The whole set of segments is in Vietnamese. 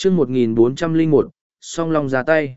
chương 1401, song long ra tay.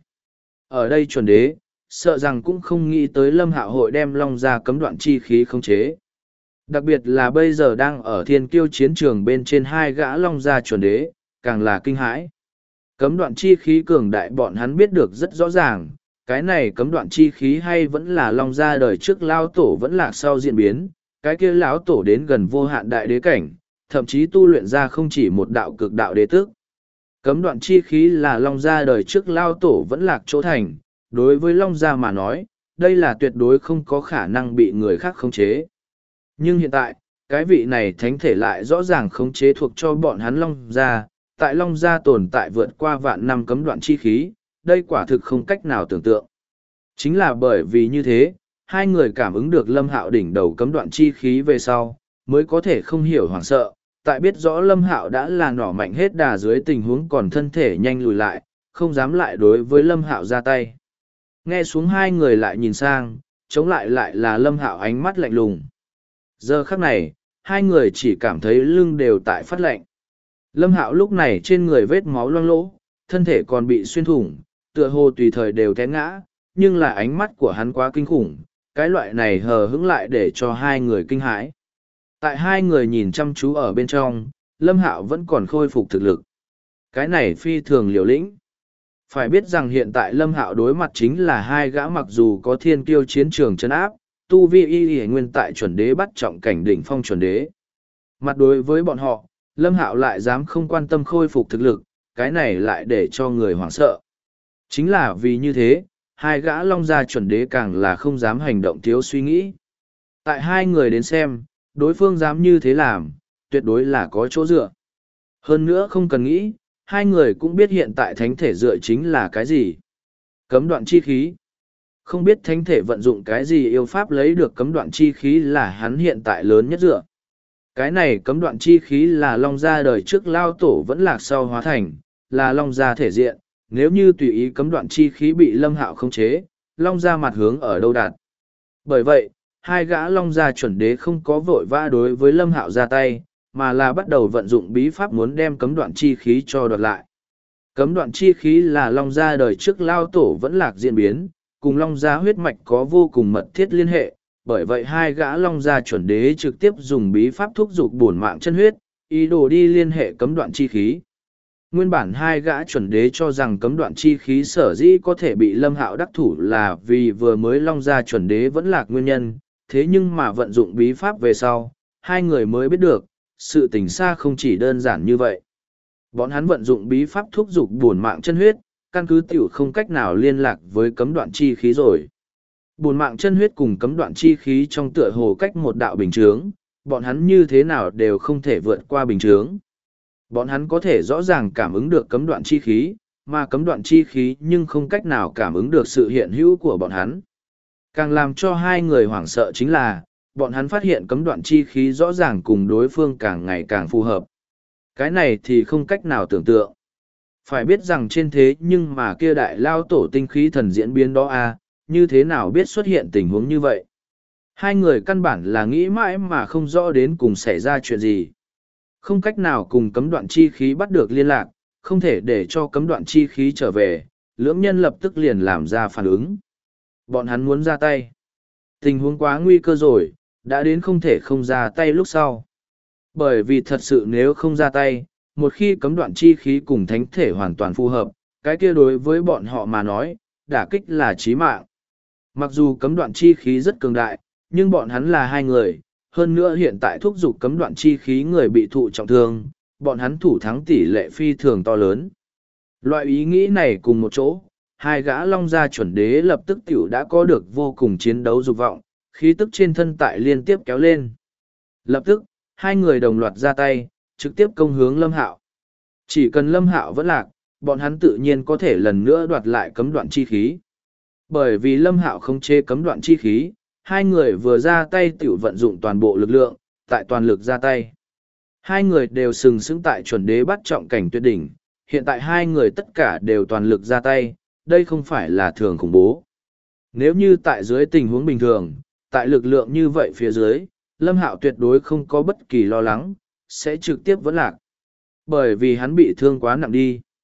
Ở đây chuẩn đế, sợ rằng cũng không nghĩ tới Lâm Hạo hội đem long ra cấm đoạn chi khí khống chế. Đặc biệt là bây giờ đang ở thiên kiêu chiến trường bên trên hai gã long gia chuẩn đế, càng là kinh hãi. Cấm đoạn chi khí cường đại bọn hắn biết được rất rõ ràng, cái này cấm đoạn chi khí hay vẫn là long gia đời trước lao tổ vẫn lạc sau diễn biến, cái kia lão tổ đến gần vô hạn đại đế cảnh, thậm chí tu luyện ra không chỉ một đạo cực đạo đế tước. Cấm đoạn chi khí là long gia đời trước lao tổ vẫn lạc chỗ thành, đối với long gia mà nói, đây là tuyệt đối không có khả năng bị người khác khống chế. Nhưng hiện tại, cái vị này thánh thể lại rõ ràng khống chế thuộc cho bọn hắn long gia, tại long gia tồn tại vượt qua vạn năm cấm đoạn chi khí, đây quả thực không cách nào tưởng tượng. Chính là bởi vì như thế, hai người cảm ứng được Lâm Hạo đỉnh đầu cấm đoạn chi khí về sau, mới có thể không hiểu hoảng sợ, tại biết rõ Lâm Hạo đã là nỏ mạnh hết đà dưới tình huống còn thân thể nhanh lùi lại, không dám lại đối với Lâm Hạo ra tay. Nghe xuống hai người lại nhìn sang, chống lại lại là Lâm Hạo ánh mắt lạnh lùng. Giờ khắc này, hai người chỉ cảm thấy lưng đều tại phát lạnh. Lâm Hạo lúc này trên người vết máu loang lỗ, thân thể còn bị xuyên thủng, tựa hồ tùy thời đều té ngã, nhưng là ánh mắt của hắn quá kinh khủng, cái loại này hờ hững lại để cho hai người kinh hãi. Tại hai người nhìn chăm chú ở bên trong, Lâm Hạo vẫn còn khôi phục thực lực. Cái này phi thường liều lĩnh. Phải biết rằng hiện tại Lâm Hạo đối mặt chính là hai gã mặc dù có thiên kiêu chiến trường trấn áp, tu vi y nguyên tại chuẩn đế bắt trọng cảnh đỉnh phong chuẩn đế. Mặt đối với bọn họ, Lâm Hạo lại dám không quan tâm khôi phục thực lực, cái này lại để cho người hoảng sợ. Chính là vì như thế, hai gã long gia chuẩn đế càng là không dám hành động thiếu suy nghĩ. Tại hai người đến xem, đối phương dám như thế làm, tuyệt đối là có chỗ dựa. Hơn nữa không cần nghĩ, hai người cũng biết hiện tại thánh thể dựa chính là cái gì. Cấm đoạn chi khí. Không biết thánh thể vận dụng cái gì yêu pháp lấy được cấm đoạn chi khí là hắn hiện tại lớn nhất dựa. Cái này cấm đoạn chi khí là long gia đời trước lao tổ vẫn lạc sau hóa thành, là long gia thể diện. Nếu như tùy ý cấm đoạn chi khí bị Lâm Hạo khống chế, long gia mặt hướng ở đâu đạt. Bởi vậy, hai gã long gia chuẩn đế không có vội vã đối với Lâm Hạo ra tay, mà là bắt đầu vận dụng bí pháp muốn đem cấm đoạn chi khí cho đoạt lại. Cấm đoạn chi khí là long gia đời trước lao tổ vẫn lạc diễn biến, cùng long gia huyết mạch có vô cùng mật thiết liên hệ, bởi vậy hai gã long gia chuẩn đế trực tiếp dùng bí pháp thúc giục bổn mạng chân huyết, ý đồ đi liên hệ cấm đoạn chi khí. Nguyên bản hai gã chuẩn đế cho rằng cấm đoạn chi khí sở dĩ có thể bị Lâm Hạo đắc thủ là vì vừa mới long gia chuẩn đế vẫn lạc nguyên nhân, thế nhưng mà vận dụng bí pháp về sau, hai người mới biết được, sự tình xa không chỉ đơn giản như vậy. Bọn hắn vận dụng bí pháp thúc giục bổn mạng chân huyết, căn cứ tiểu không cách nào liên lạc với cấm đoạn chi khí rồi. Bổn mạng chân huyết cùng cấm đoạn chi khí trong tựa hồ cách một đạo bình chướng, bọn hắn như thế nào đều không thể vượt qua bình chướng. Bọn hắn có thể rõ ràng cảm ứng được cấm đoạn chi khí, mà cấm đoạn chi khí nhưng không cách nào cảm ứng được sự hiện hữu của bọn hắn. Càng làm cho hai người hoảng sợ chính là, bọn hắn phát hiện cấm đoạn chi khí rõ ràng cùng đối phương càng ngày càng phù hợp. Cái này thì không cách nào tưởng tượng. Phải biết rằng trên thế nhưng mà kia đại lao tổ tinh khí thần diễn biến đó như thế nào biết xuất hiện tình huống như vậy. Hai người căn bản là nghĩ mãi mà không rõ đến cùng xảy ra chuyện gì. Không cách nào cùng cấm đoạn chi khí bắt được liên lạc, không thể để cho cấm đoạn chi khí trở về, lưỡng nhân lập tức liền làm ra phản ứng. Bọn hắn muốn ra tay. Tình huống quá nguy cơ rồi, đã đến không thể không ra tay lúc sau. Bởi vì thật sự nếu không ra tay, một khi cấm đoạn chi khí cùng thánh thể hoàn toàn phù hợp, cái kia đối với bọn họ mà nói, đả kích là chí mạng. Mặc dù cấm đoạn chi khí rất cường đại, nhưng bọn hắn là hai người, hơn nữa hiện tại thúc giục cấm đoạn chi khí người bị thụ trọng thương, bọn hắn thủ thắng tỷ lệ phi thường to lớn. Loại ý nghĩ này cùng một chỗ, hai gã long gia chuẩn đế lập tức tiểu đã có được vô cùng chiến đấu dục vọng, khí tức trên thân tại liên tiếp kéo lên. Lập tức, hai người đồng loạt ra tay, trực tiếp công hướng Lâm Hạo. Chỉ cần Lâm Hạo vẫn lạc, bọn hắn tự nhiên có thể lần nữa đoạt lại cấm đoạn chi khí. Bởi vì Lâm Hạo không chế cấm đoạn chi khí, hai người vừa ra tay tiểu vận dụng toàn bộ lực lượng, tại toàn lực ra tay. Hai người đều sừng sững tại chuẩn đế bắt trọng cảnh tuyệt đỉnh, hiện tại hai người tất cả đều toàn lực ra tay, đây không phải là thường khủng bố. Nếu như tại dưới tình huống bình thường, tại lực lượng như vậy phía dưới, Lâm Hạo tuyệt đối không có bất kỳ lo lắng, sẽ trực tiếp vẫn lạc. Bởi vì hắn bị thương quá nặng đi.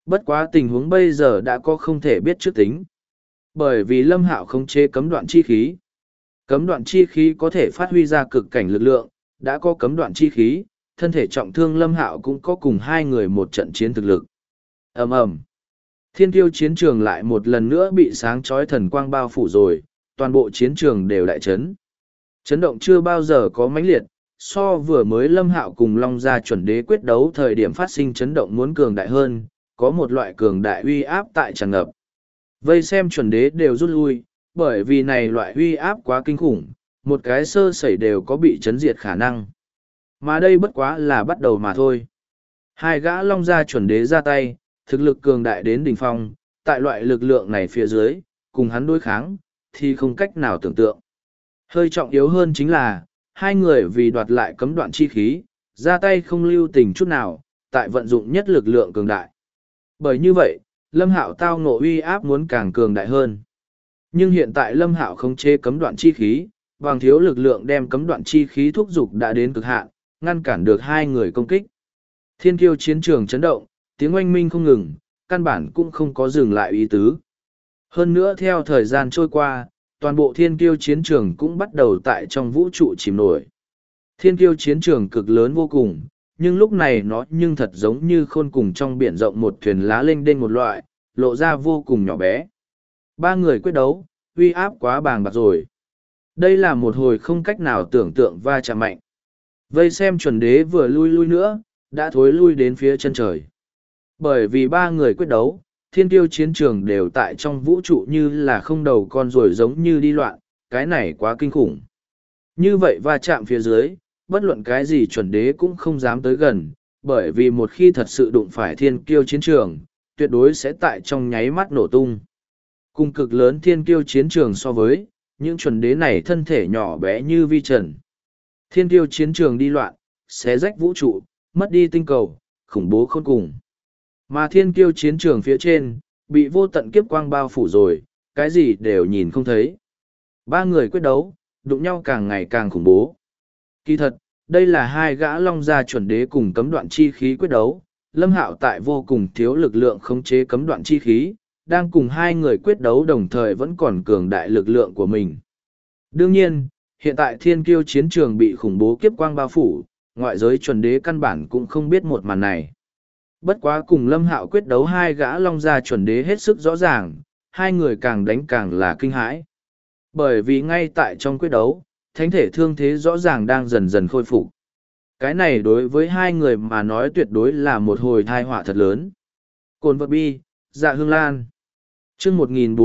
Bất quá tình huống bây giờ đã có không thể biết trước tính. Bởi vì Lâm Hạo khống chế cấm đoạn chi khí. Cấm đoạn chi khí có thể phát huy ra cực cảnh lực lượng, đã có cấm đoạn chi khí, thân thể trọng thương Lâm Hạo cũng có cùng hai người một trận chiến thực lực. Ầm ầm. Thiên Kiêu chiến trường lại một lần nữa bị sáng chói thần quang bao phủ rồi, toàn bộ chiến trường đều đại chấn. Chấn động chưa bao giờ có mãnh liệt, so vừa mới Lâm Hạo cùng Long Gia chuẩn đế quyết đấu thời điểm phát sinh chấn động muốn cường đại hơn, có một loại cường đại uy áp tại tràn ngập. Vây xem chuẩn đế đều rút lui, bởi vì này loại uy áp quá kinh khủng, một cái sơ sẩy đều có bị chấn diệt khả năng. Mà đây bất quá là bắt đầu mà thôi. Hai gã Long Gia chuẩn đế ra tay, thực lực cường đại đến đỉnh phong, tại loại lực lượng này phía dưới, cùng hắn đối kháng, thì không cách nào tưởng tượng. Hơi trọng yếu hơn chính là, hai người vì đoạt lại cấm đoạn chi khí, ra tay không lưu tình chút nào, tại vận dụng nhất lực lượng cường đại. Bởi như vậy, Lâm Hạo tao ngộ uy áp muốn càng cường đại hơn. Nhưng hiện tại Lâm Hạo khống chế cấm đoạn chi khí, bằng thiếu lực lượng đem cấm đoạn chi khí thúc dục đã đến cực hạn, ngăn cản được hai người công kích. Thiên Kiêu chiến trường chấn động, tiếng oanh minh không ngừng, căn bản cũng không có dừng lại ý tứ. Hơn nữa theo thời gian trôi qua, toàn bộ Thiên Kiêu chiến trường cũng bắt đầu tại trong vũ trụ chìm nổi. Thiên Kiêu chiến trường cực lớn vô cùng, nhưng lúc này nó nhưng thật giống như khôn cùng trong biển rộng một thuyền lá lênh đênh một loại, lộ ra vô cùng nhỏ bé. Ba người quyết đấu, uy áp quá bàng bạc rồi. Đây là một hồi không cách nào tưởng tượng va chạm mạnh. Vây xem chuẩn đế vừa lui lui nữa, đã thối lui đến phía chân trời. Bởi vì ba người quyết đấu, Thiên Kiêu chiến trường đều tại trong vũ trụ như là không đầu con ruồi giống như đi loạn, cái này quá kinh khủng. Như vậy va chạm phía dưới, bất luận cái gì chuẩn đế cũng không dám tới gần, bởi vì một khi thật sự đụng phải Thiên Kiêu chiến trường, tuyệt đối sẽ tại trong nháy mắt nổ tung. Cùng cực lớn Thiên Kiêu chiến trường so với, những chuẩn đế này thân thể nhỏ bé như vi trần. Thiên Kiêu chiến trường đi loạn, xé rách vũ trụ, mất đi tinh cầu, khủng bố khôn cùng. Mà Thiên Kiêu chiến trường phía trên, bị vô tận kiếp quang bao phủ rồi, cái gì đều nhìn không thấy. Ba người quyết đấu, đụng nhau càng ngày càng khủng bố. Kỳ thật, đây là hai gã Long Gia chuẩn đế cùng cấm đoạn chi khí quyết đấu. Lâm Hạo tại vô cùng thiếu lực lượng khống chế cấm đoạn chi khí, đang cùng hai người quyết đấu đồng thời vẫn còn cường đại lực lượng của mình. Đương nhiên, hiện tại Thiên Kiêu chiến trường bị khủng bố kiếp quang bao phủ, ngoại giới chuẩn đế căn bản cũng không biết một màn này. Bất quá cùng Lâm Hạo quyết đấu hai gã Long Gia chuẩn đế hết sức rõ ràng, hai người càng đánh càng là kinh hãi. Bởi vì ngay tại trong quyết đấu, thánh thể thương thế rõ ràng đang dần dần khôi phục. Cái này đối với hai người mà nói tuyệt đối là một hồi tai họa thật lớn. Cồn vật bi, Dạ Hương Lan. Chương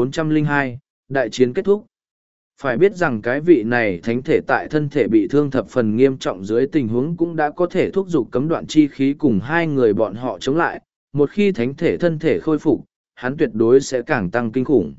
1402, đại chiến kết thúc. Phải biết rằng cái vị này thánh thể tại thân thể bị thương thập phần nghiêm trọng dưới tình huống cũng đã có thể thúc giục cấm đoạn chi khí cùng hai người bọn họ chống lại. Một khi thánh thể thân thể khôi phục, hắn tuyệt đối sẽ càng tăng kinh khủng.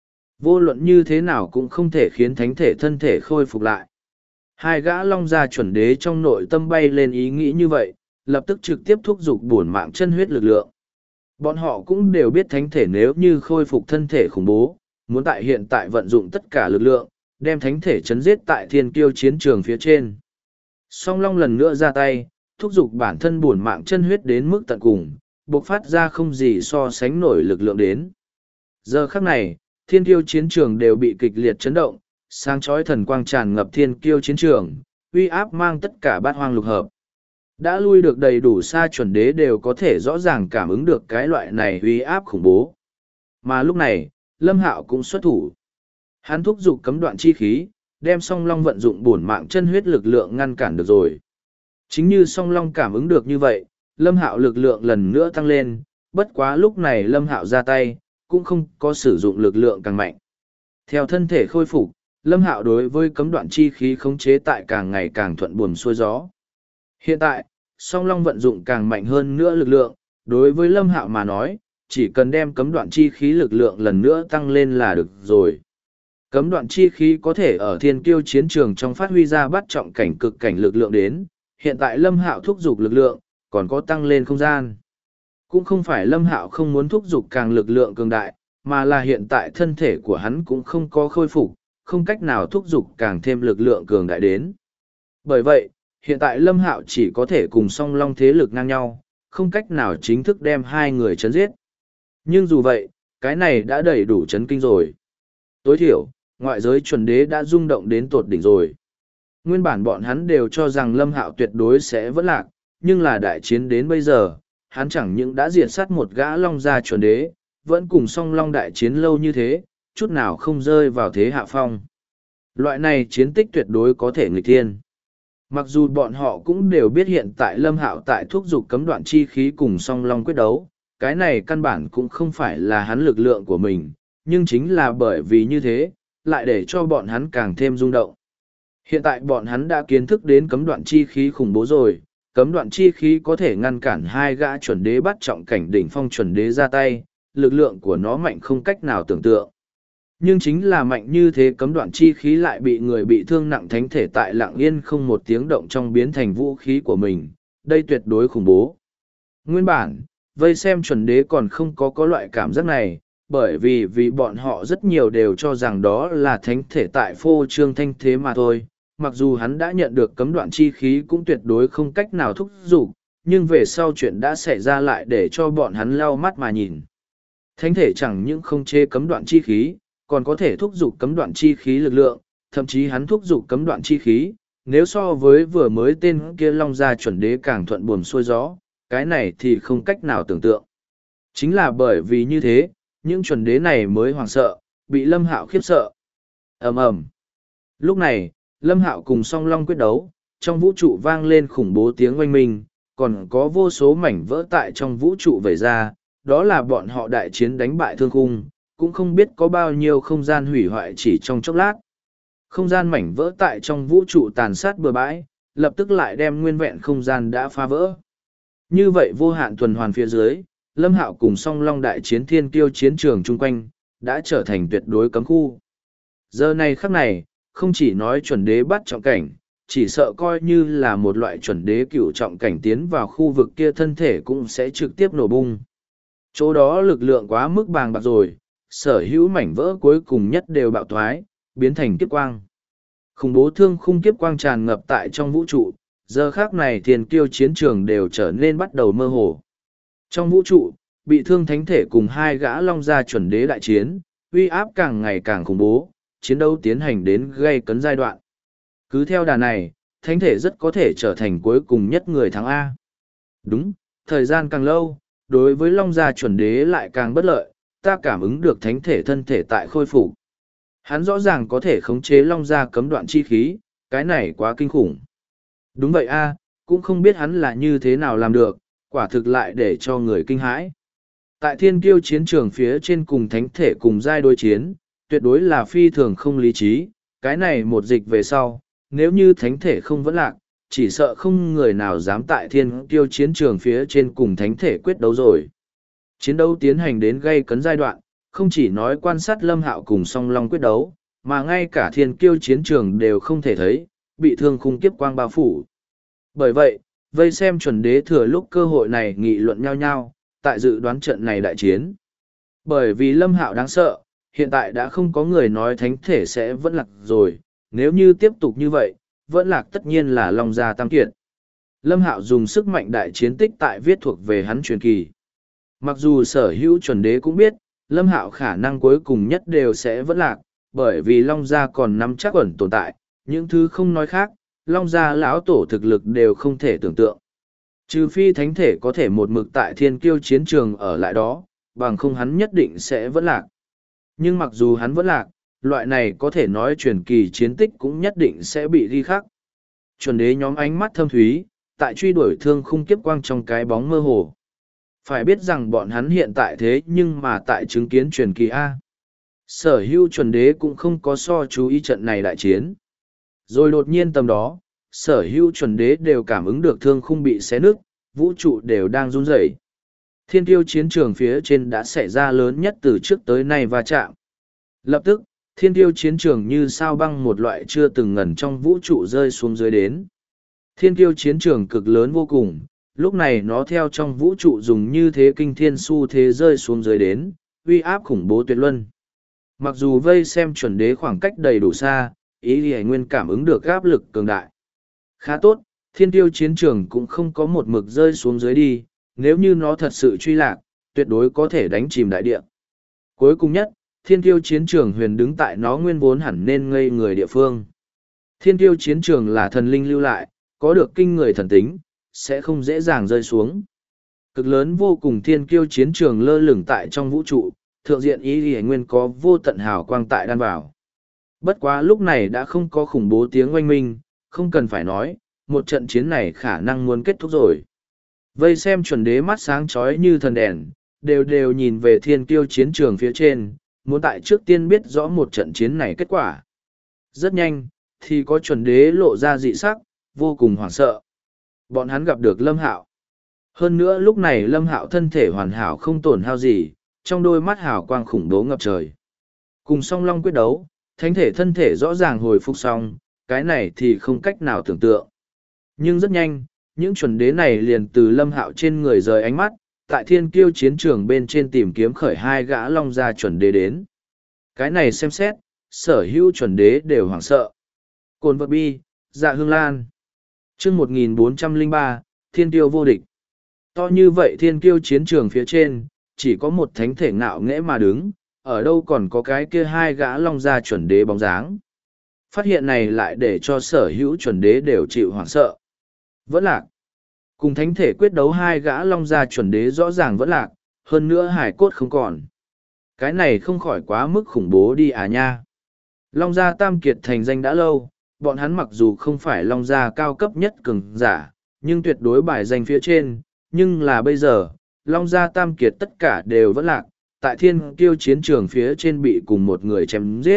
Vô luận như thế nào cũng không thể khiến thánh thể thân thể khôi phục lại. Hai gã Long Gia chuẩn đế trong nội tâm bay lên ý nghĩ như vậy, lập tức trực tiếp thúc giục bổn mạng chân huyết lực lượng. Bọn họ cũng đều biết thánh thể nếu như khôi phục thân thể khủng bố, muốn tại hiện tại vận dụng tất cả lực lượng, đem thánh thể chấn giết tại Thiên Kiêu chiến trường phía trên. Song Long lần nữa ra tay, thúc giục bản thân bổn mạng chân huyết đến mức tận cùng, bộc phát ra không gì so sánh nổi lực lượng đến. Giờ khắc này, Thiên Kiêu chiến trường đều bị kịch liệt chấn động, sáng chói thần quang tràn ngập Thiên Kiêu chiến trường, uy áp mang tất cả bát hoang lục hợp. Đã lui được đầy đủ xa chuẩn đế đều có thể rõ ràng cảm ứng được cái loại này uy áp khủng bố. Mà lúc này, Lâm Hạo cũng xuất thủ. Hắn thúc giục cấm đoạn chi khí, đem Song Long vận dụng bổn mạng chân huyết lực lượng ngăn cản được rồi. Chính như Song Long cảm ứng được như vậy, Lâm Hạo lực lượng lần nữa tăng lên, bất quá lúc này Lâm Hạo ra tay, cũng không có sử dụng lực lượng càng mạnh. Theo thân thể khôi phục, Lâm Hạo đối với cấm đoạn chi khí khống chế tại càng ngày càng thuận buồm xuôi gió. Hiện tại, Song Long vận dụng càng mạnh hơn nữa lực lượng, đối với Lâm Hạo mà nói, chỉ cần đem cấm đoạn chi khí lực lượng lần nữa tăng lên là được rồi. Cấm đoạn chi khí có thể ở Thiên Kiêu chiến trường trong phát huy ra bắt trọng cảnh cực cảnh lực lượng đến, hiện tại Lâm Hạo thúc giục lực lượng, còn có tăng lên không gian. Cũng không phải Lâm Hạo không muốn thúc giục càng lực lượng cường đại, mà là hiện tại thân thể của hắn cũng không có khôi phục, không cách nào thúc giục càng thêm lực lượng cường đại đến. Bởi vậy, hiện tại Lâm Hạo chỉ có thể cùng Song Long thế lực ngang nhau, không cách nào chính thức đem hai người chấn giết. Nhưng dù vậy, cái này đã đầy đủ chấn kinh rồi. Tối thiểu, ngoại giới chuẩn đế đã rung động đến tột đỉnh rồi. Nguyên bản bọn hắn đều cho rằng Lâm Hạo tuyệt đối sẽ vẫn lạc, nhưng là đại chiến đến bây giờ, hắn chẳng những đã diệt sát một gã long gia chuẩn đế, vẫn cùng song long đại chiến lâu như thế, chút nào không rơi vào thế hạ phong. Loại này chiến tích tuyệt đối có thể nghịch thiên. Mặc dù bọn họ cũng đều biết hiện tại Lâm Hạo tại thúc giục cấm đoạn chi khí cùng song long quyết đấu, cái này căn bản cũng không phải là hắn lực lượng của mình, nhưng chính là bởi vì như thế, lại để cho bọn hắn càng thêm rung động. Hiện tại bọn hắn đã kiến thức đến cấm đoạn chi khí khủng bố rồi, cấm đoạn chi khí có thể ngăn cản hai gã chuẩn đế bắt trọng cảnh đỉnh phong chuẩn đế ra tay, lực lượng của nó mạnh không cách nào tưởng tượng. Nhưng chính là mạnh như thế cấm đoạn chi khí lại bị người bị thương nặng thánh thể tại lặng yên không một tiếng động trong biến thành vũ khí của mình, đây tuyệt đối khủng bố. Nguyên bản, vây xem chuẩn đế còn không có loại cảm giác này, bởi vì bọn họ rất nhiều đều cho rằng đó là thánh thể tại phô trương thanh thế mà thôi. Mặc dù hắn đã nhận được cấm đoạn chi khí cũng tuyệt đối không cách nào thúc giục, nhưng về sau chuyện đã xảy ra lại để cho bọn hắn lau mắt mà nhìn. Thánh thể chẳng những không chê cấm đoạn chi khí, còn có thể thúc giục cấm đoạn chi khí lực lượng, thậm chí hắn thúc giục cấm đoạn chi khí, nếu so với vừa mới tên kia long gia chuẩn đế càng thuận buồm xuôi gió, cái này thì không cách nào tưởng tượng. Chính là bởi vì như thế, những chuẩn đế này mới hoảng sợ, bị Lâm Hạo khiếp sợ. Ầm ầm. Lúc này, Lâm Hạo cùng song long quyết đấu, trong vũ trụ vang lên khủng bố tiếng oanh minh, còn có vô số mảnh vỡ tại trong vũ trụ vẩy ra, đó là bọn họ đại chiến đánh bại thương khung, cũng không biết có bao nhiêu không gian hủy hoại chỉ trong chốc lát. Không gian mảnh vỡ tại trong vũ trụ tàn sát bừa bãi, lập tức lại đem nguyên vẹn không gian đã phá vỡ. Như vậy vô hạn tuần hoàn phía dưới, Lâm Hạo cùng song long đại chiến thiên kiêu chiến trường chung quanh, đã trở thành tuyệt đối cấm khu. Giờ này khắc này, không chỉ nói chuẩn đế bắt trọng cảnh, chỉ sợ coi như là một loại chuẩn đế cửu trọng cảnh tiến vào khu vực kia thân thể cũng sẽ trực tiếp nổ bung. Chỗ đó lực lượng quá mức bàng bạc rồi, sở hữu mảnh vỡ cuối cùng nhất đều bạo thoái, biến thành kiếp quang. Khủng bố thương khung kiếp quang tràn ngập tại trong vũ trụ, giờ khác này thiên kiêu chiến trường đều trở nên bắt đầu mơ hồ. Trong vũ trụ, bị thương thánh thể cùng hai gã long gia chuẩn đế đại chiến, uy áp càng ngày càng khủng bố, chiến đấu tiến hành đến gây cấn giai đoạn. Cứ theo đà này, thánh thể rất có thể trở thành cuối cùng nhất người thắng A. Đúng, thời gian càng lâu, đối với long gia chuẩn đế lại càng bất lợi, ta cảm ứng được thánh thể thân thể tại khôi phục. Hắn rõ ràng có thể khống chế long gia cấm đoạn chi khí, cái này quá kinh khủng. Đúng vậy A, cũng không biết hắn là như thế nào làm được, quả thực lại để cho người kinh hãi. Tại thiên kiêu chiến trường phía trên cùng thánh thể cùng giai đối chiến, tuyệt đối là phi thường không lý trí, cái này một dịch về sau, nếu như thánh thể không vẫn lạc, chỉ sợ không người nào dám tại thiên kiêu chiến trường phía trên cùng thánh thể quyết đấu rồi. Chiến đấu tiến hành đến gây cấn giai đoạn, không chỉ nói quan sát Lâm Hạo cùng song long quyết đấu, mà ngay cả thiên kiêu chiến trường đều không thể thấy, bị thương khung kiếp quang bao phủ. Bởi vậy, vây xem chuẩn đế thừa lúc cơ hội này nghị luận nhau nhau, tại dự đoán trận này đại chiến. Bởi vì Lâm Hạo đáng sợ, hiện tại đã không có người nói thánh thể sẽ vẫn lạc rồi, nếu như tiếp tục như vậy, vẫn lạc tất nhiên là Long Gia Tam Kiệt. Lâm Hạo dùng sức mạnh đại chiến tích tại viết thuộc về hắn truyền kỳ. Mặc dù sở hữu chuẩn đế cũng biết, Lâm Hạo khả năng cuối cùng nhất đều sẽ vẫn lạc, bởi vì Long Gia còn nắm chắc ẩn tồn tại, những thứ không nói khác, Long Gia lão tổ thực lực đều không thể tưởng tượng. Trừ phi thánh thể có thể một mực tại thiên kiêu chiến trường ở lại đó, bằng không hắn nhất định sẽ vẫn lạc. Nhưng mặc dù hắn vẫn lạc, loại này có thể nói truyền kỳ chiến tích cũng nhất định sẽ bị ghi khắc. Chuẩn đế nhóm ánh mắt thâm thúy, tại truy đuổi thương khung kiếp quang trong cái bóng mơ hồ. Phải biết rằng bọn hắn hiện tại thế nhưng mà tại chứng kiến truyền kỳ A. Sở hữu chuẩn đế cũng không có so chú ý trận này đại chiến. Rồi đột nhiên tầm đó, sở hữu chuẩn đế đều cảm ứng được thương khung bị xé nứt, vũ trụ đều đang run rẩy. Thiên kiêu chiến trường phía trên đã xảy ra lớn nhất từ trước tới nay va chạm. Lập tức, thiên kiêu chiến trường như sao băng một loại chưa từng ngần trong vũ trụ rơi xuống dưới đến. Thiên kiêu chiến trường cực lớn vô cùng, lúc này nó theo trong vũ trụ dùng như thế kinh thiên su thế rơi xuống dưới đến, uy áp khủng bố tuyệt luân. Mặc dù vây xem chuẩn đế khoảng cách đầy đủ xa, ý thì nguyên cảm ứng được áp lực cường đại. Khá tốt, thiên tiêu chiến trường cũng không có một mực rơi xuống dưới đi, nếu như nó thật sự truy lạc, tuyệt đối có thể đánh chìm đại địa. Cuối cùng nhất, thiên kiêu chiến trường huyền đứng tại nó nguyên vốn hẳn nên ngây người địa phương. Thiên kiêu chiến trường là thần linh lưu lại, có được kinh người thần tính, sẽ không dễ dàng rơi xuống. Cực lớn vô cùng thiên kiêu chiến trường lơ lửng tại trong vũ trụ, thượng diện ý nguyên có vô tận hào quang tại đan vào. Bất quá lúc này đã không có khủng bố tiếng oanh minh, không cần phải nói, một trận chiến này khả năng muốn kết thúc rồi. Vây xem chuẩn đế mắt sáng chói như thần đèn, đều nhìn về thiên kiêu chiến trường phía trên, muốn tại trước tiên biết rõ một trận chiến này kết quả. Rất nhanh, thì có chuẩn đế lộ ra dị sắc, vô cùng hoảng sợ. Bọn hắn gặp được Lâm Hạo. Hơn nữa lúc này Lâm Hạo thân thể hoàn hảo không tổn hao gì, trong đôi mắt hào quang khủng bố ngập trời. Cùng song long quyết đấu, thánh thể thân thể rõ ràng hồi phục xong, cái này thì không cách nào tưởng tượng. Nhưng rất nhanh, những chuẩn đế này liền từ Lâm Hạo trên người rời ánh mắt, tại thiên kiêu chiến trường bên trên tìm kiếm khởi hai gã long gia chuẩn đế đến. Cái này xem xét, sở hữu chuẩn đế đều hoảng sợ. Cồn vật bi, dạ hương lan. chương 1403, thiên kiêu vô địch. To như vậy thiên kiêu chiến trường phía trên, chỉ có một thánh thể ngạo nghễ mà đứng, ở đâu còn có cái kia hai gã long gia chuẩn đế bóng dáng. Phát hiện này lại để cho sở hữu chuẩn đế đều chịu hoảng sợ. Vẫn lạc. Cùng thánh thể quyết đấu hai gã long gia chuẩn đế rõ ràng vẫn lạc, hơn nữa hải cốt không còn. Cái này không khỏi quá mức khủng bố đi à nha. Long gia tam kiệt thành danh đã lâu, bọn hắn mặc dù không phải long gia cao cấp nhất cường giả, nhưng tuyệt đối bài danh phía trên, nhưng là bây giờ, long gia tam kiệt tất cả đều vẫn lạc, tại thiên kiêu chiến trường phía trên bị cùng một người chém giết.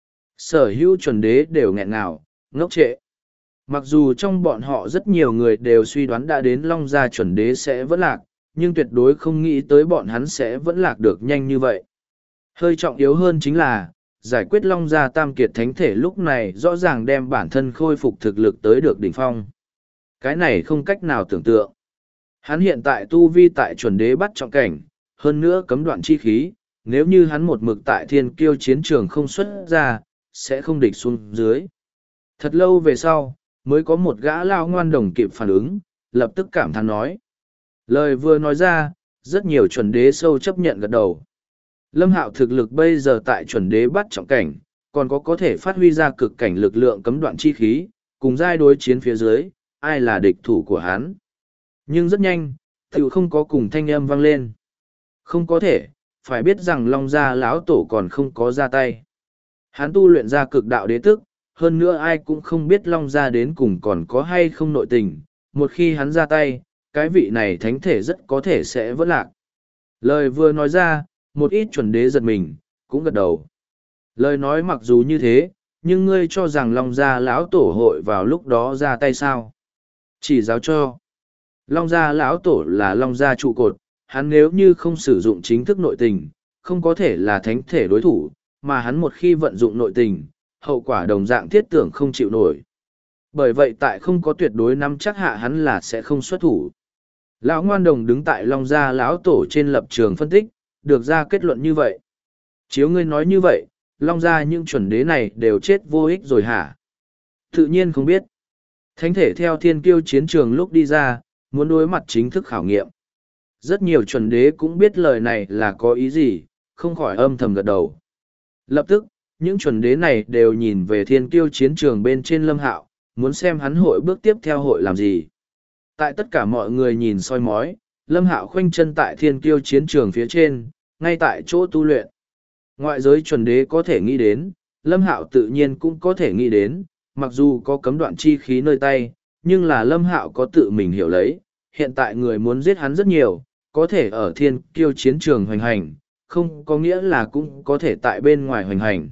Sở hữu chuẩn đế đều nghẹn ngào, ngốc trệ. Mặc dù trong bọn họ rất nhiều người đều suy đoán đã đến long gia chuẩn đế sẽ vẫn lạc, nhưng tuyệt đối không nghĩ tới bọn hắn sẽ vẫn lạc được nhanh như vậy. Hơi trọng yếu hơn chính là, giải quyết long gia tam kiệt thánh thể lúc này rõ ràng đem bản thân khôi phục thực lực tới được đỉnh phong. Cái này không cách nào tưởng tượng. Hắn hiện tại tu vi tại chuẩn đế bắt trọng cảnh, hơn nữa cấm đoạn chi khí, nếu như hắn một mực tại thiên kiêu chiến trường không xuất ra, sẽ không địch xuống dưới. Thật lâu về sau, mới có một gã lao ngoan đồng kịp phản ứng, lập tức cảm thán nói. Lời vừa nói ra, rất nhiều chuẩn đế sâu chấp nhận gật đầu. Lâm Hạo thực lực bây giờ tại chuẩn đế bắt trọng cảnh, còn có thể phát huy ra cực cảnh lực lượng cấm đoạn chi khí, cùng giai đối chiến phía dưới, ai là địch thủ của hắn. Nhưng rất nhanh, tiểu không có cùng thanh âm vang lên. Không có thể, phải biết rằng Long Gia lão tổ còn không có ra tay. Hắn tu luyện ra cực đạo đế tức, hơn nữa ai cũng không biết Long Gia đến cùng còn có hay không nội tình. Một khi hắn ra tay, cái vị này thánh thể rất có thể sẽ vỡ lạc. Lời vừa nói ra, một ít chuẩn đế giật mình, cũng gật đầu. Lời nói mặc dù như thế, nhưng ngươi cho rằng Long Gia lão tổ hội vào lúc đó ra tay sao? Chỉ giáo cho. Long Gia lão tổ là Long Gia trụ cột, hắn nếu như không sử dụng chính thức nội tình, không có thể là thánh thể đối thủ, mà hắn một khi vận dụng nội tình, hậu quả đồng dạng thiết tưởng không chịu nổi. Bởi vậy tại không có tuyệt đối nắm chắc hạ hắn là sẽ không xuất thủ. Lão ngoan đồng đứng tại Long Gia lão tổ trên lập trường phân tích, được ra kết luận như vậy. Chiếu ngươi nói như vậy, Long Gia những chuẩn đế này đều chết vô ích rồi hả? Tự nhiên không biết. Thánh thể theo thiên kiêu chiến trường lúc đi ra, muốn đối mặt chính thức khảo nghiệm. Rất nhiều chuẩn đế cũng biết lời này là có ý gì, không khỏi âm thầm gật đầu. Lập tức, những chuẩn đế này đều nhìn về thiên kiêu chiến trường bên trên Lâm Hạo, muốn xem hắn hội bước tiếp theo hội làm gì. Tại tất cả mọi người nhìn soi mói, Lâm Hạo khoanh chân tại thiên kiêu chiến trường phía trên, ngay tại chỗ tu luyện. Ngoại giới chuẩn đế có thể nghĩ đến, Lâm Hạo tự nhiên cũng có thể nghĩ đến, mặc dù có cấm đoạn chi khí nơi tay, nhưng là Lâm Hạo có tự mình hiểu lấy, hiện tại người muốn giết hắn rất nhiều, có thể ở thiên kiêu chiến trường hoành hành, không có nghĩa là cũng có thể tại bên ngoài hoành hành.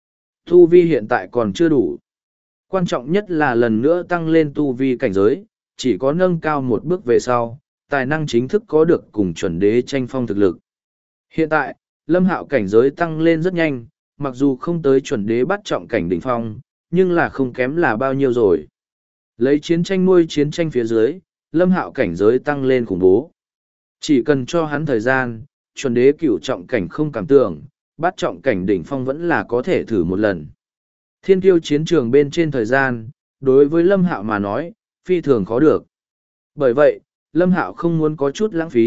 Tu vi hiện tại còn chưa đủ. Quan trọng nhất là lần nữa tăng lên tu vi cảnh giới, chỉ có nâng cao một bước về sau, tài năng chính thức có được cùng chuẩn đế tranh phong thực lực. Hiện tại, Lâm Hạo cảnh giới tăng lên rất nhanh, mặc dù không tới chuẩn đế bắt trọng cảnh đỉnh phong, nhưng là không kém là bao nhiêu rồi. Lấy chiến tranh nuôi chiến tranh phía dưới, Lâm Hạo cảnh giới tăng lên khủng bố. Chỉ cần cho hắn thời gian, chuẩn đế cửu trọng cảnh không cảm tưởng, bắt trọng cảnh đỉnh phong vẫn là có thể thử một lần. Thiên kiêu chiến trường bên trên thời gian, đối với Lâm Hạo mà nói, phi thường khó được. Bởi vậy, Lâm Hạo không muốn có chút lãng phí,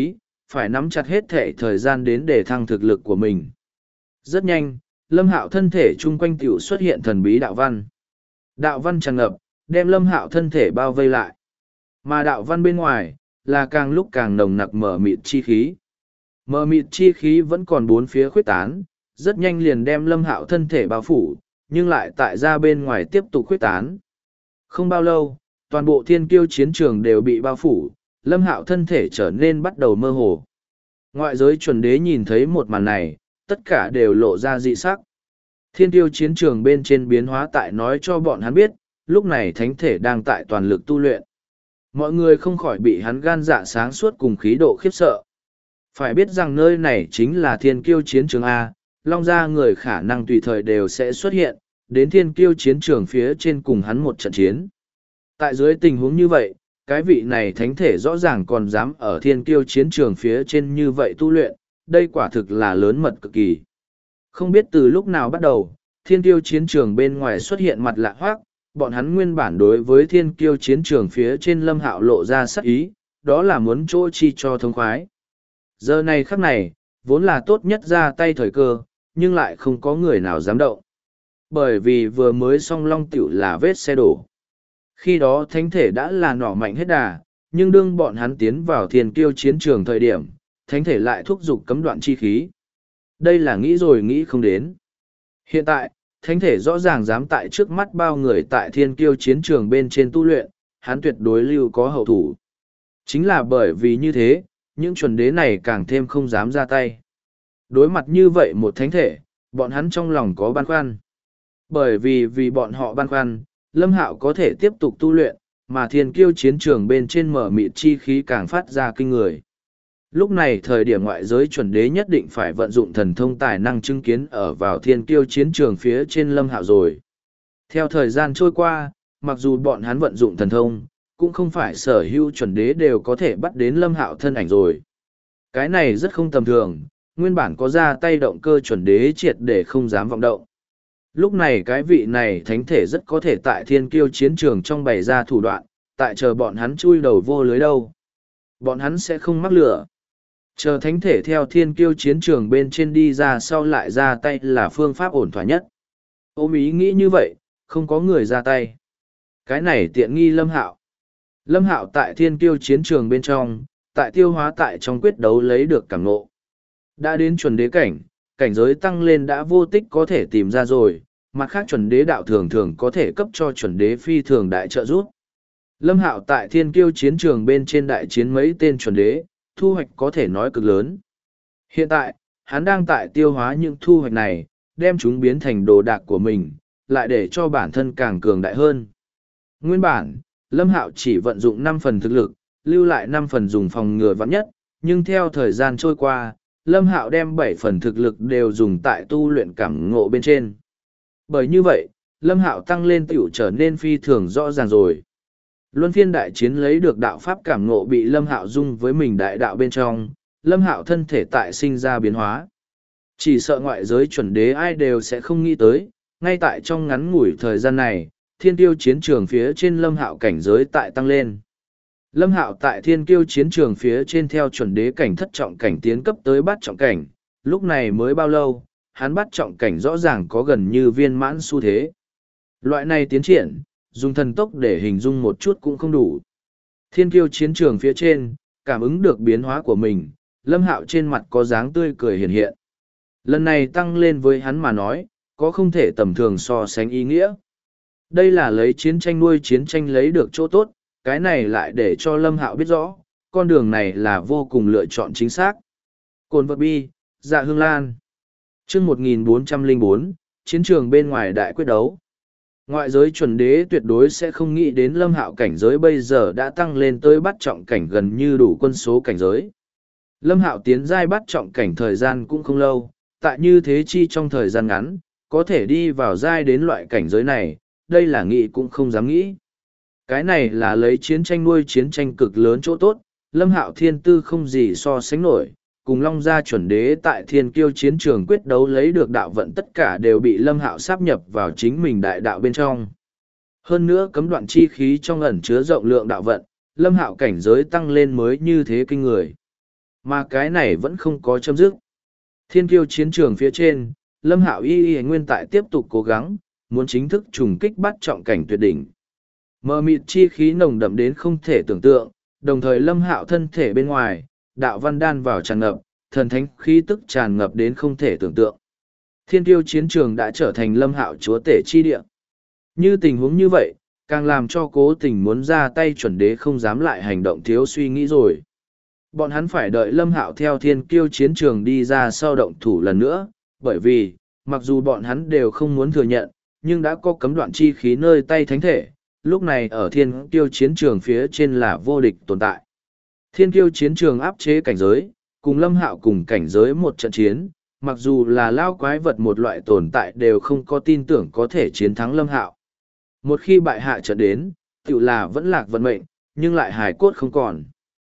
phải nắm chặt hết thể thời gian đến để thăng thực lực của mình. Rất nhanh, Lâm Hạo thân thể chung quanh tiểu xuất hiện thần bí đạo văn. Đạo văn tràn ngập, đem Lâm Hạo thân thể bao vây lại. Mà đạo văn bên ngoài, là càng lúc càng nồng nặc mờ mịt chi khí. Mờ mịt chi khí vẫn còn bốn phía khuyết tán, rất nhanh liền đem Lâm Hạo thân thể bao phủ, nhưng lại tại ra bên ngoài tiếp tục khuyết tán. Không bao lâu, toàn bộ thiên kiêu chiến trường đều bị bao phủ, Lâm Hạo thân thể trở nên bắt đầu mơ hồ. Ngoại giới chuẩn đế nhìn thấy một màn này, tất cả đều lộ ra dị sắc. Thiên kiêu chiến trường bên trên biến hóa tại nói cho bọn hắn biết, lúc này thánh thể đang tại toàn lực tu luyện. Mọi người không khỏi bị hắn gan dạ sáng suốt cùng khí độ khiếp sợ. Phải biết rằng nơi này chính là thiên kiêu chiến trường A, Long gia người khả năng tùy thời đều sẽ xuất hiện, đến thiên kiêu chiến trường phía trên cùng hắn một trận chiến. Tại dưới tình huống như vậy, cái vị này thánh thể rõ ràng còn dám ở thiên kiêu chiến trường phía trên như vậy tu luyện, đây quả thực là lớn mật cực kỳ. Không biết từ lúc nào bắt đầu, thiên kiêu chiến trường bên ngoài xuất hiện mặt lạ hoác, bọn hắn nguyên bản đối với thiên kiêu chiến trường phía trên Lâm Hạo lộ ra sắc ý, đó là muốn chỗ chi cho thông khoái. Giờ này khắc này, vốn là tốt nhất ra tay thời cơ, nhưng lại không có người nào dám động. Bởi vì vừa mới xong long tiểu là vết xe đổ. Khi đó thánh thể đã là nỏ mạnh hết đà, nhưng đương bọn hắn tiến vào thiên kiêu chiến trường thời điểm, thánh thể lại thúc giục cấm đoạn chi khí. Đây là nghĩ rồi nghĩ không đến. Hiện tại, thánh thể rõ ràng dám tại trước mắt bao người tại thiên kiêu chiến trường bên trên tu luyện, hắn tuyệt đối lưu có hậu thủ. Chính là bởi vì như thế, những chuẩn đế này càng thêm không dám ra tay. Đối mặt như vậy một thánh thể, bọn hắn trong lòng có băn khoăn. Bởi vì bọn họ băn khoăn, Lâm Hạo có thể tiếp tục tu luyện, mà thiên kiêu chiến trường bên trên mở mịt chi khí càng phát ra kinh người. Lúc này thời điểm ngoại giới chuẩn đế nhất định phải vận dụng thần thông tài năng chứng kiến ở vào thiên kiêu chiến trường phía trên Lâm Hạo rồi. Theo thời gian trôi qua, mặc dù bọn hắn vận dụng thần thông, cũng không phải sở hữu chuẩn đế đều có thể bắt đến Lâm Hạo thân ảnh rồi. Cái này rất không tầm thường, nguyên bản có ra tay động cơ chuẩn đế triệt để không dám vọng động. Lúc này cái vị này thánh thể rất có thể tại thiên kiêu chiến trường trong bày ra thủ đoạn, tại chờ bọn hắn chui đầu vô lưới đâu. Bọn hắn sẽ không mắc lửa. Chờ thánh thể theo thiên kiêu chiến trường bên trên đi ra sau lại ra tay là phương pháp ổn thỏa nhất. Ôm ý nghĩ như vậy, không có người ra tay. Cái này tiện nghi Lâm Hạo. Lâm Hạo tại thiên kiêu chiến trường bên trong, tại tiêu hóa tại trong quyết đấu lấy được cảm ngộ. Đã đến chuẩn đế cảnh, cảnh giới tăng lên đã vô tích có thể tìm ra rồi, mặt khác chuẩn đế đạo thường thường có thể cấp cho chuẩn đế phi thường đại trợ giúp. Lâm Hạo tại thiên kiêu chiến trường bên trên đại chiến mấy tên chuẩn đế, thu hoạch có thể nói cực lớn. Hiện tại, hắn đang tại tiêu hóa những thu hoạch này, đem chúng biến thành đồ đạc của mình, lại để cho bản thân càng cường đại hơn. Nguyên bản, Lâm Hạo chỉ vận dụng 5 phần thực lực, lưu lại 5 phần dùng phòng ngừa vắn nhất, nhưng theo thời gian trôi qua, Lâm Hạo đem 7 phần thực lực đều dùng tại tu luyện cảm ngộ bên trên. Bởi như vậy, Lâm Hạo tăng lên tiểu trở nên phi thường rõ ràng rồi. Luân phiên đại chiến lấy được đạo pháp cảm ngộ bị Lâm Hạo dung với mình đại đạo bên trong, Lâm Hạo thân thể tại sinh ra biến hóa. Chỉ sợ ngoại giới chuẩn đế ai đều sẽ không nghĩ tới, ngay tại trong ngắn ngủi thời gian này, thiên tiêu chiến trường phía trên Lâm Hạo cảnh giới tại tăng lên. Lâm Hạo tại thiên kiêu chiến trường phía trên theo chuẩn đế cảnh thất trọng cảnh tiến cấp tới bát trọng cảnh, lúc này mới bao lâu, hắn bát trọng cảnh rõ ràng có gần như viên mãn xu thế. Loại này tiến triển, dùng thần tốc để hình dung một chút cũng không đủ. Thiên kiêu chiến trường phía trên, cảm ứng được biến hóa của mình, Lâm Hạo trên mặt có dáng tươi cười hiện hiện. Lần này tăng lên với hắn mà nói, có không thể tầm thường so sánh ý nghĩa. Đây là lấy chiến tranh nuôi chiến tranh lấy được chỗ tốt, cái này lại để cho Lâm Hạo biết rõ, con đường này là vô cùng lựa chọn chính xác. Cồn vật bi, dạ hương lan. Chương 1404, chiến trường bên ngoài đại quyết đấu. Ngoại giới chuẩn đế tuyệt đối sẽ không nghĩ đến Lâm Hạo cảnh giới bây giờ đã tăng lên tới bắt trọng cảnh gần như đủ quân số cảnh giới. Lâm Hạo tiến giai bắt trọng cảnh thời gian cũng không lâu, tại như thế chi trong thời gian ngắn, có thể đi vào giai đến loại cảnh giới này, đây là nghĩ cũng không dám nghĩ. Cái này là lấy chiến tranh nuôi chiến tranh cực lớn chỗ tốt, Lâm Hạo thiên tư không gì so sánh nổi, cùng Long gia chuẩn đế tại thiên kiêu chiến trường quyết đấu lấy được đạo vận tất cả đều bị Lâm Hạo sáp nhập vào chính mình đại đạo bên trong. Hơn nữa cấm đoạn chi khí trong ẩn chứa rộng lượng đạo vận, Lâm Hạo cảnh giới tăng lên mới như thế kinh người. Mà cái này vẫn không có chấm dứt. Thiên kiêu chiến trường phía trên, Lâm Hạo y nguyên tại tiếp tục cố gắng, muốn chính thức trùng kích bắt trọng cảnh tuyệt đỉnh. Mờ mịt chi khí nồng đậm đến không thể tưởng tượng, đồng thời Lâm Hạo thân thể bên ngoài, đạo văn đan vào tràn ngập, thần thánh khí tức tràn ngập đến không thể tưởng tượng. Thiên kiêu chiến trường đã trở thành Lâm Hạo chúa tể chi địa. Như tình huống như vậy, càng làm cho Cố Tình muốn ra tay chuẩn đế không dám lại hành động thiếu suy nghĩ rồi. Bọn hắn phải đợi Lâm Hạo theo thiên kiêu chiến trường đi ra sau động thủ lần nữa, bởi vì, mặc dù bọn hắn đều không muốn thừa nhận, nhưng đã có cấm đoạn chi khí nơi tay thánh thể, lúc này ở thiên kiêu chiến trường phía trên là vô địch tồn tại. Thiên kiêu chiến trường áp chế cảnh giới, cùng Lâm Hạo cùng cảnh giới một trận chiến, mặc dù là lao quái vật một loại tồn tại đều không có tin tưởng có thể chiến thắng Lâm Hạo. Một khi bại hạ trận đến, tự là vẫn lạc vận mệnh, nhưng lại hài cốt không còn.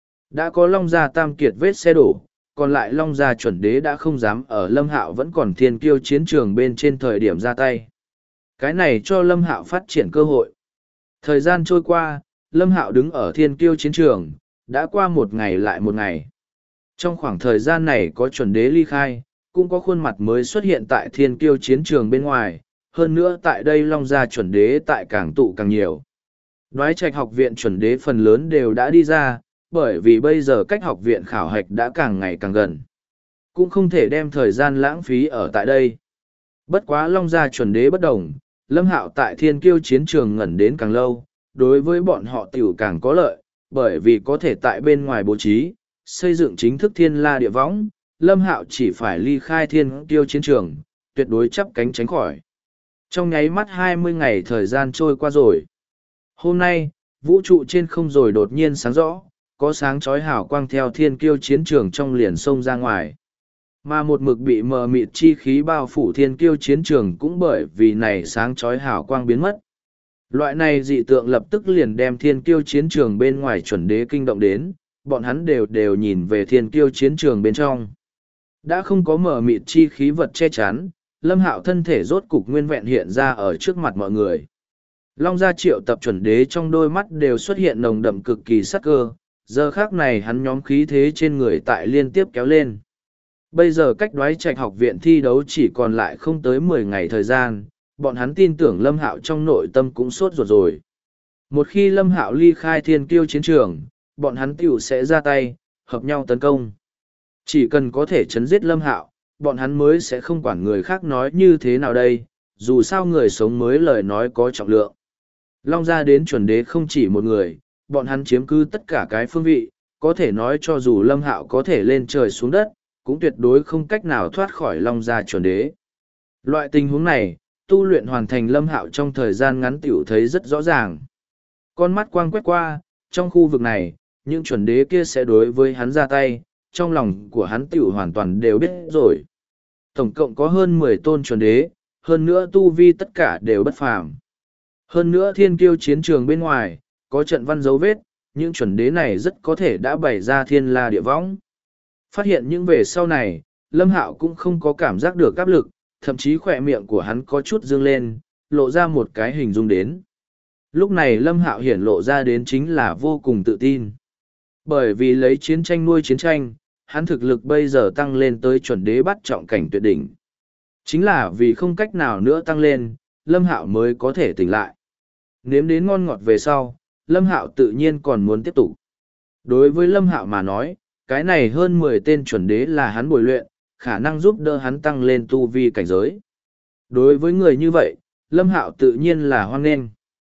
Đã có Long Gia tam kiệt vết xe đổ, còn lại Long Gia chuẩn đế đã không dám ở Lâm Hạo vẫn còn thiên kiêu chiến trường bên trên thời điểm ra tay. Cái này cho Lâm Hạo phát triển cơ hội. Thời gian trôi qua, Lâm Hạo đứng ở thiên kiêu chiến trường, đã qua một ngày lại một ngày. Trong khoảng thời gian này có chuẩn đế ly khai, cũng có khuôn mặt mới xuất hiện tại thiên kiêu chiến trường bên ngoài, hơn nữa tại đây Long Gia chuẩn đế tại càng tụ càng nhiều. Đoái Trạch học viện chuẩn đế phần lớn đều đã đi ra, bởi vì bây giờ cách học viện khảo hạch đã càng ngày càng gần. Cũng không thể đem thời gian lãng phí ở tại đây. Bất quá Long Gia chuẩn đế bất đồng, Lâm Hạo tại thiên kiêu chiến trường ngẩn đến càng lâu, đối với bọn họ tiểu càng có lợi, bởi vì có thể tại bên ngoài bố trí, xây dựng chính thức thiên la địa võng, Lâm Hạo chỉ phải ly khai thiên kiêu chiến trường, tuyệt đối chắp cánh tránh khỏi. Trong nháy mắt 20 ngày thời gian trôi qua rồi. Hôm nay, vũ trụ trên không rồi đột nhiên sáng rõ, có sáng chói hào quang theo thiên kiêu chiến trường trong liền sông ra ngoài. Mà một mực bị mờ mịt chi khí bao phủ thiên kiêu chiến trường cũng bởi vì này sáng chói hào quang biến mất. Loại này dị tượng lập tức liền đem thiên kiêu chiến trường bên ngoài chuẩn đế kinh động đến, bọn hắn đều nhìn về thiên kiêu chiến trường bên trong. Đã không có mờ mịt chi khí vật che chắn, Lâm Hạo thân thể rốt cục nguyên vẹn hiện ra ở trước mặt mọi người. Long Gia triệu tập chuẩn đế trong đôi mắt đều xuất hiện nồng đậm cực kỳ sắc cơ, giờ khác này hắn nhóm khí thế trên người tại liên tiếp kéo lên. Bây giờ cách Đoái Trạch học viện thi đấu chỉ còn lại không tới 10 ngày thời gian, bọn hắn tin tưởng Lâm Hạo trong nội tâm cũng sốt ruột rồi. Một khi Lâm Hạo ly khai thiên kiêu chiến trường, bọn hắn tiểu sẽ ra tay, hợp nhau tấn công. Chỉ cần có thể chấn giết Lâm Hạo, bọn hắn mới sẽ không quản người khác nói như thế nào đây, dù sao người sống mới lời nói có trọng lượng. Long Gia đến chuẩn đế không chỉ một người, bọn hắn chiếm cứ tất cả cái phương vị, có thể nói cho dù Lâm Hạo có thể lên trời xuống đất, cũng tuyệt đối không cách nào thoát khỏi Long Gia chuẩn đế. Loại tình huống này, tu luyện hoàn thành Lâm Hạo trong thời gian ngắn tiểu thấy rất rõ ràng. Con mắt quang quét qua, trong khu vực này, những chuẩn đế kia sẽ đối với hắn ra tay, trong lòng của hắn tiểu hoàn toàn đều biết rồi. Tổng cộng có hơn 10 tôn chuẩn đế, hơn nữa tu vi tất cả đều bất phàm. Hơn nữa thiên kiêu chiến trường bên ngoài, có trận văn dấu vết, những chuẩn đế này rất có thể đã bày ra thiên la địa võng. Phát hiện những về sau này, Lâm Hạo cũng không có cảm giác được áp lực, thậm chí khỏe miệng của hắn có chút dương lên, lộ ra một cái hình dung đến. Lúc này Lâm Hạo hiển lộ ra đến chính là vô cùng tự tin. Bởi vì lấy chiến tranh nuôi chiến tranh, hắn thực lực bây giờ tăng lên tới chuẩn đế bắt trọng cảnh tuyệt đỉnh. Chính là vì không cách nào nữa tăng lên, Lâm Hạo mới có thể tỉnh lại. Nếm đến ngon ngọt về sau, Lâm Hạo tự nhiên còn muốn tiếp tục. Đối với Lâm Hạo mà nói, cái này hơn 10 tên chuẩn đế là hắn bồi luyện, khả năng giúp đỡ hắn tăng lên tu vi cảnh giới. Đối với người như vậy, Lâm Hạo tự nhiên là hoan nghênh.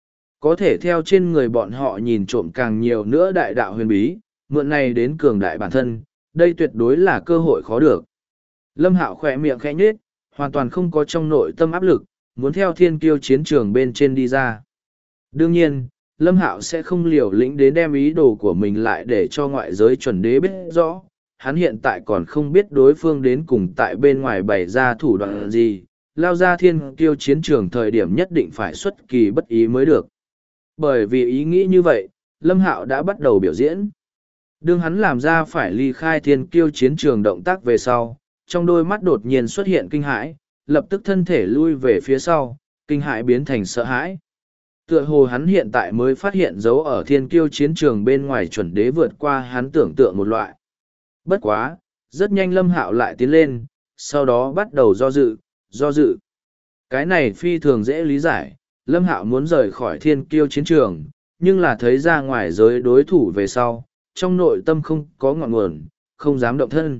Có thể theo trên người bọn họ nhìn trộm càng nhiều nữa đại đạo huyền bí, mượn này đến cường đại bản thân, đây tuyệt đối là cơ hội khó được. Lâm Hạo khỏe miệng khẽ nhếch, hoàn toàn không có trong nội tâm áp lực, muốn theo thiên kiêu chiến trường bên trên đi ra. Đương nhiên, Lâm Hạo sẽ không liều lĩnh đến đem ý đồ của mình lại để cho ngoại giới chuẩn đế biết rõ. Hắn hiện tại còn không biết đối phương đến cùng tại bên ngoài bày ra thủ đoạn gì, lao ra thiên kiêu chiến trường thời điểm nhất định phải xuất kỳ bất ý mới được. Bởi vì ý nghĩ như vậy, Lâm Hạo đã bắt đầu biểu diễn. Đương hắn làm ra phải ly khai thiên kiêu chiến trường động tác về sau, trong đôi mắt đột nhiên xuất hiện kinh hãi, lập tức thân thể lui về phía sau, kinh hãi biến thành sợ hãi. Tựa hồ hắn hiện tại mới phát hiện dấu ở thiên kiêu chiến trường bên ngoài chuẩn đế vượt qua hắn tưởng tượng một loại. Bất quá, rất nhanh Lâm Hạo lại tiến lên, sau đó bắt đầu do dự. Cái này phi thường dễ lý giải, Lâm Hạo muốn rời khỏi thiên kiêu chiến trường, nhưng là thấy ra ngoài giới đối thủ về sau, trong nội tâm không có ngọn nguồn, không dám động thân.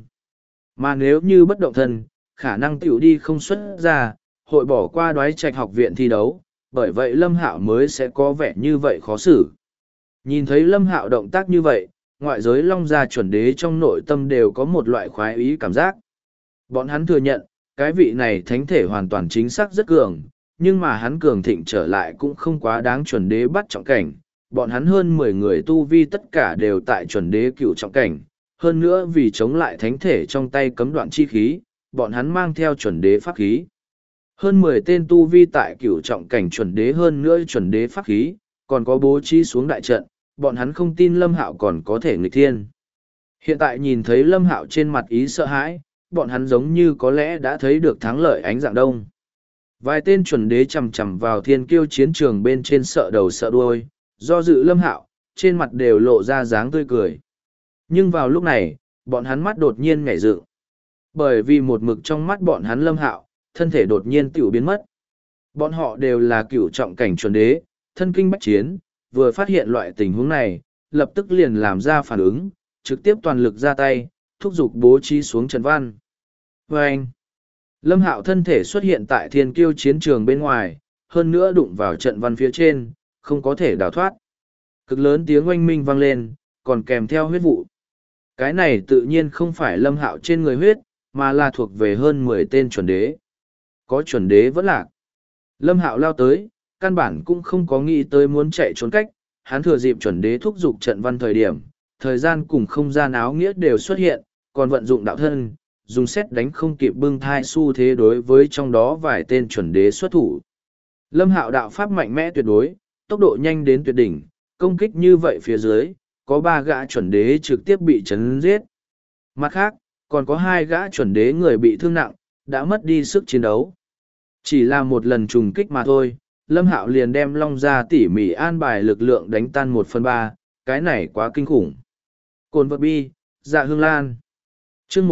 Mà nếu như bất động thân, khả năng tiểu đi không xuất ra, hội bỏ qua Đoái Trạch học viện thi đấu, bởi vậy Lâm Hạo mới sẽ có vẻ như vậy khó xử. Nhìn thấy Lâm Hạo động tác như vậy, ngoại giới Long Gia chuẩn đế trong nội tâm đều có một loại khoái ý cảm giác. Bọn hắn thừa nhận, cái vị này thánh thể hoàn toàn chính xác rất cường, nhưng mà hắn cường thịnh trở lại cũng không quá đáng chuẩn đế bắt trọng cảnh. Bọn hắn hơn 10 người tu vi tất cả đều tại chuẩn đế cựu trọng cảnh, hơn nữa vì chống lại thánh thể trong tay cấm đoạn chi khí, bọn hắn mang theo chuẩn đế pháp khí. Hơn 10 tên tu vi tại cựu trọng cảnh chuẩn đế hơn nữa chuẩn đế pháp khí, còn có bố trí xuống đại trận, bọn hắn không tin Lâm Hạo còn có thể nghịch thiên. Hiện tại nhìn thấy Lâm Hạo trên mặt ý sợ hãi, bọn hắn giống như có lẽ đã thấy được thắng lợi ánh dạng đông. Vài tên chuẩn đế chầm chầm vào thiên kiêu chiến trường bên trên sợ đầu sợ đuôi, do dự Lâm Hạo, trên mặt đều lộ ra dáng tươi cười. Nhưng vào lúc này, bọn hắn mắt đột nhiên nhảy dựng. Bởi vì một mực trong mắt bọn hắn Lâm Hạo, thân thể đột nhiên tiểu biến mất. Bọn họ đều là cựu trọng cảnh chuẩn đế, thân kinh bách chiến, vừa phát hiện loại tình huống này, lập tức liền làm ra phản ứng, trực tiếp toàn lực ra tay, thúc giục bố trí xuống trận văn. Và anh, Lâm Hạo thân thể xuất hiện tại thiên kiêu chiến trường bên ngoài, hơn nữa đụng vào trận văn phía trên, không có thể đào thoát. Cực lớn tiếng oanh minh vang lên, còn kèm theo huyết vụ. Cái này tự nhiên không phải Lâm Hạo trên người huyết, mà là thuộc về hơn 10 tên chuẩn đế. Có chuẩn đế vẫn lạc. Lâm Hạo lao tới, căn bản cũng không có nghĩ tới muốn chạy trốn cách, hắn thừa dịp chuẩn đế thúc giục trận văn thời điểm, thời gian cùng không gian áo nghĩa đều xuất hiện, còn vận dụng đạo thân, dùng xét đánh không kịp bưng thai xu thế đối với trong đó vài tên chuẩn đế xuất thủ. Lâm Hạo đạo pháp mạnh mẽ tuyệt đối, tốc độ nhanh đến tuyệt đỉnh, công kích như vậy phía dưới, có 3 gã chuẩn đế trực tiếp bị chấn giết. Mặt khác, còn có 2 gã chuẩn đế người bị thương nặng, đã mất đi sức chiến đấu. Chỉ là một lần trùng kích mà thôi, Lâm Hạo liền đem Long Gia tỉ mỉ an bài lực lượng đánh tan 1/3, cái này quá kinh khủng. Cồn vật bi, dạ hương lan. Chương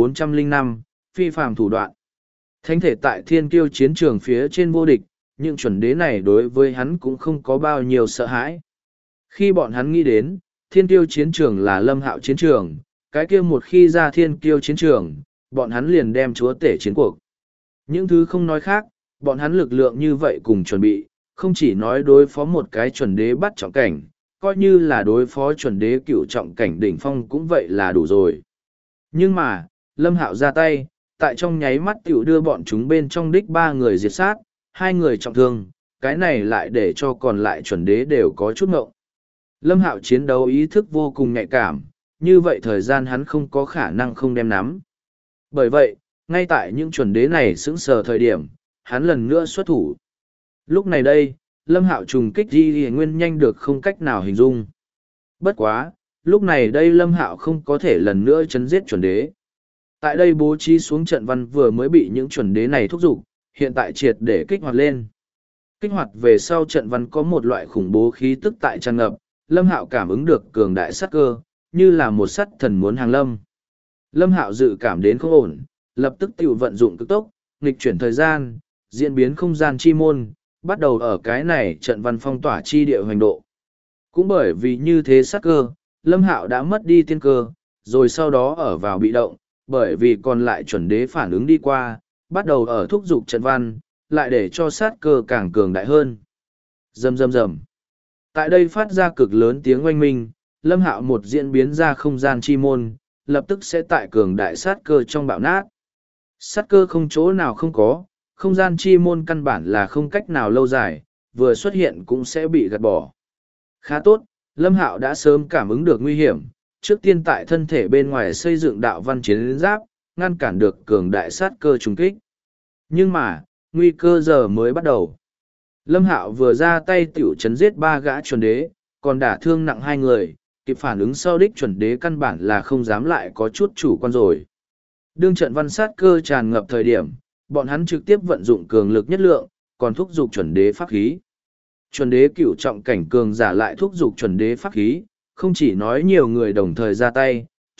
1405, phi phàm thủ đoạn. Thánh thể tại thiên kiêu chiến trường phía trên vô địch, nhưng chuẩn đế này đối với hắn cũng không có bao nhiêu sợ hãi. Khi bọn hắn nghĩ đến, thiên kiêu chiến trường là Lâm Hạo chiến trường, cái kia một khi ra thiên kiêu chiến trường, bọn hắn liền đem chúa tể chiến cuộc. Những thứ không nói khác, bọn hắn lực lượng như vậy cùng chuẩn bị, không chỉ nói đối phó một cái chuẩn đế bắt trọng cảnh, coi như là đối phó chuẩn đế cựu trọng cảnh đỉnh phong cũng vậy là đủ rồi. Nhưng mà, Lâm Hạo ra tay, tại trong nháy mắt tiểu đưa bọn chúng bên trong đích 3 người diệt sát, 2 người trọng thương, cái này lại để cho còn lại chuẩn đế đều có chút ngộng. Lâm Hạo chiến đấu ý thức vô cùng nhạy cảm, như vậy thời gian hắn không có khả năng không đem nắm. Bởi vậy, ngay tại những chuẩn đế này sững sờ thời điểm, hắn lần nữa xuất thủ. Lúc này đây, Lâm Hạo trùng kích Di Nguyên nhanh được không cách nào hình dung. Bất quá, lúc này đây Lâm Hạo không có thể lần nữa chấn giết chuẩn đế. Tại đây bố trí xuống trận văn vừa mới bị những chuẩn đế này thúc giục, hiện tại triệt để kích hoạt lên. Kích hoạt về sau trận văn có một loại khủng bố khí tức tại tràn ngập, Lâm Hạo cảm ứng được cường đại sát cơ, như là một sắt thần muốn hàng lâm. Lâm Hạo dự cảm đến không ổn, lập tức tiểu vận dụng cực tốc, nghịch chuyển thời gian, diễn biến không gian chi môn, bắt đầu ở cái này trận văn phong tỏa chi địa hoành độ. Cũng bởi vì như thế sát cơ, Lâm Hạo đã mất đi tiên cơ, rồi sau đó ở vào bị động, bởi vì còn lại chuẩn đế phản ứng đi qua, bắt đầu ở thúc giục trận văn, lại để cho sát cơ càng cường đại hơn. Rầm rầm rầm. Tại đây phát ra cực lớn tiếng oanh minh, Lâm Hạo một diễn biến ra không gian chi môn, lập tức sẽ tại cường đại sát cơ trong bạo nát. Sát cơ không chỗ nào không có, không gian chi môn căn bản là không cách nào lâu dài, vừa xuất hiện cũng sẽ bị gạt bỏ. Khá tốt, Lâm Hạo đã sớm cảm ứng được nguy hiểm, trước tiên tại thân thể bên ngoài xây dựng đạo văn chiến giáp, ngăn cản được cường đại sát cơ trùng kích. Nhưng mà, nguy cơ giờ mới bắt đầu. Lâm Hạo vừa ra tay tiểu chấn giết 3 gã chuẩn đế, còn đả thương nặng 2 người, kịp phản ứng sau đích chuẩn đế căn bản là không dám lại có chút chủ quan rồi. Đương trận văn sát cơ tràn ngập thời điểm, bọn hắn trực tiếp vận dụng cường lực nhất lượng, còn thúc giục chuẩn đế pháp khí. Chuẩn đế cửu trọng cảnh cường giả lại thúc giục chuẩn đế pháp khí, không chỉ nói nhiều người đồng thời ra tay,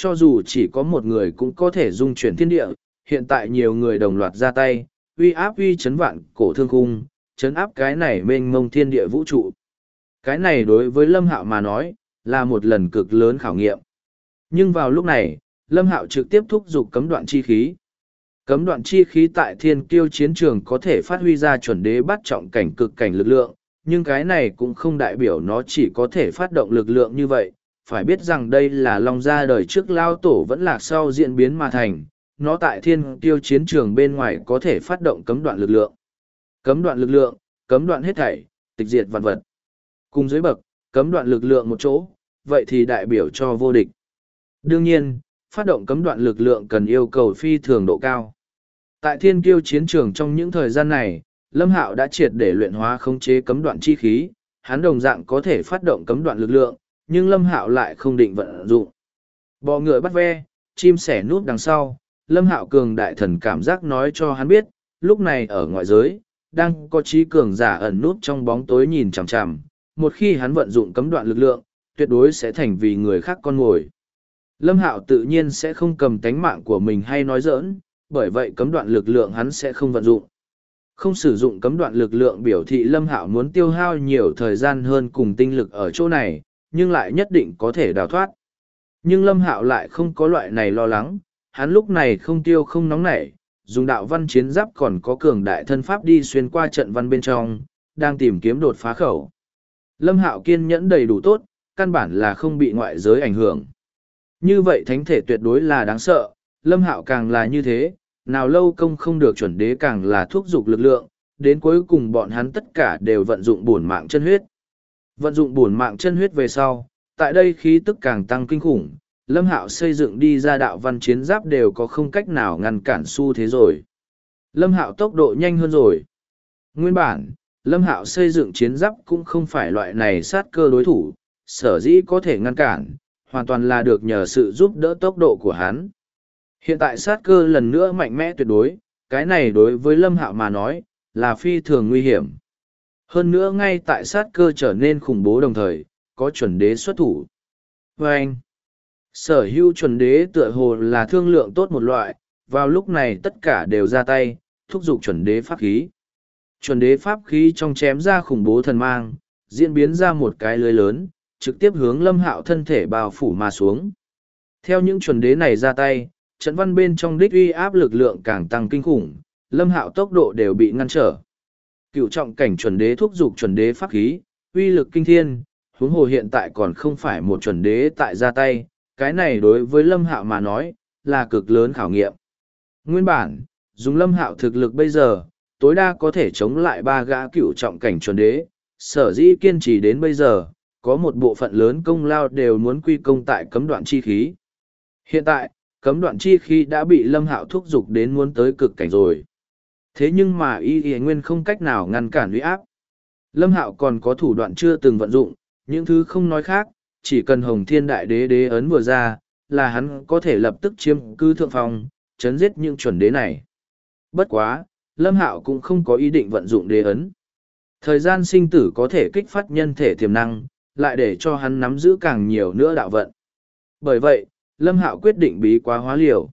cho dù chỉ có một người cũng có thể dung chuyển thiên địa, hiện tại nhiều người đồng loạt ra tay, uy áp uy chấn vạn cổ thương khung, chấn áp cái này mênh mông thiên địa vũ trụ. Cái này đối với Lâm Hạo mà nói, là một lần cực lớn khảo nghiệm. Nhưng vào lúc này, Lâm Hạo trực tiếp thúc giục cấm đoạn chi khí. Cấm đoạn chi khí tại thiên kiêu chiến trường có thể phát huy ra chuẩn đế bắt trọng cảnh cực cảnh lực lượng, nhưng cái này cũng không đại biểu nó chỉ có thể phát động lực lượng như vậy. Phải biết rằng đây là Long Gia đời trước lao tổ vẫn lạc sau diễn biến mà thành, nó tại thiên kiêu chiến trường bên ngoài có thể phát động cấm đoạn lực lượng. Cấm đoạn lực lượng, cấm đoạn hết thảy, tịch diệt vạn vật. Cùng dưới bậc, cấm đoạn lực lượng một chỗ, vậy thì đại biểu cho vô địch. Đương nhiên, phát động cấm đoạn lực lượng cần yêu cầu phi thường độ cao. Tại thiên kiêu chiến trường trong những thời gian này, Lâm Hạo đã triệt để luyện hóa khống chế cấm đoạn chi khí, hắn đồng dạng có thể phát động cấm đoạn lực lượng, nhưng Lâm Hạo lại không định vận dụng. Bọ ngựa bắt ve, chim sẻ núp đằng sau, Lâm Hạo cường đại thần cảm giác nói cho hắn biết, lúc này ở ngoại giới, đang có trí cường giả ẩn núp trong bóng tối nhìn chằm chằm, một khi hắn vận dụng cấm đoạn lực lượng, tuyệt đối sẽ thành vì người khác con mồi. Lâm Hạo tự nhiên sẽ không cầm tánh mạng của mình hay nói giỡn, bởi vậy cấm đoạn lực lượng hắn sẽ không vận dụng. Không sử dụng cấm đoạn lực lượng biểu thị Lâm Hạo muốn tiêu hao nhiều thời gian hơn cùng tinh lực ở chỗ này, nhưng lại nhất định có thể đào thoát. Nhưng Lâm Hạo lại không có loại này lo lắng, hắn lúc này không tiêu không nóng nảy, dùng đạo văn chiến giáp còn có cường đại thân pháp đi xuyên qua trận văn bên trong, đang tìm kiếm đột phá khẩu. Lâm Hạo kiên nhẫn đầy đủ tốt, căn bản là không bị ngoại giới ảnh hưởng. Như vậy thánh thể tuyệt đối là đáng sợ, Lâm Hạo càng là như thế, nào lâu công không được chuẩn đế càng là thúc giục lực lượng, đến cuối cùng bọn hắn tất cả đều vận dụng bổn mạng chân huyết. Vận dụng bổn mạng chân huyết về sau, tại đây khí tức càng tăng kinh khủng, Lâm Hạo xây dựng đi ra đạo văn chiến giáp đều có không cách nào ngăn cản xu thế rồi. Lâm Hạo tốc độ nhanh hơn rồi. Nguyên bản, Lâm Hạo xây dựng chiến giáp cũng không phải loại này sát cơ đối thủ, sở dĩ có thể ngăn cản, hoàn toàn là được nhờ sự giúp đỡ tốc độ của hắn. Hiện tại sát cơ lần nữa mạnh mẽ tuyệt đối, cái này đối với Lâm Hạo mà nói, là phi thường nguy hiểm. Hơn nữa ngay tại sát cơ trở nên khủng bố đồng thời, có chuẩn đế xuất thủ. Và anh, sở hữu chuẩn đế tựa hồ là thương lượng tốt một loại, vào lúc này tất cả đều ra tay, thúc giục chuẩn đế pháp khí. Chuẩn đế pháp khí trong chém ra khủng bố thần mang, diễn biến ra một cái lưới lớn, trực tiếp hướng Lâm Hạo thân thể bao phủ mà xuống. Theo những chuẩn đế này ra tay, trận văn bên trong đích uy áp lực lượng càng tăng kinh khủng, Lâm Hạo tốc độ đều bị ngăn trở. Cựu trọng cảnh chuẩn đế thúc giục chuẩn đế pháp khí, uy lực kinh thiên, huống hồ hiện tại còn không phải một chuẩn đế tại ra tay, cái này đối với Lâm Hạo mà nói, là cực lớn khảo nghiệm. Nguyên bản, dùng Lâm Hạo thực lực bây giờ, tối đa có thể chống lại 3 gã cựu trọng cảnh chuẩn đế, sở dĩ kiên trì đến bây giờ, có một bộ phận lớn công lao đều muốn quy công tại cấm đoạn chi khí. Hiện tại, cấm đoạn chi khí đã bị Lâm Hạo thúc giục đến muốn tới cực cảnh rồi. Thế nhưng mà y nguyên không cách nào ngăn cản uy áp. Lâm Hạo còn có thủ đoạn chưa từng vận dụng, những thứ không nói khác, chỉ cần Hồng Thiên Đại Đế đế ấn vừa ra, là hắn có thể lập tức chiếm cứ thượng phong, chấn giết những chuẩn đế này. Bất quá, Lâm Hạo cũng không có ý định vận dụng đế ấn. Thời gian sinh tử có thể kích phát nhân thể tiềm năng, lại để cho hắn nắm giữ càng nhiều nữa đạo vận. Bởi vậy, Lâm Hạo quyết định bí quá hóa liều.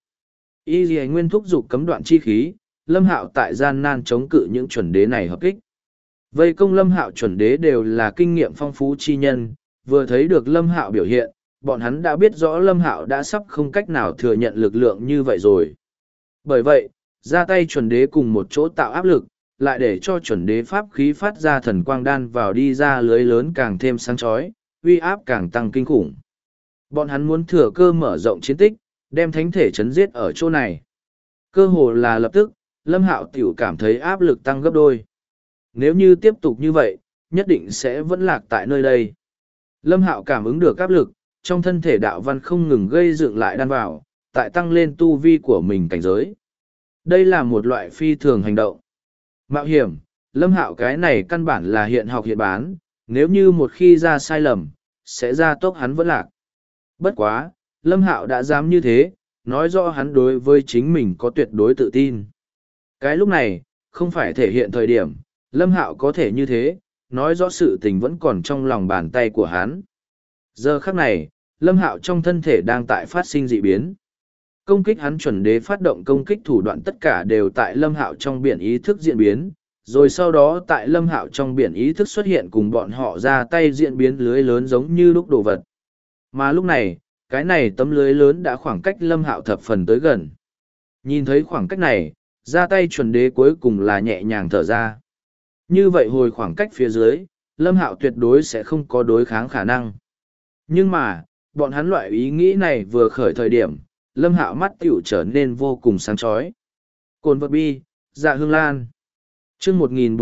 Y Lì Nguyên thúc giục cấm đoạn chi khí, Lâm Hạo tại gian nan chống cự những chuẩn đế này hợp kích. Vây công Lâm Hạo chuẩn đế đều là kinh nghiệm phong phú chi nhân, vừa thấy được Lâm Hạo biểu hiện, bọn hắn đã biết rõ Lâm Hạo đã sắp không cách nào thừa nhận lực lượng như vậy rồi. Bởi vậy, ra tay chuẩn đế cùng một chỗ tạo áp lực, lại để cho chuẩn đế pháp khí phát ra thần quang đan vào đi ra lưới lớn càng thêm sáng chói, uy áp càng tăng kinh khủng. Bọn hắn muốn thừa cơ mở rộng chiến tích, đem thánh thể chấn giết ở chỗ này. Cơ hồ là lập tức, Lâm Hạo tiểu cảm thấy áp lực tăng gấp đôi. Nếu như tiếp tục như vậy, nhất định sẽ vẫn lạc tại nơi đây. Lâm Hạo cảm ứng được áp lực, trong thân thể đạo văn không ngừng gây dựng lại đan vào, tại tăng lên tu vi của mình cảnh giới. Đây là một loại phi thường hành động. Mạo hiểm, Lâm Hạo cái này căn bản là hiện học hiện bán, nếu như một khi ra sai lầm, sẽ ra tốc hắn vẫn lạc. Bất quá, Lâm Hạo đã dám như thế, nói rõ hắn đối với chính mình có tuyệt đối tự tin. Cái lúc này, không phải thể hiện thời điểm, Lâm Hạo có thể như thế, nói rõ sự tình vẫn còn trong lòng bàn tay của hắn. Giờ khắc này, Lâm Hạo trong thân thể đang tại phát sinh dị biến. Công kích hắn chuẩn đế phát động công kích thủ đoạn tất cả đều tại Lâm Hạo trong biển ý thức diễn biến, rồi sau đó tại Lâm Hạo trong biển ý thức xuất hiện cùng bọn họ ra tay diễn biến lưới lớn giống như lúc đồ vật. Mà lúc này, cái này tấm lưới lớn đã khoảng cách Lâm Hạo thập phần tới gần. Nhìn thấy khoảng cách này, ra tay chuẩn đế cuối cùng là nhẹ nhàng thở ra. Như vậy hồi khoảng cách phía dưới, Lâm Hạo tuyệt đối sẽ không có đối kháng khả năng. Nhưng mà, bọn hắn loại ý nghĩ này vừa khởi thời điểm, Lâm Hạo mắt tiểu trở nên vô cùng sáng chói. Cồn vật bi, dạ hương lan. Chương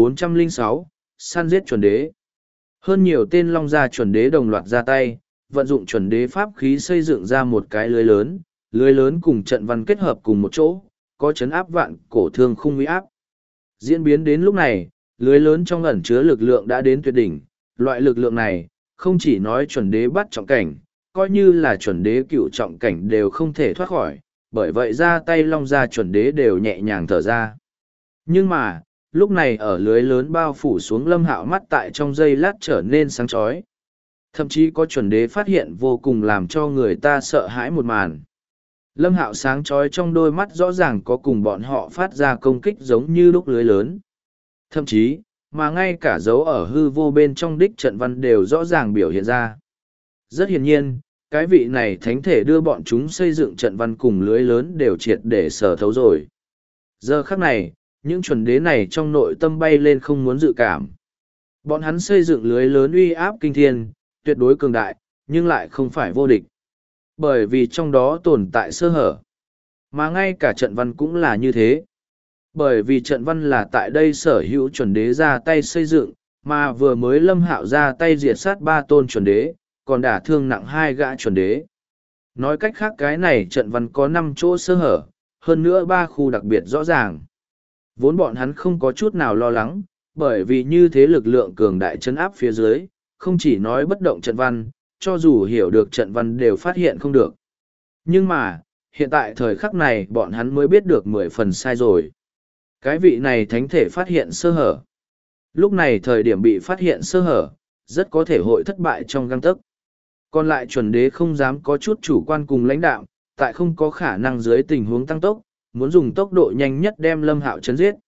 1406, săn giết chuẩn đế. Hơn nhiều tên long gia chuẩn đế đồng loạt ra tay, vận dụng chuẩn đế pháp khí xây dựng ra một cái lưới lớn cùng trận văn kết hợp cùng một chỗ, có chấn áp vạn cổ thương khung uy áp. Diễn biến đến lúc này, lưới lớn trong ẩn chứa lực lượng đã đến tuyệt đỉnh, loại lực lượng này, không chỉ nói chuẩn đế bắt trọng cảnh, coi như là chuẩn đế cựu trọng cảnh đều không thể thoát khỏi, bởi vậy ra tay long gia chuẩn đế đều nhẹ nhàng thở ra. Nhưng mà, lúc này ở lưới lớn bao phủ xuống Lâm Hạo mắt tại trong giây lát trở nên sáng chói. Thậm chí có chuẩn đế phát hiện vô cùng làm cho người ta sợ hãi một màn. Lâm Hạo sáng chói trong đôi mắt rõ ràng có cùng bọn họ phát ra công kích giống như lúc lưới lớn. Thậm chí, mà ngay cả dấu ở hư vô bên trong đích trận văn đều rõ ràng biểu hiện ra. Rất hiển nhiên, cái vị này thánh thể đưa bọn chúng xây dựng trận văn cùng lưới lớn đều triệt để sở thấu rồi. Giờ khắc này, những chuẩn đế này trong nội tâm bay lên không muốn dự cảm. Bọn hắn xây dựng lưới lớn uy áp kinh thiên, tuyệt đối cường đại, nhưng lại không phải vô địch. Bởi vì trong đó tồn tại sơ hở. Mà ngay cả trận văn cũng là như thế. Bởi vì trận văn là tại đây sở hữu chuẩn đế ra tay xây dựng, mà vừa mới Lâm Hạo ra tay diệt sát 3 tôn chuẩn đế, còn đả thương nặng 2 gã chuẩn đế. Nói cách khác cái này trận văn có 5 chỗ sơ hở, hơn nữa 3 khu đặc biệt rõ ràng. Vốn bọn hắn không có chút nào lo lắng, bởi vì như thế lực lượng cường đại chấn áp phía dưới, không chỉ nói bất động trận văn, cho dù hiểu được trận văn đều phát hiện không được. Nhưng mà, hiện tại thời khắc này bọn hắn mới biết được 10 phần sai rồi. Cái vị này thánh thể phát hiện sơ hở. Lúc này thời điểm bị phát hiện sơ hở, rất có thể hội thất bại trong găng tấc. Còn lại chuẩn đế không dám có chút chủ quan cùng lãnh đạo, tại không có khả năng dưới tình huống tăng tốc, muốn dùng tốc độ nhanh nhất đem Lâm Hạo chấn giết.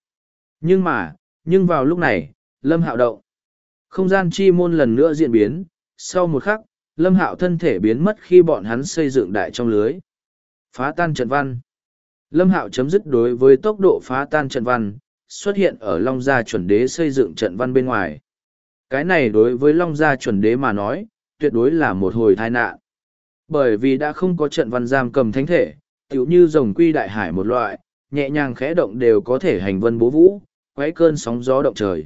Nhưng vào lúc này, Lâm Hạo động. Không gian chi môn lần nữa diễn biến, sau một khắc, Lâm Hạo thân thể biến mất khi bọn hắn xây dựng đại trong lưới. Phá tan trận văn. Lâm Hạo chấm dứt đối với tốc độ phá tan trận văn, xuất hiện ở Long Gia chuẩn đế xây dựng trận văn bên ngoài. Cái này đối với Long Gia chuẩn đế mà nói, tuyệt đối là một hồi tai nạn. Bởi vì đã không có trận văn giam cầm thánh thể, tựu như rồng quy đại hải một loại, nhẹ nhàng khẽ động đều có thể hành vân bố vũ, quấy cơn sóng gió động trời.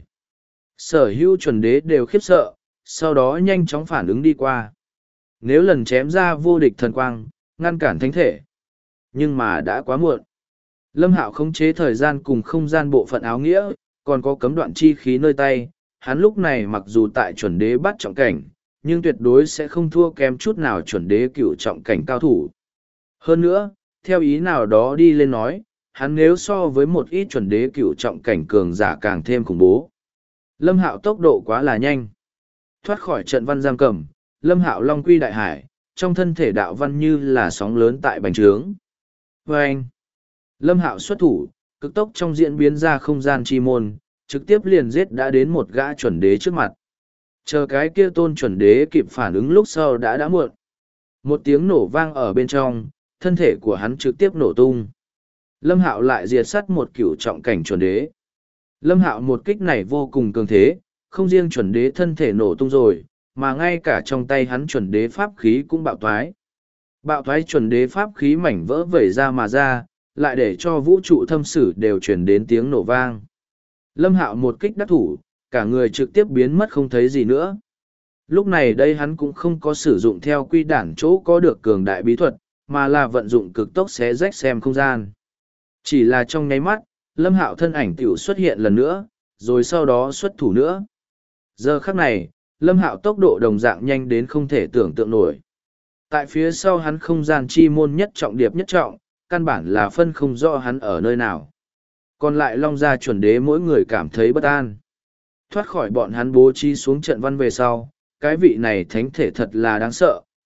Sở hữu chuẩn đế đều khiếp sợ, sau đó nhanh chóng phản ứng đi qua. Nếu lần chém ra vô địch thần quang, ngăn cản thánh thể. Nhưng mà đã quá muộn. Lâm Hạo khống chế thời gian cùng không gian bộ phận áo nghĩa, còn có cấm đoạn chi khí nơi tay. Hắn lúc này mặc dù tại chuẩn đế bắt trọng cảnh, nhưng tuyệt đối sẽ không thua kém chút nào chuẩn đế cựu trọng cảnh cao thủ. Hơn nữa, theo ý nào đó đi lên nói, hắn nếu so với một ít chuẩn đế cựu trọng cảnh cường giả càng thêm khủng bố. Lâm Hạo tốc độ quá là nhanh. Thoát khỏi trận văn giam cầm, Lâm Hạo long quy đại hải, trong thân thể đạo văn như là sóng lớn tại bành trướng. Và anh, Lâm Hạo xuất thủ, cực tốc trong diễn biến ra không gian chi môn, trực tiếp liền giết đã đến một gã chuẩn đế trước mặt. Chờ cái kia tôn chuẩn đế kịp phản ứng lúc sau đã muộn. Một tiếng nổ vang ở bên trong, thân thể của hắn trực tiếp nổ tung. Lâm Hạo lại diệt sát một cửu trọng cảnh chuẩn đế. Lâm Hạo một kích này vô cùng cường thế, không riêng chuẩn đế thân thể nổ tung rồi, mà ngay cả trong tay hắn chuẩn đế pháp khí cũng bạo thoái. Bạo thoái chuẩn đế pháp khí mảnh vỡ vẩy ra mà ra, lại để cho vũ trụ thâm sử đều chuyển đến tiếng nổ vang. Lâm Hạo một kích đắc thủ, cả người trực tiếp biến mất không thấy gì nữa. Lúc này đây hắn cũng không có sử dụng theo quy đản chỗ có được cường đại bí thuật, mà là vận dụng cực tốc xé rách xem không gian. Chỉ là trong nháy mắt, Lâm Hạo thân ảnh tiểu xuất hiện lần nữa, rồi sau đó xuất thủ nữa. Giờ khắc này, Lâm Hạo tốc độ đồng dạng nhanh đến không thể tưởng tượng nổi. Tại phía sau hắn không gian chi môn nhất trọng điệp nhất trọng, căn bản là phân không rõ hắn ở nơi nào. Còn lại Long Gia chuẩn đế mỗi người cảm thấy bất an. Thoát khỏi bọn hắn bố trí xuống trận văn về sau, cái vị này thánh thể thật là đáng sợ,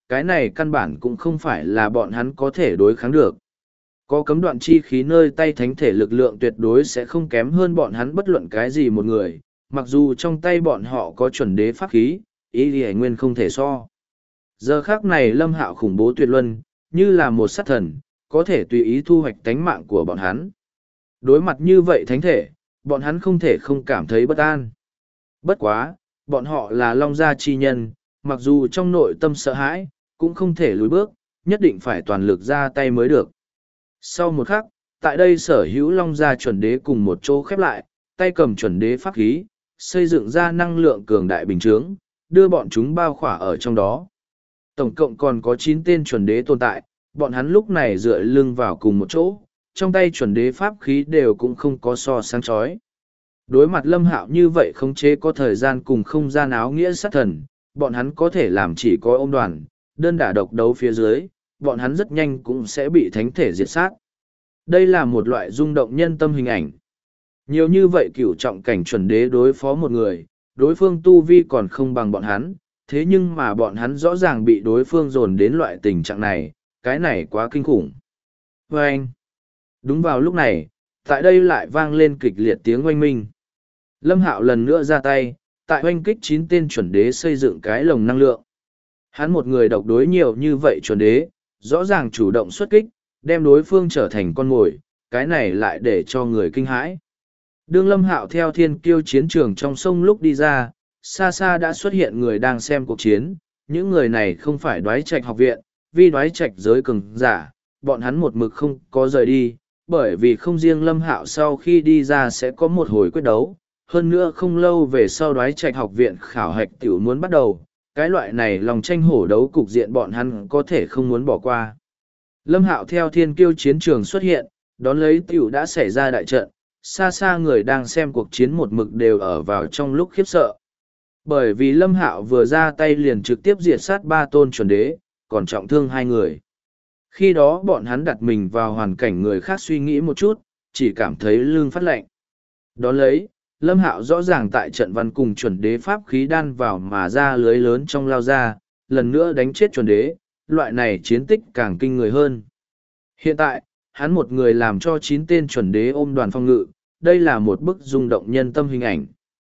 cái này căn bản cũng không phải là bọn hắn có thể đối kháng được. Có cấm đoạn chi khí nơi tay thánh thể lực lượng tuyệt đối sẽ không kém hơn bọn hắn bất luận cái gì một người, mặc dù trong tay bọn họ có chuẩn đế pháp khí, ý thì nguyên không thể so. Giờ khác này Lâm Hạo khủng bố tuyệt luân, như là một sát thần, có thể tùy ý thu hoạch tánh mạng của bọn hắn. Đối mặt như vậy thánh thể, bọn hắn không thể không cảm thấy bất an. Bất quá, bọn họ là Long Gia chi nhân, mặc dù trong nội tâm sợ hãi, cũng không thể lùi bước, nhất định phải toàn lực ra tay mới được. Sau một khắc, tại đây sở hữu Long Gia chuẩn đế cùng một chỗ khép lại, tay cầm chuẩn đế pháp khí, xây dựng ra năng lượng cường đại bình chướng, đưa bọn chúng bao khỏa ở trong đó. Tổng cộng còn có 9 tên chuẩn đế tồn tại, bọn hắn lúc này dựa lưng vào cùng một chỗ, trong tay chuẩn đế pháp khí đều cũng không có so sáng chói. Đối mặt Lâm Hạo như vậy khống chế có thời gian cùng không gian áo nghĩa sát thần, bọn hắn có thể làm chỉ có ôm đoàn, đơn đả độc đấu phía dưới, bọn hắn rất nhanh cũng sẽ bị thánh thể diệt sát. Đây là một loại rung động nhân tâm hình ảnh. Nhiều như vậy cửu trọng cảnh chuẩn đế đối phó một người, đối phương tu vi còn không bằng bọn hắn, thế nhưng mà bọn hắn rõ ràng bị đối phương dồn đến loại tình trạng này, cái này quá kinh khủng. Và anh, đúng vào lúc này, tại đây lại vang lên kịch liệt tiếng oanh minh. Lâm Hạo lần nữa ra tay, tại oanh kích 9 tên chuẩn đế xây dựng cái lồng năng lượng. Hắn một người độc đối nhiều như vậy chuẩn đế, rõ ràng chủ động xuất kích, đem đối phương trở thành con mồi, cái này lại để cho người kinh hãi. Đương Lâm Hạo theo thiên kiêu chiến trường trong sông lúc đi ra, xa xa đã xuất hiện người đang xem cuộc chiến, những người này không phải Đoái Trạch học viện, vì Đoái Trạch giới cường giả, bọn hắn một mực không có rời đi, bởi vì không riêng Lâm Hạo sau khi đi ra sẽ có một hồi quyết đấu, hơn nữa không lâu về sau Đoái Trạch học viện khảo hạch tiểu muốn bắt đầu, cái loại này lòng tranh hổ đấu cục diện bọn hắn có thể không muốn bỏ qua. Lâm Hạo theo thiên kiêu chiến trường xuất hiện, đón lấy tiểu đã xảy ra đại trận, xa xa người đang xem cuộc chiến một mực đều ở vào trong lúc khiếp sợ. Bởi vì Lâm Hạo vừa ra tay liền trực tiếp diệt sát 3 tôn chuẩn đế, còn trọng thương 2 người. Khi đó bọn hắn đặt mình vào hoàn cảnh người khác suy nghĩ một chút, chỉ cảm thấy lưng phát lạnh. Đón lấy, Lâm Hạo rõ ràng tại trận văn cùng chuẩn đế pháp khí đan vào mà ra lưới lớn trong lao ra, lần nữa đánh chết chuẩn đế, loại này chiến tích càng kinh người hơn. Hiện tại, hắn một người làm cho 9 tên chuẩn đế ôm đoàn phong ngự, đây là một bức rung động nhân tâm hình ảnh.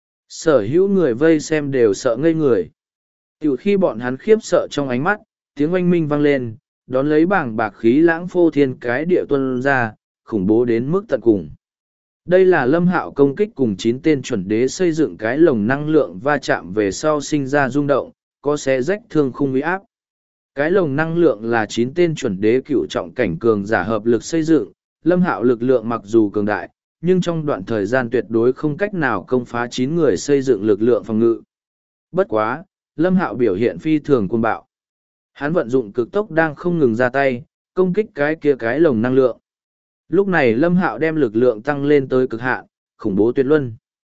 Sở hữu người vây xem đều sợ ngây người. Tiểu khi bọn hắn khiếp sợ trong ánh mắt, tiếng oanh minh vang lên, đón lấy bảng bạc khí lãng phô thiên cái địa tuân ra, khủng bố đến mức tận cùng. Đây là Lâm Hạo công kích cùng 9 tên chuẩn đế xây dựng cái lồng năng lượng va chạm về sau sinh ra rung động, có xé rách thương khung uy áp. Cái lồng năng lượng là 9 tên chuẩn đế cựu trọng cảnh cường giả hợp lực xây dựng, Lâm Hạo lực lượng mặc dù cường đại, nhưng trong đoạn thời gian tuyệt đối không cách nào công phá 9 người xây dựng lực lượng phòng ngự. Bất quá, Lâm Hạo biểu hiện phi thường cuồng bạo. Hắn vận dụng cực tốc đang không ngừng ra tay, công kích cái lồng năng lượng. Lúc này Lâm Hạo đem lực lượng tăng lên tới cực hạn, khủng bố tuyệt luân.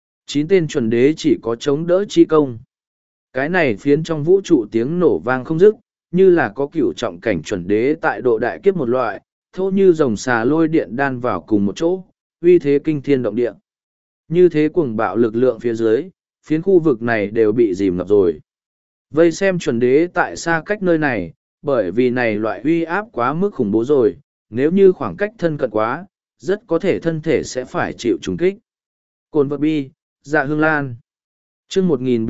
9 tên chuẩn đế chỉ có chống đỡ chi công. Cái này phiến trong vũ trụ tiếng nổ vang không dứt, như là có cửu trọng cảnh chuẩn đế tại độ đại kiếp một loại, thô như rồng xà lôi điện đan vào cùng một chỗ, uy thế kinh thiên động địa. Như thế cuồng bạo lực lượng phía dưới, phiến khu vực này đều bị dìm ngập rồi. Vây xem chuẩn đế tại xa cách nơi này, bởi vì này loại uy áp quá mức khủng bố rồi, nếu như khoảng cách thân cận quá, rất có thể thân thể sẽ phải chịu trùng kích. Cồn vật bi, dạ hương lan. chương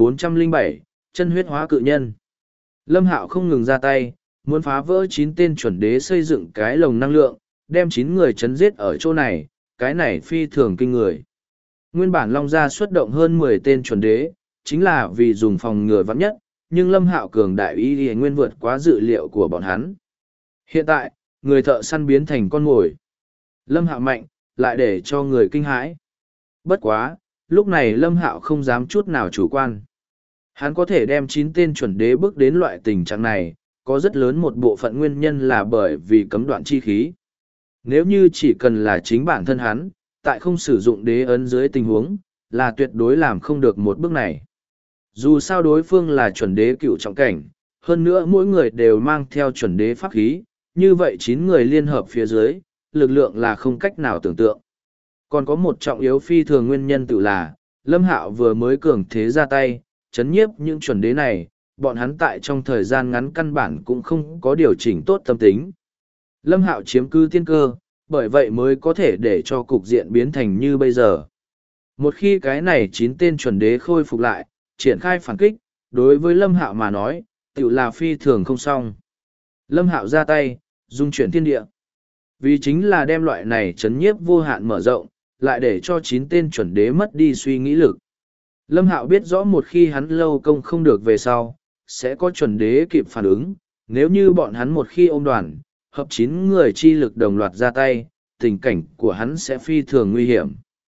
1407, chân huyết hóa cự nhân. Lâm Hạo không ngừng ra tay, muốn phá vỡ 9 tên chuẩn đế xây dựng cái lồng năng lượng, đem 9 người chấn giết ở chỗ này, cái này phi thường kinh người. Nguyên bản Long Gia xuất động hơn 10 tên chuẩn đế, chính là vì dùng phòng ngừa vắng nhất, nhưng Lâm Hạo cường đại ý nguyên vượt quá dự liệu của bọn hắn. Hiện tại, người thợ săn biến thành con mồi. Lâm Hạo mạnh, lại để cho người kinh hãi. Bất quá, lúc này Lâm Hạo không dám chút nào chủ quan. Hắn có thể đem 9 tên chuẩn đế bước đến loại tình trạng này, có rất lớn một bộ phận nguyên nhân là bởi vì cấm đoạn chi khí. Nếu như chỉ cần là chính bản thân hắn, tại không sử dụng đế ấn dưới tình huống, là tuyệt đối làm không được một bước này. Dù sao đối phương là chuẩn đế cựu trọng cảnh, hơn nữa mỗi người đều mang theo chuẩn đế pháp khí, như vậy 9 người liên hợp phía dưới, lực lượng là không cách nào tưởng tượng. Còn có một trọng yếu phi thường nguyên nhân tự là, Lâm Hạo vừa mới cường thế ra tay, chấn nhiếp những chuẩn đế này, bọn hắn tại trong thời gian ngắn căn bản cũng không có điều chỉnh tốt tâm tính. Lâm Hạo chiếm cứ tiên cơ, bởi vậy mới có thể để cho cục diện biến thành như bây giờ. Một khi cái này 9 tên chuẩn đế khôi phục lại, triển khai phản kích, đối với Lâm Hạo mà nói, tự là phi thường không xong. Lâm Hạo ra tay, dung chuyển thiên địa. Vì chính là đem loại này chấn nhiếp vô hạn mở rộng, lại để cho 9 tên chuẩn đế mất đi suy nghĩ lực. Lâm Hạo biết rõ một khi hắn lâu công không được về sau, sẽ có chuẩn đế kịp phản ứng, nếu như bọn hắn một khi ôm đoàn, hợp 9 người chi lực đồng loạt ra tay, tình cảnh của hắn sẽ phi thường nguy hiểm.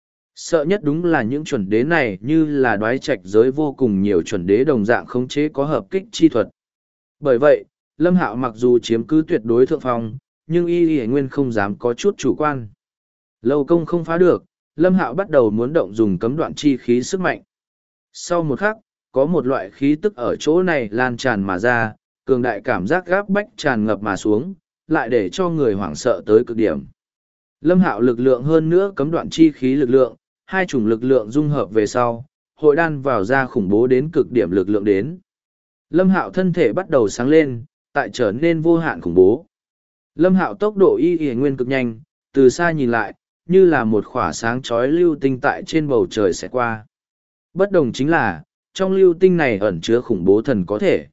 Sợ nhất đúng là những chuẩn đế này như là đoái trạch giới vô cùng nhiều chuẩn đế đồng dạng khống chế có hợp kích chi thuật. Bởi vậy, Lâm Hạo mặc dù chiếm cứ tuyệt đối thượng phong, nhưng y nguyên không dám có chút chủ quan. Lâu công không phá được, Lâm Hạo bắt đầu muốn động dùng cấm đoạn chi khí sức mạnh. Sau một khắc, có một loại khí tức ở chỗ này lan tràn mà ra, cường đại cảm giác gáp bách tràn ngập mà xuống, lại để cho người hoảng sợ tới cực điểm. Lâm Hạo lực lượng hơn nữa cấm đoạn chi khí lực lượng, hai chủng lực lượng dung hợp về sau, hội đan vào ra khủng bố đến cực điểm lực lượng đến. Lâm Hạo thân thể bắt đầu sáng lên, tại trở nên vô hạn khủng bố. Lâm Hạo tốc độ y nguyên cực nhanh, từ xa nhìn lại, như là một khỏa sáng chói lưu tinh tại trên bầu trời sẽ qua. Bất đồng chính là, trong lưu tinh này ẩn chứa khủng bố thần có thể.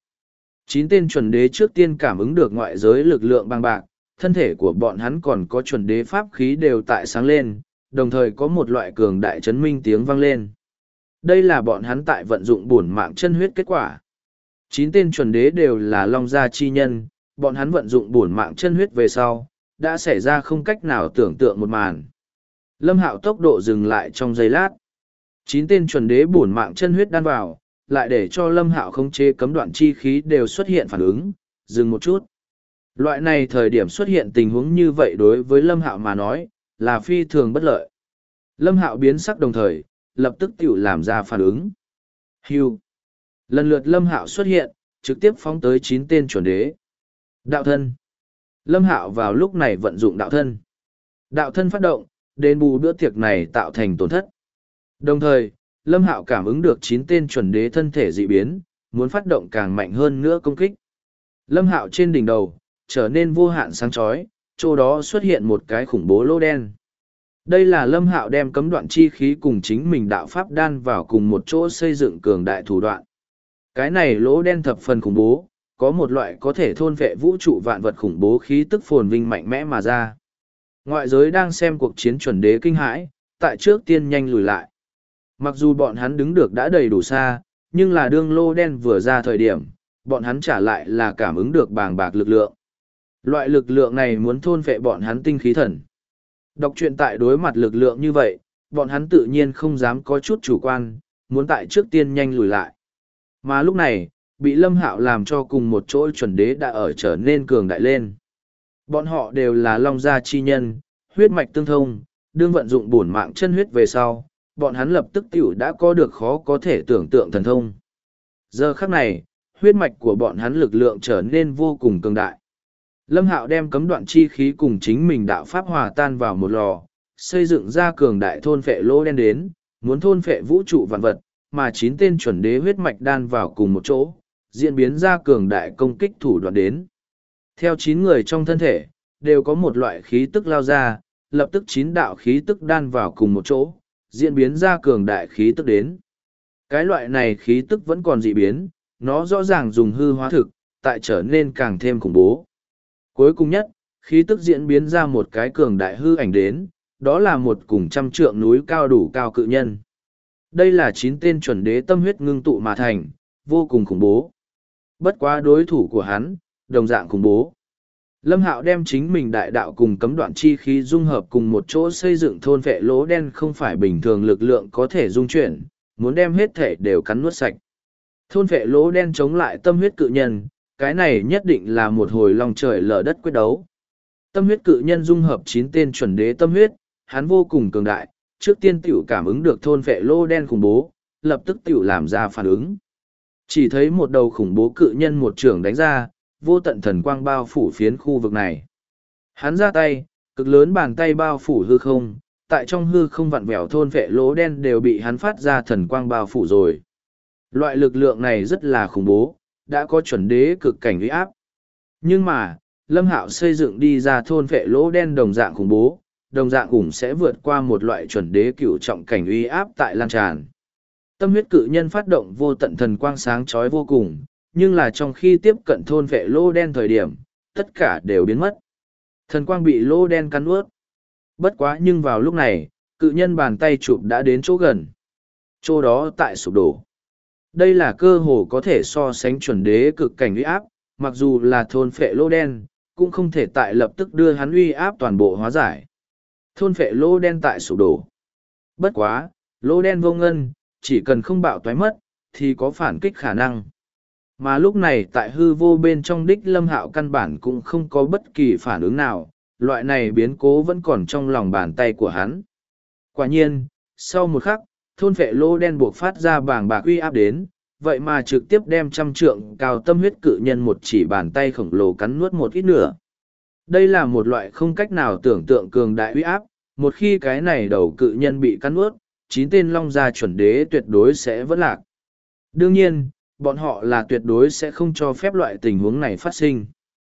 9 tên chuẩn đế trước tiên cảm ứng được ngoại giới lực lượng bàng bạc, thân thể của bọn hắn còn có chuẩn đế pháp khí đều tại sáng lên, đồng thời có một loại cường đại chấn minh tiếng vang lên. Đây là bọn hắn tại vận dụng bổn mạng chân huyết kết quả. 9 tên chuẩn đế đều là long gia chi nhân, bọn hắn vận dụng bổn mạng chân huyết về sau, đã xảy ra không cách nào tưởng tượng một màn. Lâm Hạo tốc độ dừng lại trong giây lát. 9 tên chuẩn đế bổn mạng chân huyết đan vào, lại để cho Lâm Hạo khống chế cấm đoạn chi khí đều xuất hiện phản ứng, dừng một chút. Loại này thời điểm xuất hiện tình huống như vậy đối với Lâm Hạo mà nói, là phi thường bất lợi. Lâm Hạo biến sắc đồng thời, lập tức tiểu làm ra phản ứng. Hưu. Lần lượt Lâm Hạo xuất hiện, trực tiếp phóng tới 9 tên chuẩn đế. Đạo thân. Lâm Hạo vào lúc này vận dụng đạo thân. Đạo thân phát động, đền bù bữa tiệc này tạo thành tổn thất. Đồng thời, Lâm Hạo cảm ứng được 9 tên chuẩn đế thân thể dị biến, muốn phát động càng mạnh hơn nữa công kích. Lâm Hạo trên đỉnh đầu, trở nên vô hạn sáng chói, chỗ đó xuất hiện một cái khủng bố lỗ đen. Đây là Lâm Hạo đem cấm đoạn chi khí cùng chính mình đạo pháp đan vào cùng một chỗ xây dựng cường đại thủ đoạn. Cái này lỗ đen thập phần khủng bố, có một loại có thể thôn vệ vũ trụ vạn vật khủng bố khí tức phồn vinh mạnh mẽ mà ra. Ngoại giới đang xem cuộc chiến chuẩn đế kinh hãi, tại trước tiên nhanh lùi lại. Mặc dù bọn hắn đứng được đã đầy đủ xa, nhưng là đương lô đen vừa ra thời điểm, bọn hắn trả lại là cảm ứng được bàng bạc lực lượng. Loại lực lượng này muốn thôn vệ bọn hắn tinh khí thần. Đọc truyện tại đối mặt lực lượng như vậy, bọn hắn tự nhiên không dám có chút chủ quan, muốn tại trước tiên nhanh lùi lại. Mà lúc này, bị Lâm Hạo làm cho cùng một chỗ chuẩn đế đã ở trở nên cường đại lên. Bọn họ đều là long gia chi nhân, huyết mạch tương thông, đương vận dụng bổn mạng chân huyết về sau, bọn hắn lập tức tiểu đã có được khó có thể tưởng tượng thần thông. Giờ khắc này, huyết mạch của bọn hắn lực lượng trở nên vô cùng cường đại. Lâm Hạo đem cấm đoạn chi khí cùng chính mình đạo pháp hòa tan vào một lò, xây dựng ra cường đại thôn phệ lỗ đen đến, muốn thôn phệ vũ trụ vạn vật, mà 9 tên chuẩn đế huyết mạch đan vào cùng một chỗ, diễn biến ra cường đại công kích thủ đoạn đến. Theo 9 người trong thân thể, đều có một loại khí tức lao ra, lập tức 9 đạo khí tức đan vào cùng một chỗ, diễn biến ra cường đại khí tức đến. Cái loại này khí tức vẫn còn dị biến, nó rõ ràng dùng hư hóa thực, tại trở nên càng thêm khủng bố. Cuối cùng nhất, khí tức diễn biến ra một cái cường đại hư ảnh đến, đó là một cùng 100 trượng núi cao đủ cao cự nhân. Đây là 9 tên chuẩn đế tâm huyết ngưng tụ mà thành, vô cùng khủng bố. Bất quá đối thủ của hắn, đồng dạng khủng bố. Lâm Hạo đem chính mình đại đạo cùng cấm đoạn chi khí dung hợp cùng một chỗ xây dựng thôn vệ lỗ đen không phải bình thường lực lượng có thể dung chuyển, muốn đem hết thể đều cắn nuốt sạch. Thôn vệ lỗ đen chống lại tâm huyết cự nhân, cái này nhất định là một hồi lòng trời lở đất quyết đấu. Tâm huyết cự nhân dung hợp 9 tên chuẩn đế tâm huyết, hắn vô cùng cường đại, trước tiên tiểu cảm ứng được thôn vệ lỗ đen khủng bố, lập tức tiểu làm ra phản ứng. Chỉ thấy một đầu khủng bố cự nhân một trưởng đánh ra, vô tận thần quang bao phủ phiến khu vực này. Hắn ra tay, cực lớn bàn tay bao phủ hư không, tại trong hư không vặn vẹo thôn vệ lỗ đen đều bị hắn phát ra thần quang bao phủ rồi. Loại lực lượng này rất là khủng bố, đã có chuẩn đế cực cảnh uy áp. Nhưng mà, Lâm Hạo xây dựng đi ra thôn vệ lỗ đen đồng dạng khủng bố, đồng dạng cũng sẽ vượt qua một loại chuẩn đế cửu trọng cảnh uy áp tại lan tràn. Tâm huyết cự nhân phát động vô tận thần quang sáng chói vô cùng, nhưng là trong khi tiếp cận thôn vệ lỗ đen thời điểm, tất cả đều biến mất. Thần quang bị lỗ đen cắn ướt. Bất quá nhưng vào lúc này, cự nhân bàn tay chụp đã đến chỗ gần. Chỗ đó tại sụp đổ. Đây là cơ hồ có thể so sánh chuẩn đế cực cảnh uy áp, mặc dù là thôn phệ lỗ đen, cũng không thể tại lập tức đưa hắn uy áp toàn bộ hóa giải. Thôn phệ lỗ đen tại sụp đổ. Bất quá, lỗ đen vô ngân, chỉ cần không bạo toái mất, thì có phản kích khả năng. Mà lúc này tại hư vô bên trong đích Lâm Hạo căn bản cũng không có bất kỳ phản ứng nào, loại này biến cố vẫn còn trong lòng bàn tay của hắn. Quả nhiên, sau một khắc, thôn phệ lỗ đen buộc phát ra bảng bạc uy áp đến, vậy mà trực tiếp đem trăm trượng cao tâm huyết cự nhân một chỉ bàn tay khổng lồ cắn nuốt một ít nữa. Đây là một loại không cách nào tưởng tượng cường đại uy áp, một khi cái này đầu cự nhân bị cắn nuốt, 9 tên long gia chuẩn đế tuyệt đối sẽ vỡ lạc. Đương nhiên, bọn họ là tuyệt đối sẽ không cho phép loại tình huống này phát sinh.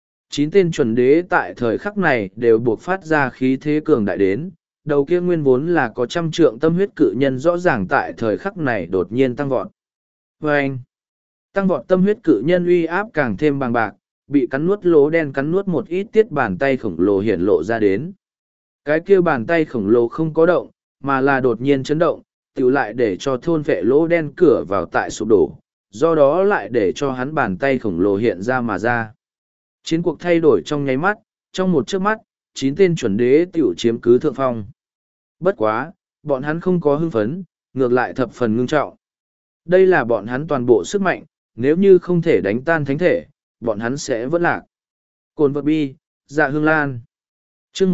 9 tên chuẩn đế tại thời khắc này đều buộc phát ra khí thế cường đại đến, đầu kia nguyên vốn là có trăm trượng tâm huyết cự nhân rõ ràng tại thời khắc này đột nhiên tăng vọt. Vâng! Tăng vọt tâm huyết cự nhân uy áp càng thêm bằng bạc, bị cắn nuốt lỗ đen cắn nuốt một ít tiết bàn tay khổng lồ hiển lộ ra đến. Cái kia bàn tay khổng lồ không có động, mà là đột nhiên chấn động, tự lại để cho thôn vệ lỗ đen cửa vào tại sụp đổ, do đó lại để cho hắn bàn tay khổng lồ hiện ra mà ra. Chiến cuộc thay đổi trong nháy mắt, trong một chớp mắt, 9 tên chuẩn đế tiểu chiếm cứ thượng phong. Bất quá, bọn hắn không có hưng phấn, ngược lại thập phần ngưng trọng. Đây là bọn hắn toàn bộ sức mạnh, nếu như không thể đánh tan thánh thể, bọn hắn sẽ vỡ lạc. Cồn vật bi, dạ hương lan. Chương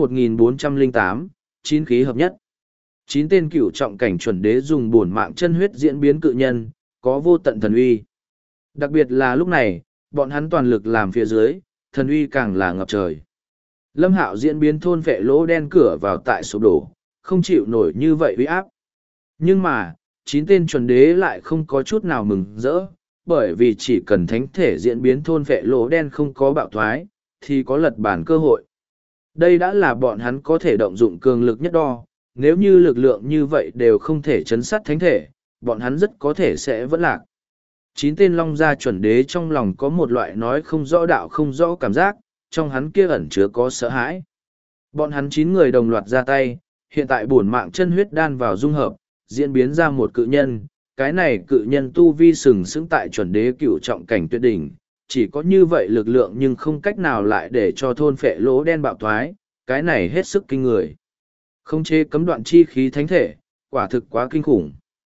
1408, 9 khí hợp nhất. 9 tên cửu trọng cảnh chuẩn đế dùng bổn mạng chân huyết diễn biến cự nhân, có vô tận thần uy. Đặc biệt là lúc này, bọn hắn toàn lực làm phía dưới, thần uy càng là ngập trời. Lâm Hạo diễn biến thôn vệ lỗ đen cửa vào tại sụp đổ, không chịu nổi như vậy uy áp. Nhưng mà, 9 tên chuẩn đế lại không có chút nào mừng rỡ, bởi vì chỉ cần thánh thể diễn biến thôn vệ lỗ đen không có bạo thoái, thì có lật bản cơ hội. Đây đã là bọn hắn có thể động dụng cường lực nhất đo, nếu như lực lượng như vậy đều không thể chấn sát thánh thể, bọn hắn rất có thể sẽ vẫn lạc. 9 tên long gia chuẩn đế trong lòng có một loại nói không rõ đạo không rõ cảm giác, trong hắn kia ẩn chứa có sợ hãi. Bọn hắn 9 người đồng loạt ra tay, hiện tại bổn mạng chân huyết đan vào dung hợp, diễn biến ra một cự nhân. Cái này cự nhân tu vi sừng sững tại chuẩn đế cửu trọng cảnh tuyệt đỉnh, chỉ có như vậy lực lượng nhưng không cách nào lại để cho thôn phệ lỗ đen bạo thoái, cái này hết sức kinh người. Không chế cấm đoạn chi khí thánh thể, quả thực quá kinh khủng.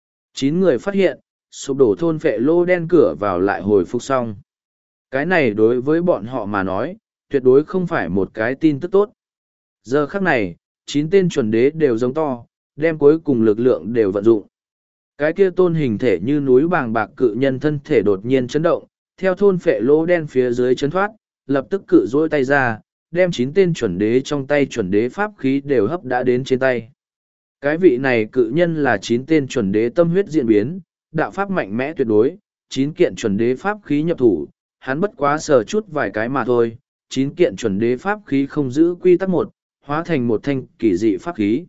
9 người phát hiện, sụp đổ thôn phệ lỗ đen cửa vào lại hồi phục xong. Cái này đối với bọn họ mà nói, tuyệt đối không phải một cái tin tức tốt. Giờ khắc này, 9 tên chuẩn đế đều giống to, đem cuối cùng lực lượng đều vận dụng. Cái kia tôn hình thể như núi bàng bạc cự nhân thân thể đột nhiên chấn động, theo thôn phệ lỗ đen phía dưới chấn thoát, lập tức cự dỗi tay ra, đem 9 tên chuẩn đế trong tay chuẩn đế pháp khí đều hấp đã đến trên tay. Cái vị này cự nhân là 9 tên chuẩn đế tâm huyết diễn biến, đạo pháp mạnh mẽ tuyệt đối, 9 kiện chuẩn đế pháp khí nhập thủ, hắn bất quá sờ chút vài cái mà thôi, 9 kiện chuẩn đế pháp khí không giữ quy tắc một, hóa thành một thanh kỳ dị pháp khí.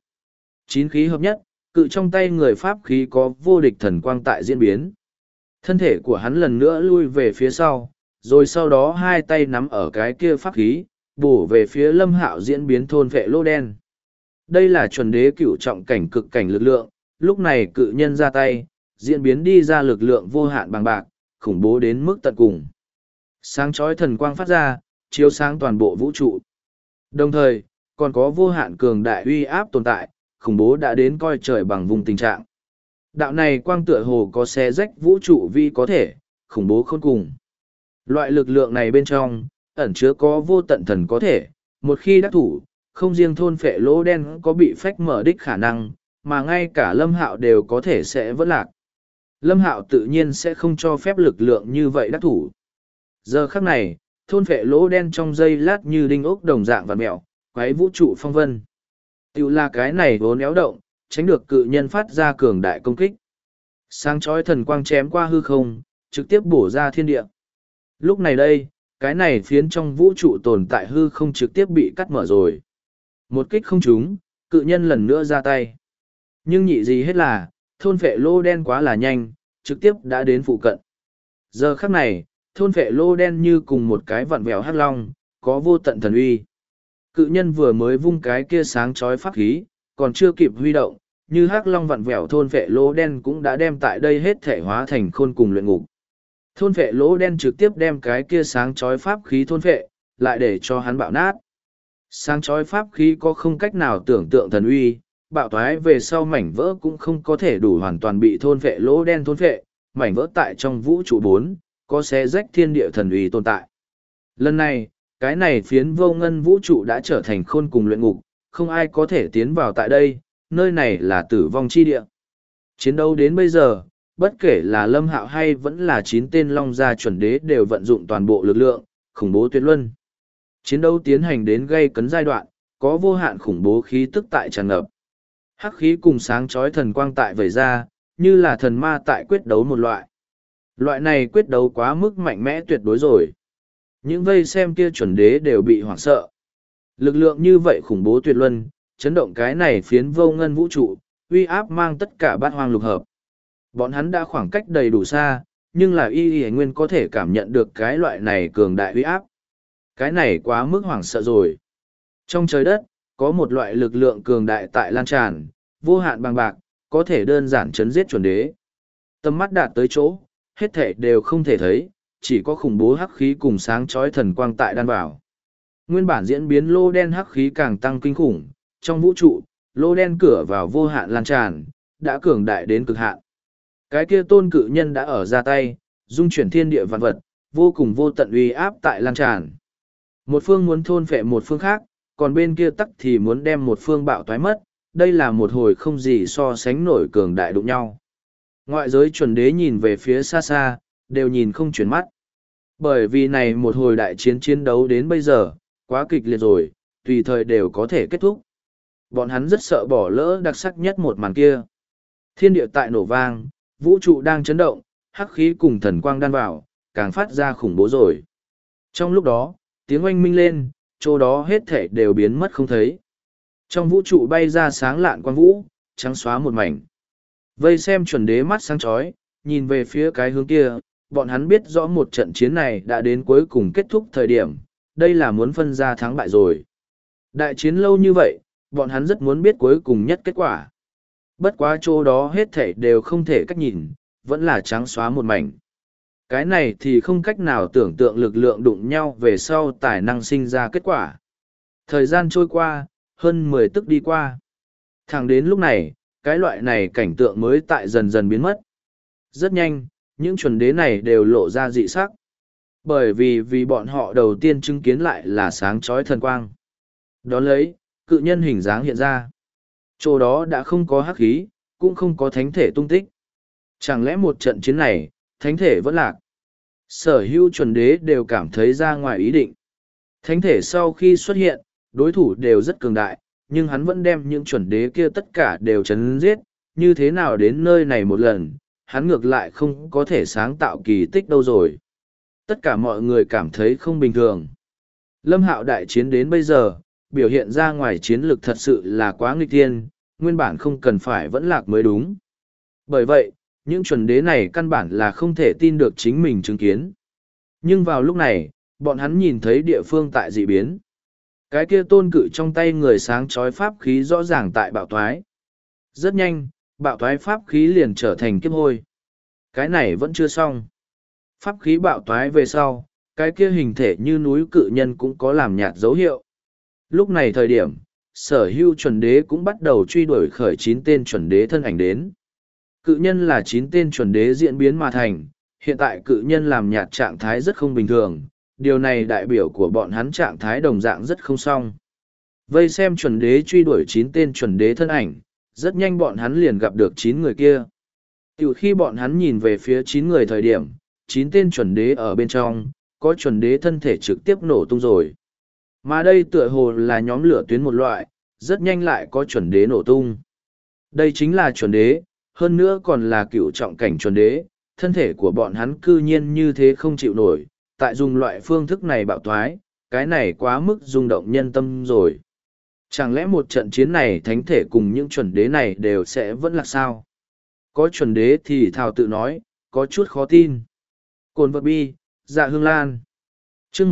9 khí hợp nhất, cự trong tay người pháp khí có vô địch thần quang tại diễn biến. Thân thể của hắn lần nữa lui về phía sau, rồi sau đó hai tay nắm ở cái kia pháp khí, bổ về phía Lâm Hạo diễn biến thôn vệ lỗ đen. Đây là chuẩn đế cửu trọng cảnh cực cảnh lực lượng, lúc này cự nhân ra tay, diễn biến đi ra lực lượng vô hạn bằng bạc, khủng bố đến mức tận cùng. Sáng chói thần quang phát ra, chiếu sáng toàn bộ vũ trụ. Đồng thời, còn có vô hạn cường đại uy áp tồn tại, khủng bố đã đến coi trời bằng vùng tình trạng. Đạo này quang tựa hồ có xé rách vũ trụ vi có thể, khủng bố khôn cùng. Loại lực lượng này bên trong, ẩn chứa có vô tận thần có thể, một khi đắc thủ, không riêng thôn phệ lỗ đen có bị phách mở đích khả năng, mà ngay cả Lâm Hạo đều có thể sẽ vỡ lạc. Lâm Hạo tự nhiên sẽ không cho phép lực lượng như vậy đắc thủ. Giờ khắc này, thôn phệ lỗ đen trong giây lát như đinh ốc đồng dạng và mẹo, quấy vũ trụ phong vân. Tiểu là cái này vốn éo động, tránh được cự nhân phát ra cường đại công kích. Sáng chói thần quang chém qua hư không, trực tiếp bổ ra thiên địa. Lúc này đây, cái này phiến trong vũ trụ tồn tại hư không trực tiếp bị cắt mở rồi. Một kích không trúng, cự nhân lần nữa ra tay. Nhưng nhị gì hết là, thôn phệ lô đen quá là nhanh, trực tiếp đã đến phụ cận. Giờ khắc này, thôn phệ lô đen như cùng một cái vặn vẹo hắc long, có vô tận thần uy. Cự nhân vừa mới vung cái kia sáng chói pháp khí, còn chưa kịp huy động, như hắc long vặn vẹo thôn phệ lô đen cũng đã đem tại đây hết thể hóa thành khôn cùng luyện ngục. Thôn phệ lỗ đen trực tiếp đem cái kia sáng chói pháp khí thôn phệ, lại để cho hắn bạo nát. Sáng chói pháp khí có không cách nào tưởng tượng thần uy, bạo toái về sau mảnh vỡ cũng không có thể đủ hoàn toàn bị thôn phệ lỗ đen thôn phệ, mảnh vỡ tại trong vũ trụ 4, có xé rách thiên địa thần uy tồn tại. Lần này, cái này phiến vô ngân vũ trụ đã trở thành khôn cùng luyện ngục, không ai có thể tiến vào tại đây, nơi này là tử vong chi địa. Chiến đấu đến bây giờ, bất kể là Lâm Hạo hay vẫn là 9 tên Long Gia chuẩn đế đều vận dụng toàn bộ lực lượng, khủng bố tuyệt luân. Chiến đấu tiến hành đến gây cấn giai đoạn, có vô hạn khủng bố khí tức tại tràn ngập. Hắc khí cùng sáng chói thần quang tại vẩy ra, như là thần ma tại quyết đấu một loại. Loại này quyết đấu quá mức mạnh mẽ tuyệt đối rồi. Những vây xem kia chuẩn đế đều bị hoảng sợ. Lực lượng như vậy khủng bố tuyệt luân, chấn động cái này phiến vô ngân vũ trụ, uy áp mang tất cả bát hoang lục hợp. Bọn hắn đã khoảng cách đầy đủ xa, nhưng là y nguyên có thể cảm nhận được cái loại này cường đại uy áp. Cái này quá mức hoảng sợ rồi. Trong trời đất, có một loại lực lượng cường đại tại lan tràn, vô hạn bằng bạc, có thể đơn giản chấn giết chuẩn đế. Tầm mắt đạt tới chỗ, hết thể đều không thể thấy, chỉ có khủng bố hắc khí cùng sáng chói thần quang tại đan vào. Nguyên bản diễn biến lô đen hắc khí càng tăng kinh khủng, trong vũ trụ, lô đen cửa vào vô hạn lan tràn, đã cường đại đến cực hạn. Cái kia tôn cự nhân đã ở ra tay, dung chuyển thiên địa vạn vật, vô cùng vô tận uy áp tại lan tràn. Một phương muốn thôn phệ một phương khác, còn bên kia tắc thì muốn đem một phương bạo toái mất, đây là một hồi không gì so sánh nổi cường đại đụng nhau. Ngoại giới chuẩn đế nhìn về phía xa xa, đều nhìn không chuyển mắt. Bởi vì này một hồi đại chiến chiến đấu đến bây giờ, quá kịch liệt rồi, tùy thời đều có thể kết thúc. Bọn hắn rất sợ bỏ lỡ đặc sắc nhất một màn kia. Thiên địa tại nổ vang, vũ trụ đang chấn động, hắc khí cùng thần quang đan vào, càng phát ra khủng bố rồi. Trong lúc đó, tiếng oanh minh lên, chỗ đó hết thể đều biến mất không thấy. Trong vũ trụ bay ra sáng lạn quang vũ, trắng xóa một mảnh. Vây xem chuẩn đế mắt sáng chói, nhìn về phía cái hướng kia, bọn hắn biết rõ một trận chiến này đã đến cuối cùng kết thúc thời điểm, đây là muốn phân ra thắng bại rồi. Đại chiến lâu như vậy, bọn hắn rất muốn biết cuối cùng nhất kết quả. Bất quá chỗ đó hết thể đều không thể cách nhìn, vẫn là trắng xóa một mảnh. Cái này thì không cách nào tưởng tượng lực lượng đụng nhau về sau tài năng sinh ra kết quả. Thời gian trôi qua, hơn 10 tức đi qua. Thẳng đến lúc này, cái loại này cảnh tượng mới tại dần dần biến mất. Rất nhanh, những chuẩn đế này đều lộ ra dị sắc. Bởi vì bọn họ đầu tiên chứng kiến lại là sáng chói thần quang. Đón lấy, cự nhân hình dáng hiện ra. Chỗ đó đã không có hắc khí, cũng không có thánh thể tung tích. Chẳng lẽ một trận chiến này, thánh thể vẫn lạc? Sở hữu chuẩn đế đều cảm thấy ra ngoài ý định. Thánh thể sau khi xuất hiện, đối thủ đều rất cường đại, nhưng hắn vẫn đem những chuẩn đế kia tất cả đều chấn giết, như thế nào đến nơi này một lần, hắn ngược lại không có thể sáng tạo kỳ tích đâu rồi. Tất cả mọi người cảm thấy không bình thường. Lâm Hạo đại chiến đến bây giờ, biểu hiện ra ngoài chiến lực thật sự là quá nghịch thiên, nguyên bản không cần phải vẫn lạc mới đúng. Bởi vậy, những chuẩn đế này căn bản là không thể tin được chính mình chứng kiến. Nhưng vào lúc này, bọn hắn nhìn thấy địa phương tại dị biến. Cái kia tôn cự trong tay người sáng chói pháp khí rõ ràng tại bạo thoái. Rất nhanh, bạo thoái pháp khí liền trở thành kiếp hôi. Cái này vẫn chưa xong. Pháp khí bạo thoái về sau, cái kia hình thể như núi cự nhân cũng có làm nhạt dấu hiệu. Lúc này thời điểm, sở hữu chuẩn đế cũng bắt đầu truy đuổi khởi 9 tên chuẩn đế thân ảnh đến. Cự nhân là 9 tên chuẩn đế diễn biến mà thành, hiện tại cự nhân làm nhạt trạng thái rất không bình thường, điều này đại biểu của bọn hắn trạng thái đồng dạng rất không xong. Vây xem chuẩn đế truy đuổi 9 tên chuẩn đế thân ảnh, rất nhanh bọn hắn liền gặp được 9 người kia. Từ khi bọn hắn nhìn về phía 9 người thời điểm, 9 tên chuẩn đế ở bên trong, có chuẩn đế thân thể trực tiếp nổ tung rồi. Mà đây tựa hồ là nhóm lửa tuyến một loại, rất nhanh lại có chuẩn đế nổ tung. Đây chính là chuẩn đế, hơn nữa còn là cựu trọng cảnh chuẩn đế, thân thể của bọn hắn cư nhiên như thế không chịu nổi, tại dùng loại phương thức này bạo thoái, cái này quá mức rung động nhân tâm rồi. Chẳng lẽ một trận chiến này thánh thể cùng những chuẩn đế này đều sẽ vẫn là sao? Có chuẩn đế thì thào tự nói, có chút khó tin. Cồn vật bi, dạ hương lan. chương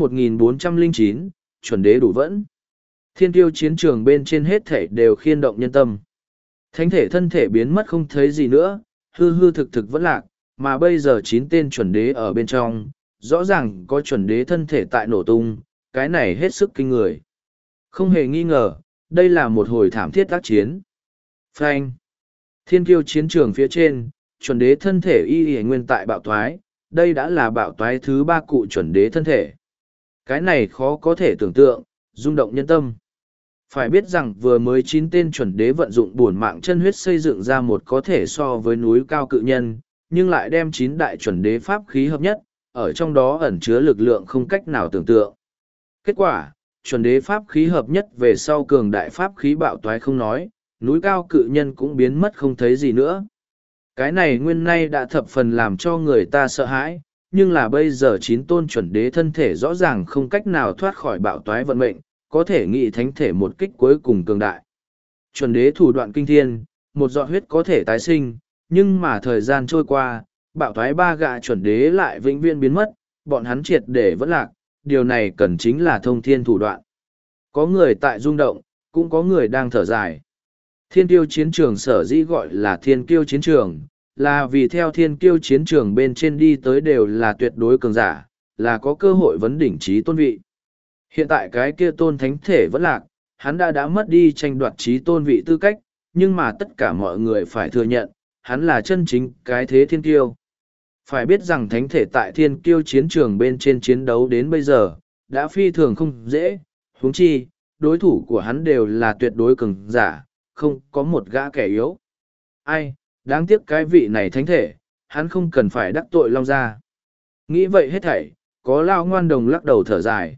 1409, chuẩn đế đủ vẫn. Thiên tiêu chiến trường bên trên hết thể đều khiên động nhân tâm. Thánh thể thân thể biến mất không thấy gì nữa, hư hư thực thực vẫn lạc, mà bây giờ 9 tên chuẩn đế ở bên trong, rõ ràng có chuẩn đế thân thể tại nổ tung, cái này hết sức kinh người. Không hề nghi ngờ, đây là một hồi thảm thiết tác chiến. Phanh. Thiên kiêu chiến trường phía trên, chuẩn đế thân thể y nguyên tại bạo thoái, đây đã là bạo thoái thứ 3 cụ chuẩn đế thân thể. Cái này khó có thể tưởng tượng, rung động nhân tâm. Phải biết rằng vừa mới 9 tên chuẩn đế vận dụng bổn mạng chân huyết xây dựng ra một có thể so với núi cao cự nhân, nhưng lại đem 9 đại chuẩn đế pháp khí hợp nhất, ở trong đó ẩn chứa lực lượng không cách nào tưởng tượng. Kết quả, chuẩn đế pháp khí hợp nhất về sau cường đại pháp khí bạo toái không nói, núi cao cự nhân cũng biến mất không thấy gì nữa. Cái này nguyên nay đã thập phần làm cho người ta sợ hãi, nhưng là bây giờ 9 tôn chuẩn đế thân thể rõ ràng không cách nào thoát khỏi bạo toái vận mệnh, có thể nghĩ thánh thể một kích cuối cùng cường đại. Chuẩn đế thủ đoạn kinh thiên, một giọt huyết có thể tái sinh, nhưng mà thời gian trôi qua, bạo toái 3 gã chuẩn đế lại vĩnh viễn biến mất, bọn hắn triệt để vẫn lạc, điều này cần chính là thông thiên thủ đoạn. Có người tại rung động, cũng có người đang thở dài. Thiên kiêu chiến trường sở dĩ gọi là thiên kiêu chiến trường, là vì theo thiên kiêu chiến trường bên trên đi tới đều là tuyệt đối cường giả, là có cơ hội vấn đỉnh trí tôn vị. Hiện tại cái kia tôn thánh thể vẫn lạc, hắn đã mất đi tranh đoạt trí tôn vị tư cách, nhưng mà tất cả mọi người phải thừa nhận, hắn là chân chính cái thế thiên kiêu. Phải biết rằng thánh thể tại thiên kiêu chiến trường bên trên chiến đấu đến bây giờ, đã phi thường không dễ, huống chi, đối thủ của hắn đều là tuyệt đối cường giả, không có một gã kẻ yếu. Ai, đáng tiếc cái vị này thánh thể, hắn không cần phải đắc tội Long Gia. Nghĩ vậy hết thảy, có lao ngoan đồng lắc đầu thở dài.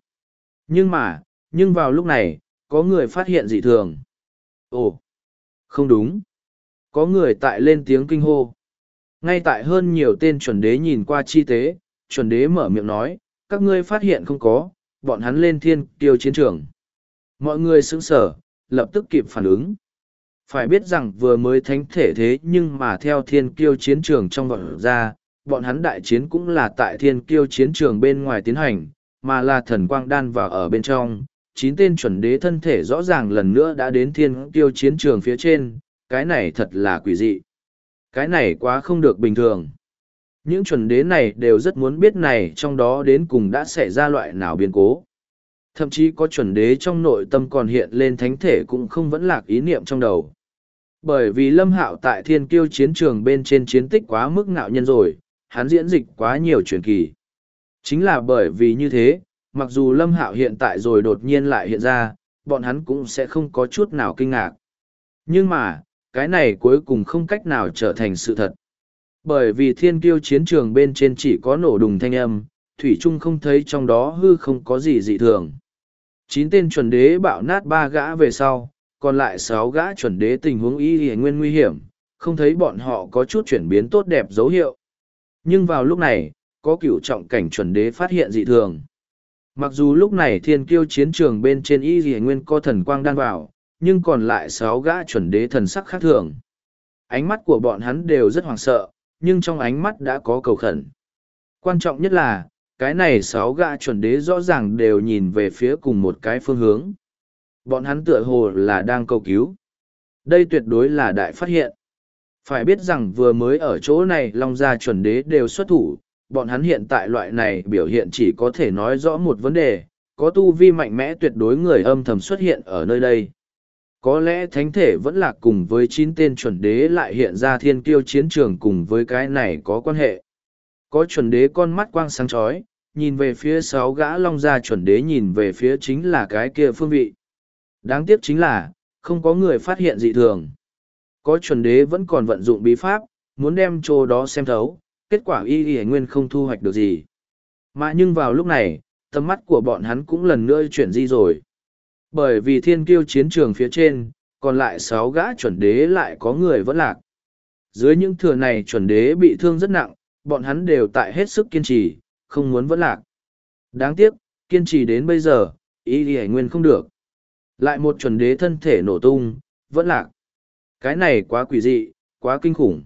Nhưng vào lúc này, có người phát hiện dị thường. Ồ, không đúng. Có người tại lên tiếng kinh hô. Ngay tại hơn nhiều tên chuẩn đế nhìn qua chi tế, chuẩn đế mở miệng nói, các ngươi phát hiện không có, bọn hắn lên thiên kiêu chiến trường. Mọi người sững sờ, lập tức kịp phản ứng. Phải biết rằng vừa mới thánh thể thế nhưng mà theo thiên kiêu chiến trường trong vọng ra, bọn hắn đại chiến cũng là tại thiên kiêu chiến trường bên ngoài tiến hành, mà là thần quang đan vào ở bên trong. 9 tên chuẩn đế thân thể rõ ràng lần nữa đã đến thiên kiêu chiến trường phía trên, cái này thật là quỷ dị. Cái này quá không được bình thường. Những chuẩn đế này đều rất muốn biết này trong đó đến cùng đã xảy ra loại nào biến cố. Thậm chí có chuẩn đế trong nội tâm còn hiện lên thánh thể cũng không vẫn lạc ý niệm trong đầu. Bởi vì Lâm Hạo tại thiên kiêu chiến trường bên trên chiến tích quá mức ngạo nhân rồi, hắn diễn dịch quá nhiều truyền kỳ. Chính là bởi vì như thế, mặc dù Lâm Hạo hiện tại rồi đột nhiên lại hiện ra, bọn hắn cũng sẽ không có chút nào kinh ngạc. Nhưng mà, cái này cuối cùng không cách nào trở thành sự thật. Bởi vì thiên kiêu chiến trường bên trên chỉ có nổ đùng thanh âm, Thủy Trung không thấy trong đó hư không có gì dị thường. 9 tên chuẩn đế bạo nát 3 gã về sau, còn lại 6 gã chuẩn đế tình huống y nguyên nguy hiểm, không thấy bọn họ có chút chuyển biến tốt đẹp dấu hiệu. Nhưng vào lúc này, có cửu trọng cảnh chuẩn đế phát hiện dị thường. Mặc dù lúc này thiên kiêu chiến trường bên trên y nguyên có thần quang đan vào, nhưng còn lại 6 gã chuẩn đế thần sắc khác thường. Ánh mắt của bọn hắn đều rất hoảng sợ, nhưng trong ánh mắt đã có cầu khẩn. Quan trọng nhất là, cái này 6 gã chuẩn đế rõ ràng đều nhìn về phía cùng một cái phương hướng. Bọn hắn tựa hồ là đang cầu cứu. Đây tuyệt đối là đại phát hiện. Phải biết rằng vừa mới ở chỗ này Long Gia chuẩn đế đều xuất thủ, bọn hắn hiện tại loại này biểu hiện chỉ có thể nói rõ một vấn đề, có tu vi mạnh mẽ tuyệt đối người âm thầm xuất hiện ở nơi đây. Có lẽ thánh thể vẫn là cùng với 9 tên chuẩn đế lại hiện ra thiên kiêu chiến trường cùng với cái này có quan hệ. Có chuẩn đế con mắt quang sáng chói, nhìn về phía 6 gã Long Gia chuẩn đế nhìn về phía chính là cái kia phương vị. Đáng tiếc chính là, không có người phát hiện dị thường. Có chuẩn đế vẫn còn vận dụng bí pháp, muốn đem chỗ đó xem thấu, kết quả y nguyên không thu hoạch được gì. Mà nhưng vào lúc này, tầm mắt của bọn hắn cũng lần nữa chuyển di rồi. Bởi vì thiên kiêu chiến trường phía trên, còn lại 6 gã chuẩn đế lại có người vẫn lạc. Dưới những thừa này chuẩn đế bị thương rất nặng, bọn hắn đều tại hết sức kiên trì, không muốn vẫn lạc. Đáng tiếc, kiên trì đến bây giờ, ý thì nguyên không được. Lại một chuẩn đế thân thể nổ tung, vẫn lạc. Cái này quá quỷ dị, quá kinh khủng.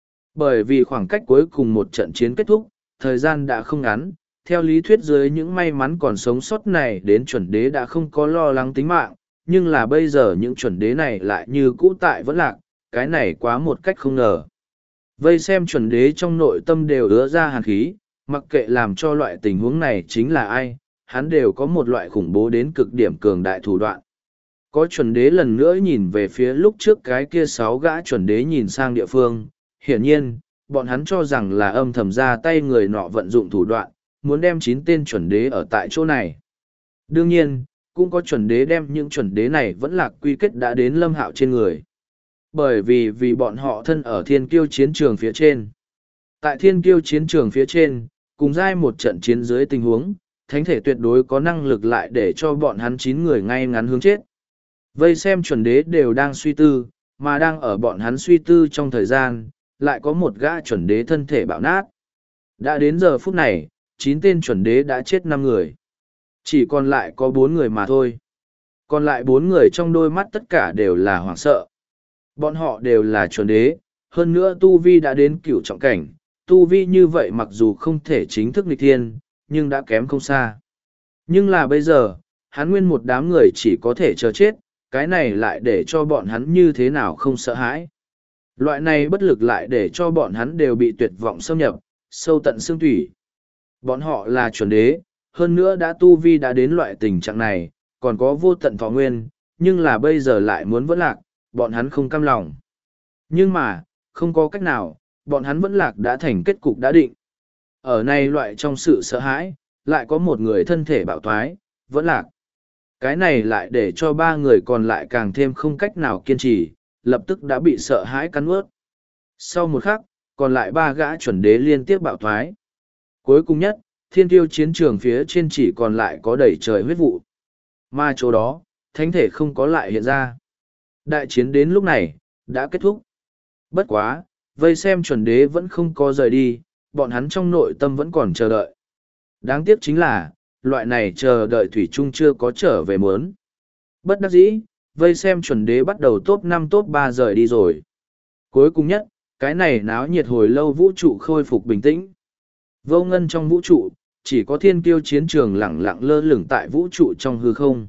Bởi vì khoảng cách cuối cùng một trận chiến kết thúc, thời gian đã không ngắn, theo lý thuyết dưới những may mắn còn sống sót này đến chuẩn đế đã không có lo lắng tính mạng, nhưng là bây giờ những chuẩn đế này lại như cũ tại vẫn lạc, cái này quá một cách không ngờ. Vây xem chuẩn đế trong nội tâm đều ứa ra hàn khí, mặc kệ làm cho loại tình huống này chính là ai, hắn đều có một loại khủng bố đến cực điểm cường đại thủ đoạn. Có chuẩn đế lần nữa nhìn về phía lúc trước cái kia 6 gã chuẩn đế nhìn sang địa phương, hiển nhiên, bọn hắn cho rằng là âm thầm ra tay người nọ vận dụng thủ đoạn, muốn đem 9 tên chuẩn đế ở tại chỗ này. Đương nhiên, cũng có chuẩn đế đem những chuẩn đế này vẫn là quy kết đã đến Lâm Hạo trên người. Bởi vì bọn họ thân ở thiên kiêu chiến trường phía trên. Tại thiên kiêu chiến trường phía trên, cùng giai một trận chiến dưới tình huống, thánh thể tuyệt đối có năng lực lại để cho bọn hắn 9 người ngay ngắn hướng chết. Vây xem chuẩn đế đều đang suy tư, mà đang ở bọn hắn suy tư trong thời gian, lại có một gã chuẩn đế thân thể bạo nát. Đã đến giờ phút này, 9 tên chuẩn đế đã chết 5 người. Chỉ còn lại có 4 người mà thôi. Còn lại 4 người trong đôi mắt tất cả đều là hoảng sợ. Bọn họ đều là chuẩn đế, hơn nữa Tu Vi đã đến cửu trọng cảnh. Tu Vi như vậy mặc dù không thể chính thức nghịch thiên, nhưng đã kém không xa. Nhưng là bây giờ, hắn nguyên một đám người chỉ có thể chờ chết, cái này lại để cho bọn hắn như thế nào không sợ hãi. Loại này bất lực lại để cho bọn hắn đều bị tuyệt vọng xâm nhập, sâu tận xương thủy. Bọn họ là chuẩn đế, hơn nữa đã tu vi đã đến loại tình trạng này, còn có vô tận thọ nguyên, nhưng là bây giờ lại muốn vẫn lạc, bọn hắn không cam lòng. Nhưng mà, không có cách nào, bọn hắn vẫn lạc đã thành kết cục đã định. Ở này loại trong sự sợ hãi, lại có một người thân thể bạo thoái, vẫn lạc. Cái này lại để cho 3 người còn lại càng thêm không cách nào kiên trì, lập tức đã bị sợ hãi cắn ướt. Sau một khắc, còn lại 3 gã chuẩn đế liên tiếp bạo thoái. Cuối cùng nhất, thiên tiêu chiến trường phía trên chỉ còn lại có đầy trời huyết vụ. Mà chỗ đó, thánh thể không có lại hiện ra. Đại chiến đến lúc này, đã kết thúc. Bất quá, vây xem chuẩn đế vẫn không có rời đi, bọn hắn trong nội tâm vẫn còn chờ đợi. Đáng tiếc chính là, loại này chờ đợi thủy chung chưa có trở về muốn. Bất đắc dĩ, vây xem chuẩn đế bắt đầu top 5 top 3 rời đi rồi. Cuối cùng nhất, cái này náo nhiệt hồi lâu vũ trụ khôi phục bình tĩnh. Vô ngân trong vũ trụ, chỉ có thiên kiêu chiến trường lẳng lặng lơ lửng tại vũ trụ trong hư không.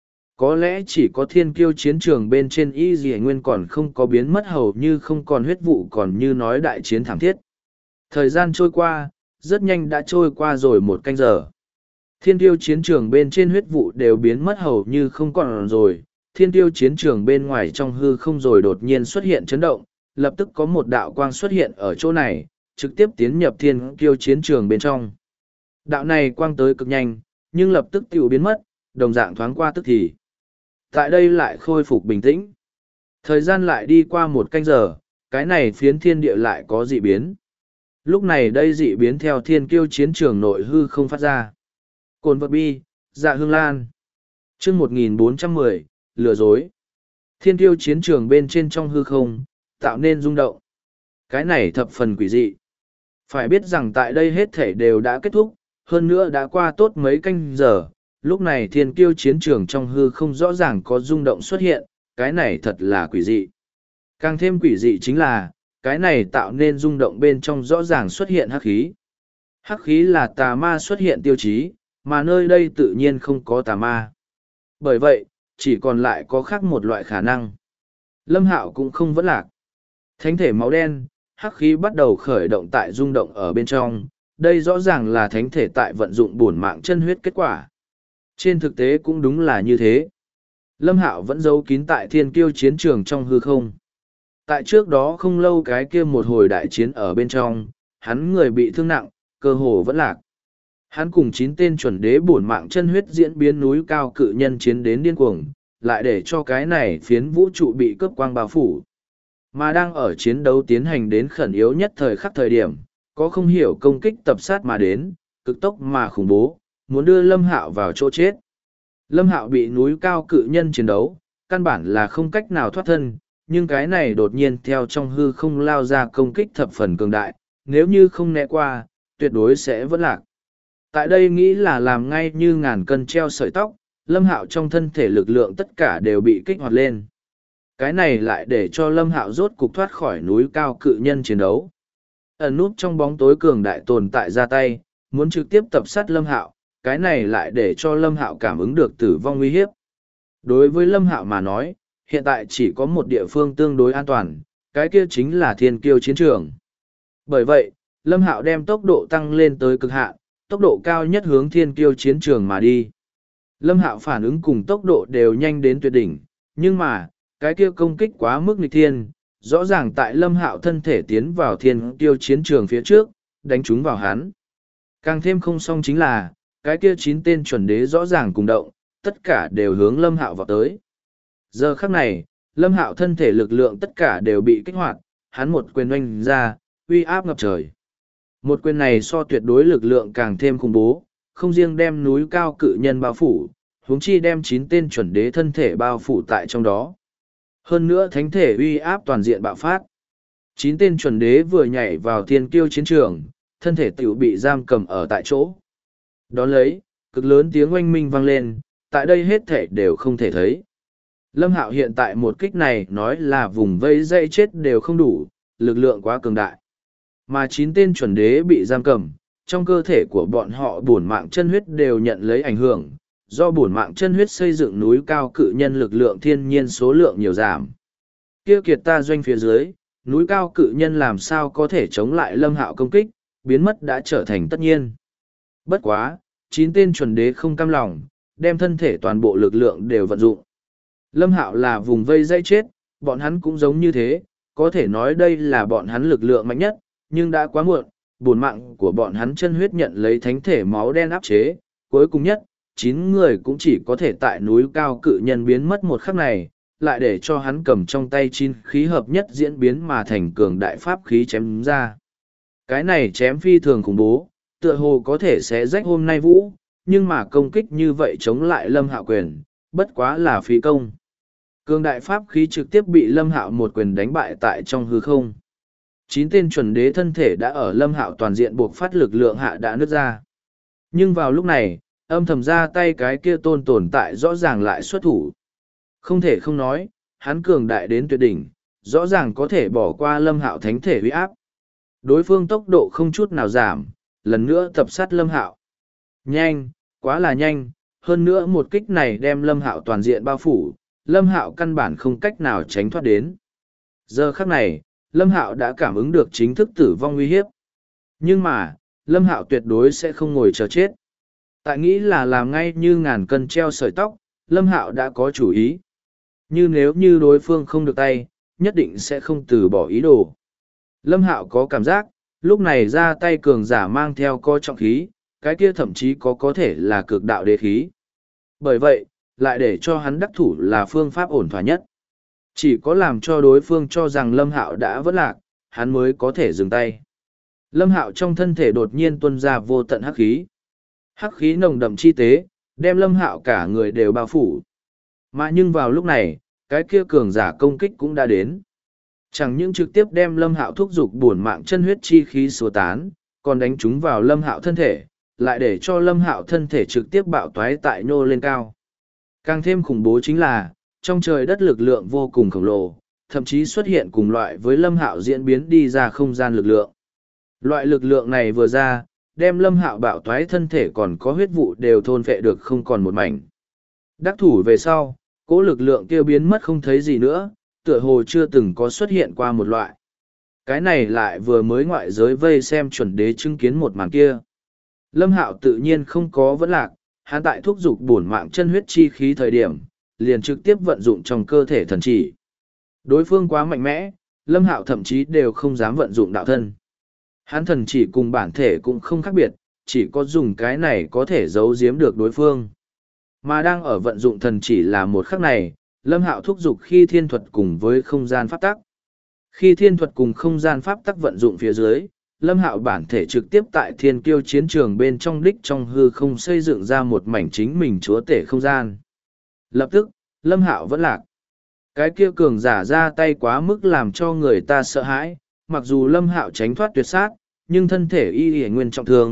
Có lẽ chỉ có thiên kiêu chiến trường bên trên y dì nguyên còn không có biến mất hầu như không còn huyết vụ còn như nói đại chiến thảm thiết. Thời gian trôi qua, rất nhanh đã trôi qua rồi 1 canh giờ. Thiên tiêu chiến trường bên trên huyết vụ đều biến mất hầu như không còn rồi. Thiên tiêu chiến trường bên ngoài trong hư không rồi đột nhiên xuất hiện chấn động, lập tức có một đạo quang xuất hiện ở chỗ này, trực tiếp tiến nhập thiên tiêu chiến trường bên trong. Đạo này quang tới cực nhanh, nhưng lập tức tiêu biến mất, đồng dạng thoáng qua tức thì. Tại đây lại khôi phục bình tĩnh. Thời gian lại đi qua 1 canh giờ, cái này phiến thiên địa lại có dị biến. Lúc này đây dị biến theo thiên kiêu chiến trường nội hư không phát ra. Cồn vật bi, dạ hương lan. chương 1410, lừa dối. Thiên kiêu chiến trường bên trên trong hư không, tạo nên rung động. Cái này thập phần quỷ dị. Phải biết rằng tại đây hết thể đều đã kết thúc, hơn nữa đã qua tốt mấy canh giờ. Lúc này thiên kiêu chiến trường trong hư không rõ ràng có rung động xuất hiện, cái này thật là quỷ dị. Càng thêm quỷ dị chính là, cái này tạo nên rung động bên trong rõ ràng xuất hiện hắc khí. Hắc khí là tà ma xuất hiện tiêu chí, mà nơi đây tự nhiên không có tà ma. Bởi vậy, chỉ còn lại có khác một loại khả năng. Lâm Hạo cũng không vẫn lạc. Thánh thể máu đen, hắc khí bắt đầu khởi động tại rung động ở bên trong. Đây rõ ràng là thánh thể tại vận dụng bổn mạng chân huyết kết quả. Trên thực tế cũng đúng là như thế. Lâm Hạo vẫn giấu kín tại thiên kiêu chiến trường trong hư không. Tại trước đó không lâu cái kia một hồi đại chiến ở bên trong, hắn người bị thương nặng, cơ hồ vẫn lạc. Hắn cùng 9 tên chuẩn đế bổn mạng chân huyết diễn biến núi cao cự nhân chiến đến điên cuồng, lại để cho cái này phiến vũ trụ bị cướp quang bao phủ. Mà đang ở chiến đấu tiến hành đến khẩn yếu nhất thời khắc thời điểm, có không hiểu công kích tập sát mà đến, cực tốc mà khủng bố, muốn đưa Lâm Hạo vào chỗ chết. Lâm Hạo bị núi cao cự nhân chiến đấu, căn bản là không cách nào thoát thân, nhưng cái này đột nhiên theo trong hư không lao ra công kích thập phần cường đại, nếu như không né qua, tuyệt đối sẽ vẫn lạc. Tại đây nghĩ là làm ngay như ngàn cân treo sợi tóc, Lâm Hạo trong thân thể lực lượng tất cả đều bị kích hoạt lên. Cái này lại để cho Lâm Hạo rốt cục thoát khỏi núi cao cự nhân chiến đấu. Ẩn núp trong bóng tối cường đại tồn tại ra tay, muốn trực tiếp tập sát Lâm Hạo, cái này lại để cho Lâm Hạo cảm ứng được tử vong nguy hiếp. Đối với Lâm Hạo mà nói, hiện tại chỉ có một địa phương tương đối an toàn, cái kia chính là Thiên Kiêu chiến trường. Bởi vậy, Lâm Hạo đem tốc độ tăng lên tới cực hạn, tốc độ cao nhất hướng Thiên Kiêu chiến trường mà đi. Lâm Hạo phản ứng cùng tốc độ đều nhanh đến tuyệt đỉnh, nhưng mà, cái kia công kích quá mức nghịch thiên, rõ ràng tại Lâm Hạo thân thể tiến vào Thiên Kiêu chiến trường phía trước, đánh trúng vào hắn. Càng thêm không xong chính là, cái kia 9 tên chuẩn đế rõ ràng cùng động, tất cả đều hướng Lâm Hạo vào tới. Giờ khắc này, Lâm Hạo thân thể lực lượng tất cả đều bị kích hoạt, hắn một quyền oanh ra, uy áp ngập trời. Một quyền này so tuyệt đối lực lượng càng thêm khủng bố, không riêng đem núi cao cự nhân bao phủ, huống chi đem 9 tên chuẩn đế thân thể bao phủ tại trong đó. Hơn nữa thánh thể uy áp toàn diện bạo phát. 9 tên chuẩn đế vừa nhảy vào Thiên Kiêu chiến trường, thân thể tiểu bị giam cầm ở tại chỗ. Đón lấy, cực lớn tiếng oanh minh vang lên, tại đây hết thể đều không thể thấy. Lâm Hạo hiện tại một kích này nói là vùng vây dây chết đều không đủ, lực lượng quá cường đại. Mà 9 tên chuẩn đế bị giam cầm, trong cơ thể của bọn họ bổn mạng chân huyết đều nhận lấy ảnh hưởng, do bổn mạng chân huyết xây dựng núi cao cự nhân lực lượng thiên nhiên số lượng nhiều giảm. Kia kiệt ta doanh phía dưới, núi cao cự nhân làm sao có thể chống lại Lâm Hạo công kích, biến mất đã trở thành tất nhiên. Bất quá, 9 tên chuẩn đế không cam lòng, đem thân thể toàn bộ lực lượng đều vận dụng. Lâm Hạo là vùng vây dây chết, bọn hắn cũng giống như thế, có thể nói đây là bọn hắn lực lượng mạnh nhất, nhưng đã quá muộn, bổn mạng của bọn hắn chân huyết nhận lấy thánh thể máu đen áp chế, cuối cùng nhất, 9 người cũng chỉ có thể tại núi cao cự nhân biến mất một khắc này, lại để cho hắn cầm trong tay 9 khí hợp nhất diễn biến mà thành cường đại pháp khí chém ra. Cái này chém phi thường khủng bố, tựa hồ có thể sẽ rách hôm nay vũ, nhưng mà công kích như vậy chống lại Lâm Hạo quyền, bất quá là phí công. Cường đại pháp khí trực tiếp bị Lâm Hạo một quyền đánh bại tại trong hư không. 9 tên chuẩn đế thân thể đã ở Lâm Hạo toàn diện buộc phát lực lượng hạ đã nứt ra. Nhưng vào lúc này, âm thầm ra tay cái kia tồn tại rõ ràng lại xuất thủ. Không thể không nói, hắn cường đại đến tuyệt đỉnh, rõ ràng có thể bỏ qua Lâm Hạo thánh thể uy áp. Đối phương tốc độ không chút nào giảm, lần nữa tập sát Lâm Hạo. Nhanh, quá là nhanh, hơn nữa một kích này đem Lâm Hạo toàn diện bao phủ, Lâm Hạo căn bản không cách nào tránh thoát đến. Giờ khắc này, Lâm Hạo đã cảm ứng được chính thức tử vong uy hiếp. Nhưng mà, Lâm Hạo tuyệt đối sẽ không ngồi chờ chết. Tại nghĩ là làm ngay như ngàn cân treo sợi tóc, Lâm Hạo đã có chủ ý. Như nếu như đối phương không được tay, nhất định sẽ không từ bỏ ý đồ. Lâm Hạo có cảm giác, lúc này ra tay cường giả mang theo co trọng khí, cái kia thậm chí có thể là cực đạo đế khí. Bởi vậy, lại để cho hắn đắc thủ là phương pháp ổn thỏa nhất. Chỉ có làm cho đối phương cho rằng Lâm Hạo đã vỡ lạc, hắn mới có thể dừng tay. Lâm Hạo trong thân thể đột nhiên tuôn ra vô tận hắc khí. Hắc khí nồng đậm chi tế, đem Lâm Hạo cả người đều bao phủ. Mà nhưng vào lúc này, cái kia cường giả công kích cũng đã đến. Chẳng những trực tiếp đem Lâm Hạo thúc giục bổn mạng chân huyết chi khí xua tán, còn đánh chúng vào Lâm Hạo thân thể, lại để cho Lâm Hạo thân thể trực tiếp bạo toái tại nhô lên cao. Càng thêm khủng bố chính là, trong trời đất lực lượng vô cùng khổng lồ, thậm chí xuất hiện cùng loại với Lâm Hạo diễn biến đi ra không gian lực lượng. Loại lực lượng này vừa ra, đem Lâm Hạo bạo toái thân thể còn có huyết vụ đều thôn phệ được không còn một mảnh. Đắc thủ về sau, cỗ lực lượng kia biến mất không thấy gì nữa, tựa hồ chưa từng có xuất hiện qua một loại. Cái này lại vừa mới ngoại giới vây xem chuẩn đế chứng kiến một màn kia. Lâm Hạo tự nhiên không có vấn lạc, hắn tại thúc giục bổn mạng chân huyết chi khí thời điểm, liền trực tiếp vận dụng trong cơ thể thần chỉ. Đối phương quá mạnh mẽ, Lâm Hạo thậm chí đều không dám vận dụng đạo thân. Hắn thần chỉ cùng bản thể cũng không khác biệt, chỉ có dùng cái này có thể giấu giếm được đối phương. Mà đang ở vận dụng thần chỉ là một khắc này, Lâm Hạo thúc giục khi thiên thuật cùng với không gian pháp tắc. Khi thiên thuật cùng không gian pháp tắc vận dụng phía dưới, Lâm Hạo bản thể trực tiếp tại Thiên Kiêu chiến trường bên trong đích trong hư không xây dựng ra một mảnh chính mình chúa tể không gian. Lập tức, Lâm Hạo vẫn lạc. Cái kia cường giả ra tay quá mức làm cho người ta sợ hãi, mặc dù Lâm Hạo tránh thoát tuyệt sát, nhưng thân thể y y nguyên trọng thương,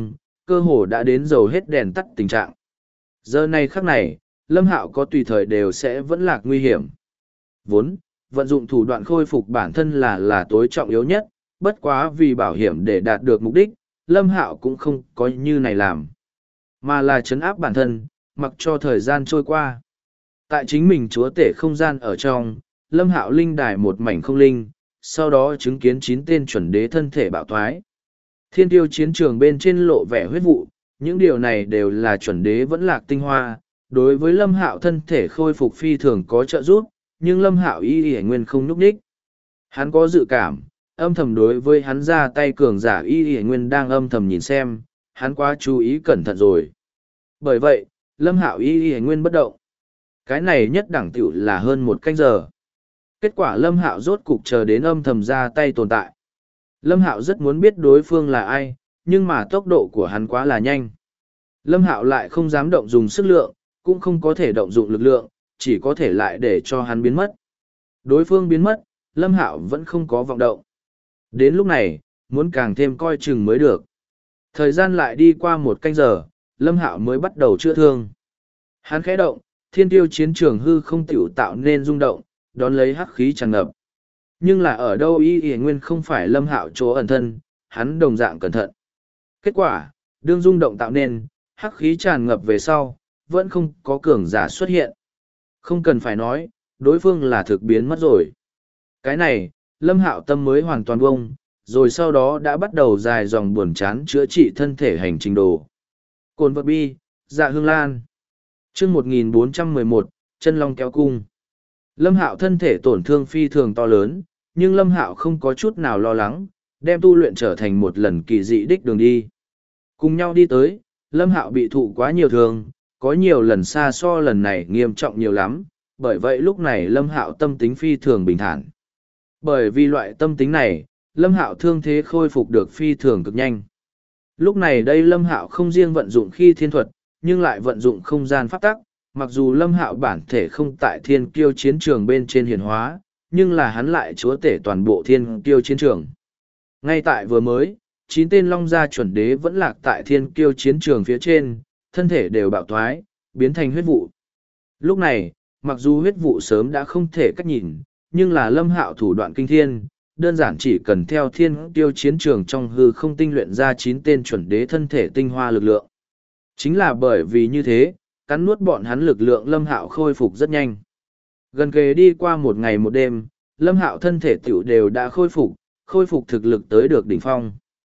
cơ hồ đã đến dầu hết đèn tắt tình trạng. Giờ này khắc này, Lâm Hạo có tùy thời đều sẽ vẫn lạc nguy hiểm. Vốn, vận dụng thủ đoạn khôi phục bản thân là tối trọng yếu nhất, bất quá vì bảo hiểm để đạt được mục đích, Lâm Hạo cũng không có như này làm, mà là trấn áp bản thân, mặc cho thời gian trôi qua. Tại chính mình chúa tể không gian ở trong, Lâm Hạo linh đài một mảnh không linh, sau đó chứng kiến 9 tên chuẩn đế thân thể bạo thoái. Thiên tiêu chiến trường bên trên lộ vẻ huyết vụ, những điều này đều là chuẩn đế vẫn lạc tinh hoa, đối với Lâm Hạo thân thể khôi phục phi thường có trợ giúp, nhưng Lâm Hạo y nguyên không nhúc nhích. Hắn có dự cảm, âm thầm đối với hắn ra tay cường giả y nguyên đang âm thầm nhìn xem, hắn quá chú ý cẩn thận rồi. Bởi vậy, Lâm Hạo y nguyên bất động. Cái này nhất đẳng tiểu là hơn 1 canh giờ. Kết quả Lâm Hạo rốt cục chờ đến âm thầm ra tay tồn tại. Lâm Hạo rất muốn biết đối phương là ai, nhưng mà tốc độ của hắn quá là nhanh. Lâm Hạo lại không dám động dùng sức lượng, cũng không có thể động dụng lực lượng, chỉ có thể lại để cho hắn biến mất. Đối phương biến mất, Lâm Hạo vẫn không có vọng động. Đến lúc này, muốn càng thêm coi chừng mới được. Thời gian lại đi qua 1 canh giờ, Lâm Hạo mới bắt đầu chữa thương. Hắn khẽ động, thiên tiêu chiến trường hư không tiểu tạo nên rung động, đón lấy hắc khí tràn ngập. Nhưng là ở đâu y nguyên không phải Lâm Hạo chỗ ẩn thân, hắn đồng dạng cẩn thận. Kết quả, đương rung động tạo nên, hắc khí tràn ngập về sau, vẫn không có cường giả xuất hiện. Không cần phải nói, đối phương là thực biến mất rồi. Cái này, Lâm Hạo tâm mới hoàn toàn bông, rồi sau đó đã bắt đầu dài dòng buồn chán chữa trị thân thể hành trình đồ. Cồn vật bi, dạ hương lan. Chương 1411, chân long kéo cung. Lâm Hạo thân thể tổn thương phi thường to lớn, nhưng Lâm Hạo không có chút nào lo lắng, đem tu luyện trở thành một lần kỳ dị đích đường đi. Cùng nhau đi tới, Lâm Hạo bị thụ quá nhiều thương, có nhiều lần xa so lần này nghiêm trọng nhiều lắm, bởi vậy lúc này Lâm Hạo tâm tính phi thường bình thản. Bởi vì loại tâm tính này, Lâm Hạo thương thế khôi phục được phi thường cực nhanh. Lúc này đây Lâm Hạo không riêng vận dụng khi thiên thuật, nhưng lại vận dụng không gian pháp tắc, mặc dù Lâm Hạo bản thể không tại thiên kiêu chiến trường bên trên hiển hóa, nhưng là hắn lại chúa tể toàn bộ thiên kiêu chiến trường. Ngay tại vừa mới, 9 tên long gia chuẩn đế vẫn lạc tại thiên kiêu chiến trường phía trên, thân thể đều bạo thoái, biến thành huyết vụ. Lúc này, mặc dù huyết vụ sớm đã không thể cách nhìn, nhưng là Lâm Hạo thủ đoạn kinh thiên, đơn giản chỉ cần theo thiên kiêu chiến trường trong hư không tinh luyện ra 9 tên chuẩn đế thân thể tinh hoa lực lượng. Chính là bởi vì như thế, cắn nuốt bọn hắn lực lượng Lâm Hạo khôi phục rất nhanh. Gần kề đi qua 1 ngày 1 đêm, Lâm Hạo thân thể tiểu đều đã khôi phục thực lực tới được đỉnh phong.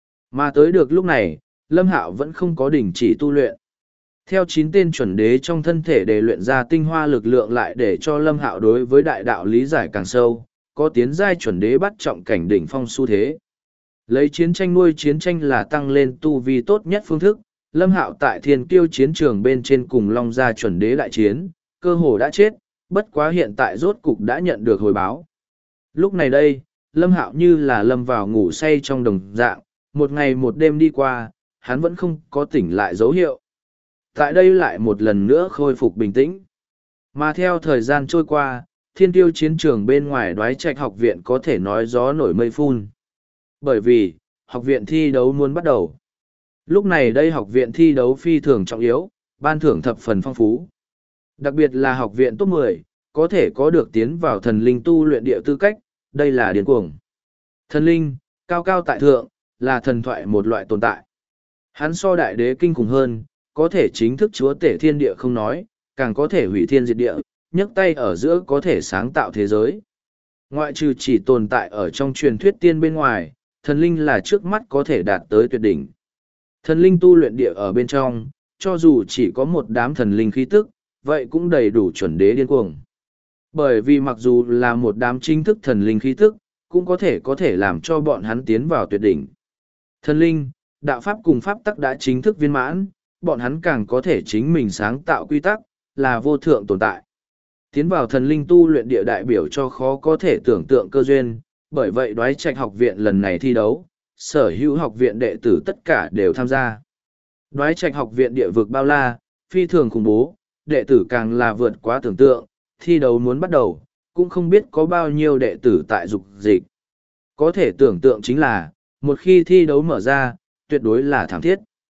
Mà tới được lúc này, Lâm Hạo vẫn không có đình chỉ tu luyện. Theo 9 tên chuẩn đế trong thân thể để luyện ra tinh hoa lực lượng lại để cho Lâm Hạo đối với đại đạo lý giải càng sâu, có tiến giai chuẩn đế bắt trọng cảnh đỉnh phong xu thế. Lấy chiến tranh nuôi chiến tranh là tăng lên tu vi tốt nhất phương thức, Lâm Hạo tại thiên kiêu chiến trường bên trên cùng Long gia chuẩn đế đại chiến, cơ hồ đã chết, bất quá hiện tại rốt cục đã nhận được hồi báo. Lúc này đây, Lâm Hạo như là lâm vào ngủ say trong đồng dạng, 1 ngày 1 đêm đi qua, hắn vẫn không có tỉnh lại dấu hiệu. Tại đây lại một lần nữa khôi phục bình tĩnh. Mà theo thời gian trôi qua, thiên tiêu chiến trường bên ngoài Đoái Trạch học viện có thể nói gió nổi mây phun. Bởi vì, học viện thi đấu muốn bắt đầu. Lúc này đây học viện thi đấu phi thường trọng yếu, ban thưởng thập phần phong phú. Đặc biệt là học viện top 10, có thể có được tiến vào thần linh tu luyện địa tư cách, đây là điên cuồng. Thần linh, cao cao tại thượng, là thần thoại một loại tồn tại. Hắn so đại đế kinh khủng hơn, có thể chính thức chúa tể thiên địa không nói, càng có thể hủy thiên diệt địa, nhấc tay ở giữa có thể sáng tạo thế giới. Ngoại trừ chỉ tồn tại ở trong truyền thuyết tiên bên ngoài, thần linh là trước mắt có thể đạt tới tuyệt đỉnh. Thần linh tu luyện địa ở bên trong, cho dù chỉ có một đám thần linh khí tức, vậy cũng đầy đủ chuẩn đế điên cuồng. Bởi vì mặc dù là một đám chính thức thần linh khí tức, cũng có thể làm cho bọn hắn tiến vào tuyệt đỉnh. Thần linh, đạo pháp cùng pháp tắc đã chính thức viên mãn, bọn hắn càng có thể chính mình sáng tạo quy tắc, là vô thượng tồn tại. Tiến vào thần linh tu luyện địa đại biểu cho khó có thể tưởng tượng cơ duyên, bởi vậy Đoái Trạch học viện lần này thi đấu, sở hữu học viện đệ tử tất cả đều tham gia. Đoái Trạch học viện địa vực bao la, phi thường khủng bố, đệ tử càng là vượt quá tưởng tượng, thi đấu muốn bắt đầu, cũng không biết có bao nhiêu đệ tử tại dục dịch. Có thể tưởng tượng chính là, một khi thi đấu mở ra, tuyệt đối là thảm thiết.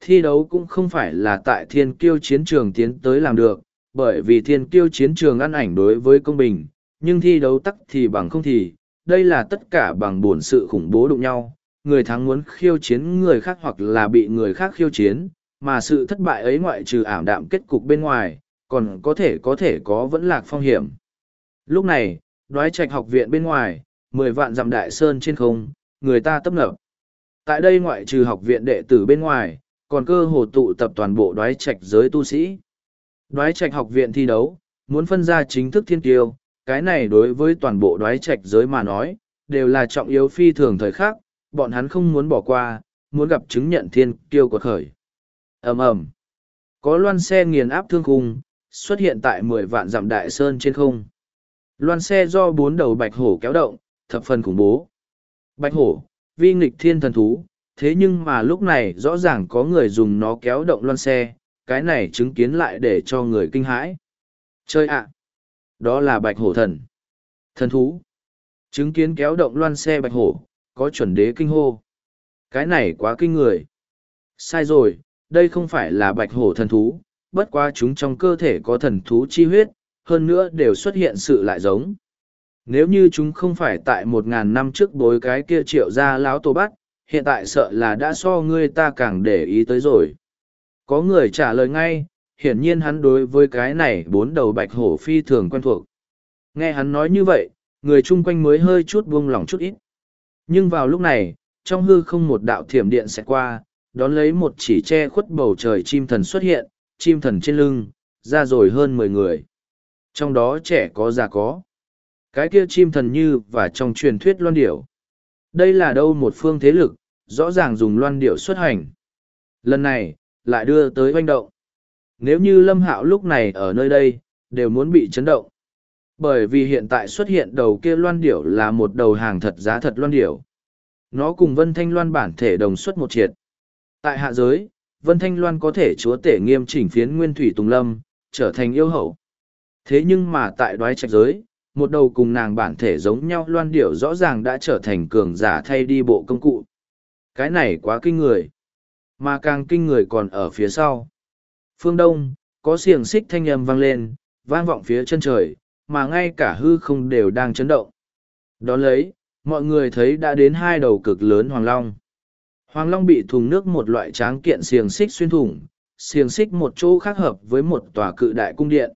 thi đấu cũng không phải là tại thiên kiêu chiến trường tiến tới làm được, bởi vì thiên kiêu chiến trường ăn ảnh đối với công bình, nhưng thi đấu tắc thì bằng không thì, đây là tất cả bằng bổn sự khủng bố đụng nhau, người thắng muốn khiêu chiến người khác hoặc là bị người khác khiêu chiến, mà sự thất bại ấy ngoại trừ ảm đạm kết cục bên ngoài, còn có thể có vẫn lạc phong hiểm. Lúc này, Đoái Trạch học viện bên ngoài, 10 vạn dặm đại sơn trên không, người ta tấp nập. Tại đây ngoại trừ học viện đệ tử bên ngoài, còn cơ hồ tụ tập toàn bộ Đoái Trạch giới tu sĩ. Đoái Trạch học viện thi đấu, muốn phân ra chính thức thiên kiêu, cái này đối với toàn bộ Đoái Trạch giới mà nói, đều là trọng yếu phi thường thời khắc, bọn hắn không muốn bỏ qua, muốn gặp chứng nhận thiên kiêu quật khởi. Ầm ầm, có loan xe nghiền áp thương khung, xuất hiện tại 10 vạn dặm đại sơn trên không. Loan xe do 4 đầu bạch hổ kéo động, thập phần khủng bố. Bạch hổ, vi nghịch thiên thần thú, thế nhưng mà lúc này rõ ràng có người dùng nó kéo động loan xe, cái này chứng kiến lại để cho người kinh hãi. Chơi ạ! Đó là bạch hổ thần. Thần thú. Chứng kiến kéo động loan xe bạch hổ, có chuẩn đế kinh hô. Cái này quá kinh người. Sai rồi, đây không phải là bạch hổ thần thú, bất quá chúng trong cơ thể có thần thú chi huyết, hơn nữa đều xuất hiện sự lại giống. Nếu như chúng không phải tại 1.000 năm trước bối cái kia triệu ra láo tổ bắt, hiện tại sợ là đã so ngươi ta càng để ý tới rồi. Có người trả lời ngay, hiển nhiên hắn đối với cái này 4 đầu bạch hổ phi thường quen thuộc. Nghe hắn nói như vậy, người chung quanh mới hơi chút buông lỏng chút ít. Nhưng vào lúc này, trong hư không một đạo thiểm điện sẽ qua, đón lấy một chỉ che khuất bầu trời chim thần xuất hiện, chim thần trên lưng, ra rồi hơn 10 người. Trong đó trẻ có già có. Cái kia chim thần như và trong truyền thuyết loan điểu. Đây là đâu một phương thế lực, rõ ràng dùng loan điểu xuất hành. Lần này, lại đưa tới hoành động. Nếu như Lâm Hạo lúc này ở nơi đây, đều muốn bị chấn động. Bởi vì hiện tại xuất hiện đầu kia loan điểu là một đầu hàng thật giá thật loan điểu. Nó cùng Vân Thanh Loan bản thể đồng xuất một triệt. Tại hạ giới, Vân Thanh Loan có thể chúa tể nghiêm chỉnh phiến Nguyên Thủy Tùng Lâm, trở thành yêu hậu. Thế nhưng mà tại Đoái Trạch giới, một đầu cùng nàng bản thể giống nhau loan điểu rõ ràng đã trở thành cường giả thay đi bộ công cụ. Cái này quá kinh người. Mà càng kinh người còn ở phía sau. Phương Đông, có xiềng xích thanh âm vang lên, vang vọng phía chân trời, mà ngay cả hư không đều đang chấn động. Đón lấy, mọi người thấy đã đến 2 đầu cực lớn Hoàng Long. Hoàng Long bị thùng nước một loại tráng kiện xiềng xích xuyên thủng, xiềng xích một chỗ khác hợp với một tòa cự đại cung điện.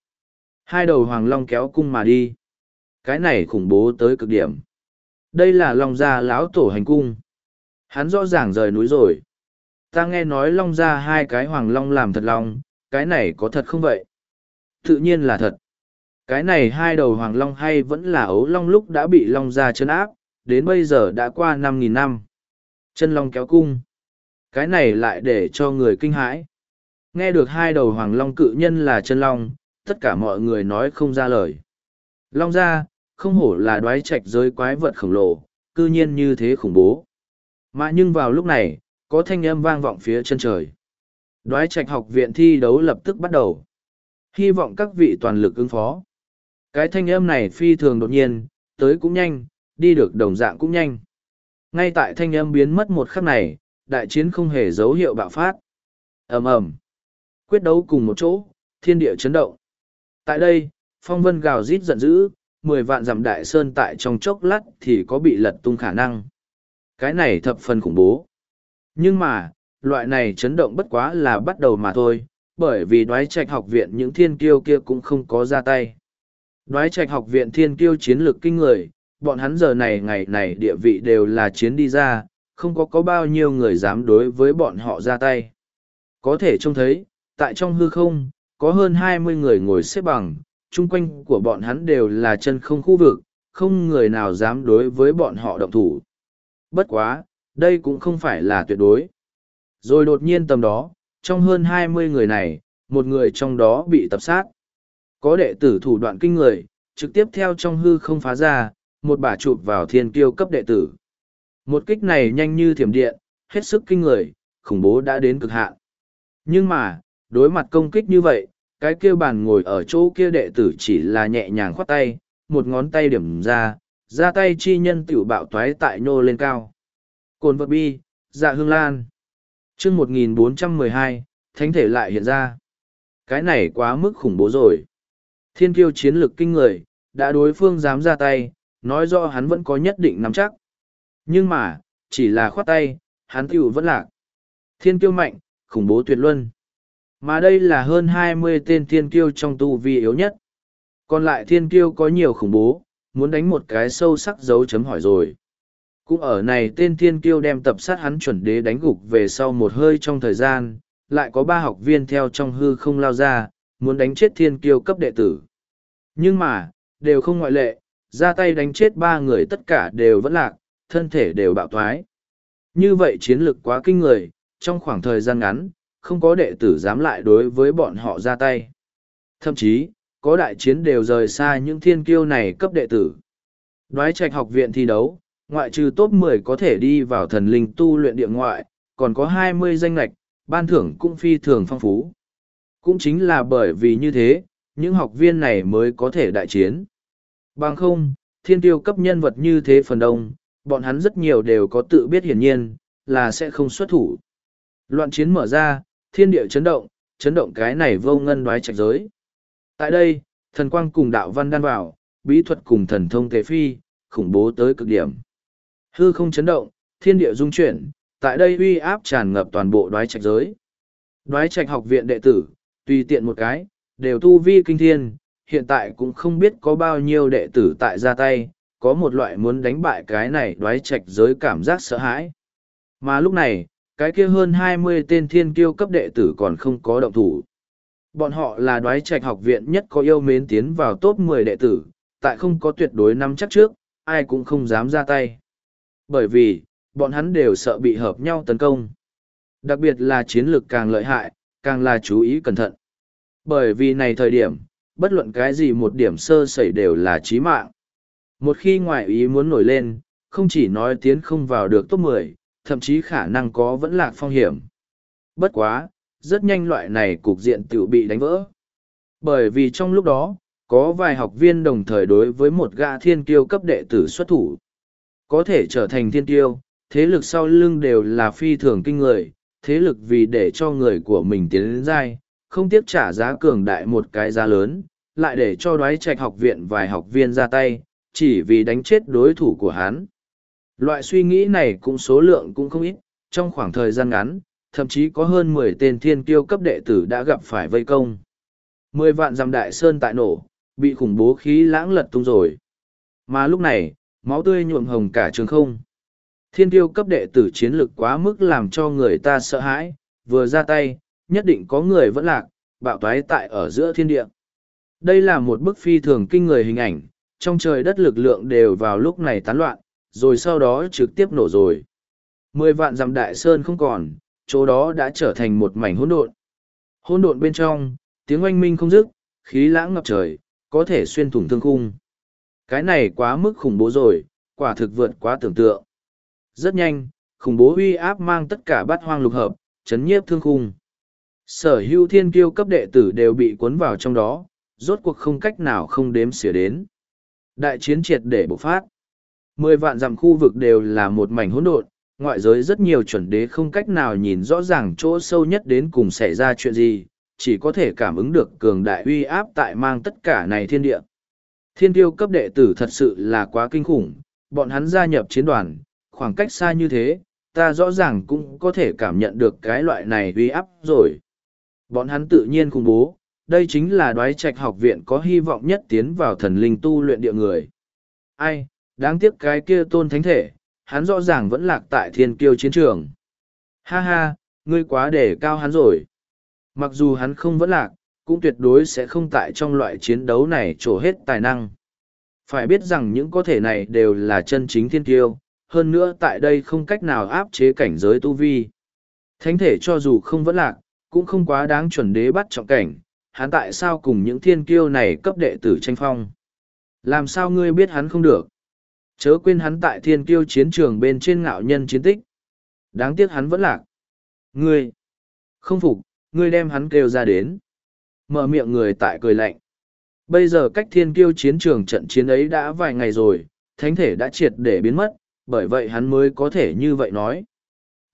2 đầu Hoàng Long kéo cung mà đi. Cái này khủng bố tới cực điểm. Đây là Long Gia lão tổ hành cung. Hắn rõ ràng rời núi rồi. Ta nghe nói Long Gia 2 cái Hoàng Long làm thật long, cái này có thật không vậy? Tự nhiên là thật. Cái này 2 đầu Hoàng Long hay vẫn là ấu long lúc đã bị Long Gia trấn áp, đến bây giờ đã qua 5.000 năm. Chân long kéo cung. Cái này lại để cho người kinh hãi. Nghe được 2 đầu Hoàng Long cự nhân là chân long, tất cả mọi người nói không ra lời. Long Gia, không hổ là Đoái Trạch giới quái vật khổng lồ, cư nhiên như thế khủng bố. Mà nhưng vào lúc này, có thanh âm vang vọng phía chân trời. Đoái Trạch học viện thi đấu lập tức bắt đầu. Hy vọng các vị toàn lực ứng phó. Cái thanh âm này phi thường đột nhiên, tới cũng nhanh, đi được đồng dạng cũng nhanh. Ngay tại thanh âm biến mất một khắc này, đại chiến không hề dấu hiệu bạo phát. Ầm ầm, quyết đấu cùng một chỗ, thiên địa chấn động. Tại đây, phong vân gào rít giận dữ, 10 vạn dặm đại sơn tại trong chốc lát thì có bị lật tung khả năng. Cái này thập phần khủng bố. Nhưng mà, loại này chấn động bất quá là bắt đầu mà thôi, bởi vì Đoái Trạch học viện những thiên kiêu kia cũng không có ra tay. Đoái Trạch học viện thiên kiêu chiến lược kinh người, bọn hắn giờ này ngày này địa vị đều là chiến đi ra, không có bao nhiêu người dám đối với bọn họ ra tay. Có thể trông thấy, tại trong hư không, có hơn 20 người ngồi xếp bằng, chung quanh của bọn hắn đều là chân không khu vực, không người nào dám đối với bọn họ động thủ. Bất quá, đây cũng không phải là tuyệt đối. Rồi đột nhiên tầm đó, trong hơn 20 người này, một người trong đó bị tập sát. Có đệ tử thủ đoạn kinh người, trực tiếp theo trong hư không phá ra, một bả chụp vào thiên kiêu cấp đệ tử. Một kích này nhanh như thiểm điện, hết sức kinh người, khủng bố đã đến cực hạn. Nhưng mà, đối mặt công kích như vậy, cái kia bàn ngồi ở chỗ kia đệ tử chỉ là nhẹ nhàng khoát tay, một ngón tay điểm ra tay chi nhân tiểu bạo toái tại nô lên cao. Cồn vật bi, dạ hương lan. chương 1412, thánh thể lại hiện ra. Cái này quá mức khủng bố rồi. Thiên kiêu chiến lực kinh người, đã đối phương dám ra tay, nói rõ hắn vẫn có nhất định nắm chắc. Nhưng mà, chỉ là khoát tay, hắn tiểu vẫn lạc. Thiên kiêu mạnh, khủng bố tuyệt luân. Mà đây là hơn 20 tên thiên kiêu trong tu vi yếu nhất. Còn lại thiên kiêu có nhiều khủng bố, muốn đánh một cái sâu sắc dấu chấm hỏi rồi. Cũng ở này tên thiên kiêu đem tập sát hắn chuẩn đế đánh gục về sau một hơi trong thời gian, lại có 3 học viên theo trong hư không lao ra, muốn đánh chết thiên kiêu cấp đệ tử. Nhưng mà, đều không ngoại lệ, ra tay đánh chết 3 người tất cả đều vẫn lạc, thân thể đều bạo thoái. Như vậy chiến lực quá kinh người, trong khoảng thời gian ngắn, không có đệ tử dám lại đối với bọn họ ra tay. Thậm chí, có đại chiến đều rời xa những thiên kiêu này cấp đệ tử. Đoái Trạch học viện thi đấu, ngoại trừ top 10 có thể đi vào thần linh tu luyện địa ngoại, còn có 20 danh lạch, ban thưởng cũng phi thường phong phú. Cũng chính là bởi vì như thế, những học viên này mới có thể đại chiến. Bằng không, thiên tiêu cấp nhân vật như thế phần đông, bọn hắn rất nhiều đều có tự biết hiển nhiên, là sẽ không xuất thủ. Loạn chiến mở ra, thiên địa chấn động cái này vô ngân đoái trạch giới. Tại đây, thần quang cùng đạo văn đan vào, bí thuật cùng thần thông tế phi, khủng bố tới cực điểm. Hư không chấn động, thiên địa dung chuyển, tại đây uy áp tràn ngập toàn bộ đoái trạch giới. Đoái trạch học viện đệ tử, tùy tiện một cái, đều tu vi kinh thiên, hiện tại cũng không biết có bao nhiêu đệ tử tại ra tay, có một loại muốn đánh bại cái này đoái trạch giới cảm giác sợ hãi. Mà lúc này, cái kia hơn 20 tên thiên kiêu cấp đệ tử còn không có động thủ. Bọn họ là đoái trạch học viện nhất có yêu mến tiến vào top 10 đệ tử, tại không có tuyệt đối nắm chắc trước, ai cũng không dám ra tay. Bởi vì, bọn hắn đều sợ bị hợp nhau tấn công. Đặc biệt là chiến lược càng lợi hại, càng là chú ý cẩn thận. Bởi vì này thời điểm, bất luận cái gì một điểm sơ sẩy đều là chí mạng. Một khi ngoại ý muốn nổi lên, không chỉ nói tiến không vào được top 10, thậm chí khả năng có vẫn lạc phong hiểm. Bất quá, rất nhanh loại này cục diện tự bị đánh vỡ. Bởi vì trong lúc đó, có vài học viên đồng thời đối với một gã thiên kiêu cấp đệ tử xuất thủ. Có thể trở thành thiên kiêu, thế lực sau lưng đều là phi thường kinh người, thế lực vì để cho người của mình tiến đến giai, không tiếc trả giá cường đại một cái giá lớn, lại để cho đoái trạch học viện vài học viên ra tay, chỉ vì đánh chết đối thủ của hắn. Loại suy nghĩ này cũng số lượng cũng không ít, trong khoảng thời gian ngắn, thậm chí có hơn 10 tên thiên kiêu cấp đệ tử đã gặp phải vây công. 10 vạn dặm đại sơn tại nổ, bị khủng bố khí lãng lật tung rồi. Mà lúc này, máu tươi nhuộm hồng cả trường không. Thiên kiêu cấp đệ tử chiến lực quá mức làm cho người ta sợ hãi, vừa ra tay, nhất định có người vẫn lạc, bạo toái tại ở giữa thiên địa. Đây là một bức phi thường kinh người hình ảnh, trong trời đất lực lượng đều vào lúc này tán loạn, rồi sau đó trực tiếp nổ rồi. 10 vạn dặm đại sơn không còn, chỗ đó đã trở thành một mảnh hỗn độn. Hỗn độn bên trong, tiếng oanh minh không dứt, khí lãng ngập trời, có thể xuyên thủng thương khung. Cái này quá mức khủng bố rồi, quả thực vượt quá tưởng tượng. Rất nhanh, khủng bố uy áp mang tất cả bát hoang lục hợp, chấn nhiếp thương khung. Sở hữu thiên kiêu cấp đệ tử đều bị cuốn vào trong đó, rốt cuộc không cách nào không đếm xỉa đến. Đại chiến triệt để bộc phát. 10 vạn dặm khu vực đều là một mảnh hỗn độn, ngoại giới rất nhiều chuẩn đế không cách nào nhìn rõ ràng chỗ sâu nhất đến cùng xảy ra chuyện gì, chỉ có thể cảm ứng được cường đại uy áp tại mang tất cả này thiên địa. Thiên kiêu cấp đệ tử thật sự là quá kinh khủng, bọn hắn gia nhập chiến đoàn, khoảng cách xa như thế, ta rõ ràng cũng có thể cảm nhận được cái loại này uy áp rồi. Bọn hắn tự nhiên khủng bố, đây chính là đoái trạch học viện có hy vọng nhất tiến vào thần linh tu luyện địa người. Ai, đáng tiếc cái kia tôn thánh thể, hắn rõ ràng vẫn lạc tại thiên kiêu chiến trường. Ha ha, ngươi quá để cao hắn rồi. Mặc dù hắn không vẫn lạc, cũng tuyệt đối sẽ không tại trong loại chiến đấu này trổ hết tài năng. Phải biết rằng những có thể này đều là chân chính thiên kiêu, hơn nữa tại đây không cách nào áp chế cảnh giới tu vi. Thánh thể cho dù không vẫn lạc, cũng không quá đáng chuẩn đế bắt trọng cảnh, hắn tại sao cùng những thiên kiêu này cấp đệ tử tranh phong. Làm sao ngươi biết hắn không được? Chớ quên hắn tại thiên kiêu chiến trường bên trên ngạo nhân chiến tích. Đáng tiếc hắn vẫn lạc. Ngươi! Không phục, ngươi đem hắn kêu ra đến. Mở miệng người tại cười lạnh. Bây giờ cách thiên kiêu chiến trường trận chiến ấy đã vài ngày rồi, thánh thể đã triệt để biến mất, bởi vậy hắn mới có thể như vậy nói.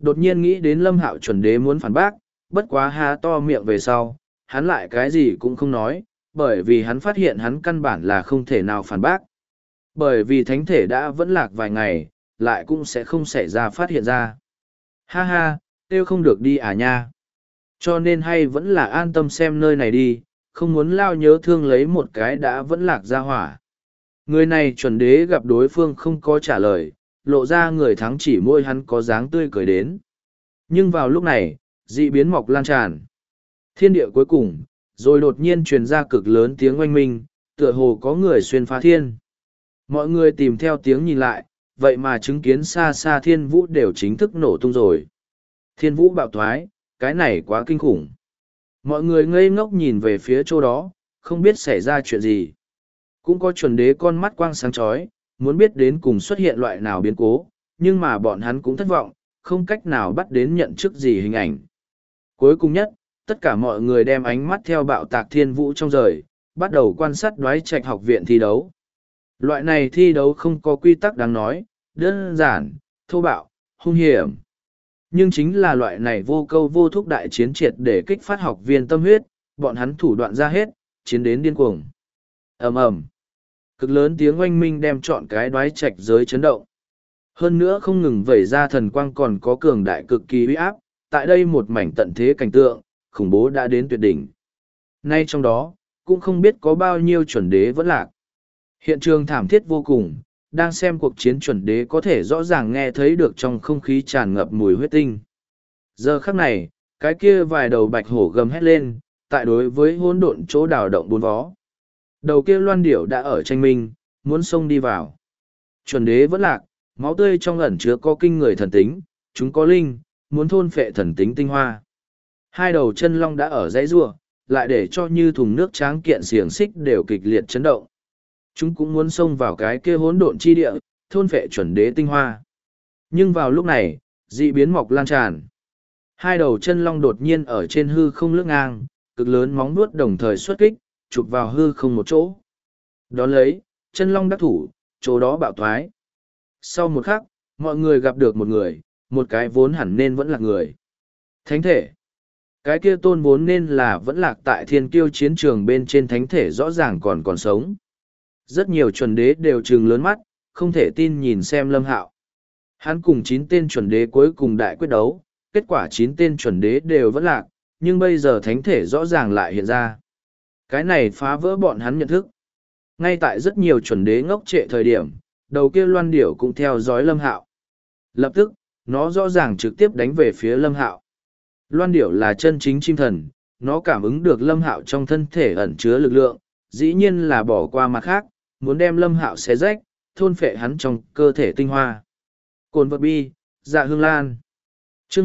Đột nhiên nghĩ đến Lâm Hạo chuẩn đế muốn phản bác, bất quá há to miệng về sau, hắn lại cái gì cũng không nói, bởi vì hắn phát hiện hắn căn bản là không thể nào phản bác. Bởi vì thánh thể đã vẫn lạc vài ngày, lại cũng sẽ không xảy ra phát hiện ra. Ha ha, tiêu không được đi à nha. Cho nên hay vẫn là an tâm xem nơi này đi, không muốn lao nhớ thương lấy một cái đã vẫn lạc ra hỏa. Người này chuẩn đế gặp đối phương không có trả lời, lộ ra người thắng chỉ môi hắn có dáng tươi cười đến. Nhưng vào lúc này, dị biến mọc lan tràn. Thiên địa cuối cùng, rồi đột nhiên truyền ra cực lớn tiếng oanh minh, tựa hồ có người xuyên phá thiên. Mọi người tìm theo tiếng nhìn lại, vậy mà chứng kiến xa xa thiên vũ đều chính thức nổ tung rồi. Thiên vũ bạo thoái, cái này quá kinh khủng. Mọi người ngây ngốc nhìn về phía chỗ đó, không biết xảy ra chuyện gì. Cũng có chuẩn đế con mắt quang sáng chói, muốn biết đến cùng xuất hiện loại nào biến cố, nhưng mà bọn hắn cũng thất vọng, không cách nào bắt đến nhận trước gì hình ảnh. Cuối cùng nhất, tất cả mọi người đem ánh mắt theo bạo tạc thiên vũ trong rời, bắt đầu quan sát Đoái Trạch học viện thi đấu. Loại này thi đấu không có quy tắc đáng nói, đơn giản, thô bạo, hung hiểm. Nhưng chính là loại này vô câu vô thúc đại chiến triệt để kích phát học viên tâm huyết, bọn hắn thủ đoạn ra hết, chiến đến điên cuồng. Ầm ầm. Cực lớn tiếng oanh minh đem trọn cái Đoái Trạch giới chấn động. Hơn nữa không ngừng vẩy ra thần quang còn có cường đại cực kỳ uy áp, tại đây một mảnh tận thế cảnh tượng, khủng bố đã đến tuyệt đỉnh. Nay trong đó, cũng không biết có bao nhiêu chuẩn đế vẫn lạc. Hiện trường thảm thiết vô cùng, đang xem cuộc chiến chuẩn đế có thể rõ ràng nghe thấy được trong không khí tràn ngập mùi huyết tinh. Giờ khắc này, cái kia vài đầu bạch hổ gầm hét lên, tại đối với hỗn độn chỗ đào động bốn vó. Đầu kia loan điểu đã ở tranh minh, muốn xông đi vào. Chuẩn đế vẫn lạc, máu tươi trong ẩn chứa có kinh người thần tính, chúng có linh, muốn thôn phệ thần tính tinh hoa. Hai đầu chân long đã ở dãy rua, lại để cho như thùng nước tráng kiện xiềng xích đều kịch liệt chấn động. Chúng cũng muốn xông vào cái kia hỗn độn chi địa, thôn phệ chuẩn đế tinh hoa. Nhưng vào lúc này, dị biến mọc lan tràn. Hai đầu chân long đột nhiên ở trên hư không lướt ngang, cực lớn móng vuốt đồng thời xuất kích, chụp vào hư không một chỗ. Đón lấy, chân long đắc thủ, chỗ đó bạo thoái. Sau một khắc, mọi người gặp được một người, một cái vốn hẳn nên vẫn là người. Thánh thể. Cái kia tôn vốn nên là vẫn lạc tại thiên kiêu chiến trường bên trên thánh thể rõ ràng còn sống. Rất nhiều chuẩn đế đều trừng lớn mắt, không thể tin nhìn xem Lâm Hạo. Hắn cùng 9 tên chuẩn đế cuối cùng đại quyết đấu, kết quả 9 tên chuẩn đế đều vẫn lạc, nhưng bây giờ thánh thể rõ ràng lại hiện ra. Cái này phá vỡ bọn hắn nhận thức. Ngay tại rất nhiều chuẩn đế ngốc trệ thời điểm, đầu kia loan điểu cũng theo dõi Lâm Hạo. Lập tức, nó rõ ràng trực tiếp đánh về phía Lâm Hạo. Loan điểu là chân chính chim thần, nó cảm ứng được Lâm Hạo trong thân thể ẩn chứa lực lượng, dĩ nhiên là bỏ qua mặt khác, muốn đem Lâm Hạo xé rách, thôn phệ hắn trong cơ thể tinh hoa. Cồn vật bi, dạ hương lan. Chương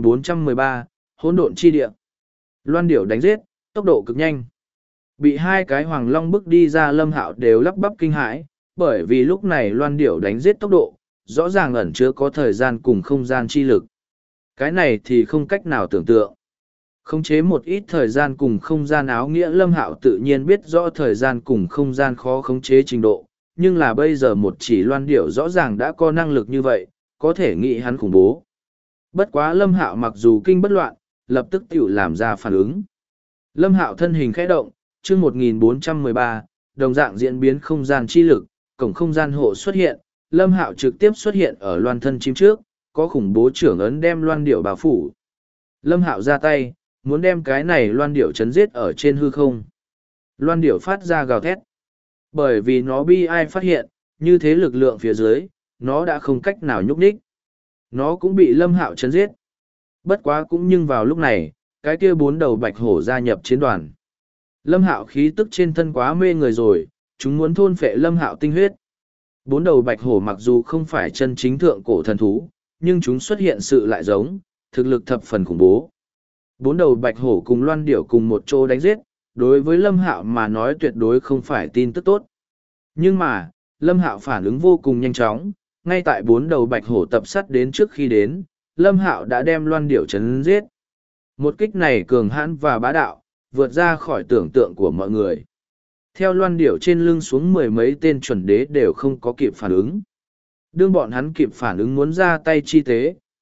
1413, hỗn độn chi địa. Loan điểu đánh giết, tốc độ cực nhanh. Bị hai cái hoàng long bước đi ra Lâm Hạo đều lắp bắp kinh hãi, bởi vì lúc này loan điểu đánh giết tốc độ, rõ ràng ẩn chứa có thời gian cùng không gian chi lực. Cái này thì không cách nào tưởng tượng. Khống chế một ít thời gian cùng không gian áo nghĩa Lâm Hạo tự nhiên biết rõ thời gian cùng không gian khó khống chế trình độ, nhưng là bây giờ một chỉ loan điểu rõ ràng đã có năng lực như vậy, có thể nghĩ hắn khủng bố. Bất quá Lâm Hạo mặc dù kinh bất loạn, lập tức tiểu làm ra phản ứng. Lâm Hạo thân hình khẽ động, chương 1413, đồng dạng diễn biến không gian chi lực, cổng không gian hộ xuất hiện, Lâm Hạo trực tiếp xuất hiện ở loan thân chim trước, có khủng bố trưởng ấn đem loan điểu bao phủ. Lâm Hạo ra tay, muốn đem cái này loan điểu chấn giết ở trên hư không. Loan điểu phát ra gào thét. Bởi vì nó bi ai phát hiện, như thế lực lượng phía dưới, nó đã không cách nào nhúc nhích. Nó cũng bị Lâm Hạo chấn giết. Bất quá cũng nhưng vào lúc này, cái kia 4 đầu bạch hổ gia nhập chiến đoàn. Lâm Hạo khí tức trên thân quá mê người rồi, chúng muốn thôn phệ Lâm Hạo tinh huyết. 4 đầu bạch hổ mặc dù không phải chân chính thượng cổ thần thú, nhưng chúng xuất hiện sự lại giống, thực lực thập phần khủng bố. 4 đầu bạch hổ cùng loan điểu cùng một chỗ đánh giết, đối với Lâm Hạo mà nói tuyệt đối không phải tin tức tốt. Nhưng mà, Lâm Hạo phản ứng vô cùng nhanh chóng, ngay tại 4 đầu bạch hổ tập sát đến trước khi đến, Lâm Hạo đã đem loan điểu chấn giết. Một kích này cường hãn và bá đạo, vượt ra khỏi tưởng tượng của mọi người. Theo loan điểu trên lưng xuống 10 mấy tên chuẩn đế đều không có kịp phản ứng. Đương bọn hắn kịp phản ứng muốn ra tay chi tế,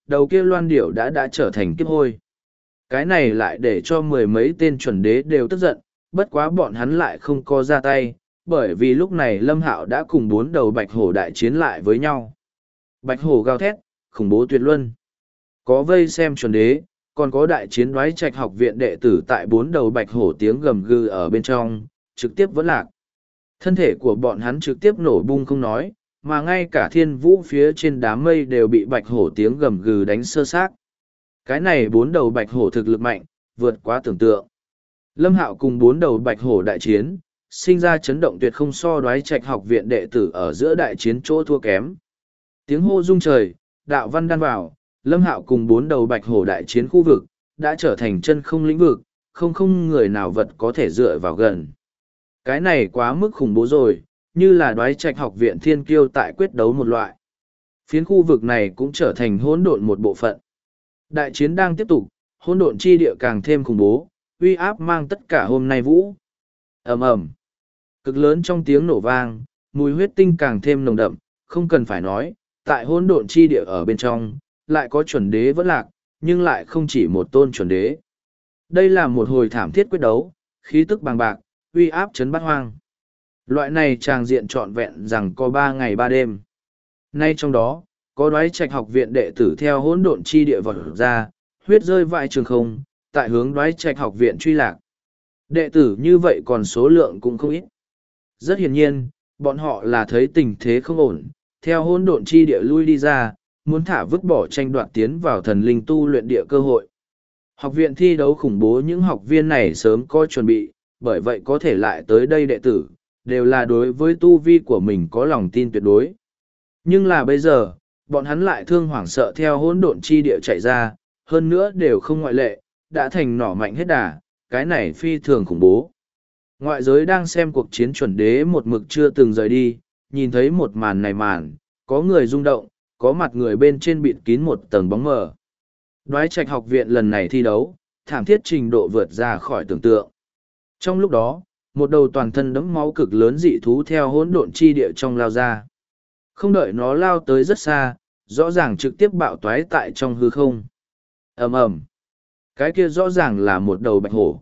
đầu kia loan điểu đã trở thành kiếp hôi. Cái này lại để cho mười mấy tên chuẩn đế đều tức giận, bất quá bọn hắn lại không có ra tay, bởi vì lúc này Lâm Hạo đã cùng 4 đầu bạch hổ đại chiến lại với nhau. Bạch hổ gào thét, khủng bố tuyệt luân. Có vây xem chuẩn đế, còn có đại chiến đoái trạch học viện đệ tử tại 4 đầu bạch hổ tiếng gầm gừ ở bên trong, trực tiếp vẫn lạc. Thân thể của bọn hắn trực tiếp nổ bung không nói, mà ngay cả thiên vũ phía trên đám mây đều bị bạch hổ tiếng gầm gừ đánh sơ xác. Cái này 4 đầu bạch hổ thực lực mạnh, vượt quá tưởng tượng. Lâm Hạo cùng 4 đầu bạch hổ đại chiến, sinh ra chấn động tuyệt không so đoái trạch học viện đệ tử ở giữa đại chiến chỗ thua kém. Tiếng hô rung trời, đạo văn đan vào, Lâm Hạo cùng 4 đầu bạch hổ đại chiến khu vực, đã trở thành chân không lĩnh vực, không người nào vật có thể dựa vào gần. Cái này quá mức khủng bố rồi, như là đoái trạch học viện thiên kiêu tại quyết đấu một loại. Phiến khu vực này cũng trở thành hỗn độn một bộ phận. Đại chiến đang tiếp tục, hỗn độn chi địa càng thêm khủng bố, uy áp mang tất cả hôm nay vũ. Ầm ầm, cực lớn trong tiếng nổ vang, mùi huyết tinh càng thêm nồng đậm, không cần phải nói, tại hỗn độn chi địa ở bên trong, lại có chuẩn đế vẫn lạc, nhưng lại không chỉ một tôn chuẩn đế. Đây là một hồi thảm thiết quyết đấu, khí tức bàng bạc, uy áp chấn bát hoang. Loại này tràng diện trọn vẹn rằng có 3 ngày 3 đêm. Nay trong đó, có đoái trạch học viện đệ tử theo hỗn độn chi địa vọt ra, huyết rơi vãi trường không, tại hướng đoái trạch học viện truy lạc. Đệ tử như vậy còn số lượng cũng không ít. Rất hiển nhiên, bọn họ là thấy tình thế không ổn, theo hỗn độn chi địa lui đi ra, muốn thả vứt bỏ tranh đoạt tiến vào thần linh tu luyện địa cơ hội. Học viện thi đấu khủng bố, những học viên này sớm có chuẩn bị, bởi vậy có thể lại tới đây đệ tử, đều là đối với tu vi của mình có lòng tin tuyệt đối. Nhưng là bây giờ, bọn hắn lại thương hoảng sợ theo hỗn độn chi địa chạy ra, hơn nữa đều không ngoại lệ, đã thành nỏ mạnh hết đà, cái này phi thường khủng bố. Ngoại giới đang xem cuộc chiến chuẩn đế một mực chưa từng rời đi, nhìn thấy một màn này màn, có người rung động, có mặt người bên trên bịt kín một tầng bóng mờ. Đoái trạch học viện lần này thi đấu, thảm thiết trình độ vượt ra khỏi tưởng tượng. Trong lúc đó, một đầu toàn thân đẫm máu cực lớn dị thú theo hỗn độn chi địa trong lao ra. Không đợi nó lao tới rất xa, rõ ràng trực tiếp bạo toái tại trong hư không. Ầm ầm, cái kia rõ ràng là một đầu bạch hổ.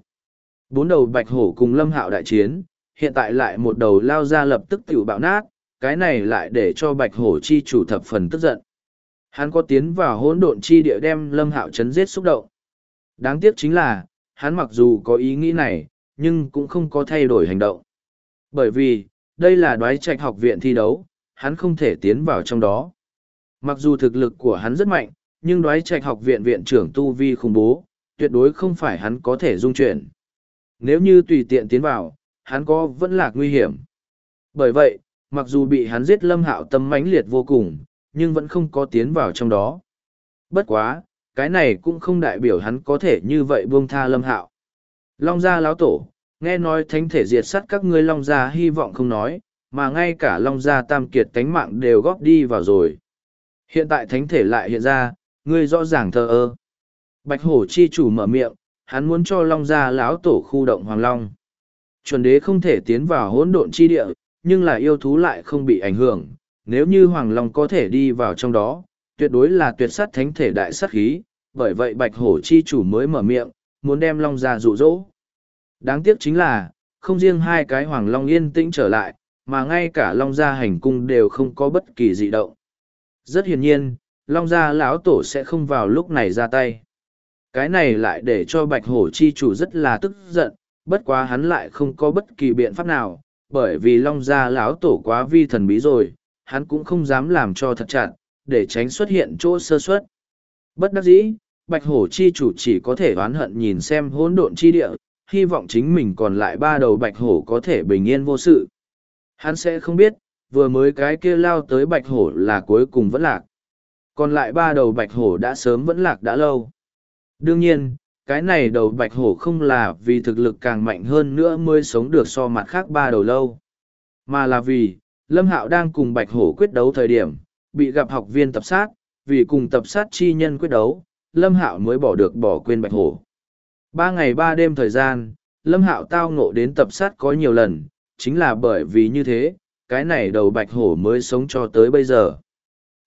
4 đầu bạch hổ cùng Lâm Hạo đại chiến, hiện tại lại một đầu lao ra lập tức tiểu bạo nát, cái này lại để cho bạch hổ chi chủ thập phần tức giận. Hắn có tiến vào hỗn độn chi địa đem Lâm Hạo chấn giết xúc động. Đáng tiếc chính là, hắn mặc dù có ý nghĩ này, nhưng cũng không có thay đổi hành động. Bởi vì, đây là đoái trạch học viện thi đấu, hắn không thể tiến vào trong đó. Mặc dù thực lực của hắn rất mạnh, nhưng đoái trạch học viện viện trưởng tu vi khủng bố, tuyệt đối không phải hắn có thể dung chuyển. Nếu như tùy tiện tiến vào, hắn có vẫn là nguy hiểm. Bởi vậy, mặc dù bị hắn giết Lâm Hạo tâm mãnh liệt vô cùng, nhưng vẫn không có tiến vào trong đó. Bất quá, cái này cũng không đại biểu hắn có thể như vậy buông tha Lâm Hạo. Long gia lão tổ, nghe nói thánh thể diệt sát các ngươi Long gia hy vọng không nói, mà ngay cả Long gia tam kiệt tánh mạng đều góp đi vào rồi. Hiện tại thánh thể lại hiện ra, ngươi rõ ràng thờ ơ. Bạch hổ chi chủ mở miệng, hắn muốn cho Long gia lão tổ khu động Hoàng Long. Chuẩn đế không thể tiến vào hỗn độn chi địa, nhưng là yêu thú lại không bị ảnh hưởng. Nếu như Hoàng Long có thể đi vào trong đó, tuyệt đối là tuyệt sát thánh thể đại sát khí, bởi vậy Bạch hổ chi chủ mới mở miệng, muốn đem Long gia dụ dỗ. Đáng tiếc chính là, không riêng hai cái Hoàng Long yên tĩnh trở lại, mà ngay cả Long gia hành cung đều không có bất kỳ dị động. Rất hiển nhiên, Long gia lão tổ sẽ không vào lúc này ra tay. Cái này lại để cho Bạch hổ chi chủ rất là tức giận, bất quá hắn lại không có bất kỳ biện pháp nào, bởi vì Long gia lão tổ quá vi thần bí rồi, hắn cũng không dám làm cho thật chặt, để tránh xuất hiện chỗ sơ suất. Bất đắc dĩ, Bạch hổ chi chủ chỉ có thể oán hận nhìn xem hỗn độn chi địa, hy vọng chính mình còn lại 3 đầu bạch hổ có thể bình yên vô sự. Hắn sẽ không biết, vừa mới cái kia lao tới bạch hổ là cuối cùng vẫn lạc. Còn lại 3 đầu bạch hổ đã sớm vẫn lạc đã lâu. Đương nhiên, cái này đầu bạch hổ không là vì thực lực càng mạnh hơn nữa mới sống được so mặt khác 3 đầu lâu. Mà là vì, Lâm Hạo đang cùng bạch hổ quyết đấu thời điểm, bị gặp học viên tập sát, vì cùng tập sát chi nhân quyết đấu, Lâm Hạo mới bỏ quên bạch hổ. 3 ngày 3 đêm thời gian, Lâm Hạo tao ngộ đến tập sát có nhiều lần, chính là bởi vì như thế, cái này đầu bạch hổ mới sống cho tới bây giờ.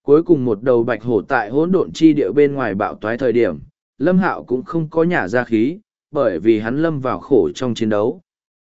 Cuối cùng một đầu bạch hổ tại hỗn độn chi địa bên ngoài bạo toái thời điểm, Lâm Hạo cũng không có nhả ra khí, bởi vì hắn lâm vào khổ trong chiến đấu.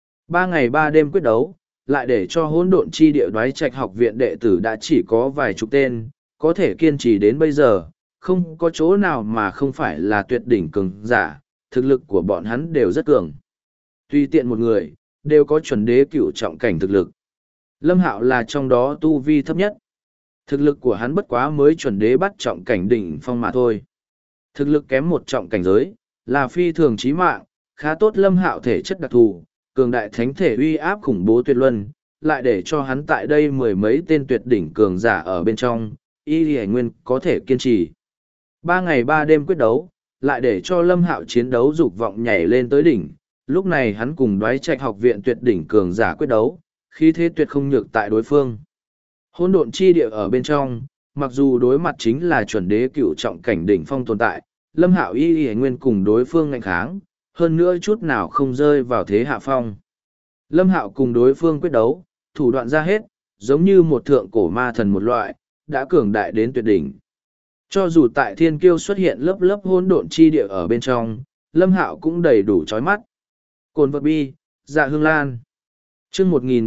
3 ngày 3 đêm quyết đấu, lại để cho hỗn độn chi địa Đoái Trạch học viện đệ tử đã chỉ có vài chục tên, có thể kiên trì đến bây giờ, không có chỗ nào mà không phải là tuyệt đỉnh cường giả, thực lực của bọn hắn đều rất cường. Tùy tiện một người, đều có chuẩn đế cửu trọng cảnh thực lực. Lâm Hạo là trong đó tu vi thấp nhất. Thực lực của hắn bất quá mới chuẩn đế bắt trọng cảnh đỉnh phong mà thôi. Thực lực kém một trọng cảnh giới, là phi thường chí mạng, khá tốt. Lâm Hạo thể chất đặc thù, cường đại thánh thể uy áp khủng bố tuyệt luân, lại để cho hắn tại đây mười mấy tên tuyệt đỉnh cường giả ở bên trong, y lì nguyên có thể kiên trì. 3 ngày 3 đêm quyết đấu, lại để cho Lâm Hạo chiến đấu dục vọng nhảy lên tới đỉnh. Lúc này hắn cùng Đoái Trạch học viện tuyệt đỉnh cường giả quyết đấu, khí thế tuyệt không nhược tại đối phương. Hỗn độn chi địa ở bên trong, mặc dù đối mặt chính là chuẩn đế cựu trọng cảnh đỉnh phong tồn tại, Lâm Hạo y y nguyên cùng đối phương ngạnh kháng, hơn nữa chút nào không rơi vào thế hạ phong. Lâm Hạo cùng đối phương quyết đấu, thủ đoạn ra hết, giống như một thượng cổ ma thần một loại, đã cường đại đến tuyệt đỉnh. Cho dù tại thiên kiêu xuất hiện lớp lớp hỗn độn chi địa ở bên trong, Lâm Hạo cũng đầy đủ chói mắt. Cồn vật bi, dạ hương lan. Chương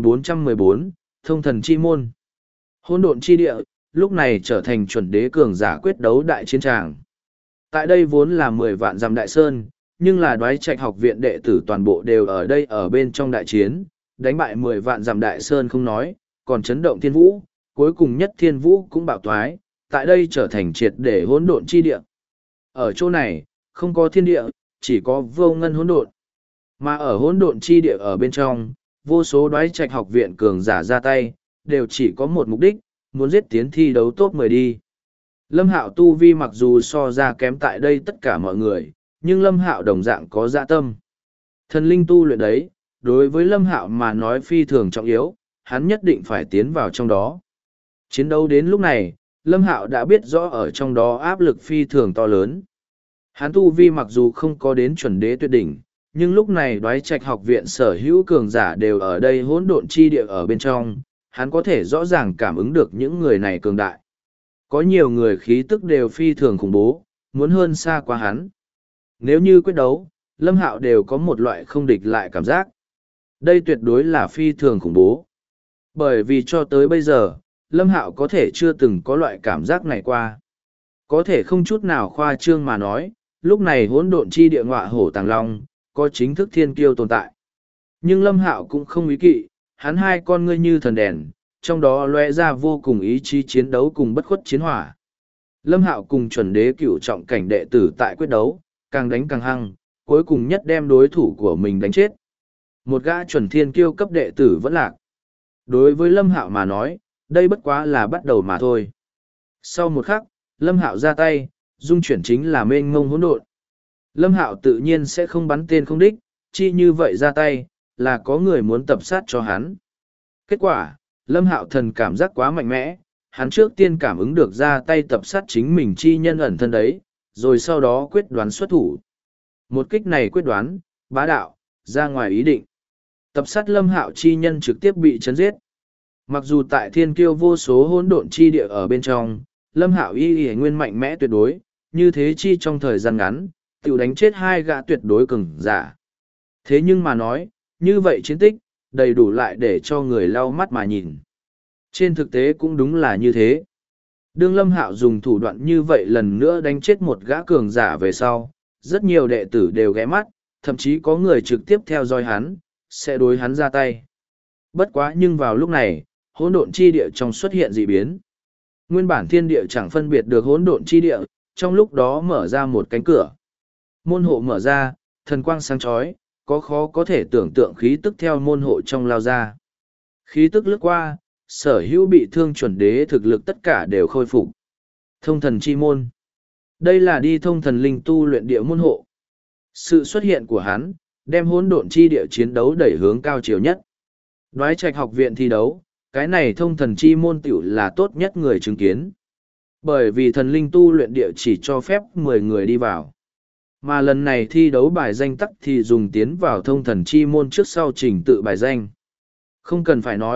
1414, thông thần chi môn. Hỗn độn chi địa, lúc này trở thành chuẩn đế cường giả quyết đấu đại chiến tràng. Tại đây vốn là 10 vạn dặm đại sơn, nhưng là Đoái Trạch học viện đệ tử toàn bộ đều ở đây ở bên trong đại chiến, đánh bại 10 vạn dặm đại sơn không nói, còn chấn động thiên vũ, cuối cùng nhất thiên vũ cũng bạo toái, tại đây trở thành triệt để hỗn độn chi địa. Ở chỗ này, không có thiên địa, chỉ có vô ngân hỗn độn. Mà ở hỗn độn chi địa ở bên trong, vô số Đoái Trạch học viện cường giả ra tay, đều chỉ có một mục đích, muốn giết tiến thi đấu top 10 đi. Lâm Hạo tu vi mặc dù so ra kém tại đây tất cả mọi người, nhưng Lâm Hạo đồng dạng có dạ tâm. Thần linh tu luyện đấy, đối với Lâm Hạo mà nói phi thường trọng yếu, hắn nhất định phải tiến vào trong đó. Chiến đấu đến lúc này, Lâm Hạo đã biết rõ ở trong đó áp lực phi thường to lớn. Hắn tu vi mặc dù không có đến chuẩn đế tuyệt đỉnh, nhưng lúc này Đoái Trạch học viện sở hữu cường giả đều ở đây hỗn độn chi địa ở bên trong, hắn có thể rõ ràng cảm ứng được những người này cường đại. Có nhiều người khí tức đều phi thường khủng bố, muốn hơn xa qua hắn. Nếu như quyết đấu, Lâm Hạo đều có một loại không địch lại cảm giác. Đây tuyệt đối là phi thường khủng bố. Bởi vì cho tới bây giờ, Lâm Hạo có thể chưa từng có loại cảm giác này qua. Có thể không chút nào khoa trương mà nói, lúc này hỗn độn chi địa ngọa hổ tàng long, có chính thức thiên kiêu tồn tại. Nhưng Lâm Hạo cũng không ý kỵ, hắn hai con ngươi như thần đèn, trong đó lóe ra vô cùng ý chí chiến đấu cùng bất khuất chiến hỏa. Lâm Hạo cùng chuẩn đế cửu trọng cảnh đệ tử tại quyết đấu, càng đánh càng hăng, cuối cùng nhất đem đối thủ của mình đánh chết. Một gã chuẩn thiên kiêu cấp đệ tử vẫn lạc. Đối với Lâm Hạo mà nói, đây bất quá là bắt đầu mà thôi. Sau một khắc, Lâm Hạo ra tay, dung chuyển chính là mênh mông hỗn độn. Lâm Hạo tự nhiên sẽ không bắn tên không đích, chi như vậy ra tay, là có người muốn tập sát cho hắn. Kết quả, Lâm Hạo thần cảm giác quá mạnh mẽ, hắn trước tiên cảm ứng được ra tay tập sát chính mình chi nhân ẩn thân đấy, rồi sau đó quyết đoán xuất thủ. Một kích này quyết đoán, bá đạo, ra ngoài ý định. Tập sát Lâm Hạo chi nhân trực tiếp bị chấn giết. Mặc dù tại thiên kiêu vô số hỗn độn chi địa ở bên trong, Lâm Hạo y nguyên mạnh mẽ tuyệt đối, như thế chi trong thời gian ngắn, tiểu đánh chết 2 gã tuyệt đối cường giả. Thế nhưng mà nói, như vậy chiến tích, đầy đủ lại để cho người lau mắt mà nhìn. Trên thực tế cũng đúng là như thế. Đương Lâm Hạo dùng thủ đoạn như vậy lần nữa đánh chết một gã cường giả về sau, rất nhiều đệ tử đều ghé mắt, thậm chí có người trực tiếp theo dõi hắn, sẽ đối hắn ra tay. Bất quá nhưng vào lúc này, hỗn độn chi địa trong xuất hiện dị biến. Nguyên bản thiên địa chẳng phân biệt được hỗn độn chi địa, trong lúc đó mở ra một cánh cửa. Môn hộ mở ra, thần quang sáng chói, có khó có thể tưởng tượng khí tức theo môn hộ trong lao ra. Khí tức lướt qua, sở hữu bị thương chuẩn đế thực lực tất cả đều khôi phục. Thông thần chi môn. Đây là đi thông thần linh tu luyện địa môn hộ. Sự xuất hiện của hắn, đem hỗn độn chi địa chiến đấu đẩy hướng cao chiều nhất. Đoái Trạch học viện thi đấu, cái này thông thần chi môn tiểu là tốt nhất người chứng kiến. Bởi vì thần linh tu luyện địa chỉ cho phép 10 người đi vào. Mà lần này thi đấu bài danh tắc thì dùng tiến vào thông thần chi môn trước sau trình tự bài danh. Không cần phải nói,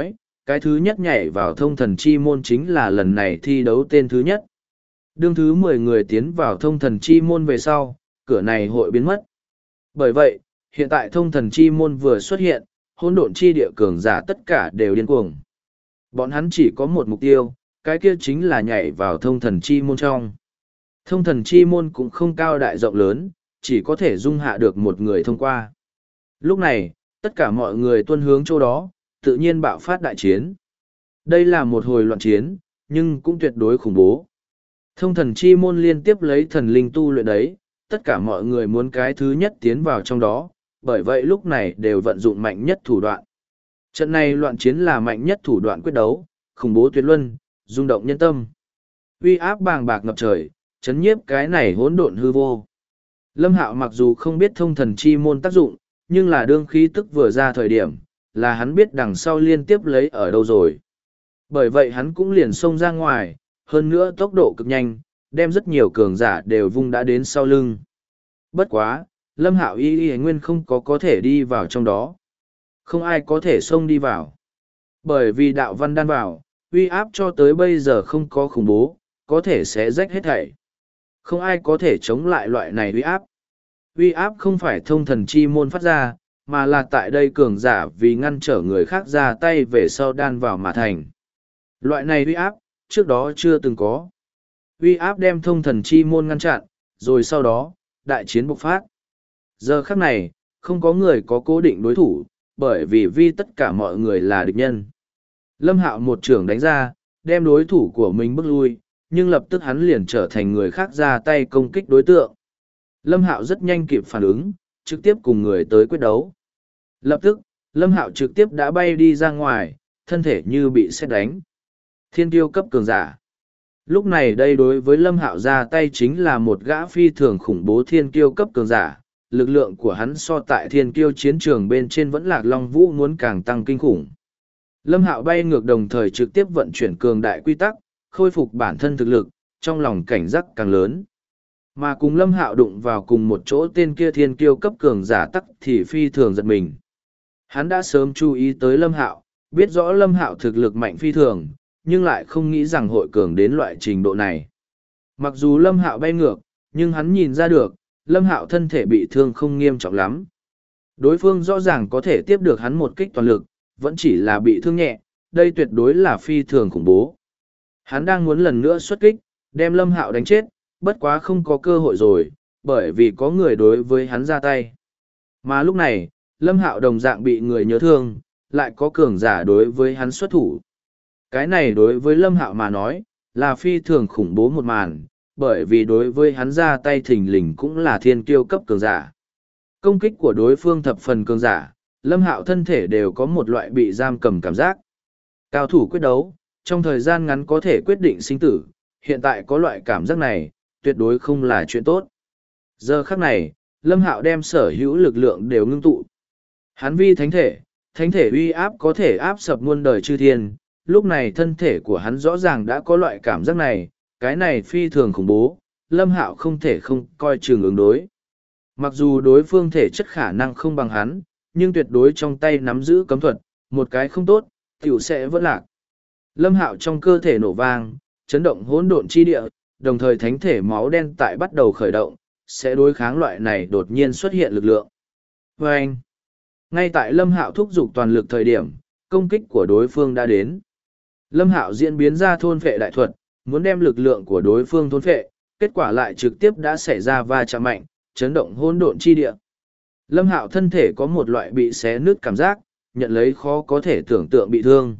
cái thứ nhất nhảy vào thông thần chi môn chính là lần này thi đấu tên thứ nhất. Đương thứ 10 người tiến vào thông thần chi môn về sau, cửa này hội biến mất. Bởi vậy, hiện tại thông thần chi môn vừa xuất hiện, hỗn độn chi địa cường giả tất cả đều điên cuồng. Bọn hắn chỉ có một mục tiêu, cái kia chính là nhảy vào thông thần chi môn trong. Thông thần chi môn cũng không cao đại rộng lớn, chỉ có thể dung hạ được một người thông qua. Lúc này, tất cả mọi người tuân hướng chỗ đó, tự nhiên bạo phát đại chiến. Đây là một hồi loạn chiến, nhưng cũng tuyệt đối khủng bố. Thông thần chi môn liên tiếp lấy thần linh tu luyện đấy, tất cả mọi người muốn cái thứ nhất tiến vào trong đó, bởi vậy lúc này đều vận dụng mạnh nhất thủ đoạn. Trận này loạn chiến là mạnh nhất thủ đoạn quyết đấu, khủng bố tuyệt luân, rung động nhân tâm. Uy áp bàng bạc ngập trời, chấn nhiếp cái này hỗn độn hư vô. Lâm Hạo mặc dù không biết thông thần chi môn tác dụng, nhưng là đương khí tức vừa ra thời điểm, là hắn biết đằng sau liên tiếp lấy ở đâu rồi. Bởi vậy hắn cũng liền xông ra ngoài, hơn nữa tốc độ cực nhanh, đem rất nhiều cường giả đều vung đã đến sau lưng. Bất quá, Lâm Hạo y nguyên không có thể đi vào trong đó. Không ai có thể xông đi vào. Bởi vì đạo văn đan vào, uy áp cho tới bây giờ không có khủng bố, có thể sẽ rách hết thảy. Không ai có thể chống lại loại này uy áp. Uy áp không phải thông thần chi môn phát ra, mà là tại đây cường giả vì ngăn trở người khác ra tay về sau đan vào mà thành. Loại này uy áp, trước đó chưa từng có. Uy áp đem thông thần chi môn ngăn chặn, rồi sau đó, đại chiến bộc phát. Giờ khắc này, không có người có cố định đối thủ, bởi vì tất cả mọi người là địch nhân. Lâm Hạo một trưởng đánh ra, đem đối thủ của mình bước lui, nhưng lập tức hắn liền trở thành người khác ra tay công kích đối tượng. Lâm Hạo rất nhanh kịp phản ứng, trực tiếp cùng người tới quyết đấu. Lập tức, Lâm Hạo trực tiếp đã bay đi ra ngoài, thân thể như bị sét đánh. Thiên tiêu cấp cường giả. Lúc này đây đối với Lâm Hạo ra tay chính là một gã phi thường khủng bố thiên kiêu cấp cường giả, lực lượng của hắn so tại thiên kiêu chiến trường bên trên vẫn Lạc Long Vũ muốn càng tăng kinh khủng. Lâm Hạo bay ngược đồng thời trực tiếp vận chuyển cường đại quy tắc, khôi phục bản thân thực lực, trong lòng cảnh giác càng lớn. Mà cùng Lâm Hạo đụng vào cùng một chỗ tên kia thiên kiêu cấp cường giả tắc thì phi thường giật mình. Hắn đã sớm chú ý tới Lâm Hạo, biết rõ Lâm Hạo thực lực mạnh phi thường, nhưng lại không nghĩ rằng hội cường đến loại trình độ này. Mặc dù Lâm Hạo bay ngược, nhưng hắn nhìn ra được, Lâm Hạo thân thể bị thương không nghiêm trọng lắm. Đối phương rõ ràng có thể tiếp được hắn một kích toàn lực, vẫn chỉ là bị thương nhẹ, đây tuyệt đối là phi thường khủng bố. Hắn đang muốn lần nữa xuất kích, đem Lâm Hạo đánh chết, bất quá không có cơ hội rồi, bởi vì có người đối với hắn ra tay. Mà lúc này, Lâm Hạo đồng dạng bị người nhớ thương, lại có cường giả đối với hắn xuất thủ. Cái này đối với Lâm Hạo mà nói, là phi thường khủng bố một màn, bởi vì đối với hắn ra tay thình lình cũng là thiên kiêu cấp cường giả. Công kích của đối phương thập phần cường giả, Lâm Hạo thân thể đều có một loại bị giam cầm cảm giác. Cao thủ quyết đấu, trong thời gian ngắn có thể quyết định sinh tử, hiện tại có loại cảm giác này, tuyệt đối không là chuyện tốt. Giờ khắc này, Lâm Hạo đem sở hữu lực lượng đều ngưng tụ. Hắn vi thánh thể uy áp có thể áp sập muôn đời chư thiên, lúc này thân thể của hắn rõ ràng đã có loại cảm giác này, cái này phi thường khủng bố, Lâm Hạo không thể không coi chừng ứng đối. Mặc dù đối phương thể chất khả năng không bằng hắn, nhưng tuyệt đối trong tay nắm giữ cấm thuật, một cái không tốt, tiểu sẽ vỡ lạc. Lâm Hạo trong cơ thể nổ vang, chấn động hỗn độn chi địa, đồng thời thánh thể máu đen tại bắt đầu khởi động, sẽ đối kháng loại này đột nhiên xuất hiện lực lượng. Và anh, ngay tại Lâm Hạo thúc giục toàn lực thời điểm, công kích của đối phương đã đến. Lâm Hạo diễn biến ra thôn phệ đại thuật, muốn đem lực lượng của đối phương thôn phệ, kết quả lại trực tiếp đã xảy ra va chạm mạnh, chấn động hỗn độn chi địa. Lâm Hạo thân thể có một loại bị xé nứt cảm giác, nhận lấy khó có thể tưởng tượng bị thương.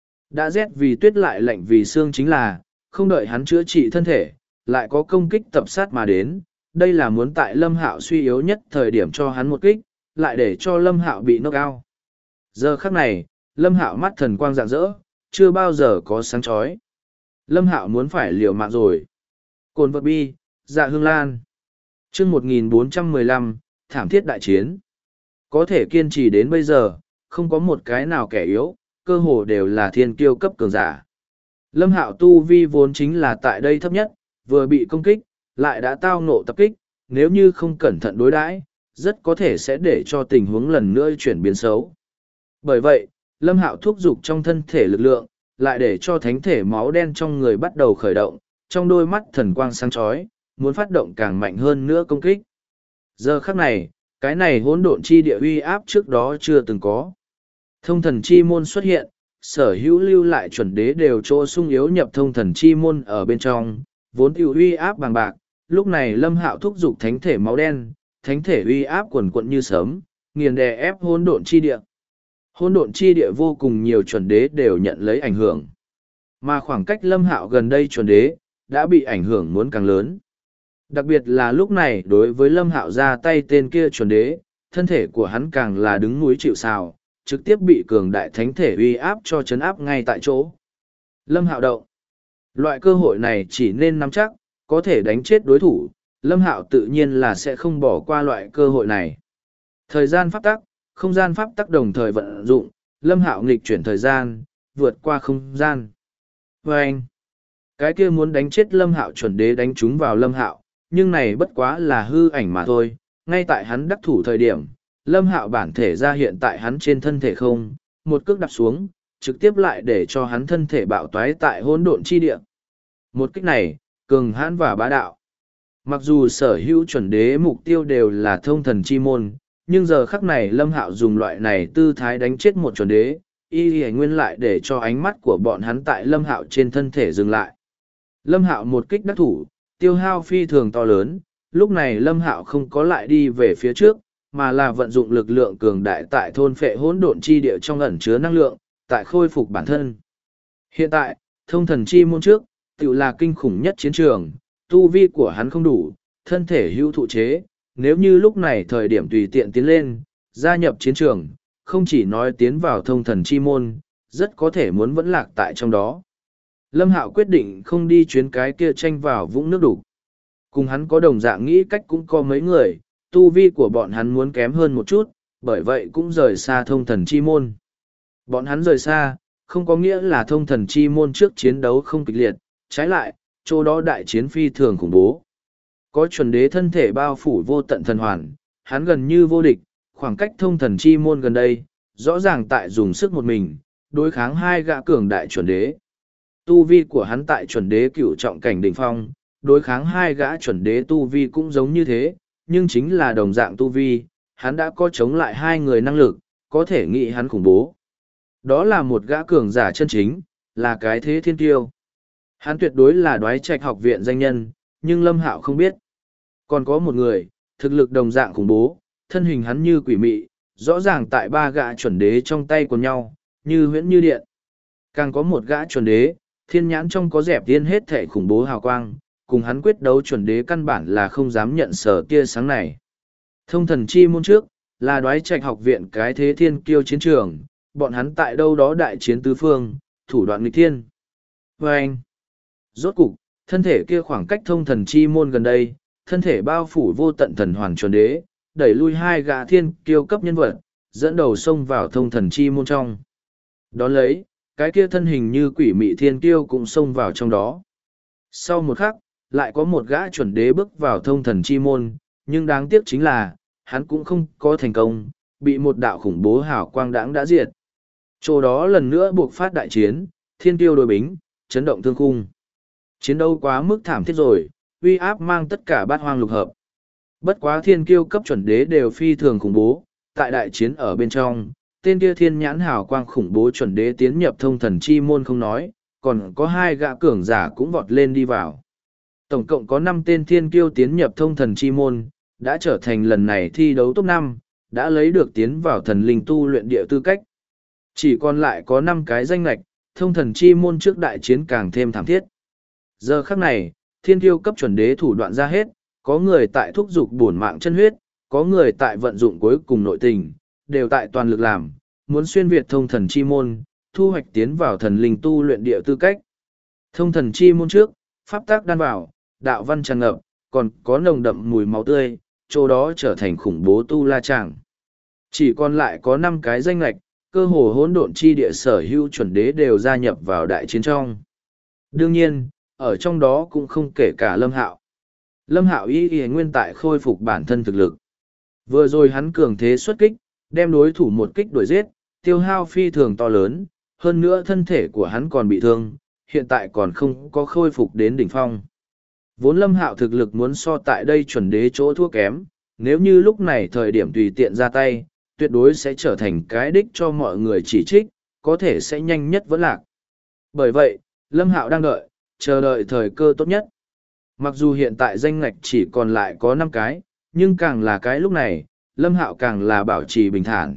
Đã rét vì tuyết lại lạnh vì xương chính là, không đợi hắn chữa trị thân thể, lại có công kích tập sát mà đến, đây là muốn tại Lâm Hạo suy yếu nhất thời điểm cho hắn một kích, lại để cho Lâm Hạo bị knock out. Giờ khắc này, Lâm Hạo mắt thần quang rạng rỡ, chưa bao giờ có sáng chói. Lâm Hạo muốn phải liều mạng rồi. Cồn vật bi, dạ hương lan. Chương 1415, thảm thiết đại chiến. Có thể kiên trì đến bây giờ, không có một cái nào kẻ yếu, cơ hồ đều là thiên kiêu cấp cường giả. Lâm Hạo tu vi vốn chính là tại đây thấp nhất, vừa bị công kích, lại đã tao ngộ tập kích, nếu như không cẩn thận đối đãi, rất có thể sẽ để cho tình huống lần nữa chuyển biến xấu. Bởi vậy, Lâm Hạo thúc giục trong thân thể lực lượng, lại để cho thánh thể máu đen trong người bắt đầu khởi động, trong đôi mắt thần quang sáng chói, muốn phát động càng mạnh hơn nữa công kích. Giờ khắc này, cái này hỗn độn chi địa uy áp trước đó chưa từng có. Thông thần chi môn xuất hiện, sở hữu lưu lại chuẩn đế đều chỗ sung yếu nhập thông thần chi môn ở bên trong, vốn tiểu uy áp bằng bạc. Lúc này Lâm Hạo thúc giục thánh thể máu đen, thánh thể uy áp quần quận như sớm, nghiền đè ép hỗn độn chi địa. Hỗn độn chi địa vô cùng nhiều chuẩn đế đều nhận lấy ảnh hưởng. Mà khoảng cách Lâm Hạo gần đây chuẩn đế, đã bị ảnh hưởng muốn càng lớn. Đặc biệt là lúc này đối với Lâm Hạo ra tay tên kia chuẩn đế, thân thể của hắn càng là đứng núi chịu sào, trực tiếp bị cường đại thánh thể uy áp cho chấn áp ngay tại chỗ. Lâm Hạo động. Loại cơ hội này chỉ nên nắm chắc, có thể đánh chết đối thủ, Lâm Hạo tự nhiên là sẽ không bỏ qua loại cơ hội này. Thời gian pháp tắc, không gian pháp tắc đồng thời vận dụng, Lâm Hạo nghịch chuyển thời gian, vượt qua không gian. Và anh, cái kia muốn đánh chết Lâm Hạo chuẩn đế đánh trúng vào Lâm Hạo, nhưng này bất quá là hư ảnh mà thôi, ngay tại hắn đắc thủ thời điểm, Lâm Hạo bản thể ra hiện tại hắn trên thân thể không, một cước đạp xuống, trực tiếp lại để cho hắn thân thể bạo toái tại hỗn độn chi địa. Một kích này, cường hãn và bá đạo. Mặc dù sở hữu chuẩn đế mục tiêu đều là thông thần chi môn, nhưng giờ khắc này Lâm Hạo dùng loại này tư thái đánh chết một chuẩn đế, y nguyên lại để cho ánh mắt của bọn hắn tại Lâm Hạo trên thân thể dừng lại. Lâm Hạo một kích đắc thủ, tiêu hao phi thường to lớn, lúc này Lâm Hạo không có lại đi về phía trước, mà là vận dụng lực lượng cường đại tại thôn phệ hỗn độn chi địa trong ẩn chứa năng lượng, tại khôi phục bản thân. Hiện tại, thông thần chi môn trước, tự là kinh khủng nhất chiến trường, tu vi của hắn không đủ, thân thể hữu thụ chế, nếu như lúc này thời điểm tùy tiện tiến lên, gia nhập chiến trường, không chỉ nói tiến vào thông thần chi môn, rất có thể muốn vẫn lạc tại trong đó. Lâm Hạo quyết định không đi chuyến cái kia tranh vào vũng nước đục. Cùng hắn có đồng dạng nghĩ cách cũng có mấy người, tu vi của bọn hắn muốn kém hơn một chút, bởi vậy cũng rời xa thông thần chi môn. Bọn hắn rời xa, không có nghĩa là thông thần chi môn trước chiến đấu không kịch liệt, trái lại, chỗ đó đại chiến phi thường khủng bố. Có chuẩn đế thân thể bao phủ vô tận thần hoàn, hắn gần như vô địch, khoảng cách thông thần chi môn gần đây, rõ ràng tại dùng sức một mình, đối kháng hai gã cường đại chuẩn đế. Tu vi của hắn tại chuẩn đế cửu trọng cảnh đỉnh phong, đối kháng hai gã chuẩn đế tu vi cũng giống như thế, nhưng chính là đồng dạng tu vi, hắn đã có chống lại hai người năng lực, có thể nghĩ hắn khủng bố. Đó là một gã cường giả chân chính, là cái thế thiên tiêu. Hắn tuyệt đối là Đoái Trạch học viện danh nhân, nhưng Lâm Hạo không biết. Còn có một người, thực lực đồng dạng khủng bố, thân hình hắn như quỷ mị, rõ ràng tại ba gã chuẩn đế trong tay của nhau, như huyễn như điện. Càng có một gã chuẩn đế, thiên nhãn trong có dẹp tiên hết thể khủng bố hào quang, cùng hắn quyết đấu chuẩn đế căn bản là không dám nhận sở tia sáng này. Thông thần chi môn trước, là Đoái Trạch học viện cái thế thiên kiêu chiến trường, bọn hắn tại đâu đó đại chiến tứ phương, thủ đoạn nghịch thiên. Và anh, rốt cục, thân thể kia khoảng cách thông thần chi môn gần đây, thân thể bao phủ vô tận thần hoàn chuẩn đế, đẩy lui hai gã thiên kiêu cấp nhân vật, dẫn đầu xông vào thông thần chi môn trong. Đón lấy, cái kia thân hình như quỷ mị thiên kiêu cũng xông vào trong đó. Sau một khắc, lại có một gã chuẩn đế bước vào thông thần chi môn, nhưng đáng tiếc chính là, hắn cũng không có thành công, bị một đạo khủng bố hào quang đãng đã diệt. Chỗ đó lần nữa buộc phát đại chiến, thiên kiêu đối bính, chấn động thương khung. Chiến đấu quá mức thảm thiết rồi, uy áp mang tất cả bát hoang lục hợp. Bất quá thiên kiêu cấp chuẩn đế đều phi thường khủng bố, tại đại chiến ở bên trong, tên kia thiên nhãn hào quang khủng bố chuẩn đế tiến nhập thông thần chi môn không nói, còn có hai gã cường giả cũng vọt lên đi vào. Tổng cộng có 5 tên thiên kiêu tiến nhập thông thần chi môn, đã trở thành lần này thi đấu top 5, đã lấy được tiến vào thần linh tu luyện địa tư cách. Chỉ còn lại có 5 cái danh lạch, thông thần chi môn trước đại chiến càng thêm thảm thiết. Giờ khắc này, thiên kiêu cấp chuẩn đế thủ đoạn ra hết, có người tại thúc dục bổn mạng chân huyết, có người tại vận dụng cuối cùng nội tình, đều tại toàn lực làm, muốn xuyên việt thông thần chi môn, thu hoạch tiến vào thần linh tu luyện địa tư cách. Thông thần chi môn trước, pháp tác đan vào, đạo văn tràn ngập, còn có nồng đậm mùi máu tươi, chỗ đó trở thành khủng bố tu la tràng. Chỉ còn lại có 5 cái danh lạch, cơ hồ hỗn độn chi địa sở hữu chuẩn đế đều gia nhập vào đại chiến trong. Đương nhiên, ở trong đó cũng không kể cả Lâm Hạo. Lâm Hạo y nguyên tại khôi phục bản thân thực lực. Vừa rồi hắn cường thế xuất kích, đem đối thủ một kích đuổi giết, tiêu hao phi thường to lớn, hơn nữa thân thể của hắn còn bị thương, hiện tại còn không có khôi phục đến đỉnh phong. Vốn Lâm Hạo thực lực muốn so tại đây chuẩn đế chỗ thua kém, nếu như lúc này thời điểm tùy tiện ra tay, tuyệt đối sẽ trở thành cái đích cho mọi người chỉ trích, có thể sẽ nhanh nhất vẫn lạc. Bởi vậy, Lâm Hạo đang đợi, chờ đợi thời cơ tốt nhất. Mặc dù hiện tại danh ngạch chỉ còn lại có 5 cái, nhưng càng là cái lúc này, Lâm Hạo càng là bảo trì bình thản.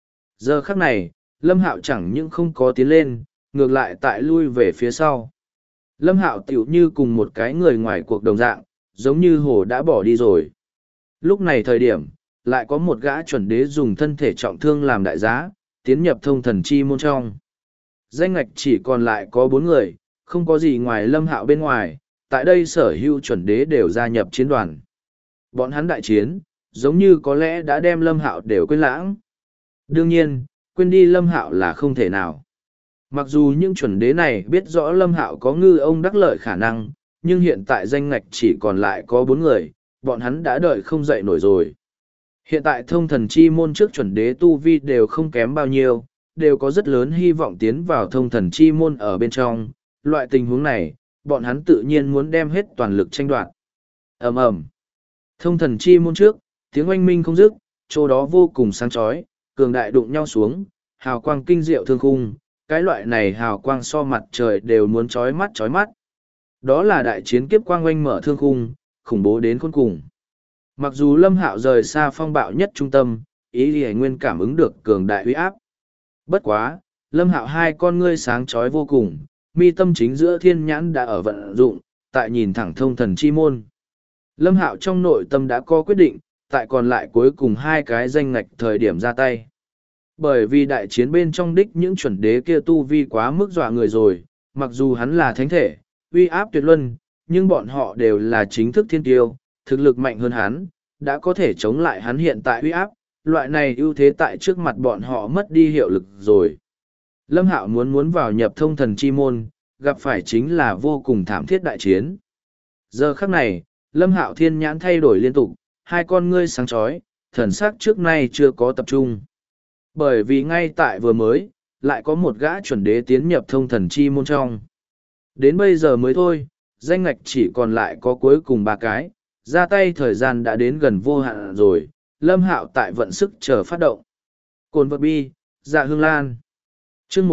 Giờ khắc này, Lâm Hạo chẳng những không có tiến lên, ngược lại tại lui về phía sau. Lâm Hạo tựu như cùng một cái người ngoài cuộc đồng dạng, giống như hồ đã bỏ đi rồi. Lúc này thời điểm, lại có một gã chuẩn đế dùng thân thể trọng thương làm đại giá, tiến nhập thông thần chi môn trong. Danh ngạch chỉ còn lại có 4 người, không có gì ngoài Lâm Hạo bên ngoài, tại đây sở hữu chuẩn đế đều gia nhập chiến đoàn. Bọn hắn đại chiến, giống như có lẽ đã đem Lâm Hạo đều quên lãng. Đương nhiên, quên đi Lâm Hạo là không thể nào. Mặc dù những chuẩn đế này biết rõ Lâm Hạo có ngư ông đắc lợi khả năng, nhưng hiện tại danh ngạch chỉ còn lại có 4 người, bọn hắn đã đợi không dậy nổi rồi. Hiện tại thông thần chi môn trước chuẩn đế tu vi đều không kém bao nhiêu, đều có rất lớn hy vọng tiến vào thông thần chi môn ở bên trong. Loại tình huống này, bọn hắn tự nhiên muốn đem hết toàn lực tranh đoạt. Ầm ầm. Thông thần chi môn trước, tiếng oanh minh không dứt, chỗ đó vô cùng sáng chói, cường đại đụng nhau xuống, hào quang kinh diệu thương khung, cái loại này hào quang so mặt trời đều muốn chói mắt chói mắt. Đó là đại chiến kiếp quang oanh mở thương khung, khủng bố đến khôn cùng. Mặc dù Lâm Hạo rời xa phong bạo nhất trung tâm, ý Lý Nguyên cảm ứng được cường đại uy áp. Bất quá, Lâm Hạo hai con ngươi sáng chói vô cùng, mi tâm chính giữa thiên nhãn đã ở vận dụng, tại nhìn thẳng thông thần chi môn. Lâm Hạo trong nội tâm đã có quyết định, tại còn lại cuối cùng 2 cái danh ngạch thời điểm ra tay. Bởi vì đại chiến bên trong đích những chuẩn đế kia tu vi quá mức dọa người rồi, mặc dù hắn là thánh thể, uy áp tuyệt luân, nhưng bọn họ đều là chính thức thiên tiêu, thực lực mạnh hơn hắn, đã có thể chống lại hắn hiện tại uy áp, loại này ưu thế tại trước mặt bọn họ mất đi hiệu lực rồi. Lâm Hạo muốn vào nhập thông thần chi môn, gặp phải chính là vô cùng thảm thiết đại chiến. Giờ khắc này, Lâm Hạo thiên nhãn thay đổi liên tục, hai con ngươi sáng chói, thần sắc trước nay chưa có tập trung. Bởi vì ngay tại vừa mới, lại có một gã chuẩn đế tiến nhập thông thần chi môn trong. Đến bây giờ mới thôi, danh ngạch chỉ còn lại có cuối cùng 3 cái, ra tay thời gian đã đến gần vô hạn rồi, Lâm Hạo tại vận sức chờ phát động. Cồn vật bi, dạ hương lan. Chương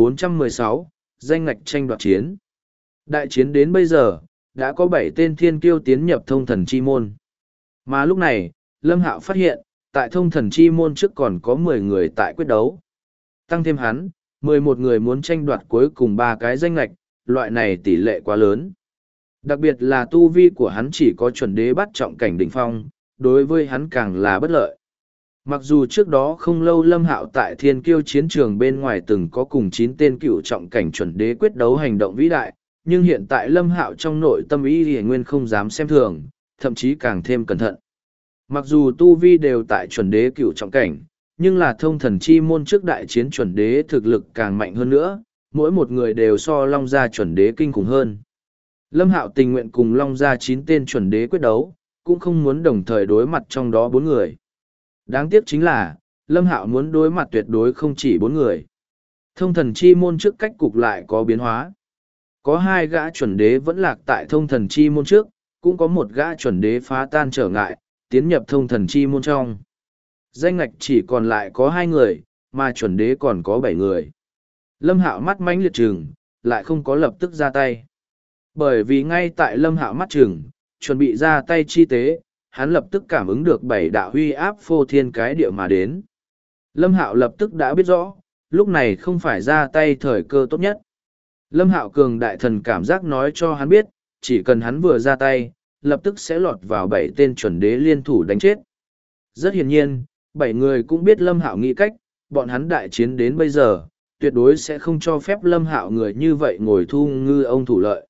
1416, danh ngạch tranh đoạt chiến. Đại chiến đến bây giờ, đã có 7 tên thiên kiêu tiến nhập thông thần chi môn. Mà lúc này, Lâm Hạo phát hiện, tại thông thần chi môn trước còn có 10 người tại quyết đấu. Tăng thêm hắn, 11 người muốn tranh đoạt cuối cùng 3 cái danh ngạch, loại này tỷ lệ quá lớn. Đặc biệt là tu vi của hắn chỉ có chuẩn đế bắt trọng cảnh đỉnh phong, đối với hắn càng là bất lợi. Mặc dù trước đó không lâu Lâm Hạo tại thiên kiêu chiến trường bên ngoài từng có cùng 9 tên cựu trọng cảnh chuẩn đế quyết đấu hành động vĩ đại, nhưng hiện tại Lâm Hạo trong nội tâm ý thì nguyên không dám xem thường, thậm chí càng thêm cẩn thận. Mặc dù tu vi đều tại chuẩn đế cựu trọng cảnh, nhưng là thông thần chi môn trước đại chiến chuẩn đế thực lực càng mạnh hơn nữa, mỗi một người đều so Long Gia chuẩn đế kinh khủng hơn. Lâm Hạo tình nguyện cùng Long Gia 9 tên chuẩn đế quyết đấu, cũng không muốn đồng thời đối mặt trong đó 4 người. Đáng tiếc chính là, Lâm Hạo muốn đối mặt tuyệt đối không chỉ 4 người. Thông thần chi môn trước cách cục lại có biến hóa. Có 2 gã chuẩn đế vẫn lạc tại thông thần chi môn trước, cũng có một gã chuẩn đế phá tan trở ngại, tiến nhập thông thần chi môn trong. Danh ngạch chỉ còn lại có 2 người, mà chuẩn đế còn có 7 người. Lâm Hạo mắt mãnh liệt trừng, lại không có lập tức ra tay. Bởi vì ngay tại Lâm Hạo mắt trừng, chuẩn bị ra tay chi tế, hắn lập tức cảm ứng được 7 đạo huy áp phô thiên cái địa mà đến. Lâm Hạo lập tức đã biết rõ, lúc này không phải ra tay thời cơ tốt nhất. Lâm Hạo cường đại thần cảm giác nói cho hắn biết, chỉ cần hắn vừa ra tay, lập tức sẽ lọt vào 7 tên chuẩn đế liên thủ đánh chết. Rất hiển nhiên, 7 người cũng biết Lâm Hạo nghĩ cách, bọn hắn đại chiến đến bây giờ, tuyệt đối sẽ không cho phép Lâm Hạo người như vậy ngồi thu ngư ông thủ lợi.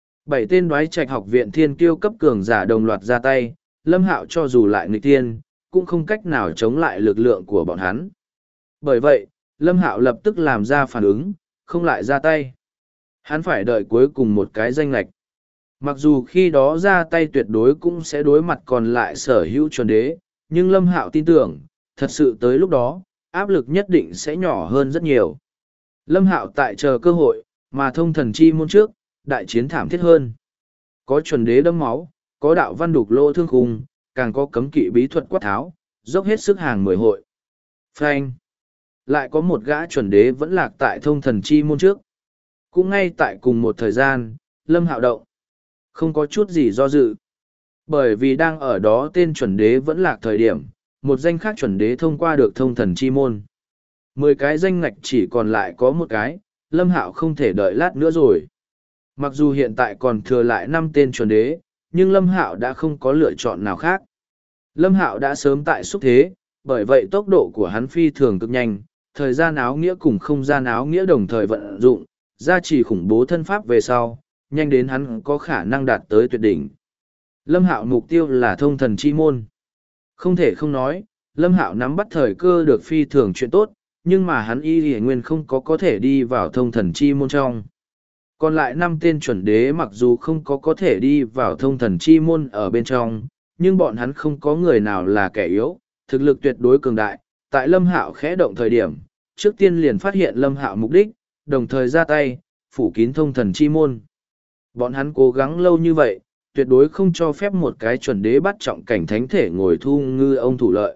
7 tên đoái trạch học viện thiên kiêu cấp cường giả đồng loạt ra tay, Lâm Hạo cho dù lại nghịch tiên, cũng không cách nào chống lại lực lượng của bọn hắn. Bởi vậy, Lâm Hạo lập tức làm ra phản ứng, không lại ra tay. Hắn phải đợi cuối cùng một cái danh lệch. Mặc dù khi đó ra tay tuyệt đối cũng sẽ đối mặt còn lại sở hữu chuẩn đế, nhưng Lâm Hạo tin tưởng, thật sự tới lúc đó, áp lực nhất định sẽ nhỏ hơn rất nhiều. Lâm Hạo tại chờ cơ hội, mà thông thần chi môn trước, đại chiến thảm thiết hơn. Có chuẩn đế đâm máu, có đạo văn đục lỗ thương khung, càng có cấm kỵ bí thuật quát tháo, dốc hết sức hàng 10 hội. Phanh! Lại có một gã chuẩn đế vẫn lạc tại thông thần chi môn trước. Cũng ngay tại cùng một thời gian, Lâm Hạo động. Không có chút gì do dự. Bởi vì đang ở đó tên chuẩn đế vẫn lạc thời điểm, một danh khác chuẩn đế thông qua được thông thần chi môn. 10 cái danh ngạch chỉ còn lại có một cái, Lâm Hạo không thể đợi lát nữa rồi. Mặc dù hiện tại còn thừa lại 5 tên chuẩn đế, nhưng Lâm Hạo đã không có lựa chọn nào khác. Lâm Hạo đã sớm tại xúc thế, bởi vậy tốc độ của hắn phi thường cực nhanh, thời gian áo nghĩa cùng không gian áo nghĩa đồng thời vận dụng, gia trì khủng bố thân pháp về sau, nhanh đến hắn có khả năng đạt tới tuyệt đỉnh. Lâm Hạo mục tiêu là thông thần chi môn. Không thể không nói, Lâm Hạo nắm bắt thời cơ được phi thường chuyện tốt, nhưng mà hắn y nguyên không có thể đi vào thông thần chi môn trong. Còn lại 5 tên chuẩn đế mặc dù không có thể đi vào thông thần chi môn ở bên trong, nhưng bọn hắn không có người nào là kẻ yếu, thực lực tuyệt đối cường đại. Tại Lâm Hạo khẽ động thời điểm, trước tiên liền phát hiện Lâm Hạo mục đích, đồng thời ra tay, phủ kín thông thần chi môn. Bọn hắn cố gắng lâu như vậy, tuyệt đối không cho phép một cái chuẩn đế bắt trọng cảnh thánh thể ngồi thu ngư ông thủ lợi.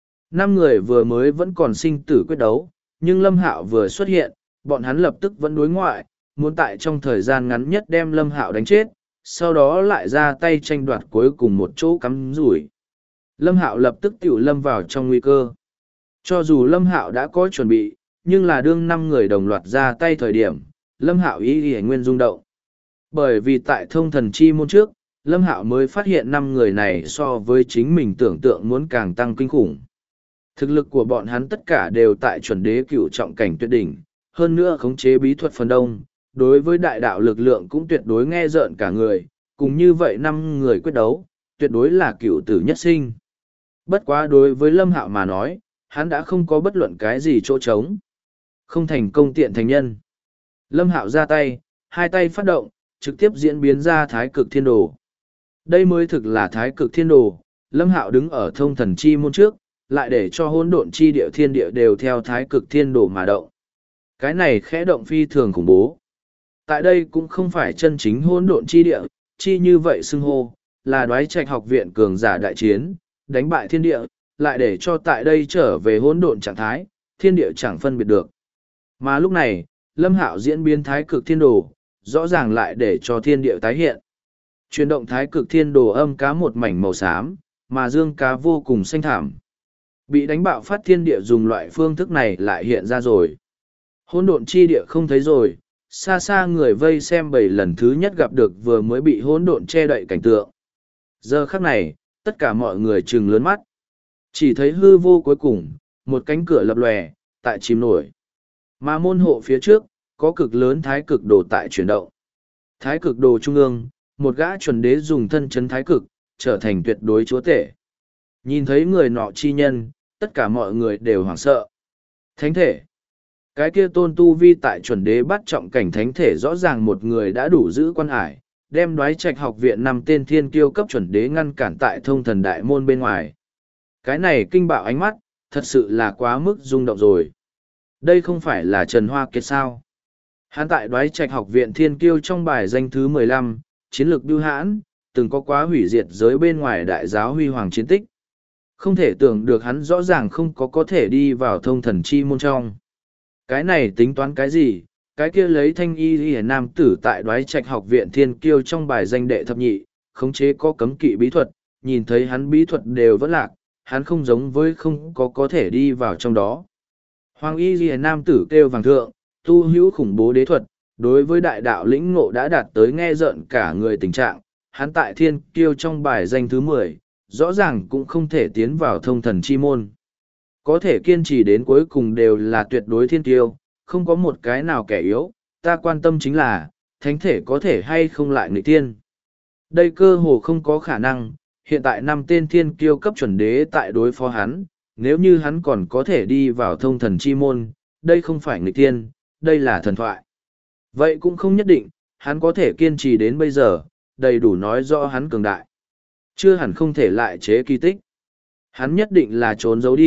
5 người vừa mới vẫn còn sinh tử quyết đấu, nhưng Lâm Hạo vừa xuất hiện, bọn hắn lập tức vẫn đối ngoại, muốn tại trong thời gian ngắn nhất đem Lâm Hạo đánh chết, sau đó lại ra tay tranh đoạt cuối cùng một chỗ cắm rủi. Lâm Hạo lập tức tiểu lâm vào trong nguy cơ. Cho dù Lâm Hạo đã có chuẩn bị, nhưng là đương 5 người đồng loạt ra tay thời điểm, Lâm Hạo ý nguyên rung động. Bởi vì tại thông thần chi môn trước, Lâm Hạo mới phát hiện 5 người này so với chính mình tưởng tượng muốn càng tăng kinh khủng. Thực lực của bọn hắn tất cả đều tại chuẩn đế cửu trọng cảnh tuyệt đỉnh, hơn nữa khống chế bí thuật phần đông, đối với đại đạo lực lượng cũng tuyệt đối nghe rợn cả người, cùng như vậy 5 người quyết đấu, tuyệt đối là cửu tử nhất sinh. Bất quá đối với Lâm Hạo mà nói, hắn đã không có bất luận cái gì chỗ trống. Không thành công tiện thành nhân. Lâm Hạo ra tay, hai tay phát động, trực tiếp diễn biến ra thái cực thiên đồ. Đây mới thực là thái cực thiên đồ, Lâm Hạo đứng ở thông thần chi môn trước, lại để cho hỗn độn chi địa thiên địa đều theo thái cực thiên đồ mà động. Cái này khẽ động phi thường khủng bố. Tại đây cũng không phải chân chính hỗn độn chi địa, chi như vậy xưng hô, là Đoái Trạch học viện cường giả đại chiến, đánh bại thiên địa, lại để cho tại đây trở về hỗn độn trạng thái, thiên địa chẳng phân biệt được. Mà lúc này, Lâm Hạo diễn biến thái cực thiên đồ, rõ ràng lại để cho thiên địa tái hiện. Chuyển động thái cực thiên đồ âm cá một mảnh màu xám, mà dương cá vô cùng xanh thảm. Bị đánh bạo phát thiên địa dùng loại phương thức này lại hiện ra rồi. Hỗn độn chi địa không thấy rồi, xa xa người vây xem 7 lần thứ nhất gặp được vừa mới bị hỗn độn che đậy cảnh tượng. Giờ khắc này, tất cả mọi người trừng lớn mắt. Chỉ thấy hư vô cuối cùng, một cánh cửa lập lòe, tại chìm nổi. Mà môn hộ phía trước, có cực lớn thái cực đồ tại chuyển động. Thái cực đồ trung ương, một gã chuẩn đế dùng thân chấn thái cực, trở thành tuyệt đối chúa tể. Nhìn thấy người nọ chi nhân, tất cả mọi người đều hoảng sợ. Thánh thể. Cái kia tôn tu vi tại chuẩn đế bắt trọng cảnh thánh thể rõ ràng một người đã đủ giữ quan hải, đem Đoái Trạch học viện 5 tên thiên kiêu cấp chuẩn đế ngăn cản tại thông thần đại môn bên ngoài. Cái này kinh bạo ánh mắt, thật sự là quá mức rung động rồi. Đây không phải là Trần Hoa Kiệt sao? Hắn tại Đoái Trạch học viện thiên kiêu trong bài danh thứ 15, chiến lược bưu hãn, từng có quá hủy diệt giới bên ngoài đại giáo huy hoàng chiến tích. Không thể tưởng được hắn rõ ràng không có thể đi vào thông thần chi môn trong. Cái này tính toán cái gì? Cái kia lấy thanh y nam tử tại Đoái Trạch học viện thiên kiêu trong bài danh đệ thập nhị, khống chế có cấm kỵ bí thuật, nhìn thấy hắn bí thuật đều vẫn lạc, hắn không giống với không có thể đi vào trong đó. Hoàng y nam tử kêu vàng thượng, tu hữu khủng bố đế thuật, đối với đại đạo lĩnh ngộ đã đạt tới nghe rợn cả người tình trạng, hắn tại thiên kiêu trong bài danh thứ 10, rõ ràng cũng không thể tiến vào thông thần chi môn. Có thể kiên trì đến cuối cùng đều là tuyệt đối thiên kiêu, không có một cái nào kẻ yếu, ta quan tâm chính là, thánh thể có thể hay không lại nghịch tiên. Đây cơ hồ không có khả năng, hiện tại 5 tên thiên kiêu cấp chuẩn đế tại đối phó hắn, nếu như hắn còn có thể đi vào thông thần chi môn, đây không phải nghịch tiên, đây là thần thoại. Vậy cũng không nhất định, hắn có thể kiên trì đến bây giờ, đầy đủ nói rõ hắn cường đại. Chưa hẳn không thể lại chế kỳ tích. Hắn nhất định là trốn giấu đi,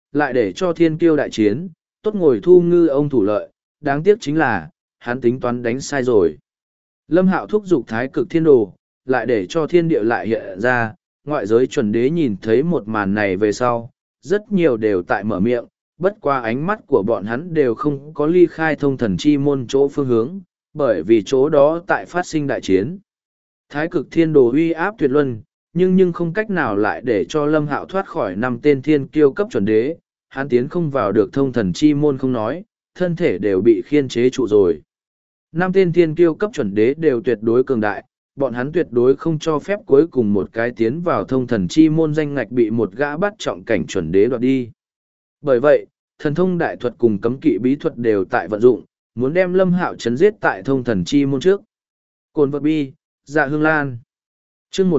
lại để cho thiên kiêu đại chiến, tốt ngồi thu ngư ông thủ lợi, đáng tiếc chính là, hắn tính toán đánh sai rồi. Lâm Hạo thúc giục thái cực thiên đồ, lại để cho thiên địa lại hiện ra, ngoại giới chuẩn đế nhìn thấy một màn này về sau, rất nhiều đều tại mở miệng, bất qua ánh mắt của bọn hắn đều không có ly khai thông thần chi môn chỗ phương hướng, bởi vì chỗ đó tại phát sinh đại chiến. Thái cực thiên đồ uy áp tuyệt luân, nhưng không cách nào lại để cho Lâm Hạo thoát khỏi năm tên thiên kiêu cấp chuẩn đế, hắn tiến không vào được thông thần chi môn không nói, thân thể đều bị khiên chế trụ rồi. Năm tên thiên kiêu cấp chuẩn đế đều tuyệt đối cường đại, bọn hắn tuyệt đối không cho phép cuối cùng một cái tiến vào thông thần chi môn danh ngạch bị một gã bắt trọng cảnh chuẩn đế đoạt đi. Bởi vậy, thần thông đại thuật cùng cấm kỵ bí thuật đều tại vận dụng, muốn đem Lâm Hạo chấn giết tại thông thần chi môn trước. Cồn vật bi, dạ hương lan. Chương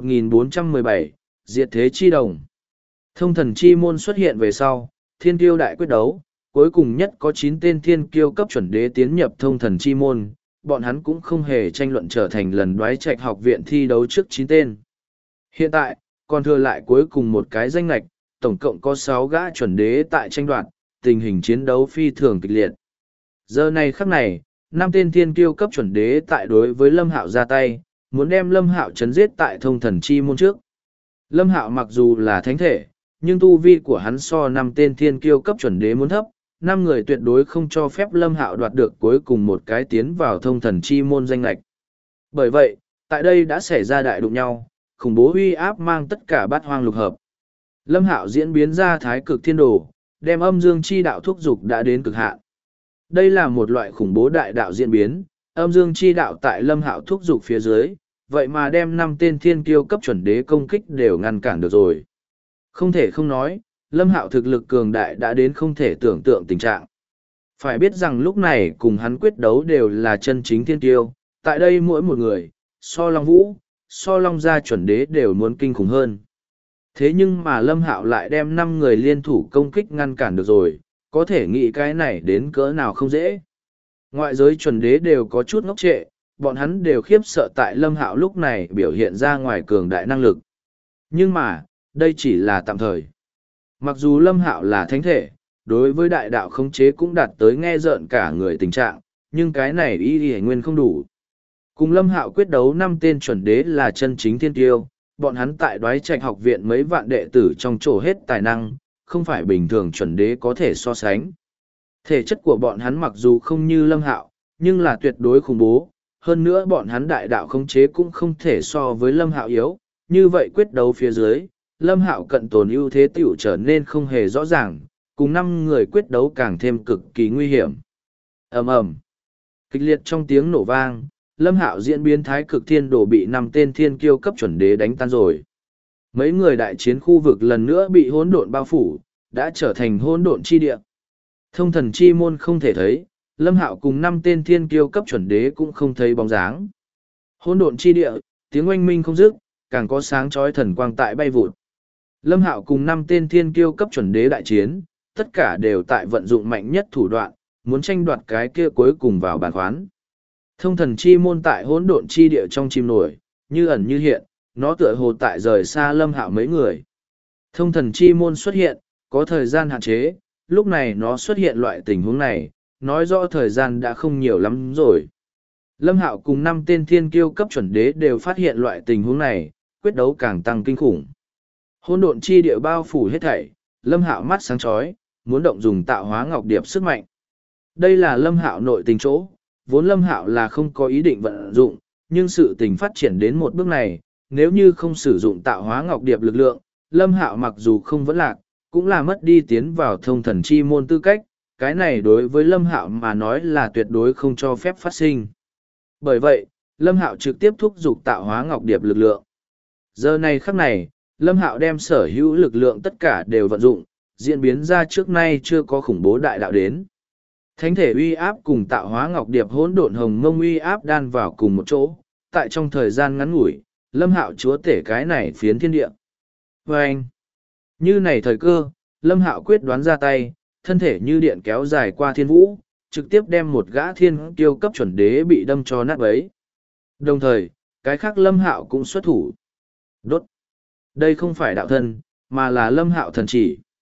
1417, Diệt thế chi đồng. Thông thần chi môn xuất hiện về sau, thiên kiêu đại quyết đấu, cuối cùng nhất có 9 tên thiên kiêu cấp chuẩn đế tiến nhập thông thần chi môn, bọn hắn cũng không hề tranh luận trở thành lần đoái trạch học viện thi đấu trước 9 tên. Hiện tại, còn thừa lại cuối cùng một cái danh lạch, tổng cộng có 6 gã chuẩn đế tại tranh đoạt, tình hình chiến đấu phi thường kịch liệt. Giờ này khắc này, 5 tên thiên kiêu cấp chuẩn đế tại đối với Lâm Hạo ra tay, muốn đem Lâm Hạo chấn giết tại thông thần chi môn trước. Lâm Hạo mặc dù là thánh thể, nhưng tu vi của hắn so 5 tên thiên kiêu cấp chuẩn đế muốn thấp, 5 người tuyệt đối không cho phép Lâm Hạo đoạt được cuối cùng một cái tiến vào thông thần chi môn danh lạch. Bởi vậy, tại đây đã xảy ra đại đụng nhau, khủng bố uy áp mang tất cả bát hoang lục hợp. Lâm Hạo diễn biến ra thái cực thiên đồ, đem âm dương chi đạo thúc dục đã đến cực hạn. Đây là một loại khủng bố đại đạo diễn biến, âm dương chi đạo tại Lâm Hạo thúc dục phía dưới, vậy mà đem 5 tên thiên kiêu cấp chuẩn đế công kích đều ngăn cản được rồi. Không thể không nói, Lâm Hạo thực lực cường đại đã đến không thể tưởng tượng tình trạng. Phải biết rằng lúc này cùng hắn quyết đấu đều là chân chính thiên kiêu, tại đây mỗi một người, so Long Vũ, so Long gia chuẩn đế đều muốn kinh khủng hơn. Thế nhưng mà Lâm Hạo lại đem 5 người liên thủ công kích ngăn cản được rồi, có thể nghĩ cái này đến cỡ nào không dễ. Ngoại giới chuẩn đế đều có chút ngốc trệ, bọn hắn đều khiếp sợ tại Lâm Hạo lúc này biểu hiện ra ngoài cường đại năng lực. Nhưng mà, đây chỉ là tạm thời. Mặc dù Lâm Hạo là thánh thể, đối với đại đạo khống chế cũng đạt tới nghe rợn cả người tình trạng, nhưng cái này y nguyên không đủ. Cùng Lâm Hạo quyết đấu 5 tên chuẩn đế là chân chính thiên tiêu, bọn hắn tại đoái trạch học viện mấy vạn đệ tử trong chỗ hết tài năng, không phải bình thường chuẩn đế có thể so sánh. Thể chất của bọn hắn mặc dù không như Lâm Hạo, nhưng là tuyệt đối khủng bố, hơn nữa bọn hắn đại đạo khống chế cũng không thể so với Lâm Hạo yếu, như vậy quyết đấu phía dưới, Lâm Hạo cận tồn ưu thế tiểu trở nên không hề rõ ràng, cùng 5 người quyết đấu càng thêm cực kỳ nguy hiểm. Ầm ầm. Kịch liệt trong tiếng nổ vang, Lâm Hạo diễn biến thái cực thiên đồ bị 5 tên thiên kiêu cấp chuẩn đế đánh tan rồi. Mấy người đại chiến khu vực lần nữa bị hỗn độn bao phủ, đã trở thành hỗn độn chi địa. Thông thần chi môn không thể thấy, Lâm Hạo cùng 5 tên thiên kiêu cấp chuẩn đế cũng không thấy bóng dáng. Hỗn độn chi địa, tiếng oanh minh không dứt, càng có sáng chói thần quang tại bay vụt. Lâm Hạo cùng 5 tên thiên kiêu cấp chuẩn đế đại chiến, tất cả đều tại vận dụng mạnh nhất thủ đoạn, muốn tranh đoạt cái kia cuối cùng vào bàn khoán. Thông thần chi môn tại hỗn độn chi địa trong chim nổi, như ẩn như hiện, nó tựa hồ tại rời xa Lâm Hạo mấy người. Thông thần chi môn xuất hiện, có thời gian hạn chế, lúc này nó xuất hiện loại tình huống này, nói rõ thời gian đã không nhiều lắm rồi. Lâm Hạo cùng 5 tên thiên kiêu cấp chuẩn đế đều phát hiện loại tình huống này, quyết đấu càng tăng kinh khủng. Hỗn độn chi địa bao phủ hết thảy, Lâm Hạo mắt sáng chói, muốn động dùng tạo hóa ngọc điệp sức mạnh. Đây là Lâm Hạo nội tình chỗ, vốn Lâm Hạo là không có ý định vận dụng, nhưng sự tình phát triển đến một bước này, nếu như không sử dụng tạo hóa ngọc điệp lực lượng, Lâm Hạo mặc dù không vẫn lạc, cũng là mất đi tiến vào thông thần chi môn tư cách, cái này đối với Lâm Hạo mà nói là tuyệt đối không cho phép phát sinh. Bởi vậy, Lâm Hạo trực tiếp thúc giục tạo hóa ngọc điệp lực lượng. Giờ này khắc này, Lâm Hạo đem sở hữu lực lượng tất cả đều vận dụng, diễn biến ra trước nay chưa có khủng bố đại đạo đến. Thánh thể uy áp cùng tạo hóa ngọc điệp hỗn độn hồng mông uy áp đan vào cùng một chỗ, tại trong thời gian ngắn ngủi, Lâm Hạo chúa tể cái này phiến thiên địa. Và anh, như này thời cơ, Lâm Hạo quyết đoán ra tay, thân thể như điện kéo dài qua thiên vũ, trực tiếp đem một gã thiên kiêu cấp chuẩn đế bị đâm cho nát bấy. Đồng thời, cái khác Lâm Hạo cũng xuất thủ. Đốt. Đây không phải đạo thân, mà là Lâm Hạo thần chỉ.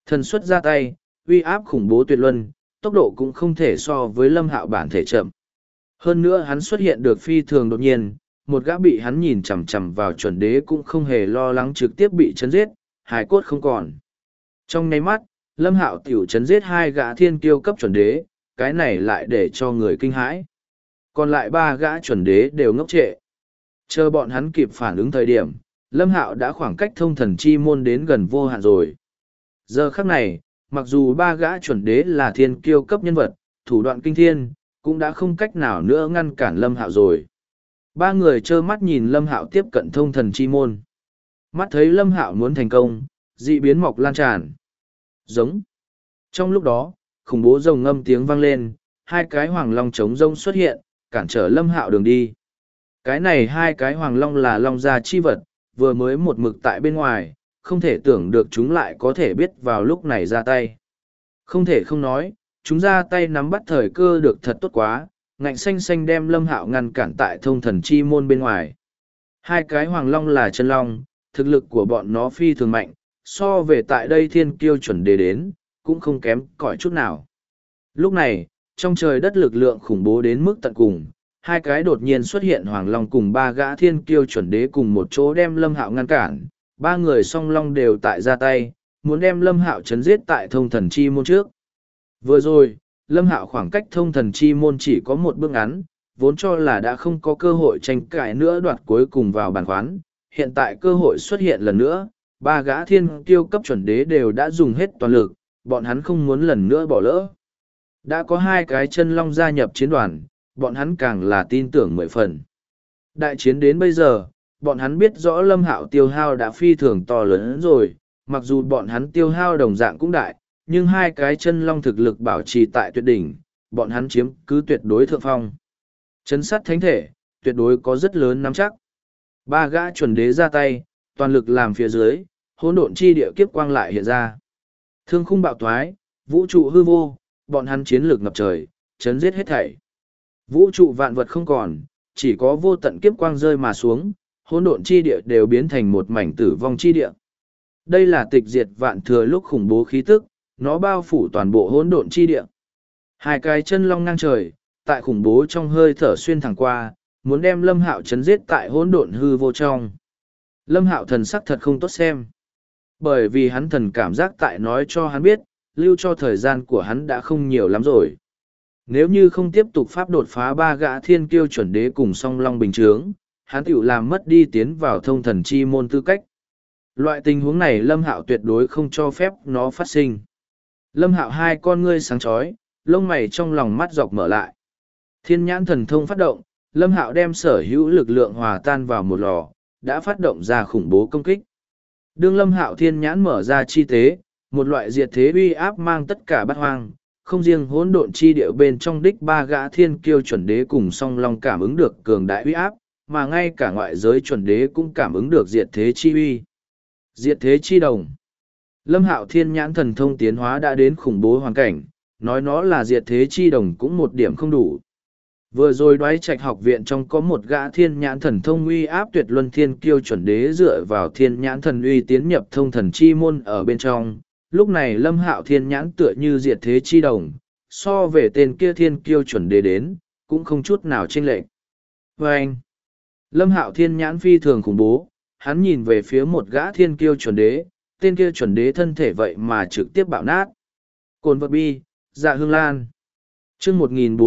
Thần xuất ra tay, uy áp khủng bố tuyệt luân, tốc độ cũng không thể so với Lâm Hạo bản thể chậm. Hơn nữa hắn xuất hiện được phi thường đột nhiên, một gã bị hắn nhìn chằm chằm vào chuẩn đế cũng không hề lo lắng trực tiếp bị chấn giết, hài cốt không còn. Trong nháy mắt, Lâm Hạo tiểu chấn giết hai gã thiên kiêu cấp chuẩn đế, cái này lại để cho người kinh hãi. Còn lại ba gã chuẩn đế đều ngốc trệ. Chờ bọn hắn kịp phản ứng thời điểm, Lâm Hạo đã khoảng cách thông thần chi môn đến gần vô hạn rồi. Giờ khắc này, mặc dù ba gã chuẩn đế là thiên kiêu cấp nhân vật, thủ đoạn kinh thiên, cũng đã không cách nào nữa ngăn cản Lâm Hạo rồi. Ba người trơ mắt nhìn Lâm Hạo tiếp cận thông thần chi môn. Mắt thấy Lâm Hạo muốn thành công, dị biến mọc lan tràn. Giống. Trong lúc đó, khủng bố rồng ngâm tiếng vang lên, hai cái hoàng long trống rông xuất hiện, cản trở Lâm Hạo đường đi. Cái này hai cái hoàng long là long gia chi vật, vừa mới một mực tại bên ngoài, không thể tưởng được chúng lại có thể biết vào lúc này ra tay. Không thể không nói, chúng ra tay nắm bắt thời cơ được thật tốt quá, ngạnh xanh xanh đem Lâm Hạo ngăn cản tại thông thần chi môn bên ngoài. Hai cái hoàng long là chân long, thực lực của bọn nó phi thường mạnh, so về tại đây thiên kiêu chuẩn đế đến, cũng không kém cỏi chút nào. Lúc này, trong trời đất lực lượng khủng bố đến mức tận cùng, hai cái đột nhiên xuất hiện hoàng long cùng ba gã thiên kiêu chuẩn đế cùng một chỗ đem Lâm Hạo ngăn cản, ba người song long đều tại ra tay, muốn đem Lâm Hạo chấn giết tại thông thần chi môn trước. Vừa rồi, Lâm Hạo khoảng cách thông thần chi môn chỉ có một bước ngắn, vốn cho là đã không có cơ hội tranh cãi nữa đoạt cuối cùng vào bàn khoán, hiện tại cơ hội xuất hiện lần nữa, ba gã thiên kiêu cấp chuẩn đế đều đã dùng hết toàn lực, bọn hắn không muốn lần nữa bỏ lỡ. Đã có hai cái chân long gia nhập chiến đoàn, bọn hắn càng là tin tưởng 10 phần. Đại chiến đến bây giờ, bọn hắn biết rõ Lâm Hạo tiêu hao đã phi thường to lớn rồi, mặc dù bọn hắn tiêu hao đồng dạng cũng đại, nhưng hai cái chân long thực lực bảo trì tại tuyệt đỉnh, bọn hắn chiếm cứ tuyệt đối thượng phong. Chấn sát thánh thể, tuyệt đối có rất lớn nắm chắc. Ba gã chuẩn đế ra tay, toàn lực làm phía dưới, hỗn độn chi địa kiếp quang lại hiện ra. Thương khung bạo thoái, vũ trụ hư vô, bọn hắn chiến lược ngập trời, chấn giết hết thảy. Vũ trụ vạn vật không còn, chỉ có vô tận kiếp quang rơi mà xuống, hỗn độn chi địa đều biến thành một mảnh tử vong chi địa. Đây là tịch diệt vạn thừa lúc khủng bố khí tức, nó bao phủ toàn bộ hỗn độn chi địa. Hai cái chân long ngang trời, tại khủng bố trong hơi thở xuyên thẳng qua, muốn đem Lâm Hạo chấn giết tại hỗn độn hư vô trong. Lâm Hạo thần sắc thật không tốt xem. Bởi vì hắn thần cảm giác tại nói cho hắn biết, lưu cho thời gian của hắn đã không nhiều lắm rồi. Nếu như không tiếp tục pháp đột phá ba gã thiên kiêu chuẩn đế cùng song long bình chướng, hắn tiểu làm mất đi tiến vào thông thần chi môn tư cách. Loại tình huống này Lâm Hạo tuyệt đối không cho phép nó phát sinh. Lâm Hạo hai con ngươi sáng chói, lông mày trong lòng mắt dọc mở lại. Thiên nhãn thần thông phát động, Lâm Hạo đem sở hữu lực lượng hòa tan vào một lò, đã phát động ra khủng bố công kích. Đương Lâm Hạo thiên nhãn mở ra chi tế, một loại diệt thế uy áp mang tất cả bát hoang, không riêng hỗn độn chi điệu bên trong đích ba gã thiên kiêu chuẩn đế cùng song long cảm ứng được cường đại uy áp, mà ngay cả ngoại giới chuẩn đế cũng cảm ứng được diệt thế chi uy. Diệt thế chi đồng. Lâm Hạo thiên nhãn thần thông tiến hóa đã đến khủng bố hoàn cảnh, nói nó là diệt thế chi đồng cũng một điểm không đủ. Vừa rồi Đoái Trạch học viện trong có một gã thiên nhãn thần thông uy áp tuyệt luân thiên kiêu chuẩn đế dựa vào thiên nhãn thần uy tiến nhập thông thần chi môn ở bên trong. Lúc này Lâm Hạo thiên nhãn tựa như diệt thế chi đồng, so về tên kia thiên kiêu chuẩn đế đến, cũng không chút nào chênh lệch. Và anh, Lâm Hạo thiên nhãn phi thường khủng bố, hắn nhìn về phía một gã thiên kiêu chuẩn đế, tên kia chuẩn đế thân thể vậy mà trực tiếp bạo nát. Cồn vật bi, dạ hương lan. Chương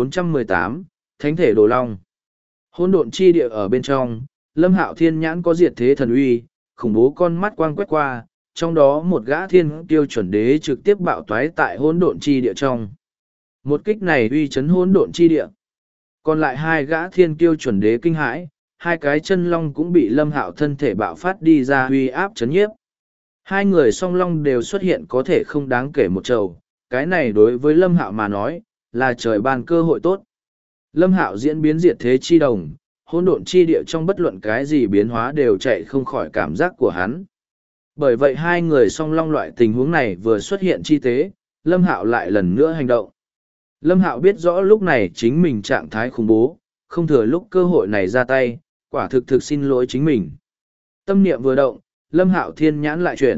1418, Thánh thể Đồ Long. Hỗn độn chi địa ở bên trong, Lâm Hạo thiên nhãn có diệt thế thần uy, khủng bố con mắt quang quét qua, trong đó một gã thiên kiêu chuẩn đế trực tiếp bạo toái tại hỗn độn chi địa trong. Một kích này uy chấn hỗn độn chi địa. Còn lại hai gã thiên kiêu chuẩn đế kinh hãi, hai cái chân long cũng bị Lâm Hạo thân thể bạo phát đi ra uy áp chấn nhiếp. Hai người song long đều xuất hiện có thể không đáng kể một trầu, cái này đối với Lâm Hạo mà nói, là trời ban cơ hội tốt. Lâm Hạo diễn biến diệt thế chi đồng, hỗn độn chi địa trong bất luận cái gì biến hóa đều chạy không khỏi cảm giác của hắn. Bởi vậy hai người song long loại tình huống này vừa xuất hiện chi tế, Lâm Hạo lại lần nữa hành động. Lâm Hạo biết rõ lúc này chính mình trạng thái khủng bố, không thừa lúc cơ hội này ra tay, quả thực thực xin lỗi chính mình. Tâm niệm vừa động, Lâm Hạo thiên nhãn lại chuyển,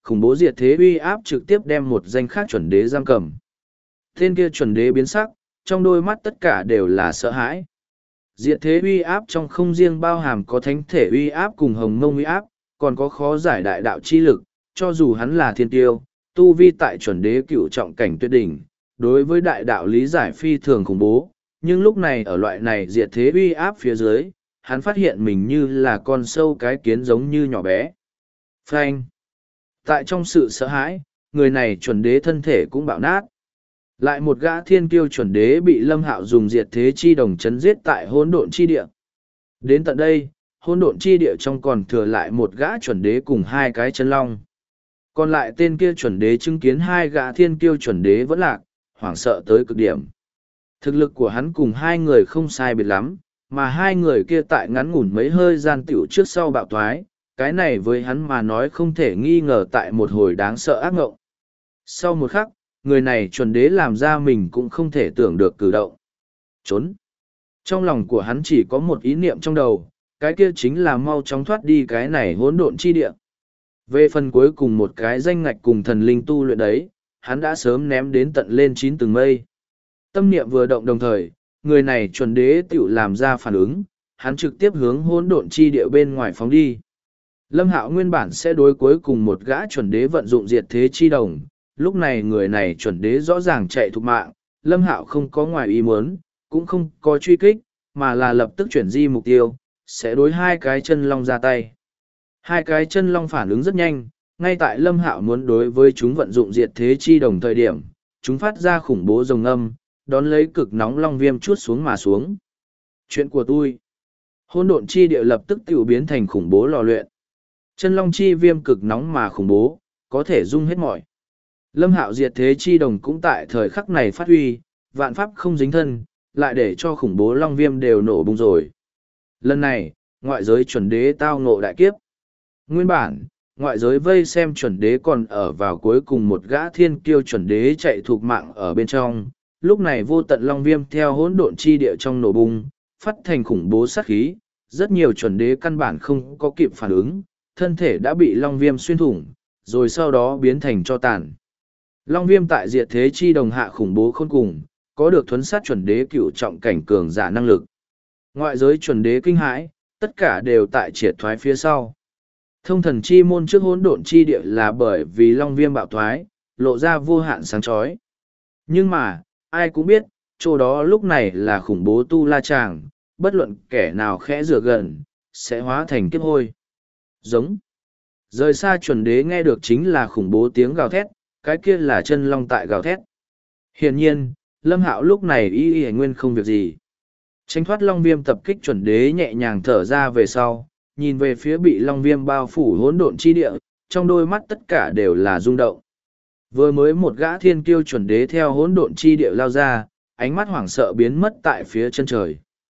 khủng bố diệt thế uy áp trực tiếp đem một danh khác chuẩn đế giam cầm. Tên kia chuẩn đế biến sắc, trong đôi mắt tất cả đều là sợ hãi. Diệt thế uy áp trong không riêng bao hàm có thánh thể uy áp cùng hồng mông uy áp, còn có khó giải đại đạo chi lực, cho dù hắn là thiên tiêu, tu vi tại chuẩn đế cựu trọng cảnh tuyệt đỉnh, đối với đại đạo lý giải phi thường khủng bố, nhưng lúc này ở loại này diệt thế uy áp phía dưới, hắn phát hiện mình như là con sâu cái kiến giống như nhỏ bé. Phanh! Tại trong sự sợ hãi, người này chuẩn đế thân thể cũng bạo nát. Lại một gã thiên kiêu chuẩn đế bị Lâm Hạo dùng diệt thế chi đồng chấn giết tại hỗn độn chi địa. Đến tận đây, hỗn độn chi địa trong còn thừa lại một gã chuẩn đế cùng hai cái chân long. Còn lại tên kia chuẩn đế chứng kiến hai gã thiên kiêu chuẩn đế vẫn lạc, hoảng sợ tới cực điểm. Thực lực của hắn cùng hai người không sai biệt lắm, mà hai người kia tại ngắn ngủn mấy hơi gian tiểu trước sau bạo thoái, cái này với hắn mà nói không thể nghi ngờ tại một hồi đáng sợ ác ngộng. Sau một khắc, người này chuẩn đế làm ra mình cũng không thể tưởng được cử động. Trốn. Trong lòng của hắn chỉ có một ý niệm trong đầu, cái kia chính là mau chóng thoát đi cái này hỗn độn chi địa. Về phần cuối cùng một cái danh ngạch cùng thần linh tu luyện đấy, hắn đã sớm ném đến tận lên 9 tầng mây. Tâm niệm vừa động đồng thời, người này chuẩn đế tiểu làm ra phản ứng, hắn trực tiếp hướng hỗn độn chi địa bên ngoài phóng đi. Lâm Hạo nguyên bản sẽ đối cuối cùng một gã chuẩn đế vận dụng diệt thế chi đồng, lúc này người này chuẩn đế rõ ràng chạy thục mạng, Lâm Hạo không có ngoài ý muốn, cũng không có truy kích, mà là lập tức chuyển di mục tiêu, sẽ đối hai cái chân long ra tay. Hai cái chân long phản ứng rất nhanh, ngay tại Lâm Hạo muốn đối với chúng vận dụng diệt thế chi đồng thời điểm, chúng phát ra khủng bố rồng âm, đón lấy cực nóng long viêm chuốt xuống mà xuống. Chuyện của tôi. Hỗn độn chi địa lập tức tiểu biến thành khủng bố lò luyện. Chân long chi viêm cực nóng mà khủng bố, có thể dung hết mọi. Lâm Hạo diệt thế chi đồng cũng tại thời khắc này phát huy, vạn pháp không dính thân, lại để cho khủng bố long viêm đều nổ bung rồi. Lần này, ngoại giới chuẩn đế tao ngộ đại kiếp. Nguyên bản, ngoại giới vây xem chuẩn đế còn ở vào cuối cùng một gã thiên kiêu chuẩn đế chạy thuộc mạng ở bên trong. Lúc này vô tận long viêm theo hỗn độn chi địa trong nổ bung, phát thành khủng bố sát khí. Rất nhiều chuẩn đế căn bản không có kịp phản ứng, thân thể đã bị long viêm xuyên thủng, rồi sau đó biến thành tro tàn. Long viêm tại diệt thế chi đồng hạ khủng bố khôn cùng, có được thuấn sát chuẩn đế cựu trọng cảnh cường giả năng lực. Ngoại giới chuẩn đế kinh hãi, tất cả đều tại triệt thoái phía sau. Thông thần chi môn trước hỗn độn chi địa là bởi vì long viêm bạo thoái, lộ ra vô hạn sáng chói. Nhưng mà, ai cũng biết, chỗ đó lúc này là khủng bố tu la tràng, bất luận kẻ nào khẽ rửa gần, sẽ hóa thành kiếp hôi. Giống. Rời xa chuẩn đế nghe được chính là khủng bố tiếng gào thét, cái kia là chân long tại gào thét. Hiển nhiên, Lâm Hạo lúc này y nguyên không việc gì. Tránh thoát long viêm tập kích chuẩn đế nhẹ nhàng thở ra về sau, nhìn về phía bị long viêm bao phủ hỗn độn chi địa, trong đôi mắt tất cả đều là rung động. Vừa mới một gã thiên kiêu chuẩn đế theo hỗn độn chi địa lao ra, ánh mắt hoảng sợ biến mất tại phía chân trời.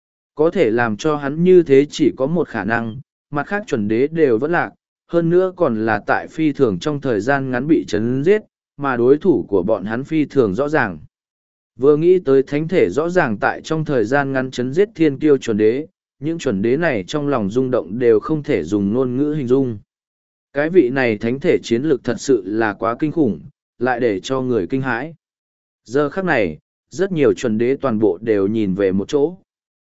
Có thể làm cho hắn như thế chỉ có một khả năng, mặt khác chuẩn đế đều vẫn lạc, hơn nữa còn là tại phi thường trong thời gian ngắn bị chấn giết, mà đối thủ của bọn hắn phi thường rõ ràng. Vừa nghĩ tới thánh thể rõ ràng tại trong thời gian ngắn chấn giết thiên kiêu chuẩn đế, những chuẩn đế này trong lòng rung động đều không thể dùng ngôn ngữ hình dung. Cái vị này thánh thể chiến lược thật sự là quá kinh khủng, lại để cho người kinh hãi. Giờ khắc này, rất nhiều chuẩn đế toàn bộ đều nhìn về một chỗ.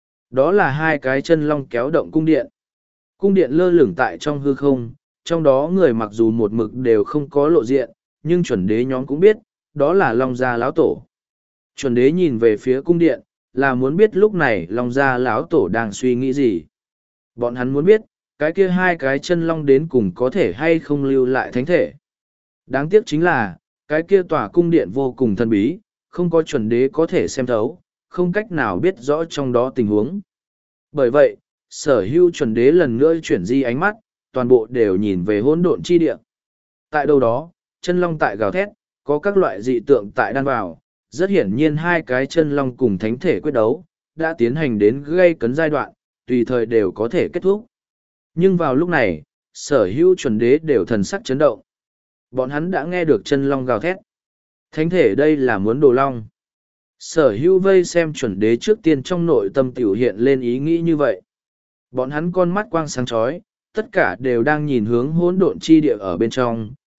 Đó là hai cái chân long kéo động cung điện. Cung điện lơ lửng tại trong hư không, trong đó người mặc dù một mực đều không có lộ diện, nhưng chuẩn đế nhóm cũng biết, đó là Long Gia Lão Tổ. Chuẩn đế nhìn về phía cung điện, là muốn biết lúc này Long Gia Lão Tổ đang suy nghĩ gì. Bọn hắn muốn biết, cái kia hai cái chân long đến cùng có thể hay không lưu lại thánh thể. Đáng tiếc chính là, cái kia tòa cung điện vô cùng thần bí, không có chuẩn đế có thể xem thấu, không cách nào biết rõ trong đó tình huống. Bởi vậy, sở hữu chuẩn đế lần nữa chuyển di ánh mắt, toàn bộ đều nhìn về hỗn độn chi địa. Tại đâu đó, chân long tại gào thét, có các loại dị tượng tại đan vào, rất hiển nhiên hai cái chân long cùng thánh thể quyết đấu, đã tiến hành đến gây cấn giai đoạn, tùy thời đều có thể kết thúc. Nhưng vào lúc này, sở hữu chuẩn đế đều thần sắc chấn động. Bọn hắn đã nghe được chân long gào thét. Thánh thể đây là muốn đồ long. Sở hữu vây xem chuẩn đế trước tiên trong nội tâm tiểu hiện lên ý nghĩ như vậy. Bọn hắn con mắt quang sáng chói, tất cả đều đang nhìn hướng hỗn độn chi địa ở bên trong,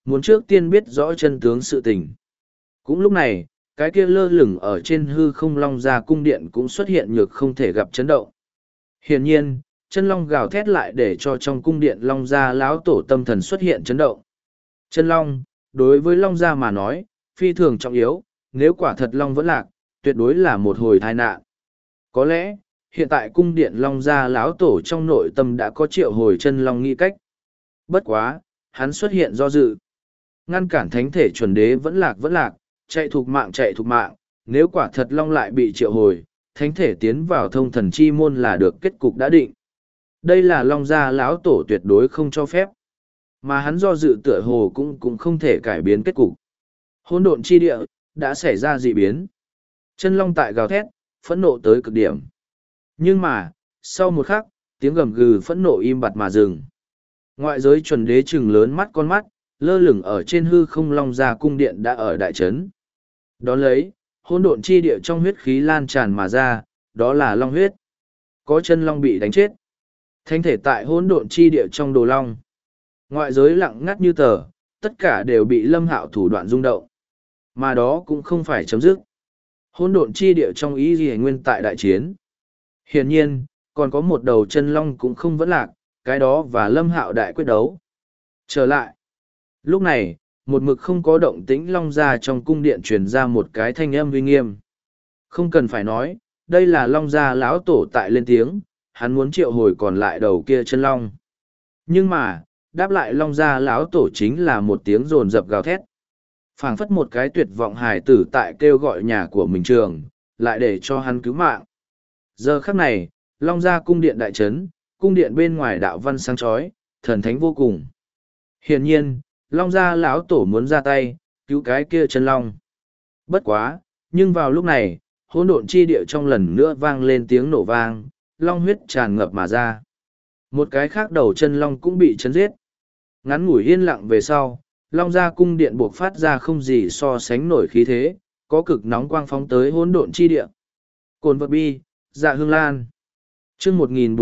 muốn trước tiên biết rõ chân tướng sự tình. Cũng lúc này, cái kia lơ lửng ở trên hư không long gia cung điện cũng xuất hiện nhược không thể gặp chấn động. Hiển nhiên, chân long gào thét lại để cho trong cung điện long gia lão tổ tâm thần xuất hiện chấn động. Chân long, đối với long gia mà nói, phi thường trọng yếu, nếu quả thật long vẫn lạc, tuyệt đối là một hồi tai nạn. Có lẽ, hiện tại cung điện long gia lão tổ trong nội tâm đã có triệu hồi chân long nghĩ cách. Bất quá, hắn xuất hiện do dự. Ngăn cản thánh thể chuẩn đế vẫn lạc, chạy thục mạng, nếu quả thật long lại bị triệu hồi, thánh thể tiến vào thông thần chi môn là được kết cục đã định. Đây là long gia lão tổ tuyệt đối không cho phép. Mà hắn do dự tựa hồ cũng không thể cải biến kết cục. Hỗn độn chi địa, đã xảy ra dị biến. Chân long tại gào thét, phẫn nộ tới cực điểm. Nhưng mà, sau một khắc, tiếng gầm gừ phẫn nộ im bặt mà dừng. Ngoại giới chuẩn đế trừng lớn mắt con mắt, lơ lửng ở trên hư không long gia cung điện đã ở đại trấn. Đón lấy, hỗn độn chi địa trong huyết khí lan tràn mà ra, đó là long huyết. Có chân long bị đánh chết. Thánh thể tại hỗn độn chi địa trong đồ long. Ngoại giới lặng ngắt như tờ, tất cả đều bị Lâm Hạo thủ đoạn rung động. Mà đó cũng không phải chấm dứt. Hỗn độn chi địa trong ý gì nguyên tại đại chiến. Hiển nhiên, còn có một đầu chân long cũng không vẫn lạc, cái đó và Lâm Hạo đại quyết đấu. Trở lại. Lúc này, một mực không có động tĩnh long gia trong cung điện truyền ra một cái thanh âm uy nghiêm. Không cần phải nói, đây là long gia lão tổ tại lên tiếng, hắn muốn triệu hồi còn lại đầu kia chân long. Nhưng mà, đáp lại long gia lão tổ chính là một tiếng rồn rập gào thét. Phảng phất một cái tuyệt vọng hài tử tại kêu gọi nhà của mình trường, lại để cho hắn cứu mạng. Giờ khắc này, long gia cung điện đại trấn, cung điện bên ngoài đạo văn sáng chói, thần thánh vô cùng. Hiển nhiên, long gia lão tổ muốn ra tay, cứu cái kia chân long. Bất quá, nhưng vào lúc này, hỗn độn chi địa trong lần nữa vang lên tiếng nổ vang, long huyết tràn ngập mà ra. Một cái khác đầu chân long cũng bị chấn giết. Ngắn ngủi yên lặng về sau, long gia cung điện buộc phát ra không gì so sánh nổi khí thế, có cực nóng quang phóng tới hỗn độn chi địa. Cồn vật bi, dạ hương lan. Chương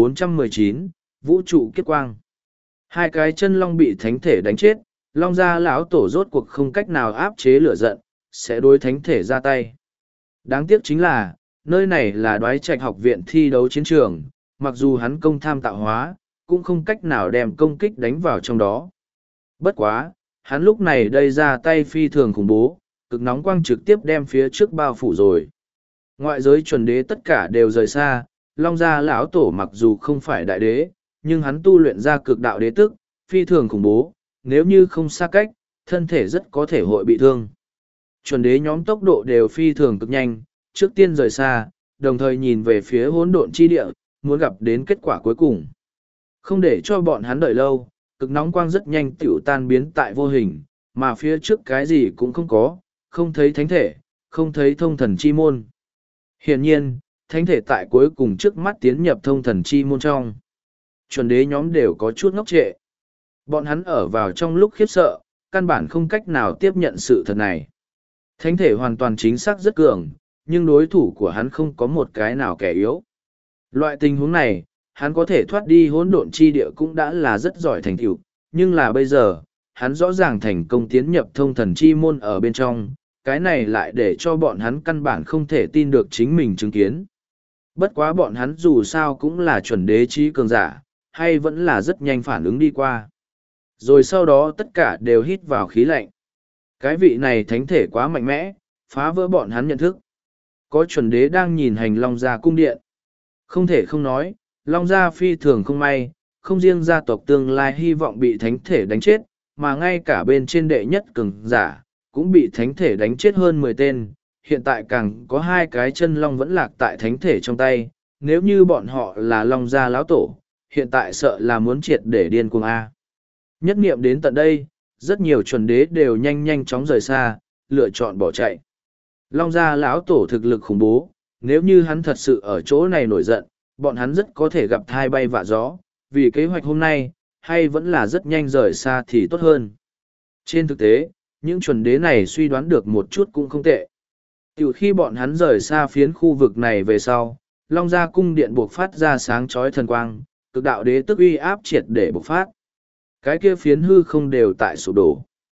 1419, vũ trụ kết quang. Hai cái chân long bị thánh thể đánh chết, long gia lão tổ rốt cuộc không cách nào áp chế lửa giận, sẽ đối thánh thể ra tay. Đáng tiếc chính là, nơi này là Đoái Trạch học viện thi đấu chiến trường, mặc dù hắn công tham tạo hóa, cũng không cách nào đem công kích đánh vào trong đó. Bất quá, hắn lúc này đây ra tay phi thường khủng bố, cực nóng quang trực tiếp đem phía trước bao phủ rồi. Ngoại giới chuẩn đế tất cả đều rời xa, long gia lão tổ mặc dù không phải đại đế, nhưng hắn tu luyện ra cực đạo đế tức, phi thường khủng bố, nếu như không xa cách, thân thể rất có thể hội bị thương. Chuẩn đế nhóm tốc độ đều phi thường cực nhanh, trước tiên rời xa, đồng thời nhìn về phía hỗn độn chi địa, muốn gặp đến kết quả cuối cùng. Không để cho bọn hắn đợi lâu, cực nóng quang rất nhanh tiểu tan biến tại vô hình, mà phía trước cái gì cũng không có, không thấy thánh thể, không thấy thông thần chi môn. Hiển nhiên, thánh thể tại cuối cùng trước mắt tiến nhập thông thần chi môn trong. Chuẩn đế nhóm đều có chút ngốc trệ. Bọn hắn ở vào trong lúc khiếp sợ, căn bản không cách nào tiếp nhận sự thật này. Thánh thể hoàn toàn chính xác rất cường, nhưng đối thủ của hắn không có một cái nào kẻ yếu. Loại tình huống này, hắn có thể thoát đi hỗn độn chi địa cũng đã là rất giỏi thành tựu, nhưng là bây giờ, hắn rõ ràng thành công tiến nhập thông thần chi môn ở bên trong, cái này lại để cho bọn hắn căn bản không thể tin được chính mình chứng kiến. Bất quá bọn hắn dù sao cũng là chuẩn đế trí cường giả, hay vẫn là rất nhanh phản ứng đi qua. Rồi sau đó tất cả đều hít vào khí lạnh. Cái vị này thánh thể quá mạnh mẽ, phá vỡ bọn hắn nhận thức. Có chuẩn đế đang nhìn hành long gia cung điện. Không thể không nói, long gia phi thường không may, không riêng gia tộc tương lai hy vọng bị thánh thể đánh chết, mà ngay cả bên trên đệ nhất cường giả, cũng bị thánh thể đánh chết hơn 10 tên. Hiện tại càng có hai cái chân long vẫn lạc tại thánh thể trong tay, nếu như bọn họ là long gia lão tổ, hiện tại sợ là muốn triệt để điên cuồng A. Nhất niệm đến tận đây, rất nhiều chuẩn đế đều nhanh chóng rời xa, lựa chọn bỏ chạy. Long gia lão tổ thực lực khủng bố, nếu như hắn thật sự ở chỗ này nổi giận, bọn hắn rất có thể gặp thai bay vạ gió, vì kế hoạch hôm nay, hay vẫn là rất nhanh rời xa thì tốt hơn. Trên thực tế, những chuẩn đế này suy đoán được một chút cũng không tệ. Từ khi bọn hắn rời xa phiến khu vực này về sau, Long gia cung điện buộc phát ra sáng chói thần quang, cực đạo đế tức uy áp triệt để bộc phát. Cái kia phiến hư không đều tại sụp đổ.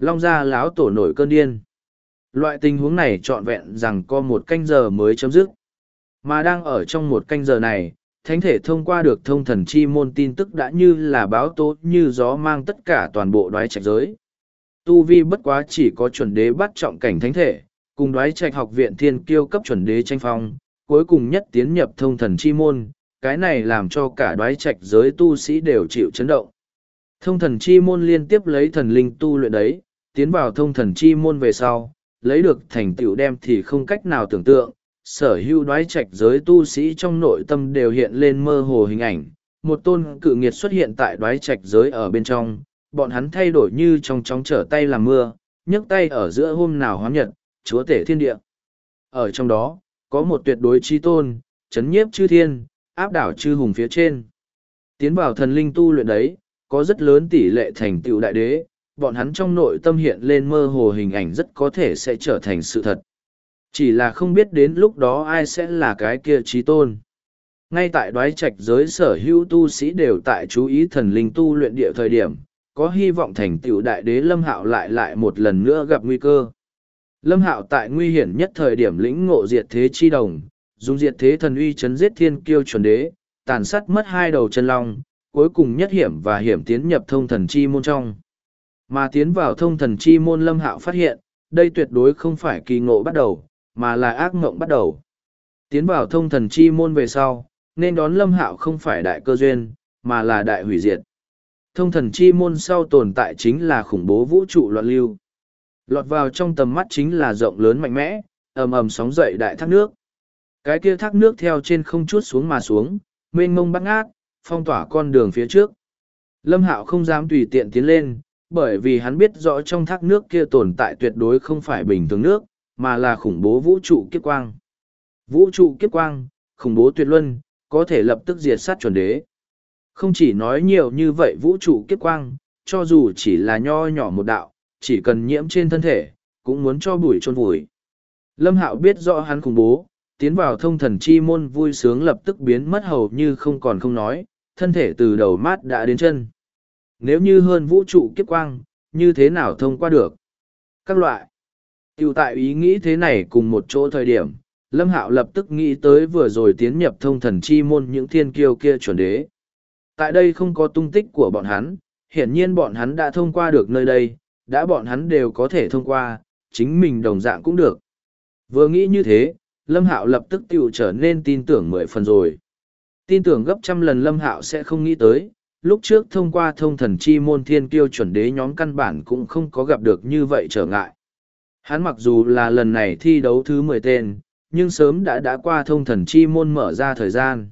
Long gia láo tổ nổi cơn điên. Loại tình huống này trọn vẹn rằng có 1 canh giờ mới chấm dứt. Mà đang ở trong 1 canh giờ này, thánh thể thông qua được thông thần chi môn tin tức đã như là báo tố như gió mang tất cả toàn bộ đoái trạch giới. Tu vi bất quá chỉ có chuẩn đế bắt trọng cảnh thánh thể, cùng đoái trạch học viện thiên kiêu cấp chuẩn đế tranh phong, cuối cùng nhất tiến nhập thông thần chi môn, cái này làm cho cả đoái trạch giới tu sĩ đều chịu chấn động. Thông thần chi môn liên tiếp lấy thần linh tu luyện đấy, tiến vào thông thần chi môn về sau, lấy được thành tựu đem thì không cách nào tưởng tượng, sở hữu đoái trạch giới tu sĩ trong nội tâm đều hiện lên mơ hồ hình ảnh, một tôn cự nghiệt xuất hiện tại đoái trạch giới ở bên trong, bọn hắn thay đổi như trong chóng trở tay làm mưa, nhấc tay ở giữa hôm nào hóa nhật, chúa tể thiên địa. Ở trong đó, có một tuyệt đối chi tôn, chấn nhiếp chư thiên, áp đảo chư hùng phía trên. Tiến vào thần linh tu luyện đấy, có rất lớn tỷ lệ thành tựu đại đế, bọn hắn trong nội tâm hiện lên mơ hồ hình ảnh rất có thể sẽ trở thành sự thật. Chỉ là không biết đến lúc đó ai sẽ là cái kia trí tôn. Ngay tại đoái trạch giới sở hữu tu sĩ đều tại chú ý thần linh tu luyện địa thời điểm, có hy vọng thành tựu đại đế Lâm Hạo lại một lần nữa gặp nguy cơ. Lâm Hạo tại nguy hiểm nhất thời điểm lĩnh ngộ diệt thế chi đồng, dùng diệt thế thần uy chấn giết thiên kiêu chuẩn đế, tàn sát mất 2 đầu chân long, cuối cùng nhất hiểm và hiểm tiến nhập thông thần chi môn trong. Mà tiến vào thông thần chi môn Lâm Hạo phát hiện, đây tuyệt đối không phải kỳ ngộ bắt đầu, mà là ác ngộng bắt đầu. Tiến vào thông thần chi môn về sau, nên đón Lâm Hạo không phải đại cơ duyên, mà là đại hủy diệt. Thông thần chi môn sau tồn tại chính là khủng bố vũ trụ loạn lưu. Lọt vào trong tầm mắt chính là rộng lớn mạnh mẽ, ầm ầm sóng dậy đại thác nước. Cái kia thác nước theo trên không chuốt xuống mà xuống, mênh mông bát ngát, phong tỏa con đường phía trước. Lâm Hạo không dám tùy tiện tiến lên, bởi vì hắn biết rõ trong thác nước kia tồn tại tuyệt đối không phải bình thường nước, mà là khủng bố vũ trụ kiếp quang. Vũ trụ kiếp quang, khủng bố tuyệt luân, có thể lập tức diệt sát chuẩn đế. Không chỉ nói nhiều như vậy vũ trụ kiếp quang, cho dù chỉ là nho nhỏ một đạo, chỉ cần nhiễm trên thân thể, cũng muốn cho bụi chôn vùi. Lâm Hạo biết rõ hắn khủng bố, tiến vào thông thần chi môn vui sướng lập tức biến mất hầu như không còn không nói, thân thể từ đầu mát đã đến chân. Nếu như hơn vũ trụ kiếp quang, như thế nào thông qua được? Các loại. Tiểu tại ý nghĩ thế này cùng một chỗ thời điểm, Lâm Hạo lập tức nghĩ tới vừa rồi tiến nhập thông thần chi môn những thiên kiêu kia chuẩn đế. Tại đây không có tung tích của bọn hắn, hiển nhiên bọn hắn đã thông qua được nơi đây, đã bọn hắn đều có thể thông qua, chính mình đồng dạng cũng được. Vừa nghĩ như thế, Lâm Hạo lập tức tiểu trở nên tin tưởng 10 phần rồi. Tin tưởng gấp trăm lần Lâm Hạo sẽ không nghĩ tới, lúc trước thông qua thông thần chi môn thiên kiêu chuẩn đế nhóm căn bản cũng không có gặp được như vậy trở ngại. Hắn mặc dù là lần này thi đấu thứ 10 tên, nhưng sớm đã qua thông thần chi môn mở ra thời gian.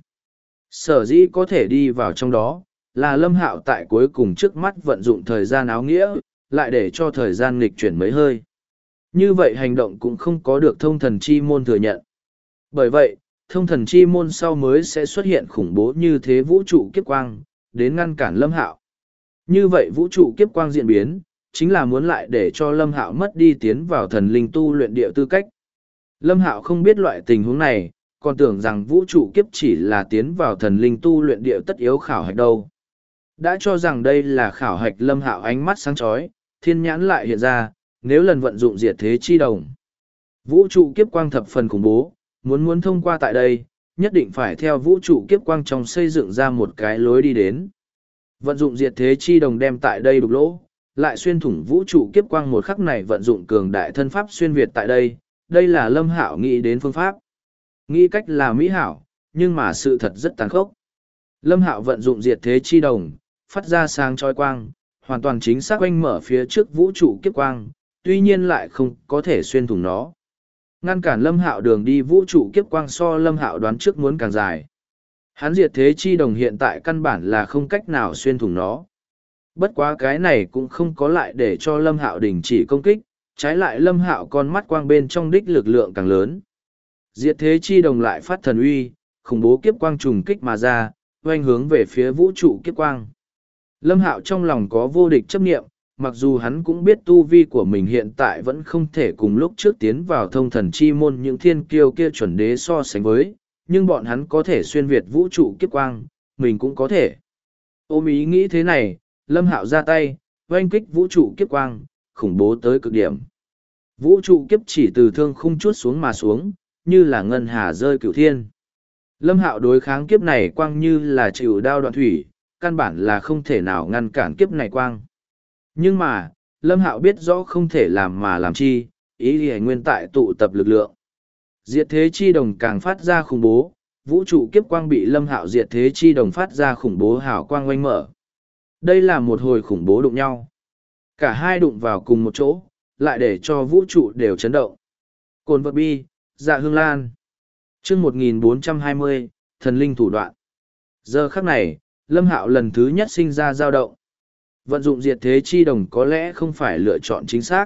Sở dĩ có thể đi vào trong đó, là Lâm Hạo tại cuối cùng trước mắt vận dụng thời gian áo nghĩa, lại để cho thời gian nghịch chuyển mấy hơi. Như vậy hành động cũng không có được thông thần chi môn thừa nhận. Bởi vậy, thông thần chi môn sau mới sẽ xuất hiện khủng bố như thế vũ trụ kiếp quang, đến ngăn cản Lâm Hạo. Như vậy vũ trụ kiếp quang diễn biến, chính là muốn lại để cho Lâm Hạo mất đi tiến vào thần linh tu luyện địa tư cách. Lâm Hạo không biết loại tình huống này, còn tưởng rằng vũ trụ kiếp chỉ là tiến vào thần linh tu luyện địa tất yếu khảo hạch đâu. Đã cho rằng đây là khảo hạch Lâm Hạo ánh mắt sáng chói, thiên nhãn lại hiện ra, nếu lần vận dụng diệt thế chi đồng. Vũ trụ kiếp quang thập phần khủng bố, muốn thông qua tại đây, nhất định phải theo vũ trụ kiếp quang trong xây dựng ra một cái lối đi đến. Vận dụng diệt thế chi đồng đem tại đây đục lỗ, lại xuyên thủng vũ trụ kiếp quang một khắc này vận dụng cường đại thân pháp xuyên việt tại đây, đây là Lâm Hạo nghĩ đến phương pháp. Nghĩ cách là mỹ hảo, nhưng mà sự thật rất tàn khốc. Lâm Hạo vận dụng diệt thế chi đồng, phát ra sáng chói quang, hoàn toàn chính xác quanh mở phía trước vũ trụ kiếp quang, tuy nhiên lại không có thể xuyên thủng nó. Ngăn cản Lâm Hạo đường đi vũ trụ kiếp quang so Lâm Hạo đoán trước muốn càng dài. Hắn diệt thế chi đồng hiện tại căn bản là không cách nào xuyên thủng nó. Bất quá cái này cũng không có lại để cho Lâm Hạo đình chỉ công kích, trái lại Lâm Hạo con mắt quang bên trong đích lực lượng càng lớn. Diệt thế chi đồng lại phát thần uy, khủng bố kiếp quang trùng kích mà ra, oanh hướng về phía vũ trụ kiếp quang. Lâm Hạo trong lòng có vô địch chấp niệm, mặc dù hắn cũng biết tu vi của mình hiện tại vẫn không thể cùng lúc trước tiến vào thông thần chi môn những thiên kiêu kia chuẩn đế so sánh với, nhưng bọn hắn có thể xuyên việt vũ trụ kiếp quang, mình cũng có thể. Ôm ý nghĩ thế này, Lâm Hạo ra tay, oanh kích vũ trụ kiếp quang, khủng bố tới cực điểm. Vũ trụ kiếp chỉ từ thương khung chuốt xuống mà xuống, như là ngân hà rơi cửu thiên. Lâm Hạo đối kháng kiếp này quang như là chịu đao đoạn thủy, căn bản là không thể nào ngăn cản kiếp này quang. Nhưng mà, Lâm Hạo biết rõ không thể làm mà làm chi, ý thì nguyên tại tụ tập lực lượng. Diệt thế chi đồng càng phát ra khủng bố, vũ trụ kiếp quang bị Lâm Hạo diệt thế chi đồng phát ra khủng bố hào quang oanh mở. Đây là một hồi khủng bố đụng nhau. Cả hai đụng vào cùng một chỗ, lại để cho vũ trụ đều chấn động. Cồn vật bi, dạ hương lan. Chương 1420, thần linh thủ đoạn. Giờ khắc này, Lâm Hạo lần thứ nhất sinh ra dao động. Vận dụng diệt thế chi đồng có lẽ không phải lựa chọn chính xác.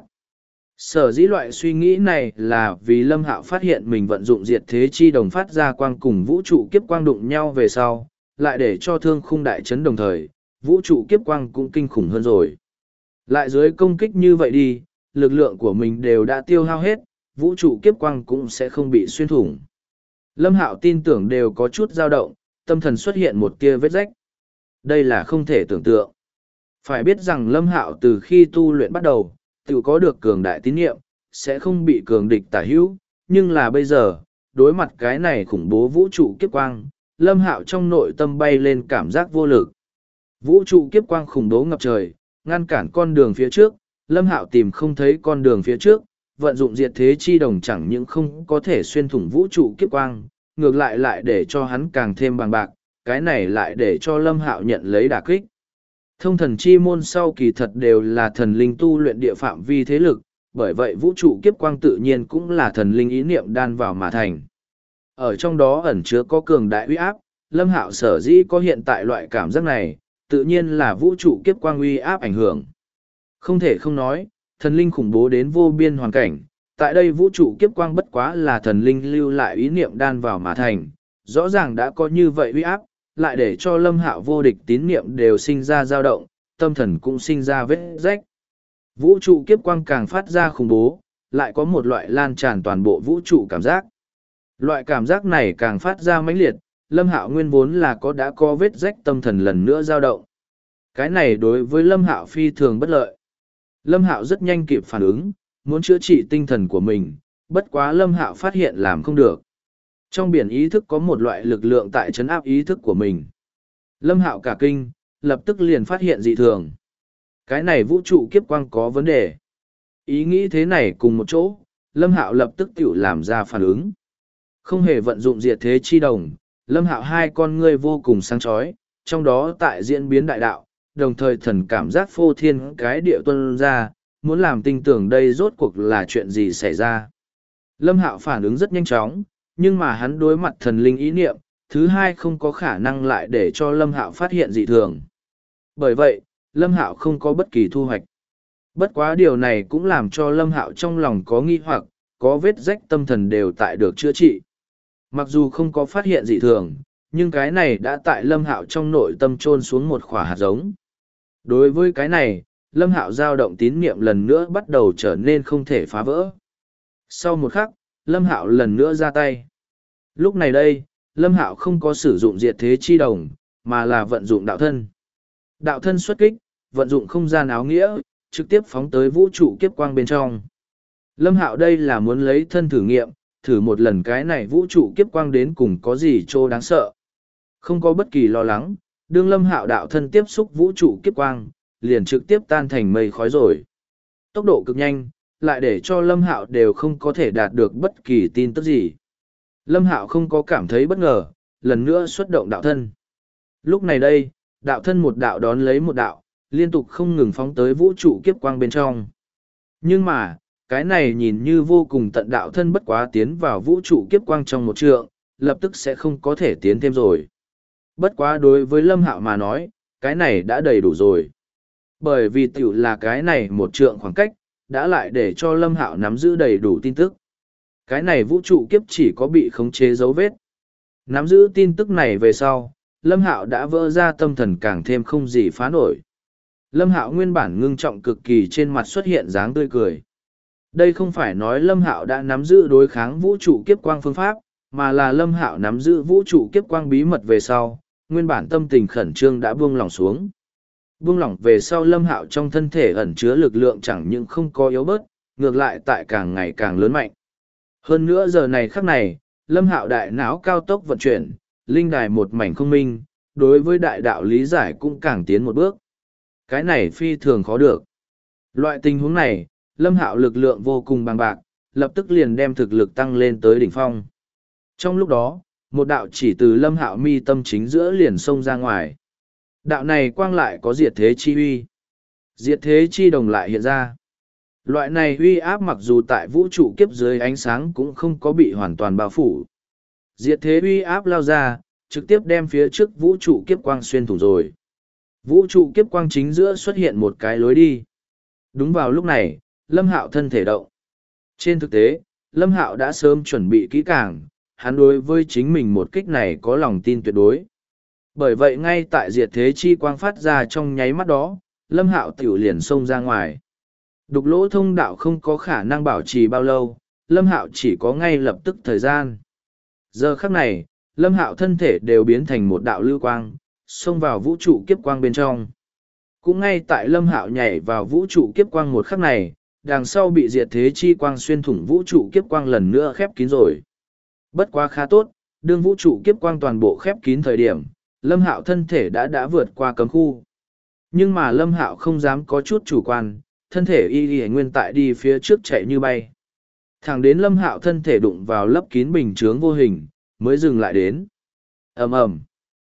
Sở dĩ loại suy nghĩ này là vì Lâm Hạo phát hiện mình vận dụng diệt thế chi đồng phát ra quang cùng vũ trụ kiếp quang đụng nhau về sau, lại để cho thương khung đại chấn đồng thời, vũ trụ kiếp quang cũng kinh khủng hơn rồi. Lại dưới công kích như vậy đi, lực lượng của mình đều đã tiêu hao hết, vũ trụ kiếp quang cũng sẽ không bị xuyên thủng. Lâm Hạo tin tưởng đều có chút dao động, tâm thần xuất hiện một tia vết rách. Đây là không thể tưởng tượng. Phải biết rằng Lâm Hạo từ khi tu luyện bắt đầu, tự có được cường đại tín nhiệm, sẽ không bị cường địch tả hữu, nhưng là bây giờ, đối mặt cái này khủng bố vũ trụ kiếp quang, Lâm Hạo trong nội tâm bay lên cảm giác vô lực. Vũ trụ kiếp quang khủng bố ngập trời, ngăn cản con đường phía trước, Lâm Hạo tìm không thấy con đường phía trước, vận dụng diệt thế chi đồng chẳng những không có thể xuyên thủng vũ trụ kiếp quang, ngược lại để cho hắn càng thêm bằng bạc, cái này lại để cho Lâm Hạo nhận lấy đả kích. Thông thần chi môn sau kỳ thật đều là thần linh tu luyện địa phạm vi thế lực, bởi vậy vũ trụ kiếp quang tự nhiên cũng là thần linh ý niệm đan vào mà thành. Ở trong đó ẩn chứa có cường đại uy áp, Lâm Hạo sở dĩ có hiện tại loại cảm giác này, tự nhiên là vũ trụ kiếp quang uy áp ảnh hưởng. Không thể không nói, thần linh khủng bố đến vô biên hoàn cảnh, tại đây vũ trụ kiếp quang bất quá là thần linh lưu lại ý niệm đan vào mà thành, rõ ràng đã có như vậy uy áp, lại để cho Lâm Hạo vô địch tín niệm đều sinh ra dao động, tâm thần cũng sinh ra vết rách. Vũ trụ kiếp quang càng phát ra khủng bố, lại có một loại lan tràn toàn bộ vũ trụ cảm giác. Loại cảm giác này càng phát ra mãnh liệt, Lâm Hạo nguyên vốn là đã có vết rách tâm thần lần nữa dao động. Cái này đối với Lâm Hạo phi thường bất lợi. Lâm Hạo rất nhanh kịp phản ứng, muốn chữa trị tinh thần của mình, bất quá Lâm Hạo phát hiện làm không được. Trong biển ý thức có một loại lực lượng tại trấn áp ý thức của mình. Lâm Hạo cả kinh, lập tức liền phát hiện dị thường. Cái này vũ trụ kiếp quang có vấn đề. Ý nghĩ thế này cùng một chỗ, Lâm Hạo lập tức tự làm ra phản ứng. Không hề vận dụng diệt thế chi đồng, Lâm Hạo hai con ngươi vô cùng sáng chói, trong đó tại diễn biến đại đạo, đồng thời thần cảm giác phô thiên cái địa tuân ra, muốn làm tinh tưởng đây rốt cuộc là chuyện gì xảy ra. Lâm Hạo phản ứng rất nhanh chóng, nhưng mà hắn đối mặt thần linh ý niệm, thứ hai không có khả năng lại để cho Lâm Hạo phát hiện dị thường. Bởi vậy, Lâm Hạo không có bất kỳ thu hoạch. Bất quá điều này cũng làm cho Lâm Hạo trong lòng có nghi hoặc, có vết rách tâm thần đều tại được chữa trị. Mặc dù không có phát hiện dị thường, nhưng cái này đã tại Lâm Hạo trong nội tâm chôn xuống một khỏa hạt giống. Đối với cái này, Lâm Hạo dao động tín niệm lần nữa bắt đầu trở nên không thể phá vỡ. Sau một khắc, Lâm Hạo lần nữa ra tay. Lúc này đây, Lâm Hạo không có sử dụng diệt thế chi đồng, mà là vận dụng đạo thân. Đạo thân xuất kích, vận dụng không gian áo nghĩa, trực tiếp phóng tới vũ trụ kiếp quang bên trong. Lâm Hạo đây là muốn lấy thân thử nghiệm, thử một lần cái này vũ trụ kiếp quang đến cùng có gì trô đáng sợ. Không có bất kỳ lo lắng, đương Lâm Hạo đạo thân tiếp xúc vũ trụ kiếp quang, liền trực tiếp tan thành mây khói rồi. Tốc độ cực nhanh, lại để cho Lâm Hạo đều không có thể đạt được bất kỳ tin tức gì. Lâm Hạo không có cảm thấy bất ngờ, lần nữa xuất động đạo thân. Lúc này đây, đạo thân một đạo đón lấy một đạo, liên tục không ngừng phóng tới vũ trụ kiếp quang bên trong. Nhưng mà, cái này nhìn như vô cùng tận đạo thân bất quá tiến vào vũ trụ kiếp quang trong một trượng, lập tức sẽ không có thể tiến thêm rồi. Bất quá đối với Lâm Hạo mà nói, cái này đã đầy đủ rồi. Bởi vì tiểu là cái này một trượng khoảng cách, đã lại để cho Lâm Hạo nắm giữ đầy đủ tin tức. Cái này vũ trụ kiếp chỉ có bị khống chế dấu vết. Nắm giữ tin tức này về sau, Lâm Hạo đã vỡ ra tâm thần càng thêm không gì phá nổi. Lâm Hạo nguyên bản ngưng trọng cực kỳ trên mặt xuất hiện dáng tươi cười. Đây không phải nói Lâm Hạo đã nắm giữ đối kháng vũ trụ kiếp quang phương pháp, mà là Lâm Hạo nắm giữ vũ trụ kiếp quang bí mật về sau, nguyên bản tâm tình khẩn trương đã buông lòng xuống. Buông lỏng về sau Lâm Hạo trong thân thể ẩn chứa lực lượng chẳng những không có yếu bớt, ngược lại tại càng ngày càng lớn mạnh. Hơn nữa giờ này khắc này, Lâm Hạo đại não cao tốc vận chuyển, linh đài một mảnh không minh, đối với đại đạo lý giải cũng càng tiến một bước. Cái này phi thường khó được. Loại tình huống này, Lâm Hạo lực lượng vô cùng bằng bạc, lập tức liền đem thực lực tăng lên tới đỉnh phong. Trong lúc đó, một đạo chỉ từ Lâm Hạo mi tâm chính giữa liền xông ra ngoài. Đạo này quang lại có diệt thế chi uy. Diệt thế chi đồng lại hiện ra. Loại này uy áp mặc dù tại vũ trụ kiếp dưới ánh sáng cũng không có bị hoàn toàn bao phủ. Diệt thế uy áp lao ra, trực tiếp đem phía trước vũ trụ kiếp quang xuyên thủng rồi. Vũ trụ kiếp quang chính giữa xuất hiện một cái lối đi. Đúng vào lúc này, Lâm Hạo thân thể động. Trên thực tế, Lâm Hạo đã sớm chuẩn bị kỹ càng, hắn đối với chính mình một kích này có lòng tin tuyệt đối. Bởi vậy ngay tại diệt thế chi quang phát ra trong nháy mắt đó, Lâm Hạo tiểu liền xông ra ngoài. Đục lỗ thông đạo không có khả năng bảo trì bao lâu, Lâm Hạo chỉ có ngay lập tức thời gian. Giờ khắc này, Lâm Hạo thân thể đều biến thành một đạo lưu quang, xông vào vũ trụ kiếp quang bên trong. Cũng ngay tại Lâm Hạo nhảy vào vũ trụ kiếp quang một khắc này, đằng sau bị diệt thế chi quang xuyên thủng vũ trụ kiếp quang lần nữa khép kín rồi. Bất quá khá tốt, đương vũ trụ kiếp quang toàn bộ khép kín thời điểm, Lâm Hạo thân thể đã vượt qua cấm khu. Nhưng mà Lâm Hạo không dám có chút chủ quan, thân thể y nguyên tại đi phía trước chạy như bay. Thẳng đến Lâm Hạo thân thể đụng vào lấp kín bình chướng vô hình, mới dừng lại đến. Ầm ầm.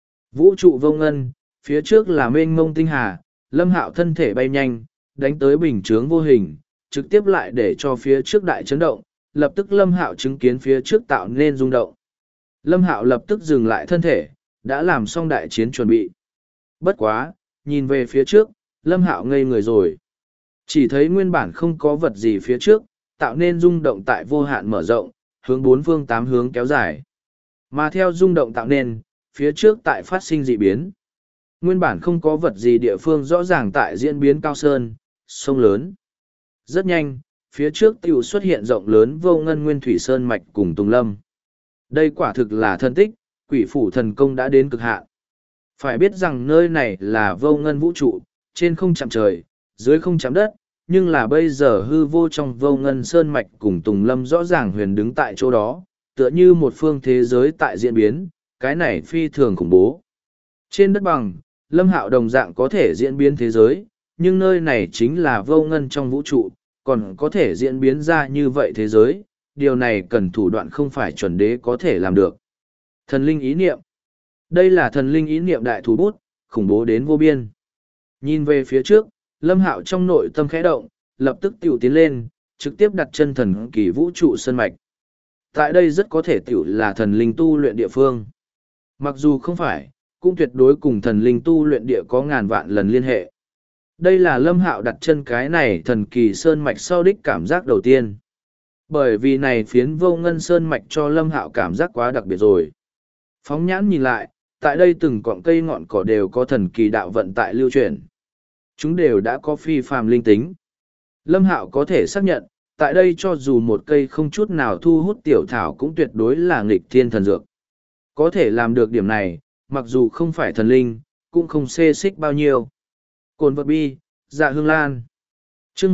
Vũ trụ vô ngân, phía trước là mênh mông tinh hà, Lâm Hạo thân thể bay nhanh, đánh tới bình chướng vô hình, trực tiếp lại để cho phía trước đại chấn động, lập tức Lâm Hạo chứng kiến phía trước tạo nên rung động. Lâm Hạo lập tức dừng lại thân thể, đã làm xong đại chiến chuẩn bị. Bất quá, nhìn về phía trước, Lâm Hạo ngây người rồi. Chỉ thấy nguyên bản không có vật gì phía trước, tạo nên rung động tại vô hạn mở rộng, hướng bốn phương tám hướng kéo dài. Mà theo rung động tạo nên, phía trước tại phát sinh dị biến. Nguyên bản không có vật gì địa phương rõ ràng tại diễn biến cao sơn, sông lớn. Rất nhanh, phía trước tiểu xuất hiện rộng lớn vô ngân nguyên thủy sơn mạch cùng tùng lâm. Đây quả thực là thân tích, quỷ phủ thần công đã đến cực hạn. Phải biết rằng nơi này là vô ngân vũ trụ, trên không chạm trời, dưới không chạm đất, nhưng là bây giờ hư vô trong vô ngân sơn mạch cùng tùng lâm rõ ràng huyền đứng tại chỗ đó, tựa như một phương thế giới tại diễn biến, cái này phi thường khủng bố. Trên đất bằng, Lâm Hạo đồng dạng có thể diễn biến thế giới, nhưng nơi này chính là vô ngân trong vũ trụ, còn có thể diễn biến ra như vậy thế giới, điều này cần thủ đoạn không phải chuẩn đế có thể làm được. Thần linh ý niệm. Đây là thần linh ý niệm đại thủ bút, khủng bố đến vô biên. Nhìn về phía trước, Lâm Hạo trong nội tâm khẽ động, lập tức tiểu tiến lên, trực tiếp đặt chân thần kỳ vũ trụ sơn mạch. Tại đây rất có thể tiểu là thần linh tu luyện địa phương. Mặc dù không phải, cũng tuyệt đối cùng thần linh tu luyện địa có ngàn vạn lần liên hệ. Đây là Lâm Hạo đặt chân cái này thần kỳ sơn mạch sau đích cảm giác đầu tiên. Bởi vì này phiến vô ngân sơn mạch cho Lâm Hạo cảm giác quá đặc biệt rồi. Phóng nhãn nhìn lại, tại đây từng cọng cây ngọn cỏ đều có thần kỳ đạo vận tại lưu truyền. Chúng đều đã có phi phàm linh tính. Lâm Hạo có thể xác nhận, tại đây cho dù một cây không chút nào thu hút tiểu thảo cũng tuyệt đối là nghịch thiên thần dược. Có thể làm được điểm này, mặc dù không phải thần linh, cũng không xê xích bao nhiêu. Cồn vật bi, dạ hương lan. Chương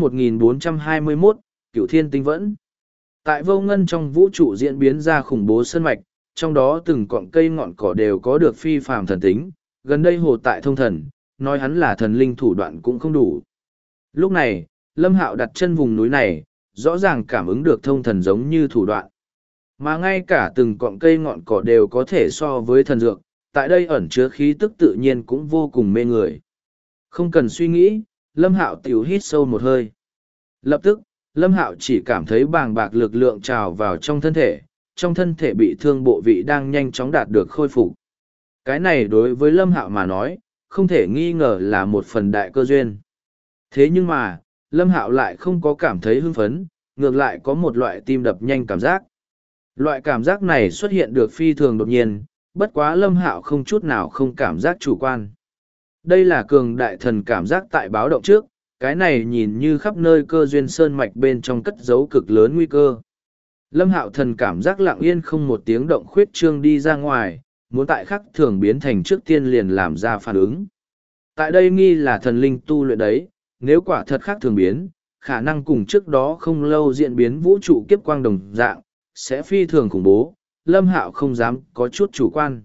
1421, Cửu Thiên Tinh Vẫn. Tại vô ngân trong vũ trụ diễn biến ra khủng bố sơn mạch, trong đó từng cọng cây ngọn cỏ đều có được phi phàm thần tính, gần đây hồ tại thông thần, nói hắn là thần linh thủ đoạn cũng không đủ. Lúc này, Lâm Hạo đặt chân vùng núi này, rõ ràng cảm ứng được thông thần giống như thủ đoạn. Mà ngay cả từng cọng cây ngọn cỏ đều có thể so với thần dược, tại đây ẩn chứa khí tức tự nhiên cũng vô cùng mê người. Không cần suy nghĩ, Lâm Hạo tiểu hít sâu một hơi. Lập tức, Lâm Hạo chỉ cảm thấy bàng bạc lực lượng trào vào trong thân thể bị thương bộ vị đang nhanh chóng đạt được khôi phục. Cái này đối với Lâm Hạo mà nói, không thể nghi ngờ là một phần đại cơ duyên. Thế nhưng mà, Lâm Hạo lại không có cảm thấy hưng phấn, ngược lại có một loại tim đập nhanh cảm giác. Loại cảm giác này xuất hiện được phi thường đột nhiên, bất quá Lâm Hạo không chút nào không cảm giác chủ quan. Đây là cường đại thần cảm giác tại báo động trước, cái này nhìn như khắp nơi cơ duyên sơn mạch bên trong cất giấu cực lớn nguy cơ. Lâm Hạo thần cảm giác lặng yên không một tiếng động khuyết trương đi ra ngoài, muốn tại khắc thường biến thành trước tiên liền làm ra phản ứng. Tại đây nghi là thần linh tu luyện đấy, nếu quả thật khác thường biến, khả năng cùng trước đó không lâu diễn biến vũ trụ kiếp quang đồng dạng, sẽ phi thường khủng bố, Lâm Hạo không dám có chút chủ quan.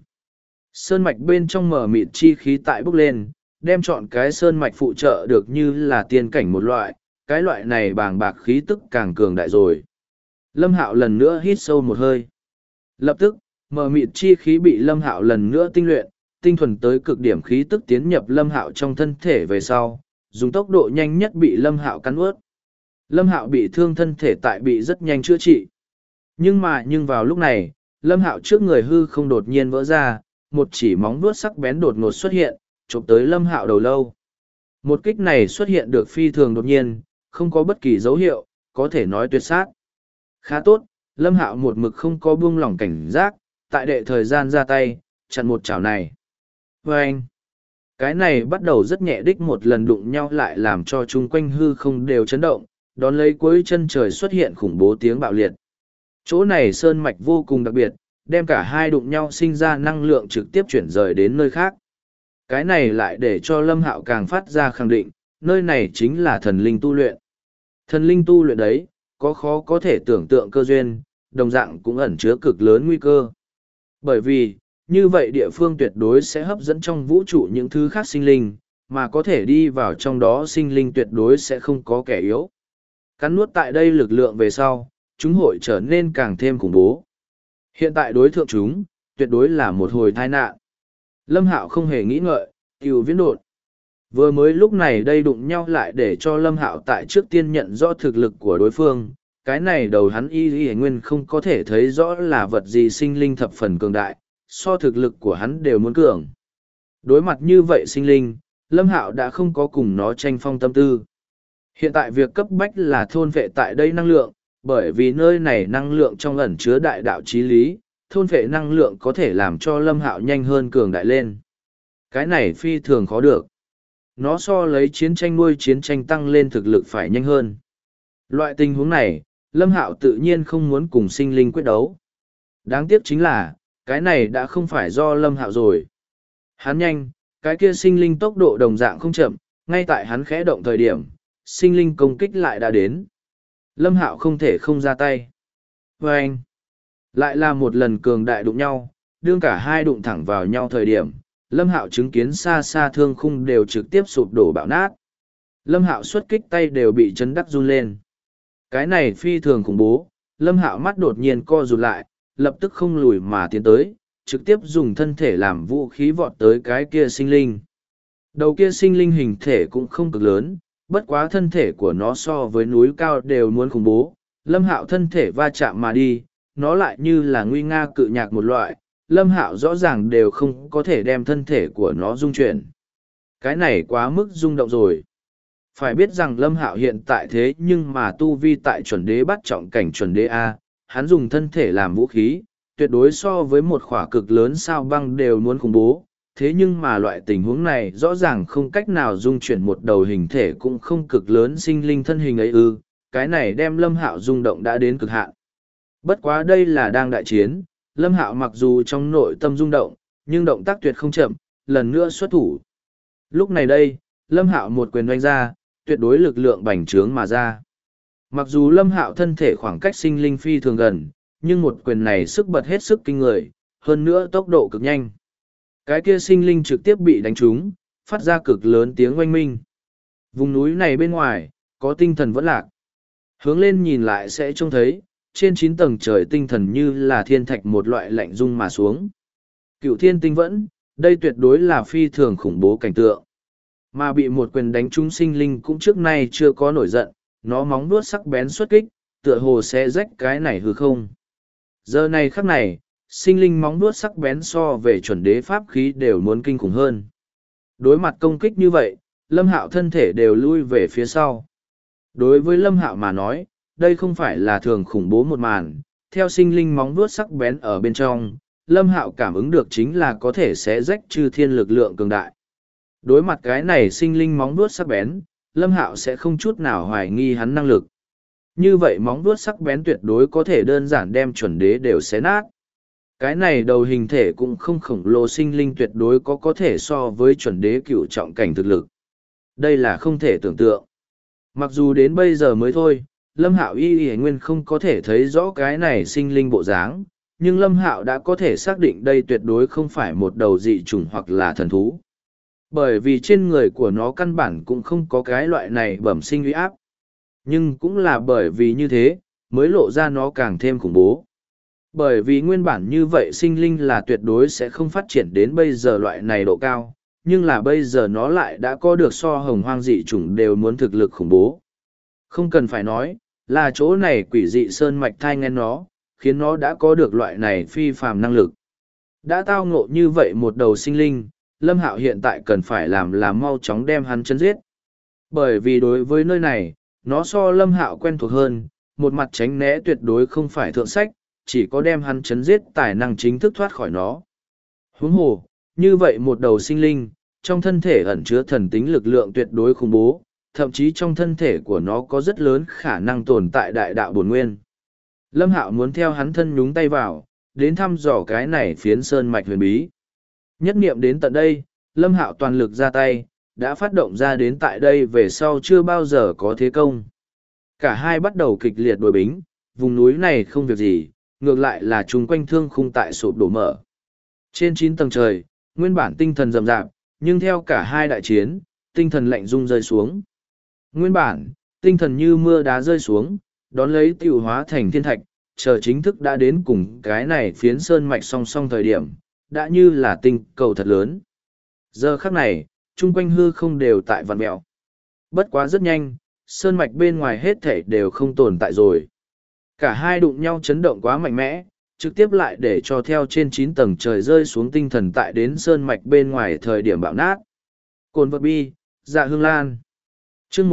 Sơn mạch bên trong mở mịt chi khí tại bốc lên, đem chọn cái sơn mạch phụ trợ được như là tiên cảnh một loại, cái loại này bàng bạc khí tức càng cường đại rồi. Lâm Hạo lần nữa hít sâu một hơi. Lập tức, mở mịt chi khí bị Lâm Hạo lần nữa tinh luyện, tinh thuần tới cực điểm khí tức tiến nhập Lâm Hạo trong thân thể về sau, dùng tốc độ nhanh nhất bị Lâm Hạo cắn ướt. Lâm Hạo bị thương thân thể tại bị rất nhanh chữa trị. Nhưng vào lúc này, Lâm Hạo trước người hư không đột nhiên vỡ ra, một chỉ móng vuốt sắc bén đột ngột xuất hiện, chụp tới Lâm Hạo đầu lâu. Một kích này xuất hiện được phi thường đột nhiên, không có bất kỳ dấu hiệu, có thể nói tuyệt sát. Khá tốt, Lâm Hạo một mực không có buông lỏng cảnh giác, tại đệ thời gian ra tay, chặn một chảo này. Và anh, cái này bắt đầu rất nhẹ đích một lần đụng nhau lại làm cho chung quanh hư không đều chấn động, đón lấy cuối chân trời xuất hiện khủng bố tiếng bạo liệt. Chỗ này sơn mạch vô cùng đặc biệt, đem cả hai đụng nhau sinh ra năng lượng trực tiếp chuyển rời đến nơi khác. Cái này lại để cho Lâm Hạo càng phát ra khẳng định, nơi này chính là thần linh tu luyện. Thần linh tu luyện đấy, có khó có thể tưởng tượng cơ duyên, đồng dạng cũng ẩn chứa cực lớn nguy cơ. Bởi vì, như vậy địa phương tuyệt đối sẽ hấp dẫn trong vũ trụ những thứ khác sinh linh, mà có thể đi vào trong đó sinh linh tuyệt đối sẽ không có kẻ yếu. Cắn nuốt tại đây lực lượng về sau, chúng hội trở nên càng thêm khủng bố. Hiện tại đối thượng chúng, tuyệt đối là một hồi tai nạn. Lâm Hạo không hề nghĩ ngợi, tiểu viễn đột. Vừa mới lúc này đây đụng nhau lại để cho Lâm Hạo tại trước tiên nhận rõ thực lực của đối phương. Cái này đầu hắn y nguyên không có thể thấy rõ là vật gì sinh linh thập phần cường đại, so thực lực của hắn đều muốn cường. Đối mặt như vậy sinh linh, Lâm Hạo đã không có cùng nó tranh phong tâm tư. Hiện tại việc cấp bách là thôn vệ tại đây năng lượng, bởi vì nơi này năng lượng trong ẩn chứa đại đạo chí lý, thôn vệ năng lượng có thể làm cho Lâm Hạo nhanh hơn cường đại lên. Cái này phi thường khó được. Nó so lấy chiến tranh nuôi chiến tranh tăng lên thực lực phải nhanh hơn. Loại tình huống này, Lâm Hạo tự nhiên không muốn cùng sinh linh quyết đấu. Đáng tiếc chính là, cái này đã không phải do Lâm Hạo rồi. Hắn nhanh, cái kia sinh linh tốc độ đồng dạng không chậm, ngay tại hắn khẽ động thời điểm, sinh linh công kích lại đã đến. Lâm Hạo không thể không ra tay. Và anh, lại là một lần cường đại đụng nhau, đương cả hai đụng thẳng vào nhau thời điểm, Lâm Hạo chứng kiến xa xa thương khung đều trực tiếp sụp đổ bạo nát. Lâm Hạo xuất kích tay đều bị chấn đắc run lên. Cái này phi thường khủng bố, Lâm Hạo mắt đột nhiên co rụt lại, lập tức không lùi mà tiến tới, trực tiếp dùng thân thể làm vũ khí vọt tới cái kia sinh linh. Đầu kia sinh linh hình thể cũng không cực lớn, bất quá thân thể của nó so với núi cao đều muốn khủng bố. Lâm Hạo thân thể va chạm mà đi, nó lại như là nguy nga cự nhạc một loại, Lâm Hạo rõ ràng đều không có thể đem thân thể của nó rung chuyển. Cái này quá mức rung động rồi. Phải biết rằng Lâm Hạo hiện tại thế nhưng mà tu vi tại chuẩn đế bắt trọng cảnh chuẩn đế A, hắn dùng thân thể làm vũ khí, tuyệt đối so với một khỏa cực lớn sao băng đều muốn khủng bố. Thế nhưng mà loại tình huống này rõ ràng không cách nào dung chuyển một đầu hình thể cũng không cực lớn sinh linh thân hình ấy ư, cái này đem Lâm Hạo rung động đã đến cực hạn. Bất quá đây là đang đại chiến, Lâm Hạo mặc dù trong nội tâm rung động, nhưng động tác tuyệt không chậm, lần nữa xuất thủ. Lúc này đây, Lâm Hạo một quyền đánh ra, tuyệt đối lực lượng bành trướng mà ra. Mặc dù Lâm Hạo thân thể khoảng cách sinh linh phi thường gần, nhưng một quyền này sức bật hết sức kinh người, hơn nữa tốc độ cực nhanh. Cái kia sinh linh trực tiếp bị đánh trúng, phát ra cực lớn tiếng oanh minh. Vùng núi này bên ngoài, có tinh thần vẫn lạc. Hướng lên nhìn lại sẽ trông thấy, trên 9 tầng trời tinh thần như là thiên thạch một loại lạnh rung mà xuống. Cựu thiên tinh vẫn, đây tuyệt đối là phi thường khủng bố cảnh tượng. Mà bị một quyền đánh trúng sinh linh cũng trước nay chưa có nổi giận, nó móng vuốt sắc bén xuất kích, tựa hồ sẽ rách cái này hư không. Giờ này khắc này, sinh linh móng vuốt sắc bén so về chuẩn đế pháp khí đều muốn kinh khủng hơn. Đối mặt công kích như vậy, Lâm Hạo thân thể đều lui về phía sau. Đối với Lâm Hạo mà nói, đây không phải là thường khủng bố một màn, theo sinh linh móng vuốt sắc bén ở bên trong, Lâm Hạo cảm ứng được chính là có thể sẽ rách chư thiên lực lượng cường đại. Đối mặt cái này sinh linh móng vuốt sắc bén, Lâm Hạo sẽ không chút nào hoài nghi hắn năng lực. Như vậy móng vuốt sắc bén tuyệt đối có thể đơn giản đem chuẩn đế đều xé nát. Cái này đầu hình thể cũng không khổng lồ sinh linh tuyệt đối có thể so với chuẩn đế cửu trọng cảnh thực lực. Đây là không thể tưởng tượng. Mặc dù đến bây giờ mới thôi, Lâm Hạo y nguyên không có thể thấy rõ cái này sinh linh bộ dáng, nhưng Lâm Hạo đã có thể xác định đây tuyệt đối không phải một đầu dị chủng hoặc là thần thú. Bởi vì trên người của nó căn bản cũng không có cái loại này bẩm sinh uy áp. Nhưng cũng là bởi vì như thế, mới lộ ra nó càng thêm khủng bố. Bởi vì nguyên bản như vậy sinh linh là tuyệt đối sẽ không phát triển đến bây giờ loại này độ cao, nhưng là bây giờ nó lại đã có được so hồng hoang dị chủng đều muốn thực lực khủng bố. Không cần phải nói, là chỗ này quỷ dị sơn mạch thai ngén nó, khiến nó đã có được loại này phi phàm năng lực. Đã tao ngộ như vậy một đầu sinh linh, Lâm Hạo hiện tại cần phải làm là mau chóng đem hắn chấn giết. Bởi vì đối với nơi này, nó so Lâm Hạo quen thuộc hơn, một mặt tránh né tuyệt đối không phải thượng sách, chỉ có đem hắn chấn giết tài năng chính thức thoát khỏi nó. Huống hồ, như vậy một đầu sinh linh, trong thân thể ẩn chứa thần tính lực lượng tuyệt đối khủng bố, thậm chí trong thân thể của nó có rất lớn khả năng tồn tại đại đạo bổn nguyên. Lâm Hạo muốn theo hắn thân nhúng tay vào, đến thăm dò cái này phiến sơn mạch huyền bí. Nhất niệm đến tận đây, Lâm Hạo toàn lực ra tay, đã phát động ra đến tại đây về sau chưa bao giờ có thế công. Cả hai bắt đầu kịch liệt đối bính, vùng núi này không việc gì, ngược lại là chung quanh thương khung tại sụp đổ mở. Trên 9 tầng trời, nguyên bản tinh thần rầm rạp, nhưng theo cả hai đại chiến, tinh thần lạnh rung rơi xuống. Nguyên bản, tinh thần như mưa đá rơi xuống, đón lấy tiểu hóa thành thiên thạch, chờ chính thức đã đến cùng cái này phiến sơn mạch song song thời điểm, đã như là tinh cầu thật lớn. Giờ khắc này, chung quanh hư không đều tại vạn mẹo. Bất quá rất nhanh, sơn mạch bên ngoài hết thể đều không tồn tại rồi. Cả hai đụng nhau chấn động quá mạnh mẽ, trực tiếp lại để cho theo trên 9 tầng trời rơi xuống tinh thần tại đến sơn mạch bên ngoài thời điểm bạo nát. Cồn vật bi, dạ hương lan. Chương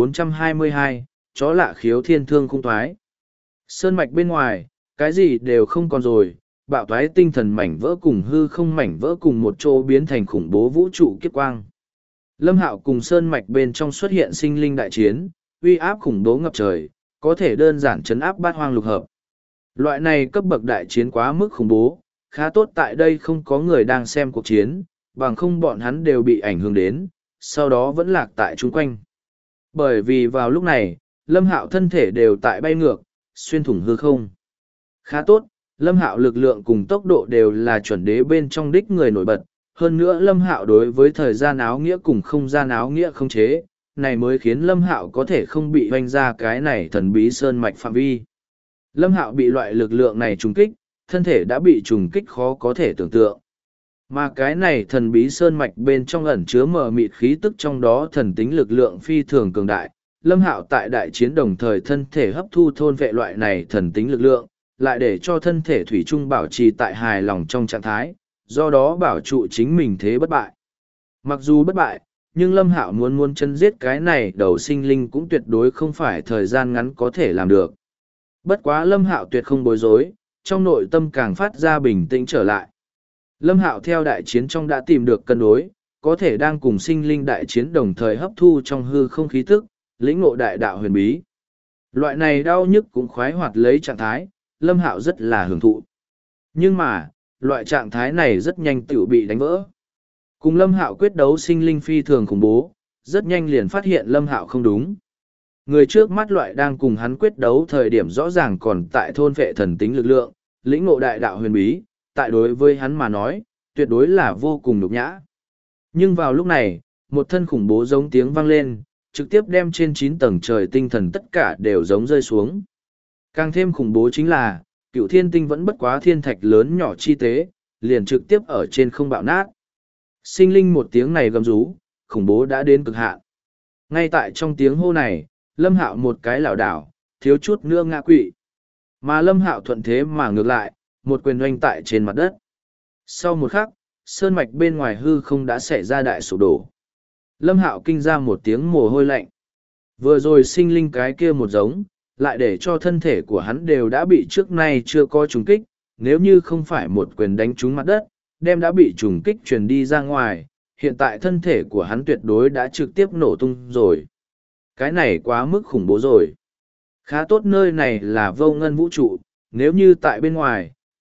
1422, chó lạ khiếu thiên thương khung thoái. Sơn mạch bên ngoài, cái gì đều không còn rồi, bạo thoái tinh thần mảnh vỡ cùng hư không mảnh vỡ cùng một chỗ biến thành khủng bố vũ trụ kiếp quang. Lâm Hạo cùng sơn mạch bên trong xuất hiện sinh linh đại chiến, uy áp khủng bố ngập trời, có thể đơn giản chấn áp bát hoang lục hợp. Loại này cấp bậc đại chiến quá mức khủng bố, khá tốt tại đây không có người đang xem cuộc chiến, bằng không bọn hắn đều bị ảnh hưởng đến, sau đó vẫn lạc tại chung quanh. Bởi vì vào lúc này, Lâm Hạo thân thể đều tại bay ngược, xuyên thủng hư không. Khá tốt, Lâm Hạo lực lượng cùng tốc độ đều là chuẩn đế bên trong đích người nổi bật, hơn nữa Lâm Hạo đối với thời gian áo nghĩa cùng không gian áo nghĩa không chế, này mới khiến Lâm Hạo có thể không bị hoanh ra cái này thần bí sơn mạch phạm vi. Lâm Hạo bị loại lực lượng này trùng kích, thân thể đã bị trùng kích khó có thể tưởng tượng. Mà cái này thần bí sơn mạch bên trong ẩn chứa mờ mịt khí tức trong đó thần tính lực lượng phi thường cường đại. Lâm Hạo tại đại chiến đồng thời thân thể hấp thu thôn vệ loại này thần tính lực lượng, lại để cho thân thể thủy chung bảo trì tại hài lòng trong trạng thái, do đó bảo trụ chính mình thế bất bại. Mặc dù bất bại, nhưng Lâm Hạo muốn chân giết cái này đầu sinh linh cũng tuyệt đối không phải thời gian ngắn có thể làm được. Bất quá Lâm Hạo tuyệt không bối rối, trong nội tâm càng phát ra bình tĩnh trở lại. Lâm Hạo theo đại chiến trong đã tìm được cân đối, có thể đang cùng sinh linh đại chiến đồng thời hấp thu trong hư không khí tức, lĩnh ngộ đại đạo huyền bí. Loại này đau nhức cũng khoái hoạt lấy trạng thái, Lâm Hạo rất là hưởng thụ. Nhưng mà, loại trạng thái này rất nhanh tự bị đánh vỡ. Cùng Lâm Hạo quyết đấu sinh linh phi thường khủng bố, rất nhanh liền phát hiện Lâm Hạo không đúng. Người trước mắt loại đang cùng hắn quyết đấu thời điểm rõ ràng còn tại thôn vệ thần tính lực lượng, lĩnh ngộ đại đạo huyền bí, tại đối với hắn mà nói, tuyệt đối là vô cùng nhục nhã. Nhưng vào lúc này, một thân khủng bố giống tiếng vang lên, trực tiếp đem trên 9 tầng trời tinh thần tất cả đều giống rơi xuống. Càng thêm khủng bố chính là, cựu thiên tinh vẫn bất quá thiên thạch lớn nhỏ chi tế, liền trực tiếp ở trên không bạo nát. Sinh linh một tiếng này gầm rú, khủng bố đã đến cực hạn. Ngay tại trong tiếng hô này, Lâm Hạo một cái lảo đảo, thiếu chút nữa ngã quỵ. Mà Lâm Hạo thuận thế mà ngược lại, một quyền oanh tại trên mặt đất. Sau một khắc, sơn mạch bên ngoài hư không đã xảy ra đại sụp đổ. Lâm Hạo kinh ra một tiếng mồ hôi lạnh. Vừa rồi sinh linh cái kia một giống, lại để cho thân thể của hắn đều đã bị trước nay chưa có trùng kích, nếu như không phải một quyền đánh trúng mặt đất, đem đã bị trùng kích truyền đi ra ngoài, hiện tại thân thể của hắn tuyệt đối đã trực tiếp nổ tung rồi. Cái này quá mức khủng bố rồi. Khá tốt nơi này là vô ngân vũ trụ, nếu như tại bên ngoài,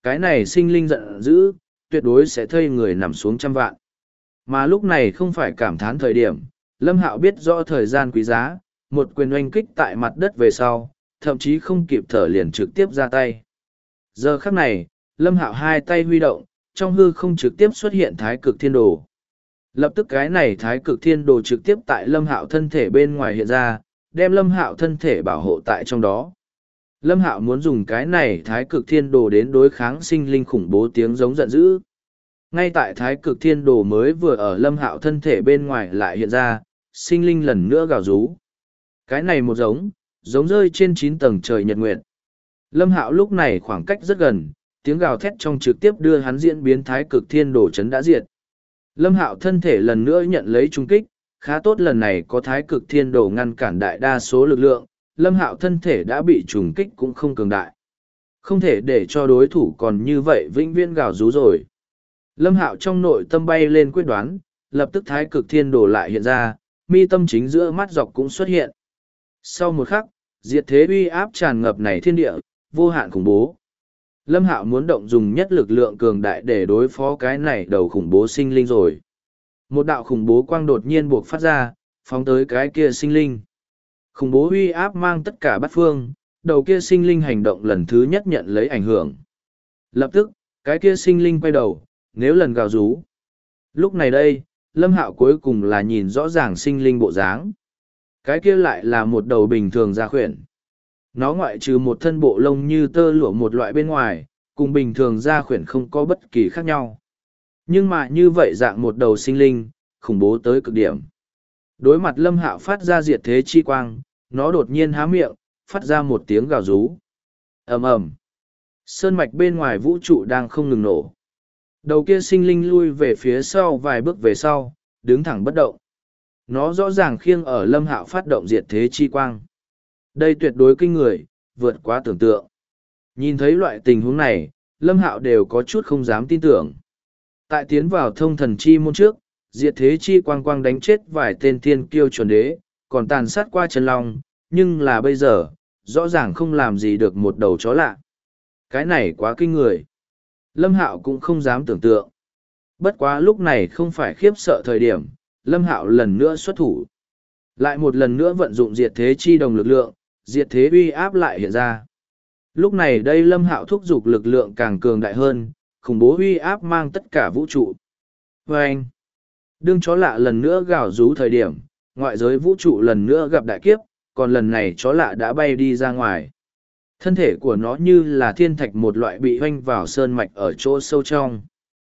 Cái này sinh linh giận dữ, tuyệt đối sẽ thây người nằm xuống trăm vạn. Mà lúc này không phải cảm thán thời điểm, Lâm Hạo biết rõ thời gian quý giá, một quyền oanh kích tại mặt đất về sau, thậm chí không kịp thở liền trực tiếp ra tay. Giờ khắc này, Lâm Hạo hai tay huy động, trong hư không trực tiếp xuất hiện thái cực thiên đồ. Lập tức cái này thái cực thiên đồ trực tiếp tại Lâm Hạo thân thể bên ngoài hiện ra, đem Lâm Hạo thân thể bảo hộ tại trong đó. Lâm Hạo muốn dùng cái này thái cực thiên đồ đến đối kháng sinh linh khủng bố tiếng giống giận dữ. Ngay tại thái cực thiên đồ mới vừa ở Lâm Hạo thân thể bên ngoài lại hiện ra, sinh linh lần nữa gào rú. Cái này một giống rơi trên 9 tầng trời nhật nguyệt. Lâm Hạo lúc này khoảng cách rất gần, tiếng gào thét trong trực tiếp đưa hắn diễn biến thái cực thiên đồ chấn đã diệt. Lâm Hạo thân thể lần nữa nhận lấy trung kích, khá tốt lần này có thái cực thiên đồ ngăn cản đại đa số lực lượng, Lâm Hạo thân thể đã bị trùng kích cũng không cường đại. Không thể để cho đối thủ còn như vậy vĩnh viễn gào rú rồi. Lâm Hạo trong nội tâm bay lên quyết đoán, lập tức thái cực thiên đồ lại hiện ra, mi tâm chính giữa mắt dọc cũng xuất hiện. Sau một khắc, diệt thế uy áp tràn ngập này thiên địa, vô hạn khủng bố. Lâm Hạo muốn động dùng nhất lực lượng cường đại để đối phó cái này đầu khủng bố sinh linh rồi. Một đạo khủng bố quang đột nhiên buộc phát ra, phóng tới cái kia sinh linh. Khủng bố uy áp mang tất cả bát phương, đầu kia sinh linh hành động lần thứ nhất nhận lấy ảnh hưởng. Lập tức, cái kia sinh linh quay đầu, nếu lần gào rú. Lúc này đây, Lâm Hạo cuối cùng là nhìn rõ ràng sinh linh bộ dáng. Cái kia lại là một đầu bình thường gia khuyển. Nó ngoại trừ một thân bộ lông như tơ lụa một loại bên ngoài, cùng bình thường gia khuyển không có bất kỳ khác nhau. Nhưng mà như vậy dạng một đầu sinh linh, khủng bố tới cực điểm. Đối mặt Lâm Hạo phát ra diệt thế chi quang, nó đột nhiên há miệng, phát ra một tiếng gào rú. Ầm ầm. Sơn mạch bên ngoài vũ trụ đang không ngừng nổ. Đầu kia sinh linh lui về phía sau vài bước về sau, đứng thẳng bất động. Nó rõ ràng khiêng ở Lâm Hạo phát động diệt thế chi quang. Đây tuyệt đối kinh người, vượt quá tưởng tượng. Nhìn thấy loại tình huống này, Lâm Hạo đều có chút không dám tin tưởng. Tại tiến vào thông thần chi môn trước, diệt thế chi quang quang đánh chết vài tên thiên kiêu chuẩn đế, còn tàn sát qua chân long, nhưng là bây giờ, rõ ràng không làm gì được một đầu chó lạ. Cái này quá kinh người. Lâm Hạo cũng không dám tưởng tượng. Bất quá lúc này không phải khiếp sợ thời điểm, Lâm Hạo lần nữa xuất thủ. Lại một lần nữa vận dụng diệt thế chi đồng lực lượng, diệt thế uy áp lại hiện ra. Lúc này đây Lâm Hạo thúc giục lực lượng càng cường đại hơn, khủng bố uy áp mang tất cả vũ trụ. Và anh, đương chó lạ lần nữa gào rú thời điểm, ngoại giới vũ trụ lần nữa gặp đại kiếp, còn lần này chó lạ đã bay đi ra ngoài. Thân thể của nó như là thiên thạch một loại bị hoanh vào sơn mạch ở chỗ sâu trong.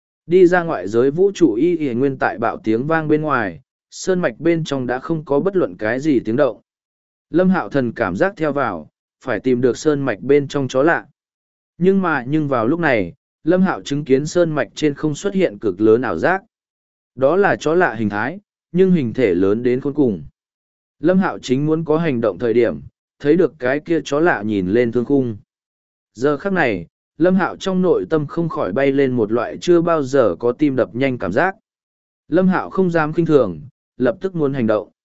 Đi ra ngoại giới vũ trụ y nguyên tại bạo tiếng vang bên ngoài, sơn mạch bên trong đã không có bất luận cái gì tiếng động. Lâm Hạo Thần cảm giác theo vào, phải tìm được sơn mạch bên trong chó lạ. Nhưng vào lúc này, Lâm Hạo chứng kiến sơn mạch trên không xuất hiện cực lớn ảo giác. Đó là chó lạ hình thái, nhưng hình thể lớn đến khôn cùng. Lâm Hạo chính muốn có hành động thời điểm, thấy được cái kia chó lạ nhìn lên thương khung. Giờ khắc này, Lâm Hạo trong nội tâm không khỏi bay lên một loại chưa bao giờ có tim đập nhanh cảm giác. Lâm Hạo không dám kinh thường, lập tức muốn hành động.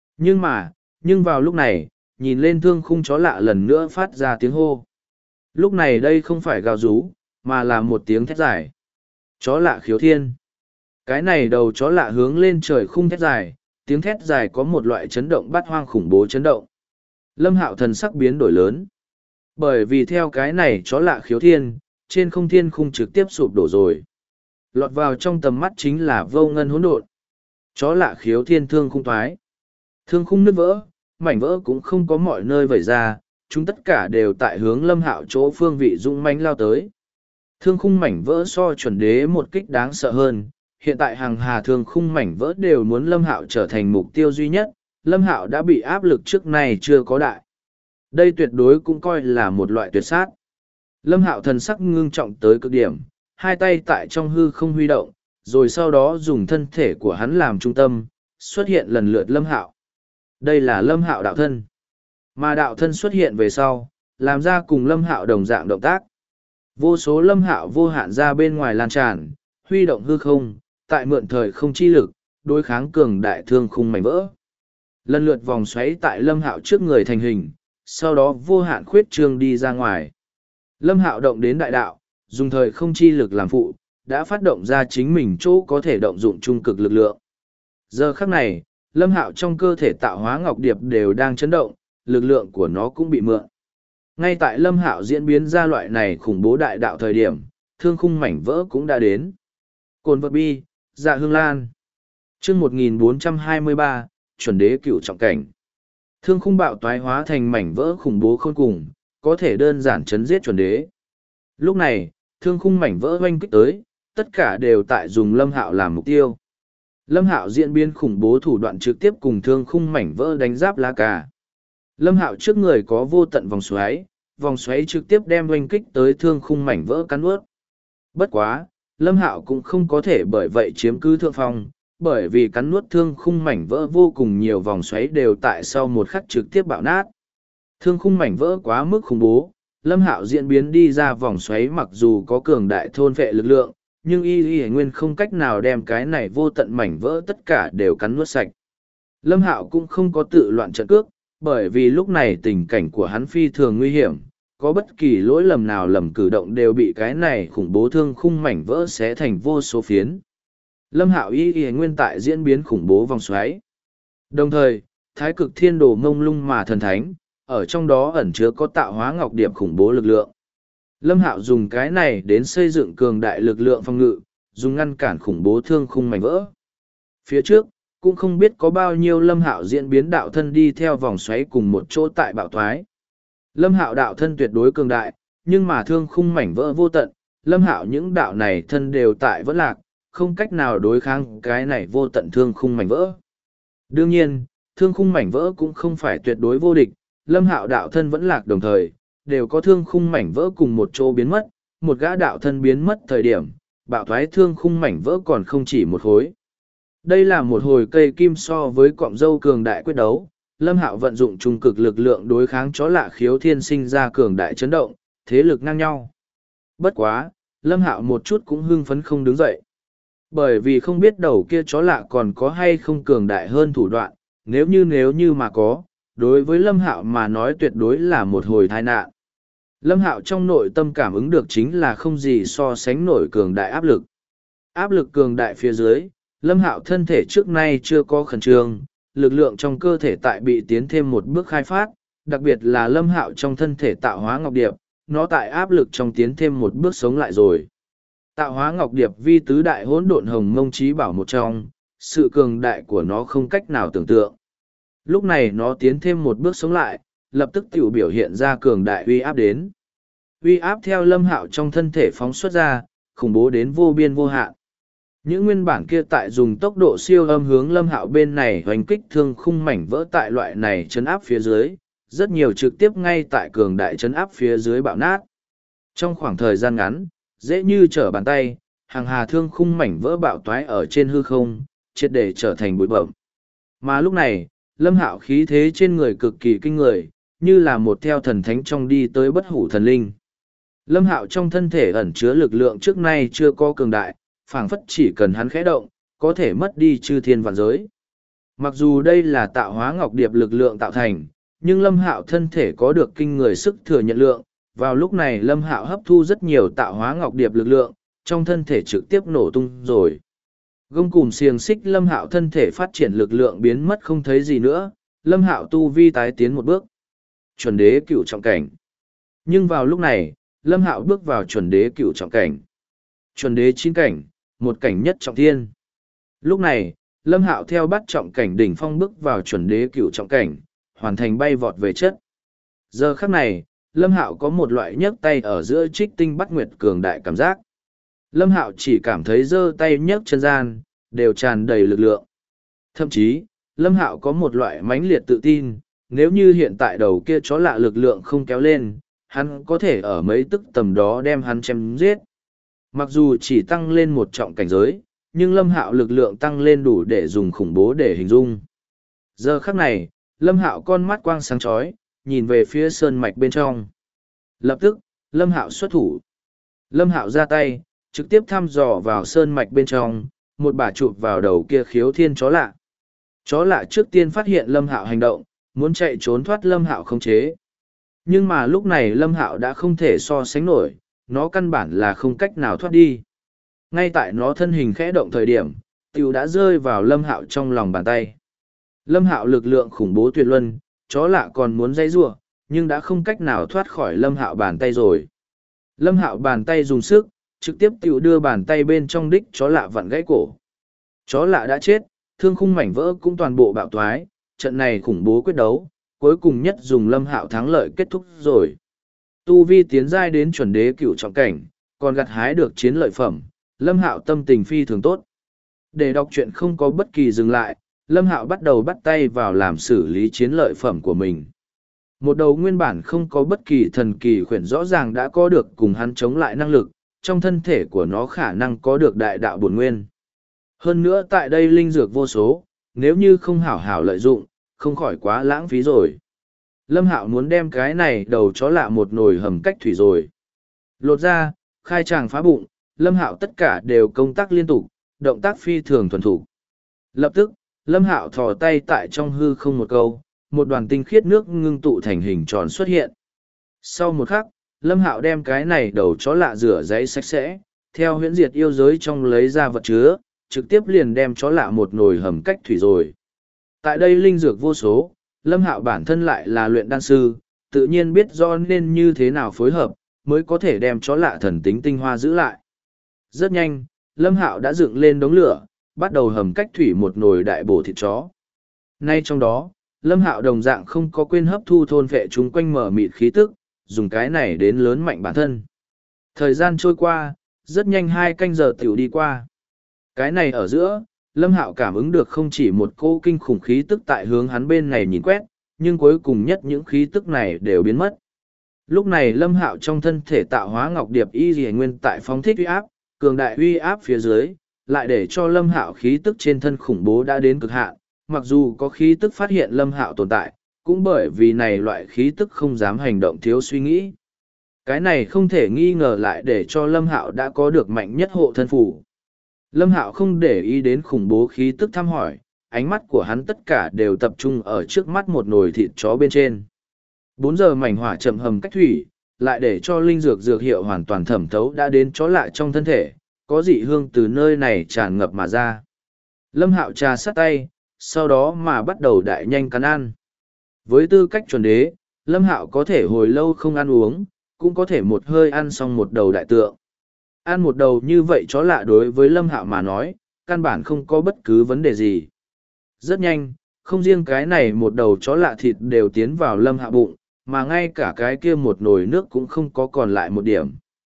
Nhưng vào lúc này, nhìn lên thương khung chó lạ lần nữa phát ra tiếng hô. Lúc này đây không phải gào rú, mà là một tiếng thét dài. Chó lạ khiếu thiên. Cái này đầu chó lạ hướng lên trời khung thét dài, tiếng thét dài có một loại chấn động bát hoang khủng bố chấn động. Lâm Hạo thần sắc biến đổi lớn. Bởi vì theo cái này chó lạ khiếu thiên, trên không thiên khung trực tiếp sụp đổ rồi. Lọt vào trong tầm mắt chính là vô ngân hỗn độn. Chó lạ khiếu thiên thương khung thoái. Thương khung nứt vỡ, mảnh vỡ cũng không có mọi nơi vẩy ra, chúng tất cả đều tại hướng Lâm Hạo chỗ phương vị dũng mãnh lao tới. Thương khung mảnh vỡ so chuẩn đế một kích đáng sợ hơn, hiện tại hàng hà thương khung mảnh vỡ đều muốn Lâm Hạo trở thành mục tiêu duy nhất, Lâm Hạo đã bị áp lực trước này chưa có đại. Đây tuyệt đối cũng coi là một loại tuyệt sát. Lâm Hạo thần sắc ngưng trọng tới cực điểm, hai tay tại trong hư không huy động, rồi sau đó dùng thân thể của hắn làm trung tâm, xuất hiện lần lượt Lâm Hạo. Đây là Lâm Hạo đạo thân. Mà đạo thân xuất hiện về sau, làm ra cùng Lâm Hạo đồng dạng động tác. Vô số Lâm Hạo vô hạn ra bên ngoài lan tràn, huy động hư không, tại mượn thời không chi lực, đối kháng cường đại thương khung mảnh vỡ. Lần lượt vòng xoáy tại Lâm Hạo trước người thành hình, sau đó vô hạn khuyết trương đi ra ngoài. Lâm Hạo động đến đại đạo, dùng thời không chi lực làm phụ, đã phát động ra chính mình chỗ có thể động dụng trung cực lực lượng. Giờ khắc này, Lâm Hạo trong cơ thể tạo hóa ngọc điệp đều đang chấn động, lực lượng của nó cũng bị mượn. Ngay tại Lâm Hạo diễn biến ra loại này khủng bố đại đạo thời điểm, thương khung mảnh vỡ cũng đã đến. Cồn vật bi, dạ hương lan. Chương 1423, chuẩn đế cửu trọng cảnh. Thương khung bạo toái hóa thành mảnh vỡ khủng bố khôn cùng, có thể đơn giản chấn giết chuẩn đế. Lúc này, thương khung mảnh vỡ oanh kích tới, tất cả đều tại dùng Lâm Hạo làm mục tiêu. Lâm Hạo diễn biến khủng bố thủ đoạn trực tiếp cùng thương khung mảnh vỡ đánh giáp lá cà. Lâm Hạo trước người có vô tận vòng xoáy trực tiếp đem oanh kích tới thương khung mảnh vỡ cắn ướt. Bất quá, Lâm Hạo cũng không có thể bởi vậy chiếm cứ thượng phong, bởi vì cắn nuốt thương khung mảnh vỡ vô cùng nhiều vòng xoáy đều tại sau một khắc trực tiếp bạo nát. Thương khung mảnh vỡ quá mức khủng bố, Lâm Hạo diễn biến đi ra vòng xoáy mặc dù có cường đại thôn vệ lực lượng, nhưng y nguyên không cách nào đem cái này vô tận mảnh vỡ tất cả đều cắn nuốt sạch. Lâm Hạo cũng không có tự loạn trận cước, bởi vì lúc này tình cảnh của hắn phi thường nguy hiểm, có bất kỳ lỗi lầm nào lầm cử động đều bị cái này khủng bố thương khung mảnh vỡ xé thành vô số phiến. Lâm Hạo y nguyên tại diễn biến khủng bố vòng xoáy. Đồng thời, thái cực thiên đồ mông lung mà thần thánh, ở trong đó ẩn chứa có tạo hóa ngọc điệp khủng bố lực lượng. Lâm Hạo dùng cái này đến xây dựng cường đại lực lượng phòng ngự, dùng ngăn cản khủng bố thương khung mảnh vỡ. Phía trước, cũng không biết có bao nhiêu Lâm Hạo diễn biến đạo thân đi theo vòng xoáy cùng một chỗ tại bạo thoái. Lâm Hạo đạo thân tuyệt đối cường đại, nhưng mà thương khung mảnh vỡ vô tận, Lâm Hạo những đạo này thân đều tại vẫn lạc, không cách nào đối kháng cái này vô tận thương khung mảnh vỡ. Đương nhiên, thương khung mảnh vỡ cũng không phải tuyệt đối vô địch, Lâm Hạo đạo thân vẫn lạc đồng thời, đều có thương khung mảnh vỡ cùng một chỗ biến mất, một gã đạo thân biến mất thời điểm, bạo thoái thương khung mảnh vỡ còn không chỉ một khối. Đây là một hồi cây kim so với cọng dâu cường đại quyết đấu, Lâm Hạo vận dụng trung cực lực lượng đối kháng chó lạ khiếu thiên sinh ra cường đại chấn động, thế lực ngang nhau. Bất quá, Lâm Hạo một chút cũng hưng phấn không đứng dậy. Bởi vì không biết đầu kia chó lạ còn có hay không cường đại hơn thủ đoạn, nếu như mà có, đối với Lâm Hạo mà nói tuyệt đối là một hồi tai nạn. Lâm Hạo trong nội tâm cảm ứng được chính là không gì so sánh nổi cường đại áp lực. Áp lực cường đại phía dưới, Lâm Hạo thân thể trước nay chưa có khẩn trương, lực lượng trong cơ thể tại bị tiến thêm một bước khai phát, đặc biệt là Lâm Hạo trong thân thể tạo hóa ngọc điệp, nó tại áp lực trong tiến thêm một bước sống lại rồi. Tạo hóa ngọc điệp vi tứ đại hỗn độn hồng mông trí bảo một trong, sự cường đại của nó không cách nào tưởng tượng. Lúc này nó tiến thêm một bước sống lại, lập tức tiểu biểu hiện ra cường đại uy áp đến. Uy áp theo Lâm Hạo trong thân thể phóng xuất ra, khủng bố đến vô biên vô hạn. Những nguyên bản kia tại dùng tốc độ siêu âm hướng Lâm Hạo bên này hoành kích thương khung mảnh vỡ tại loại này chấn áp phía dưới, rất nhiều trực tiếp ngay tại cường đại chấn áp phía dưới bạo nát. Trong khoảng thời gian ngắn, dễ như trở bàn tay, hàng hà thương khung mảnh vỡ bạo toái ở trên hư không, triệt để trở thành bụi bẩm. Mà lúc này, Lâm Hạo khí thế trên người cực kỳ kinh người, như là một theo thần thánh trong đi tới bất hủ thần linh. Lâm Hạo trong thân thể ẩn chứa lực lượng trước nay chưa có cường đại, phảng phất chỉ cần hắn khẽ động, có thể mất đi chư thiên vạn giới. Mặc dù đây là tạo hóa ngọc điệp lực lượng tạo thành, nhưng Lâm Hạo thân thể có được kinh người sức thừa nhận lượng. Vào lúc này Lâm Hạo hấp thu rất nhiều tạo hóa ngọc điệp lực lượng, trong thân thể trực tiếp nổ tung rồi. Gông cùm xiềng xích Lâm Hạo thân thể phát triển lực lượng biến mất không thấy gì nữa, Lâm Hạo tu vi tái tiến một bước. Chuẩn đế cửu trọng cảnh. Nhưng vào lúc này, Lâm Hạo bước vào chuẩn đế cửu trọng cảnh. Chuẩn đế 9 cảnh, một cảnh nhất trọng thiên. Lúc này, Lâm Hạo theo bắt trọng cảnh đỉnh phong bước vào chuẩn đế cửu trọng cảnh, hoàn thành bay vọt về chất. Giờ khắc này, Lâm Hạo có một loại nhấc tay ở giữa trích tinh bắt nguyệt cường đại cảm giác. Lâm Hạo chỉ cảm thấy giơ tay nhấc chân gian, đều tràn đầy lực lượng. Thậm chí, Lâm Hạo có một loại mãnh liệt tự tin, nếu như hiện tại đầu kia chó lạ lực lượng không kéo lên, hắn có thể ở mấy tức tầm đó đem hắn chém giết. Mặc dù chỉ tăng lên một trọng cảnh giới, nhưng Lâm Hạo lực lượng tăng lên đủ để dùng khủng bố để hình dung. Giờ khắc này, Lâm Hạo con mắt quang sáng chói, nhìn về phía sơn mạch bên trong. Lập tức, Lâm Hạo xuất thủ. Lâm Hạo ra tay, trực tiếp thăm dò vào sơn mạch bên trong, một bả chụp vào đầu kia khiếu thiên chó lạ. Chó lạ trước tiên phát hiện Lâm Hạo hành động, muốn chạy trốn thoát Lâm Hạo không chế. Nhưng mà lúc này Lâm Hạo đã không thể so sánh nổi, nó căn bản là không cách nào thoát đi. Ngay tại nó thân hình khẽ động thời điểm, tiểu đã rơi vào Lâm Hạo trong lòng bàn tay. Lâm Hạo lực lượng khủng bố tuyệt luân, chó lạ còn muốn dây giụa, nhưng đã không cách nào thoát khỏi Lâm Hạo bàn tay rồi. Lâm Hạo bàn tay dùng sức, trực tiếp tiểu đưa bàn tay bên trong đích chó lạ vặn gãy cổ. Chó lạ đã chết, thương khung mảnh vỡ cũng toàn bộ bạo thoái, trận này khủng bố quyết đấu, cuối cùng nhất dùng Lâm Hạo thắng lợi kết thúc rồi. Tu vi tiến giai đến chuẩn đế cửu trọng cảnh, còn gặt hái được chiến lợi phẩm, Lâm Hạo tâm tình phi thường tốt. Để đọc truyện không có bất kỳ dừng lại, Lâm Hạo bắt đầu bắt tay vào làm xử lý chiến lợi phẩm của mình. Một đầu nguyên bản không có bất kỳ thần kỳ khuyển rõ ràng đã có được cùng hắn chống lại năng lực, trong thân thể của nó khả năng có được đại đạo bổn nguyên. Hơn nữa tại đây linh dược vô số, nếu như không hảo hảo lợi dụng, không khỏi quá lãng phí rồi. Lâm Hạo muốn đem cái này đầu chó lạ một nồi hầm cách thủy rồi. Lột ra, khai tràng phá bụng, Lâm Hạo tất cả đều công tác liên tục, động tác phi thường thuần thủ. Lập tức, Lâm Hạo thò tay tại trong hư không một câu, một đoàn tinh khiết nước ngưng tụ thành hình tròn xuất hiện. Sau một khắc, Lâm Hạo đem cái này đầu chó lạ rửa giấy sạch sẽ, theo huyễn diệt yêu giới trong lấy ra vật chứa, trực tiếp liền đem chó lạ một nồi hầm cách thủy rồi. Tại đây linh dược vô số, Lâm Hạo bản thân lại là luyện đan sư, tự nhiên biết do nên như thế nào phối hợp, mới có thể đem chó lạ thần tính tinh hoa giữ lại. Rất nhanh, Lâm Hạo đã dựng lên đống lửa, bắt đầu hầm cách thủy một nồi đại bổ thịt chó. Nay trong đó, Lâm Hạo đồng dạng không có quên hấp thu thôn vệ chúng quanh mở mịt khí tức, dùng cái này đến lớn mạnh bản thân. Thời gian trôi qua, rất nhanh 2 canh giờ tiểu đi qua. Cái này ở giữa, Lâm Hạo cảm ứng được không chỉ một cô kinh khủng khí tức tại hướng hắn bên này nhìn quét, nhưng cuối cùng nhất những khí tức này đều biến mất. Lúc này Lâm Hạo trong thân thể tạo hóa ngọc điệp y liễu nguyên tại phóng thích uy áp, cường đại uy áp phía dưới, lại để cho Lâm Hạo khí tức trên thân khủng bố đã đến cực hạn, mặc dù có khí tức phát hiện Lâm Hạo tồn tại, cũng bởi vì này loại khí tức không dám hành động thiếu suy nghĩ. Cái này không thể nghi ngờ lại để cho Lâm Hạo đã có được mạnh nhất hộ thân phủ. Lâm Hạo không để ý đến khủng bố khí tức thăm hỏi, ánh mắt của hắn tất cả đều tập trung ở trước mắt một nồi thịt chó bên trên. 4 giờ mảnh hỏa chậm hầm cách thủy, lại để cho linh dược dược hiệu hoàn toàn thẩm thấu đã đến chó lạ trong thân thể, có dị hương từ nơi này tràn ngập mà ra. Lâm Hạo trà sát tay, sau đó mà bắt đầu đại nhanh cắn ăn. Với tư cách chuẩn đế, Lâm Hạo có thể hồi lâu không ăn uống, cũng có thể một hơi ăn xong một đầu đại tượng. Ăn một đầu như vậy chó lạ đối với Lâm Hạo mà nói, căn bản không có bất cứ vấn đề gì. Rất nhanh, không riêng cái này một đầu chó lạ thịt đều tiến vào Lâm Hạo bụng, mà ngay cả cái kia một nồi nước cũng không có còn lại một điểm.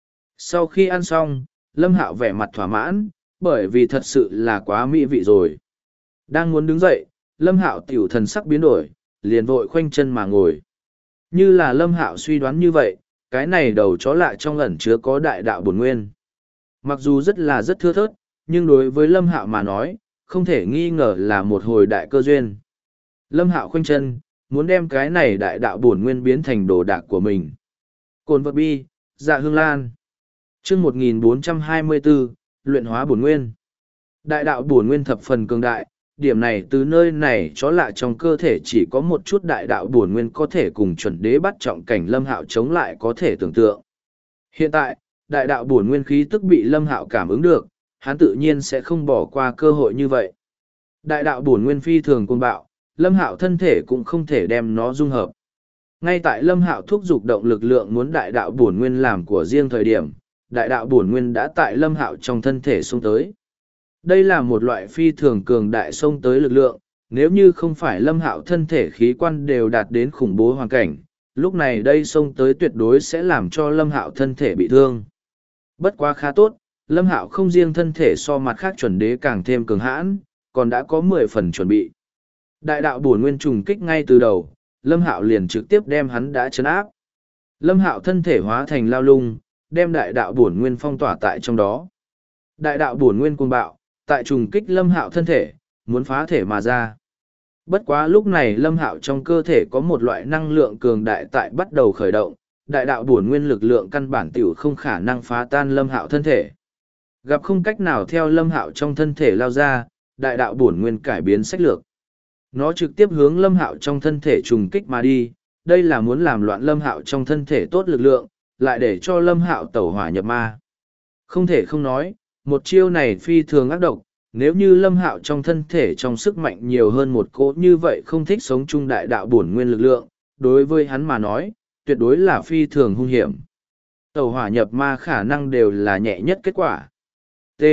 Sau khi ăn xong, Lâm Hạo vẻ mặt thỏa mãn, bởi vì thật sự là quá mỹ vị rồi. Đang muốn đứng dậy, Lâm Hạo tiểu thần sắc biến đổi, liền vội khoanh chân mà ngồi. Như là Lâm Hạo suy đoán như vậy, cái này đầu chó lạ trong ẩn chứa có đại đạo bổn nguyên. Mặc dù rất thưa thớt, nhưng đối với Lâm Hạo mà nói, không thể nghi ngờ là một hồi đại cơ duyên. Lâm Hạo khoanh chân, muốn đem cái này đại đạo bổn nguyên biến thành đồ đạc của mình. Cồn vật bi, dạ hương lan. Chương 1424, luyện hóa bổn nguyên. Đại đạo bổn nguyên thập phần cường đại, điểm này từ nơi này chó lạ trong cơ thể chỉ có một chút đại đạo bổn nguyên có thể cùng chuẩn đế bắt trọng cảnh Lâm Hạo chống lại có thể tưởng tượng. Hiện tại, đại đạo bổn nguyên khí tức bị Lâm Hạo cảm ứng được, hắn tự nhiên sẽ không bỏ qua cơ hội như vậy. Đại đạo bổn nguyên phi thường côn bạo, Lâm Hạo thân thể cũng không thể đem nó dung hợp. Ngay tại Lâm Hạo thúc giục động lực lượng muốn đại đạo bổn nguyên làm của riêng thời điểm, đại đạo bổn nguyên đã tại Lâm Hạo trong thân thể xông tới. Đây là một loại phi thường cường đại xông tới lực lượng, nếu như không phải Lâm Hạo thân thể khí quan đều đạt đến khủng bố hoàn cảnh, lúc này đây xông tới tuyệt đối sẽ làm cho Lâm Hạo thân thể bị thương. Bất quá khá tốt, Lâm Hạo không riêng thân thể so mặt khác chuẩn đế càng thêm cường hãn, còn đã có 10 phần chuẩn bị. Đại đạo bổn nguyên trùng kích ngay từ đầu, Lâm Hạo liền trực tiếp đem hắn đã trấn áp. Lâm Hạo thân thể hóa thành lao lung, đem đại đạo bổn nguyên phong tỏa tại trong đó. Đại đạo bổn nguyên cuồng bạo, tại trùng kích Lâm Hạo thân thể, muốn phá thể mà ra. Bất quá lúc này Lâm Hạo trong cơ thể có một loại năng lượng cường đại tại bắt đầu khởi động, đại đạo bổn nguyên lực lượng căn bản tiểu không khả năng phá tan Lâm Hạo thân thể. Gặp không cách nào theo Lâm Hạo trong thân thể lao ra, đại đạo bổn nguyên cải biến sách lược. Nó trực tiếp hướng Lâm Hạo trong thân thể trùng kích mà đi, đây là muốn làm loạn Lâm Hạo trong thân thể tốt lực lượng, lại để cho Lâm Hạo tẩu hỏa nhập ma. Không thể không nói, một chiêu này phi thường ác độc, nếu như Lâm Hạo trong thân thể trong sức mạnh nhiều hơn một cỗ như vậy không thích sống chung đại đạo bổn nguyên lực lượng, đối với hắn mà nói, tuyệt đối là phi thường hung hiểm. Tẩu hỏa nhập ma khả năng đều là nhẹ nhất kết quả. T.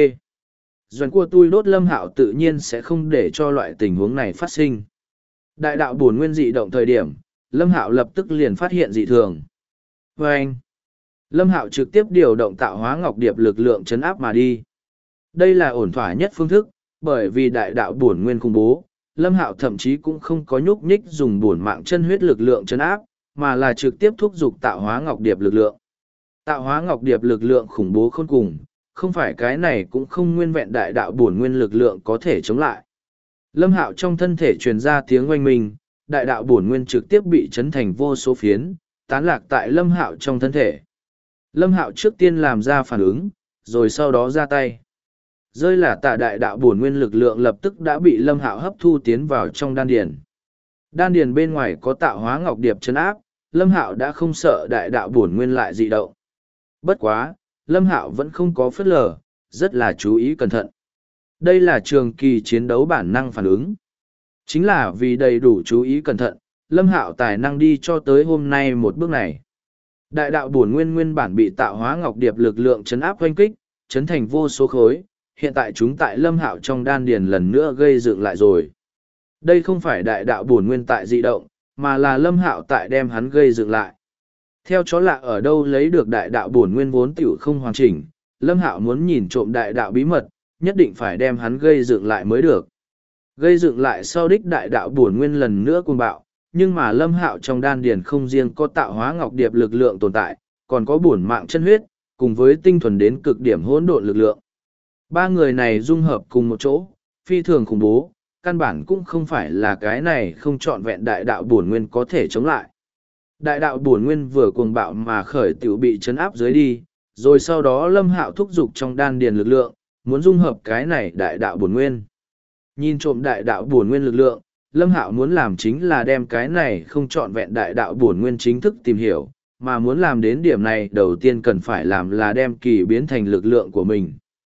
Doan của tôi đốt Lâm Hạo tự nhiên sẽ không để cho loại tình huống này phát sinh. Đại đạo bổn nguyên dị động thời điểm, Lâm Hạo lập tức liền phát hiện dị thường. Và anh, Lâm Hạo trực tiếp điều động tạo hóa ngọc điệp lực lượng chấn áp mà đi. Đây là ổn thỏa nhất phương thức, bởi vì đại đạo bổn nguyên khủng bố, Lâm Hạo thậm chí cũng không có nhúc nhích dùng bổn mạng chân huyết lực lượng chấn áp, mà là trực tiếp thúc giục tạo hóa ngọc điệp lực lượng. Tạo hóa ngọc điệp lực lượng khủng bố khôn cùng, không phải cái này cũng không nguyên vẹn đại đạo bổn nguyên lực lượng có thể chống lại. Lâm Hạo trong thân thể truyền ra tiếng oanh minh, đại đạo bổn nguyên trực tiếp bị chấn thành vô số phiến, tán lạc tại Lâm Hạo trong thân thể. Lâm Hạo trước tiên làm ra phản ứng, rồi sau đó ra tay. Rơi là tạ đại đạo bổn nguyên lực lượng lập tức đã bị Lâm Hạo hấp thu tiến vào trong đan điền. Đan điền bên ngoài có tạo hóa ngọc điệp chấn áp, Lâm Hạo đã không sợ đại đạo bổn nguyên lại dị động. Bất quá, Lâm Hạo vẫn không có phớt lờ, rất là chú ý cẩn thận. Đây là trường kỳ chiến đấu bản năng phản ứng. Chính là vì đầy đủ chú ý cẩn thận, Lâm Hạo tài năng đi cho tới hôm nay một bước này. Đại đạo bổn nguyên nguyên bản bị tạo hóa ngọc điệp lực lượng chấn áp oanh kích, chấn thành vô số khối, hiện tại chúng tại Lâm Hạo trong đan điền lần nữa gây dựng lại rồi. Đây không phải đại đạo bổn nguyên tại dị động, mà là Lâm Hạo tại đem hắn gây dựng lại. Theo chó lạ ở đâu lấy được đại đạo bổn nguyên vốn tiểu không hoàn chỉnh, Lâm Hạo muốn nhìn trộm đại đạo bí mật, nhất định phải đem hắn gây dựng lại mới được. Gây dựng lại sau đích đại đạo bổn nguyên lần nữa cuồng bạo, nhưng mà Lâm Hạo trong đan điền không riêng có tạo hóa ngọc điệp lực lượng tồn tại, còn có bổn mạng chân huyết, cùng với tinh thuần đến cực điểm hỗn độn lực lượng. Ba người này dung hợp cùng một chỗ, phi thường khủng bố, căn bản cũng không phải là cái này không trọn vẹn đại đạo bổn nguyên có thể chống lại. Đại đạo bổn nguyên vừa cuồng bạo mà khởi tiểu bị chấn áp dưới đi, rồi sau đó Lâm Hạo thúc giục trong đan điền lực lượng, muốn dung hợp cái này đại đạo bổn nguyên. Nhìn trộm đại đạo bổn nguyên lực lượng, Lâm Hạo muốn làm chính là đem cái này không trọn vẹn đại đạo bổn nguyên chính thức tìm hiểu, mà muốn làm đến điểm này đầu tiên cần phải làm là đem kỳ biến thành lực lượng của mình.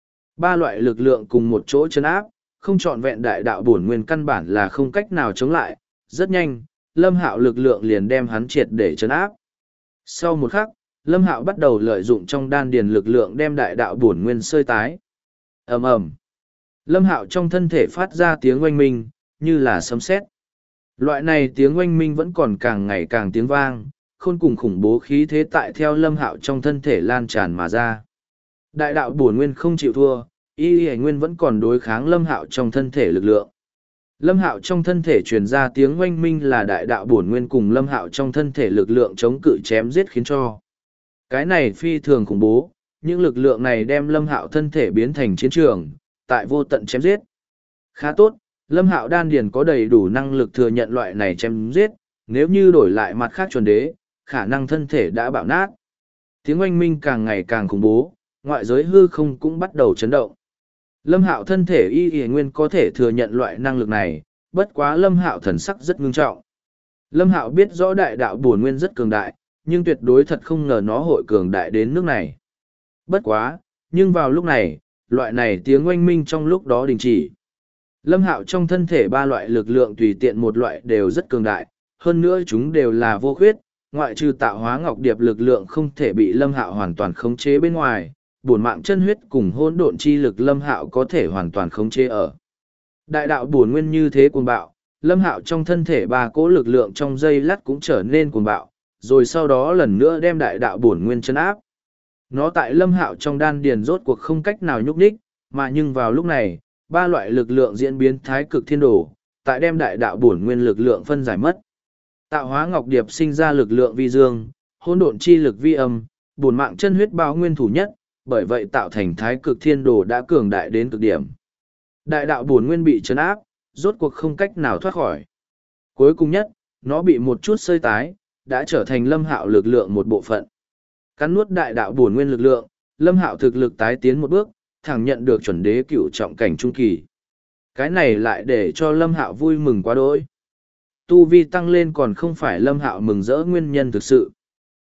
Ba loại lực lượng cùng một chỗ chấn áp, không trọn vẹn đại đạo bổn nguyên căn bản là không cách nào chống lại, rất nhanh, Lâm Hạo lực lượng liền đem hắn triệt để chấn áp. Sau một khắc, Lâm Hạo bắt đầu lợi dụng trong đan điền lực lượng đem đại đạo bổn nguyên xơi tái. Ầm ầm. Lâm Hạo trong thân thể phát ra tiếng oanh minh, như là sấm sét. Loại này tiếng oanh minh vẫn còn càng ngày càng tiếng vang, khôn cùng khủng bố khí thế tại theo Lâm Hạo trong thân thể lan tràn mà ra. Đại đạo bổn nguyên không chịu thua, y nguyên vẫn còn đối kháng Lâm Hạo trong thân thể lực lượng. Lâm Hạo trong thân thể truyền ra tiếng oanh minh là đại đạo bổn nguyên cùng Lâm Hạo trong thân thể lực lượng chống cự chém giết khiến cho. Cái này phi thường khủng bố, những lực lượng này đem Lâm Hạo thân thể biến thành chiến trường, tại vô tận chém giết. Khá tốt, Lâm Hạo đan điền có đầy đủ năng lực thừa nhận loại này chém giết, nếu như đổi lại mặt khác chuẩn đế, khả năng thân thể đã bạo nát. Tiếng oanh minh càng ngày càng khủng bố, ngoại giới hư không cũng bắt đầu chấn động. Lâm Hạo thân thể y nguyên có thể thừa nhận loại năng lực này, bất quá Lâm Hạo thần sắc rất ngưng trọng. Lâm Hạo biết rõ đại đạo bổn nguyên rất cường đại, nhưng tuyệt đối thật không ngờ nó hội cường đại đến nước này. Bất quá, nhưng vào lúc này, loại này tiếng oanh minh trong lúc đó đình chỉ. Lâm Hạo trong thân thể ba loại lực lượng tùy tiện một loại đều rất cường đại, hơn nữa chúng đều là vô khuyết, ngoại trừ tạo hóa ngọc điệp lực lượng không thể bị Lâm Hạo hoàn toàn khống chế bên ngoài, bổn mạng chân huyết cùng hỗn độn chi lực Lâm Hạo có thể hoàn toàn khống chế ở. Đại đạo bổn nguyên như thế cuồng bạo, Lâm Hạo trong thân thể ba cỗ lực lượng trong giây lát cũng trở nên cuồng bạo, rồi sau đó lần nữa đem đại đạo bổn nguyên chân áp. Nó tại Lâm Hạo trong đan điền rốt cuộc không cách nào nhúc nhích, mà nhưng vào lúc này, ba loại lực lượng diễn biến thái cực thiên đồ, tại đem đại đạo bổn nguyên lực lượng phân giải mất. Tạo hóa ngọc điệp sinh ra lực lượng vi dương, hỗn độn chi lực vi âm, bổn mạng chân huyết bao nguyên thủ nhất, bởi vậy tạo thành thái cực thiên đồ đã cường đại đến cực điểm. Đại đạo bổn nguyên bị chấn áp, rốt cuộc không cách nào thoát khỏi. Cuối cùng nhất, nó bị một chút xơi tái, đã trở thành Lâm Hạo lực lượng một bộ phận. Cắn nuốt đại đạo bổn nguyên lực lượng, Lâm Hạo thực lực tái tiến một bước, thẳng nhận được chuẩn đế cửu trọng cảnh trung kỳ. Cái này lại để cho Lâm Hạo vui mừng quá đỗi. Tu vi tăng lên còn không phải Lâm Hạo mừng rỡ nguyên nhân thực sự.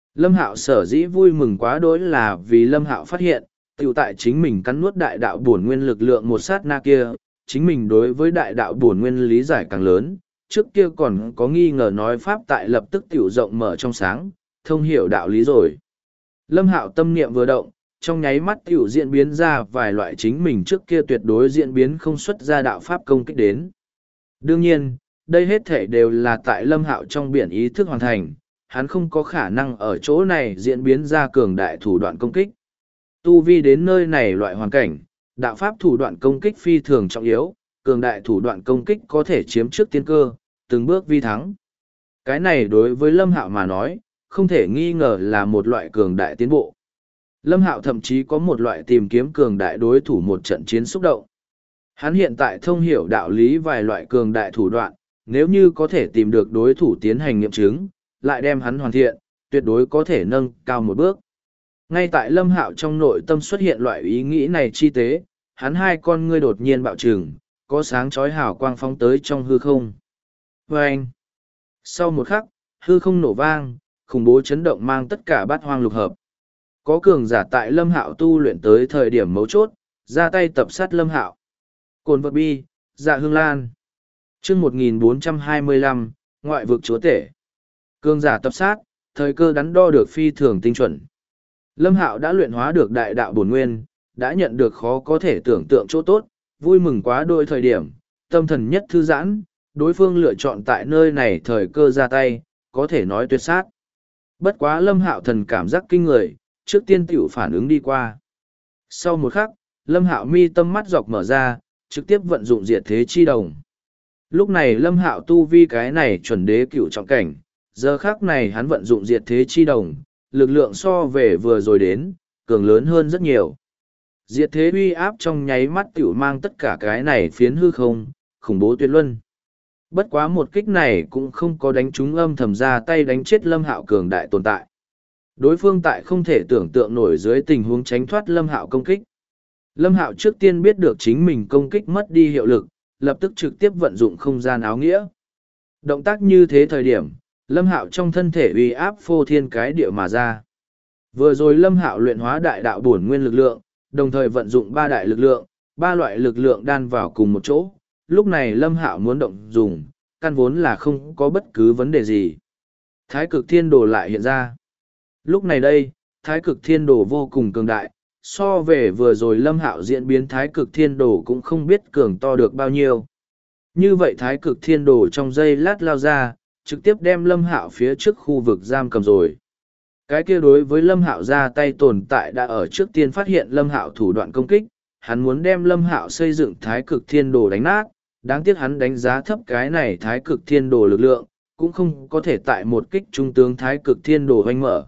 Lâm Hạo sở dĩ vui mừng quá đỗi là vì Lâm Hạo phát hiện, tiểu tại chính mình cắn nuốt đại đạo bổn nguyên lực lượng một sát na kia, chính mình đối với đại đạo bổn nguyên lý giải càng lớn, trước kia còn có nghi ngờ nói pháp tại lập tức tiểu rộng mở trong sáng, thông hiểu đạo lý rồi. Lâm Hạo tâm niệm vừa động, trong nháy mắt tiểu diễn biến ra vài loại chính mình trước kia tuyệt đối diễn biến không xuất ra đạo pháp công kích đến. Đương nhiên, đây hết thể đều là tại Lâm Hạo trong biển ý thức hoàn thành, hắn không có khả năng ở chỗ này diễn biến ra cường đại thủ đoạn công kích. Tu vi đến nơi này loại hoàn cảnh, đạo pháp thủ đoạn công kích phi thường trọng yếu, cường đại thủ đoạn công kích có thể chiếm trước tiên cơ, từng bước vi thắng. Cái này đối với Lâm Hạo mà nói, không thể nghi ngờ là một loại cường đại tiến bộ. Lâm Hạo thậm chí có một loại tìm kiếm cường đại đối thủ một trận chiến xúc động. Hắn hiện tại thông hiểu đạo lý vài loại cường đại thủ đoạn, nếu như có thể tìm được đối thủ tiến hành nghiệm chứng, lại đem hắn hoàn thiện, tuyệt đối có thể nâng cao một bước. Ngay tại Lâm Hạo trong nội tâm xuất hiện loại ý nghĩ này chi tế, hắn hai con ngươi đột nhiên bạo trừng, có sáng chói hào quang phóng tới trong hư không. Vâng! Sau một khắc, hư không nổ vang, khủng bố chấn động mang tất cả bát hoang lục hợp. Có cường giả tại Lâm Hạo tu luyện tới thời điểm mấu chốt, ra tay tập sát Lâm Hạo. Cồn vật bi, dạ hương lan. Chương 1425, ngoại vực chúa tể. Cường giả tập sát, thời cơ đắn đo được phi thường tinh chuẩn. Lâm Hạo đã luyện hóa được đại đạo bổn nguyên, đã nhận được khó có thể tưởng tượng chỗ tốt, vui mừng quá đôi thời điểm, tâm thần nhất thư giãn, đối phương lựa chọn tại nơi này thời cơ ra tay, có thể nói tuyệt sát. Bất quá Lâm Hạo thần cảm giác kinh người, trước tiên tiểu phản ứng đi qua. Sau một khắc, Lâm Hạo mi tâm mắt dọc mở ra, trực tiếp vận dụng diệt thế chi đồng. Lúc này Lâm Hạo tu vi cái này chuẩn đế cửu trọng cảnh, giờ khắc này hắn vận dụng diệt thế chi đồng, lực lượng so về vừa rồi đến, cường lớn hơn rất nhiều. Diệt thế uy áp trong nháy mắt tiểu mang tất cả cái này phiến hư không, khủng bố tuyệt luân. Bất quá một kích này cũng không có đánh trúng âm thầm ra tay đánh chết Lâm Hạo cường đại tồn tại. Đối phương tại không thể tưởng tượng nổi dưới tình huống tránh thoát Lâm Hạo công kích. Lâm Hạo trước tiên biết được chính mình công kích mất đi hiệu lực, lập tức trực tiếp vận dụng không gian áo nghĩa. Động tác như thế thời điểm, Lâm Hạo trong thân thể uy áp phô thiên cái địa mà ra. Vừa rồi Lâm Hạo luyện hóa đại đạo bổn nguyên lực lượng, đồng thời vận dụng ba đại lực lượng, ba loại lực lượng đan vào cùng một chỗ. Lúc này Lâm Hạo muốn động dùng, căn vốn là không có bất cứ vấn đề gì. Thái cực thiên đồ lại hiện ra. Lúc này đây, thái cực thiên đồ vô cùng cường đại, so về vừa rồi Lâm Hạo diễn biến thái cực thiên đồ cũng không biết cường to được bao nhiêu. Như vậy thái cực thiên đồ trong giây lát lao ra, trực tiếp đem Lâm Hạo phía trước khu vực giam cầm rồi. Cái kia đối với Lâm Hạo ra tay tồn tại đã ở trước tiên phát hiện Lâm Hạo thủ đoạn công kích, hắn muốn đem Lâm Hạo xây dựng thái cực thiên đồ đánh nát, đáng tiếc hắn đánh giá thấp cái này thái cực thiên đồ lực lượng, cũng không có thể tại một kích trung tướng thái cực thiên đồ hoanh mở.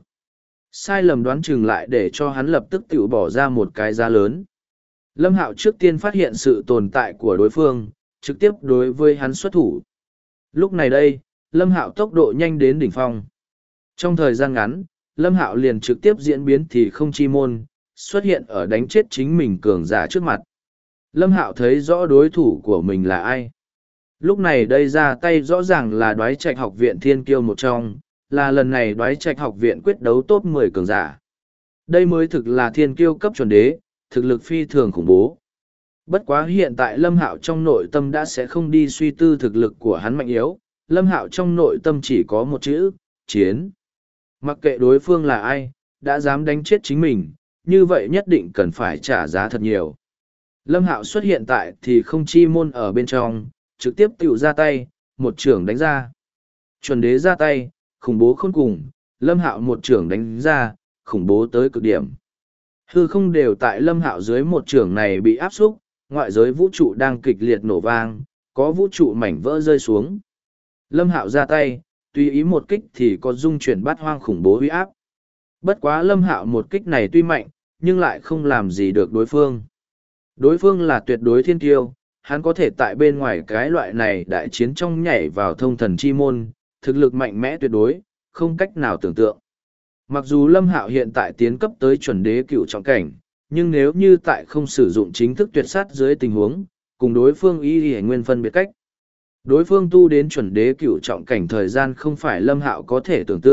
Sai lầm đoán chừng lại để cho hắn lập tức tự bỏ ra một cái giá lớn. Lâm Hạo trước tiên phát hiện sự tồn tại của đối phương, trực tiếp đối với hắn xuất thủ. Lúc này đây, Lâm Hạo tốc độ nhanh đến đỉnh phong. Trong thời gian ngắn, Lâm Hạo liền trực tiếp diễn biến thì không chi môn, xuất hiện ở đánh chết chính mình cường giả trước mặt. Lâm Hạo thấy rõ đối thủ của mình là ai. Lúc này đây ra tay rõ ràng là Đoái Trạch học viện thiên kiêu một trong, là lần này Đoái Trạch học viện quyết đấu top 10 cường giả. Đây mới thực là thiên kiêu cấp chuẩn đế, thực lực phi thường khủng bố. Bất quá hiện tại Lâm Hạo trong nội tâm đã sẽ không đi suy tư thực lực của hắn mạnh yếu, Lâm Hạo trong nội tâm chỉ có một chữ, chiến. Mặc kệ đối phương là ai, đã dám đánh chết chính mình, như vậy nhất định cần phải trả giá thật nhiều. Lâm Hạo xuất hiện tại thì không chi môn ở bên trong, trực tiếp tiểu ra tay, một trưởng đánh ra. Chuẩn đế ra tay, khủng bố khôn cùng, Lâm Hạo một trưởng đánh ra, khủng bố tới cực điểm. Hư không đều tại Lâm Hạo dưới một trưởng này bị áp xúc, ngoại giới vũ trụ đang kịch liệt nổ vang, có vũ trụ mảnh vỡ rơi xuống. Lâm Hạo ra tay, tùy ý một kích thì có dung chuyển bát hoang khủng bố uy áp. Bất quá Lâm Hạo một kích này tuy mạnh, nhưng lại không làm gì được đối phương. Đối phương là tuyệt đối thiên kiêu, hắn có thể tại bên ngoài cái loại này đại chiến trong nhảy vào thông thần chi môn, thực lực mạnh mẽ tuyệt đối, không cách nào tưởng tượng. Mặc dù Lâm Hạo hiện tại tiến cấp tới chuẩn đế cựu trọng cảnh, nhưng nếu như tại không sử dụng chính thức tuyệt sát dưới tình huống, cùng đối phương y y nguyên phân biệt cách. Đối phương tu đến chuẩn đế cựu trọng cảnh thời gian không phải Lâm Hạo có thể tưởng tượng,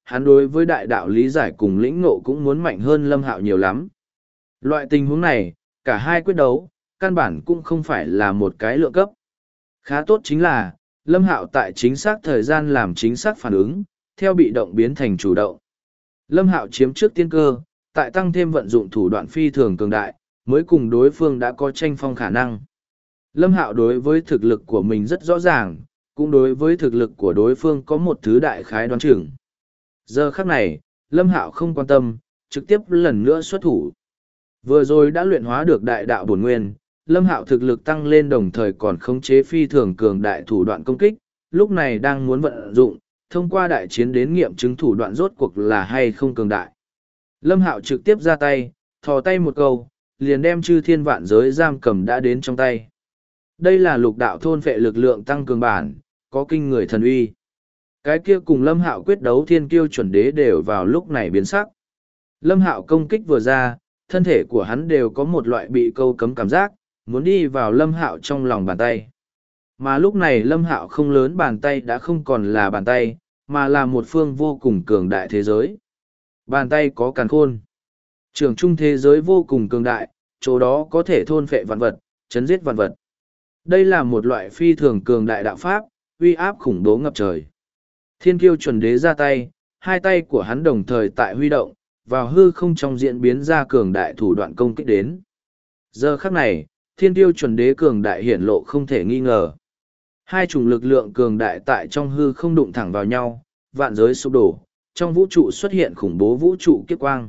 hắn đối với đại đạo lý giải cùng lĩnh ngộ cũng muốn mạnh hơn Lâm Hạo nhiều lắm. Loại tình huống này, cả hai quyết đấu, căn bản cũng không phải là một cái lượng cấp. Khá tốt chính là, Lâm Hạo tại chính xác thời gian làm chính xác phản ứng, theo bị động biến thành chủ động. Lâm Hạo chiếm trước tiên cơ, tại tăng thêm vận dụng thủ đoạn phi thường cường đại, mới cùng đối phương đã có tranh phong khả năng. Lâm Hạo đối với thực lực của mình rất rõ ràng, cũng đối với thực lực của đối phương có một thứ đại khái đoán chừng. Giờ khắc này, Lâm Hạo không quan tâm, trực tiếp lần nữa xuất thủ. Vừa rồi đã luyện hóa được đại đạo bổn nguyên, Lâm Hạo thực lực tăng lên đồng thời còn khống chế phi thường cường đại thủ đoạn công kích, lúc này đang muốn vận dụng, thông qua đại chiến đến nghiệm chứng thủ đoạn rốt cuộc là hay không cường đại. Lâm Hạo trực tiếp ra tay, thò tay một câu, liền đem chư thiên vạn giới giam cầm đã đến trong tay. Đây là lục đạo thôn phệ lực lượng tăng cường bản, có kinh người thần uy. Cái kia cùng Lâm Hạo quyết đấu thiên kiêu chuẩn đế đều vào lúc này biến sắc. Lâm Hạo công kích vừa ra, thân thể của hắn đều có một loại bị câu cấm cảm giác, muốn đi vào Lâm Hạo trong lòng bàn tay. Mà lúc này Lâm Hạo không lớn bàn tay đã không còn là bàn tay, mà là một phương vô cùng cường đại thế giới. Bàn tay có càn khôn. Trường trung thế giới vô cùng cường đại, chỗ đó có thể thôn phệ vạn vật, chấn giết vạn vật. Đây là một loại phi thường cường đại đạo pháp, uy áp khủng bố ngập trời. Thiên kiêu chuẩn đế ra tay, hai tay của hắn đồng thời tại huy động, vào hư không trong diễn biến ra cường đại thủ đoạn công kích đến. Giờ khắc này, thiên kiêu chuẩn đế cường đại hiển lộ không thể nghi ngờ. Hai chủng lực lượng cường đại tại trong hư không đụng thẳng vào nhau, vạn giới sụp đổ, trong vũ trụ xuất hiện khủng bố vũ trụ kiếp quang.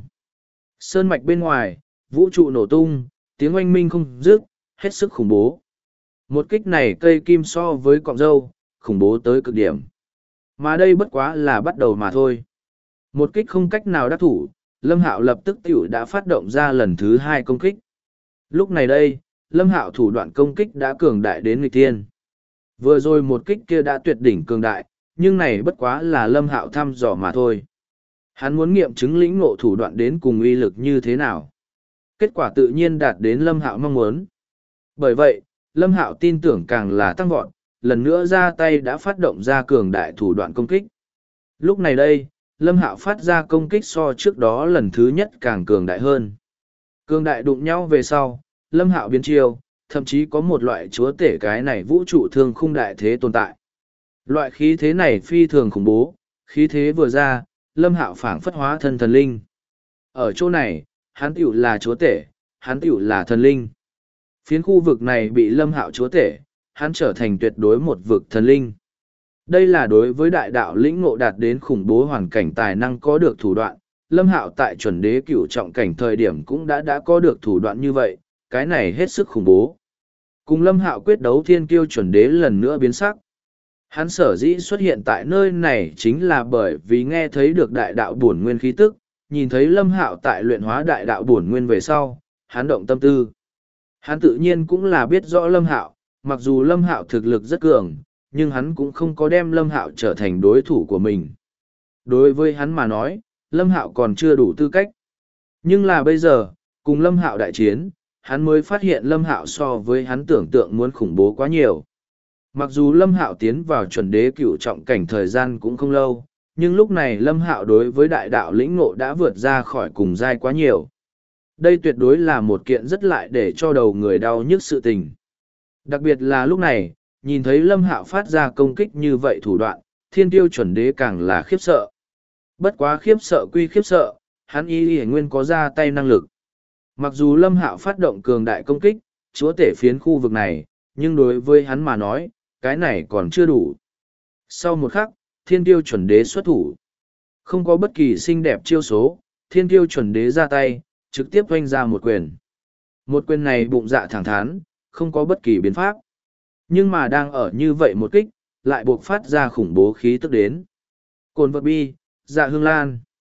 Sơn mạch bên ngoài, vũ trụ nổ tung, tiếng oanh minh không dứt, hết sức khủng bố. Một kích này cây kim so với cọng râu, khủng bố tới cực điểm. Mà đây bất quá là bắt đầu mà thôi. Một kích không cách nào đắc thủ, Lâm Hạo lập tức tiểu đã phát động ra lần thứ hai công kích. Lúc này đây, Lâm Hạo thủ đoạn công kích đã cường đại đến nghịch thiên. Vừa rồi một kích kia đã tuyệt đỉnh cường đại, nhưng này bất quá là Lâm Hạo thăm dò mà thôi. Hắn muốn nghiệm chứng lĩnh ngộ thủ đoạn đến cùng uy lực như thế nào. Kết quả tự nhiên đạt đến Lâm Hạo mong muốn. Bởi vậy, Lâm Hạo tin tưởng càng là tăng vọt, lần nữa ra tay đã phát động ra cường đại thủ đoạn công kích. Lúc này đây, Lâm Hạo phát ra công kích so trước đó lần thứ nhất càng cường đại hơn. Cường đại đụng nhau về sau, Lâm Hạo biến chiêu, thậm chí có một loại chúa tể cái này vũ trụ thương khung đại thế tồn tại. Loại khí thế này phi thường khủng bố, khí thế vừa ra, Lâm Hạo phảng phất hóa thân thần linh. Ở chỗ này, hắn tiểu là chúa tể, hắn tiểu là thần linh. Phiến khu vực này bị Lâm Hạo chúa tể, hắn trở thành tuyệt đối một vực thần linh. Đây là đối với đại đạo lĩnh ngộ đạt đến khủng bố hoàn cảnh tài năng có được thủ đoạn. Lâm Hạo tại chuẩn đế cửu trọng cảnh thời điểm cũng đã có được thủ đoạn như vậy, cái này hết sức khủng bố. Cùng Lâm Hạo quyết đấu thiên kiêu chuẩn đế lần nữa biến sắc. Hắn sở dĩ xuất hiện tại nơi này chính là bởi vì nghe thấy được đại đạo bổn nguyên khí tức, nhìn thấy Lâm Hạo tại luyện hóa đại đạo bổn nguyên về sau, hắn động tâm tư. Hắn tự nhiên cũng là biết rõ Lâm Hạo, mặc dù Lâm Hạo thực lực rất cường, nhưng hắn cũng không có đem Lâm Hạo trở thành đối thủ của mình. Đối với hắn mà nói, Lâm Hạo còn chưa đủ tư cách. Nhưng là bây giờ, cùng Lâm Hạo đại chiến, hắn mới phát hiện Lâm Hạo so với hắn tưởng tượng muốn khủng bố quá nhiều. Mặc dù Lâm Hạo tiến vào chuẩn đế cửu trọng cảnh thời gian cũng không lâu, nhưng lúc này Lâm Hạo đối với đại đạo lĩnh ngộ đã vượt ra khỏi cùng giai quá nhiều. Đây tuyệt đối là một kiện rất lại để cho đầu người đau nhức sự tình. Đặc biệt là lúc này, nhìn thấy Lâm Hạo phát ra công kích như vậy thủ đoạn, thiên tiêu chuẩn đế càng là khiếp sợ. Bất quá khiếp sợ quy khiếp sợ, hắn y nguyên có ra tay năng lực. Mặc dù Lâm Hạo phát động cường đại công kích, chúa tể phiến khu vực này, nhưng đối với hắn mà nói, cái này còn chưa đủ. Sau một khắc, thiên tiêu chuẩn đế xuất thủ. Không có bất kỳ xinh đẹp chiêu số, thiên tiêu chuẩn đế ra tay, trực tiếp oanh ra một quyền. Một quyền này bụng dạ thẳng thắn, không có bất kỳ biến pháp. Nhưng mà đang ở như vậy một kích, lại buộc phát ra khủng bố khí tức đến. Cồn vật bi, dạ hương lan.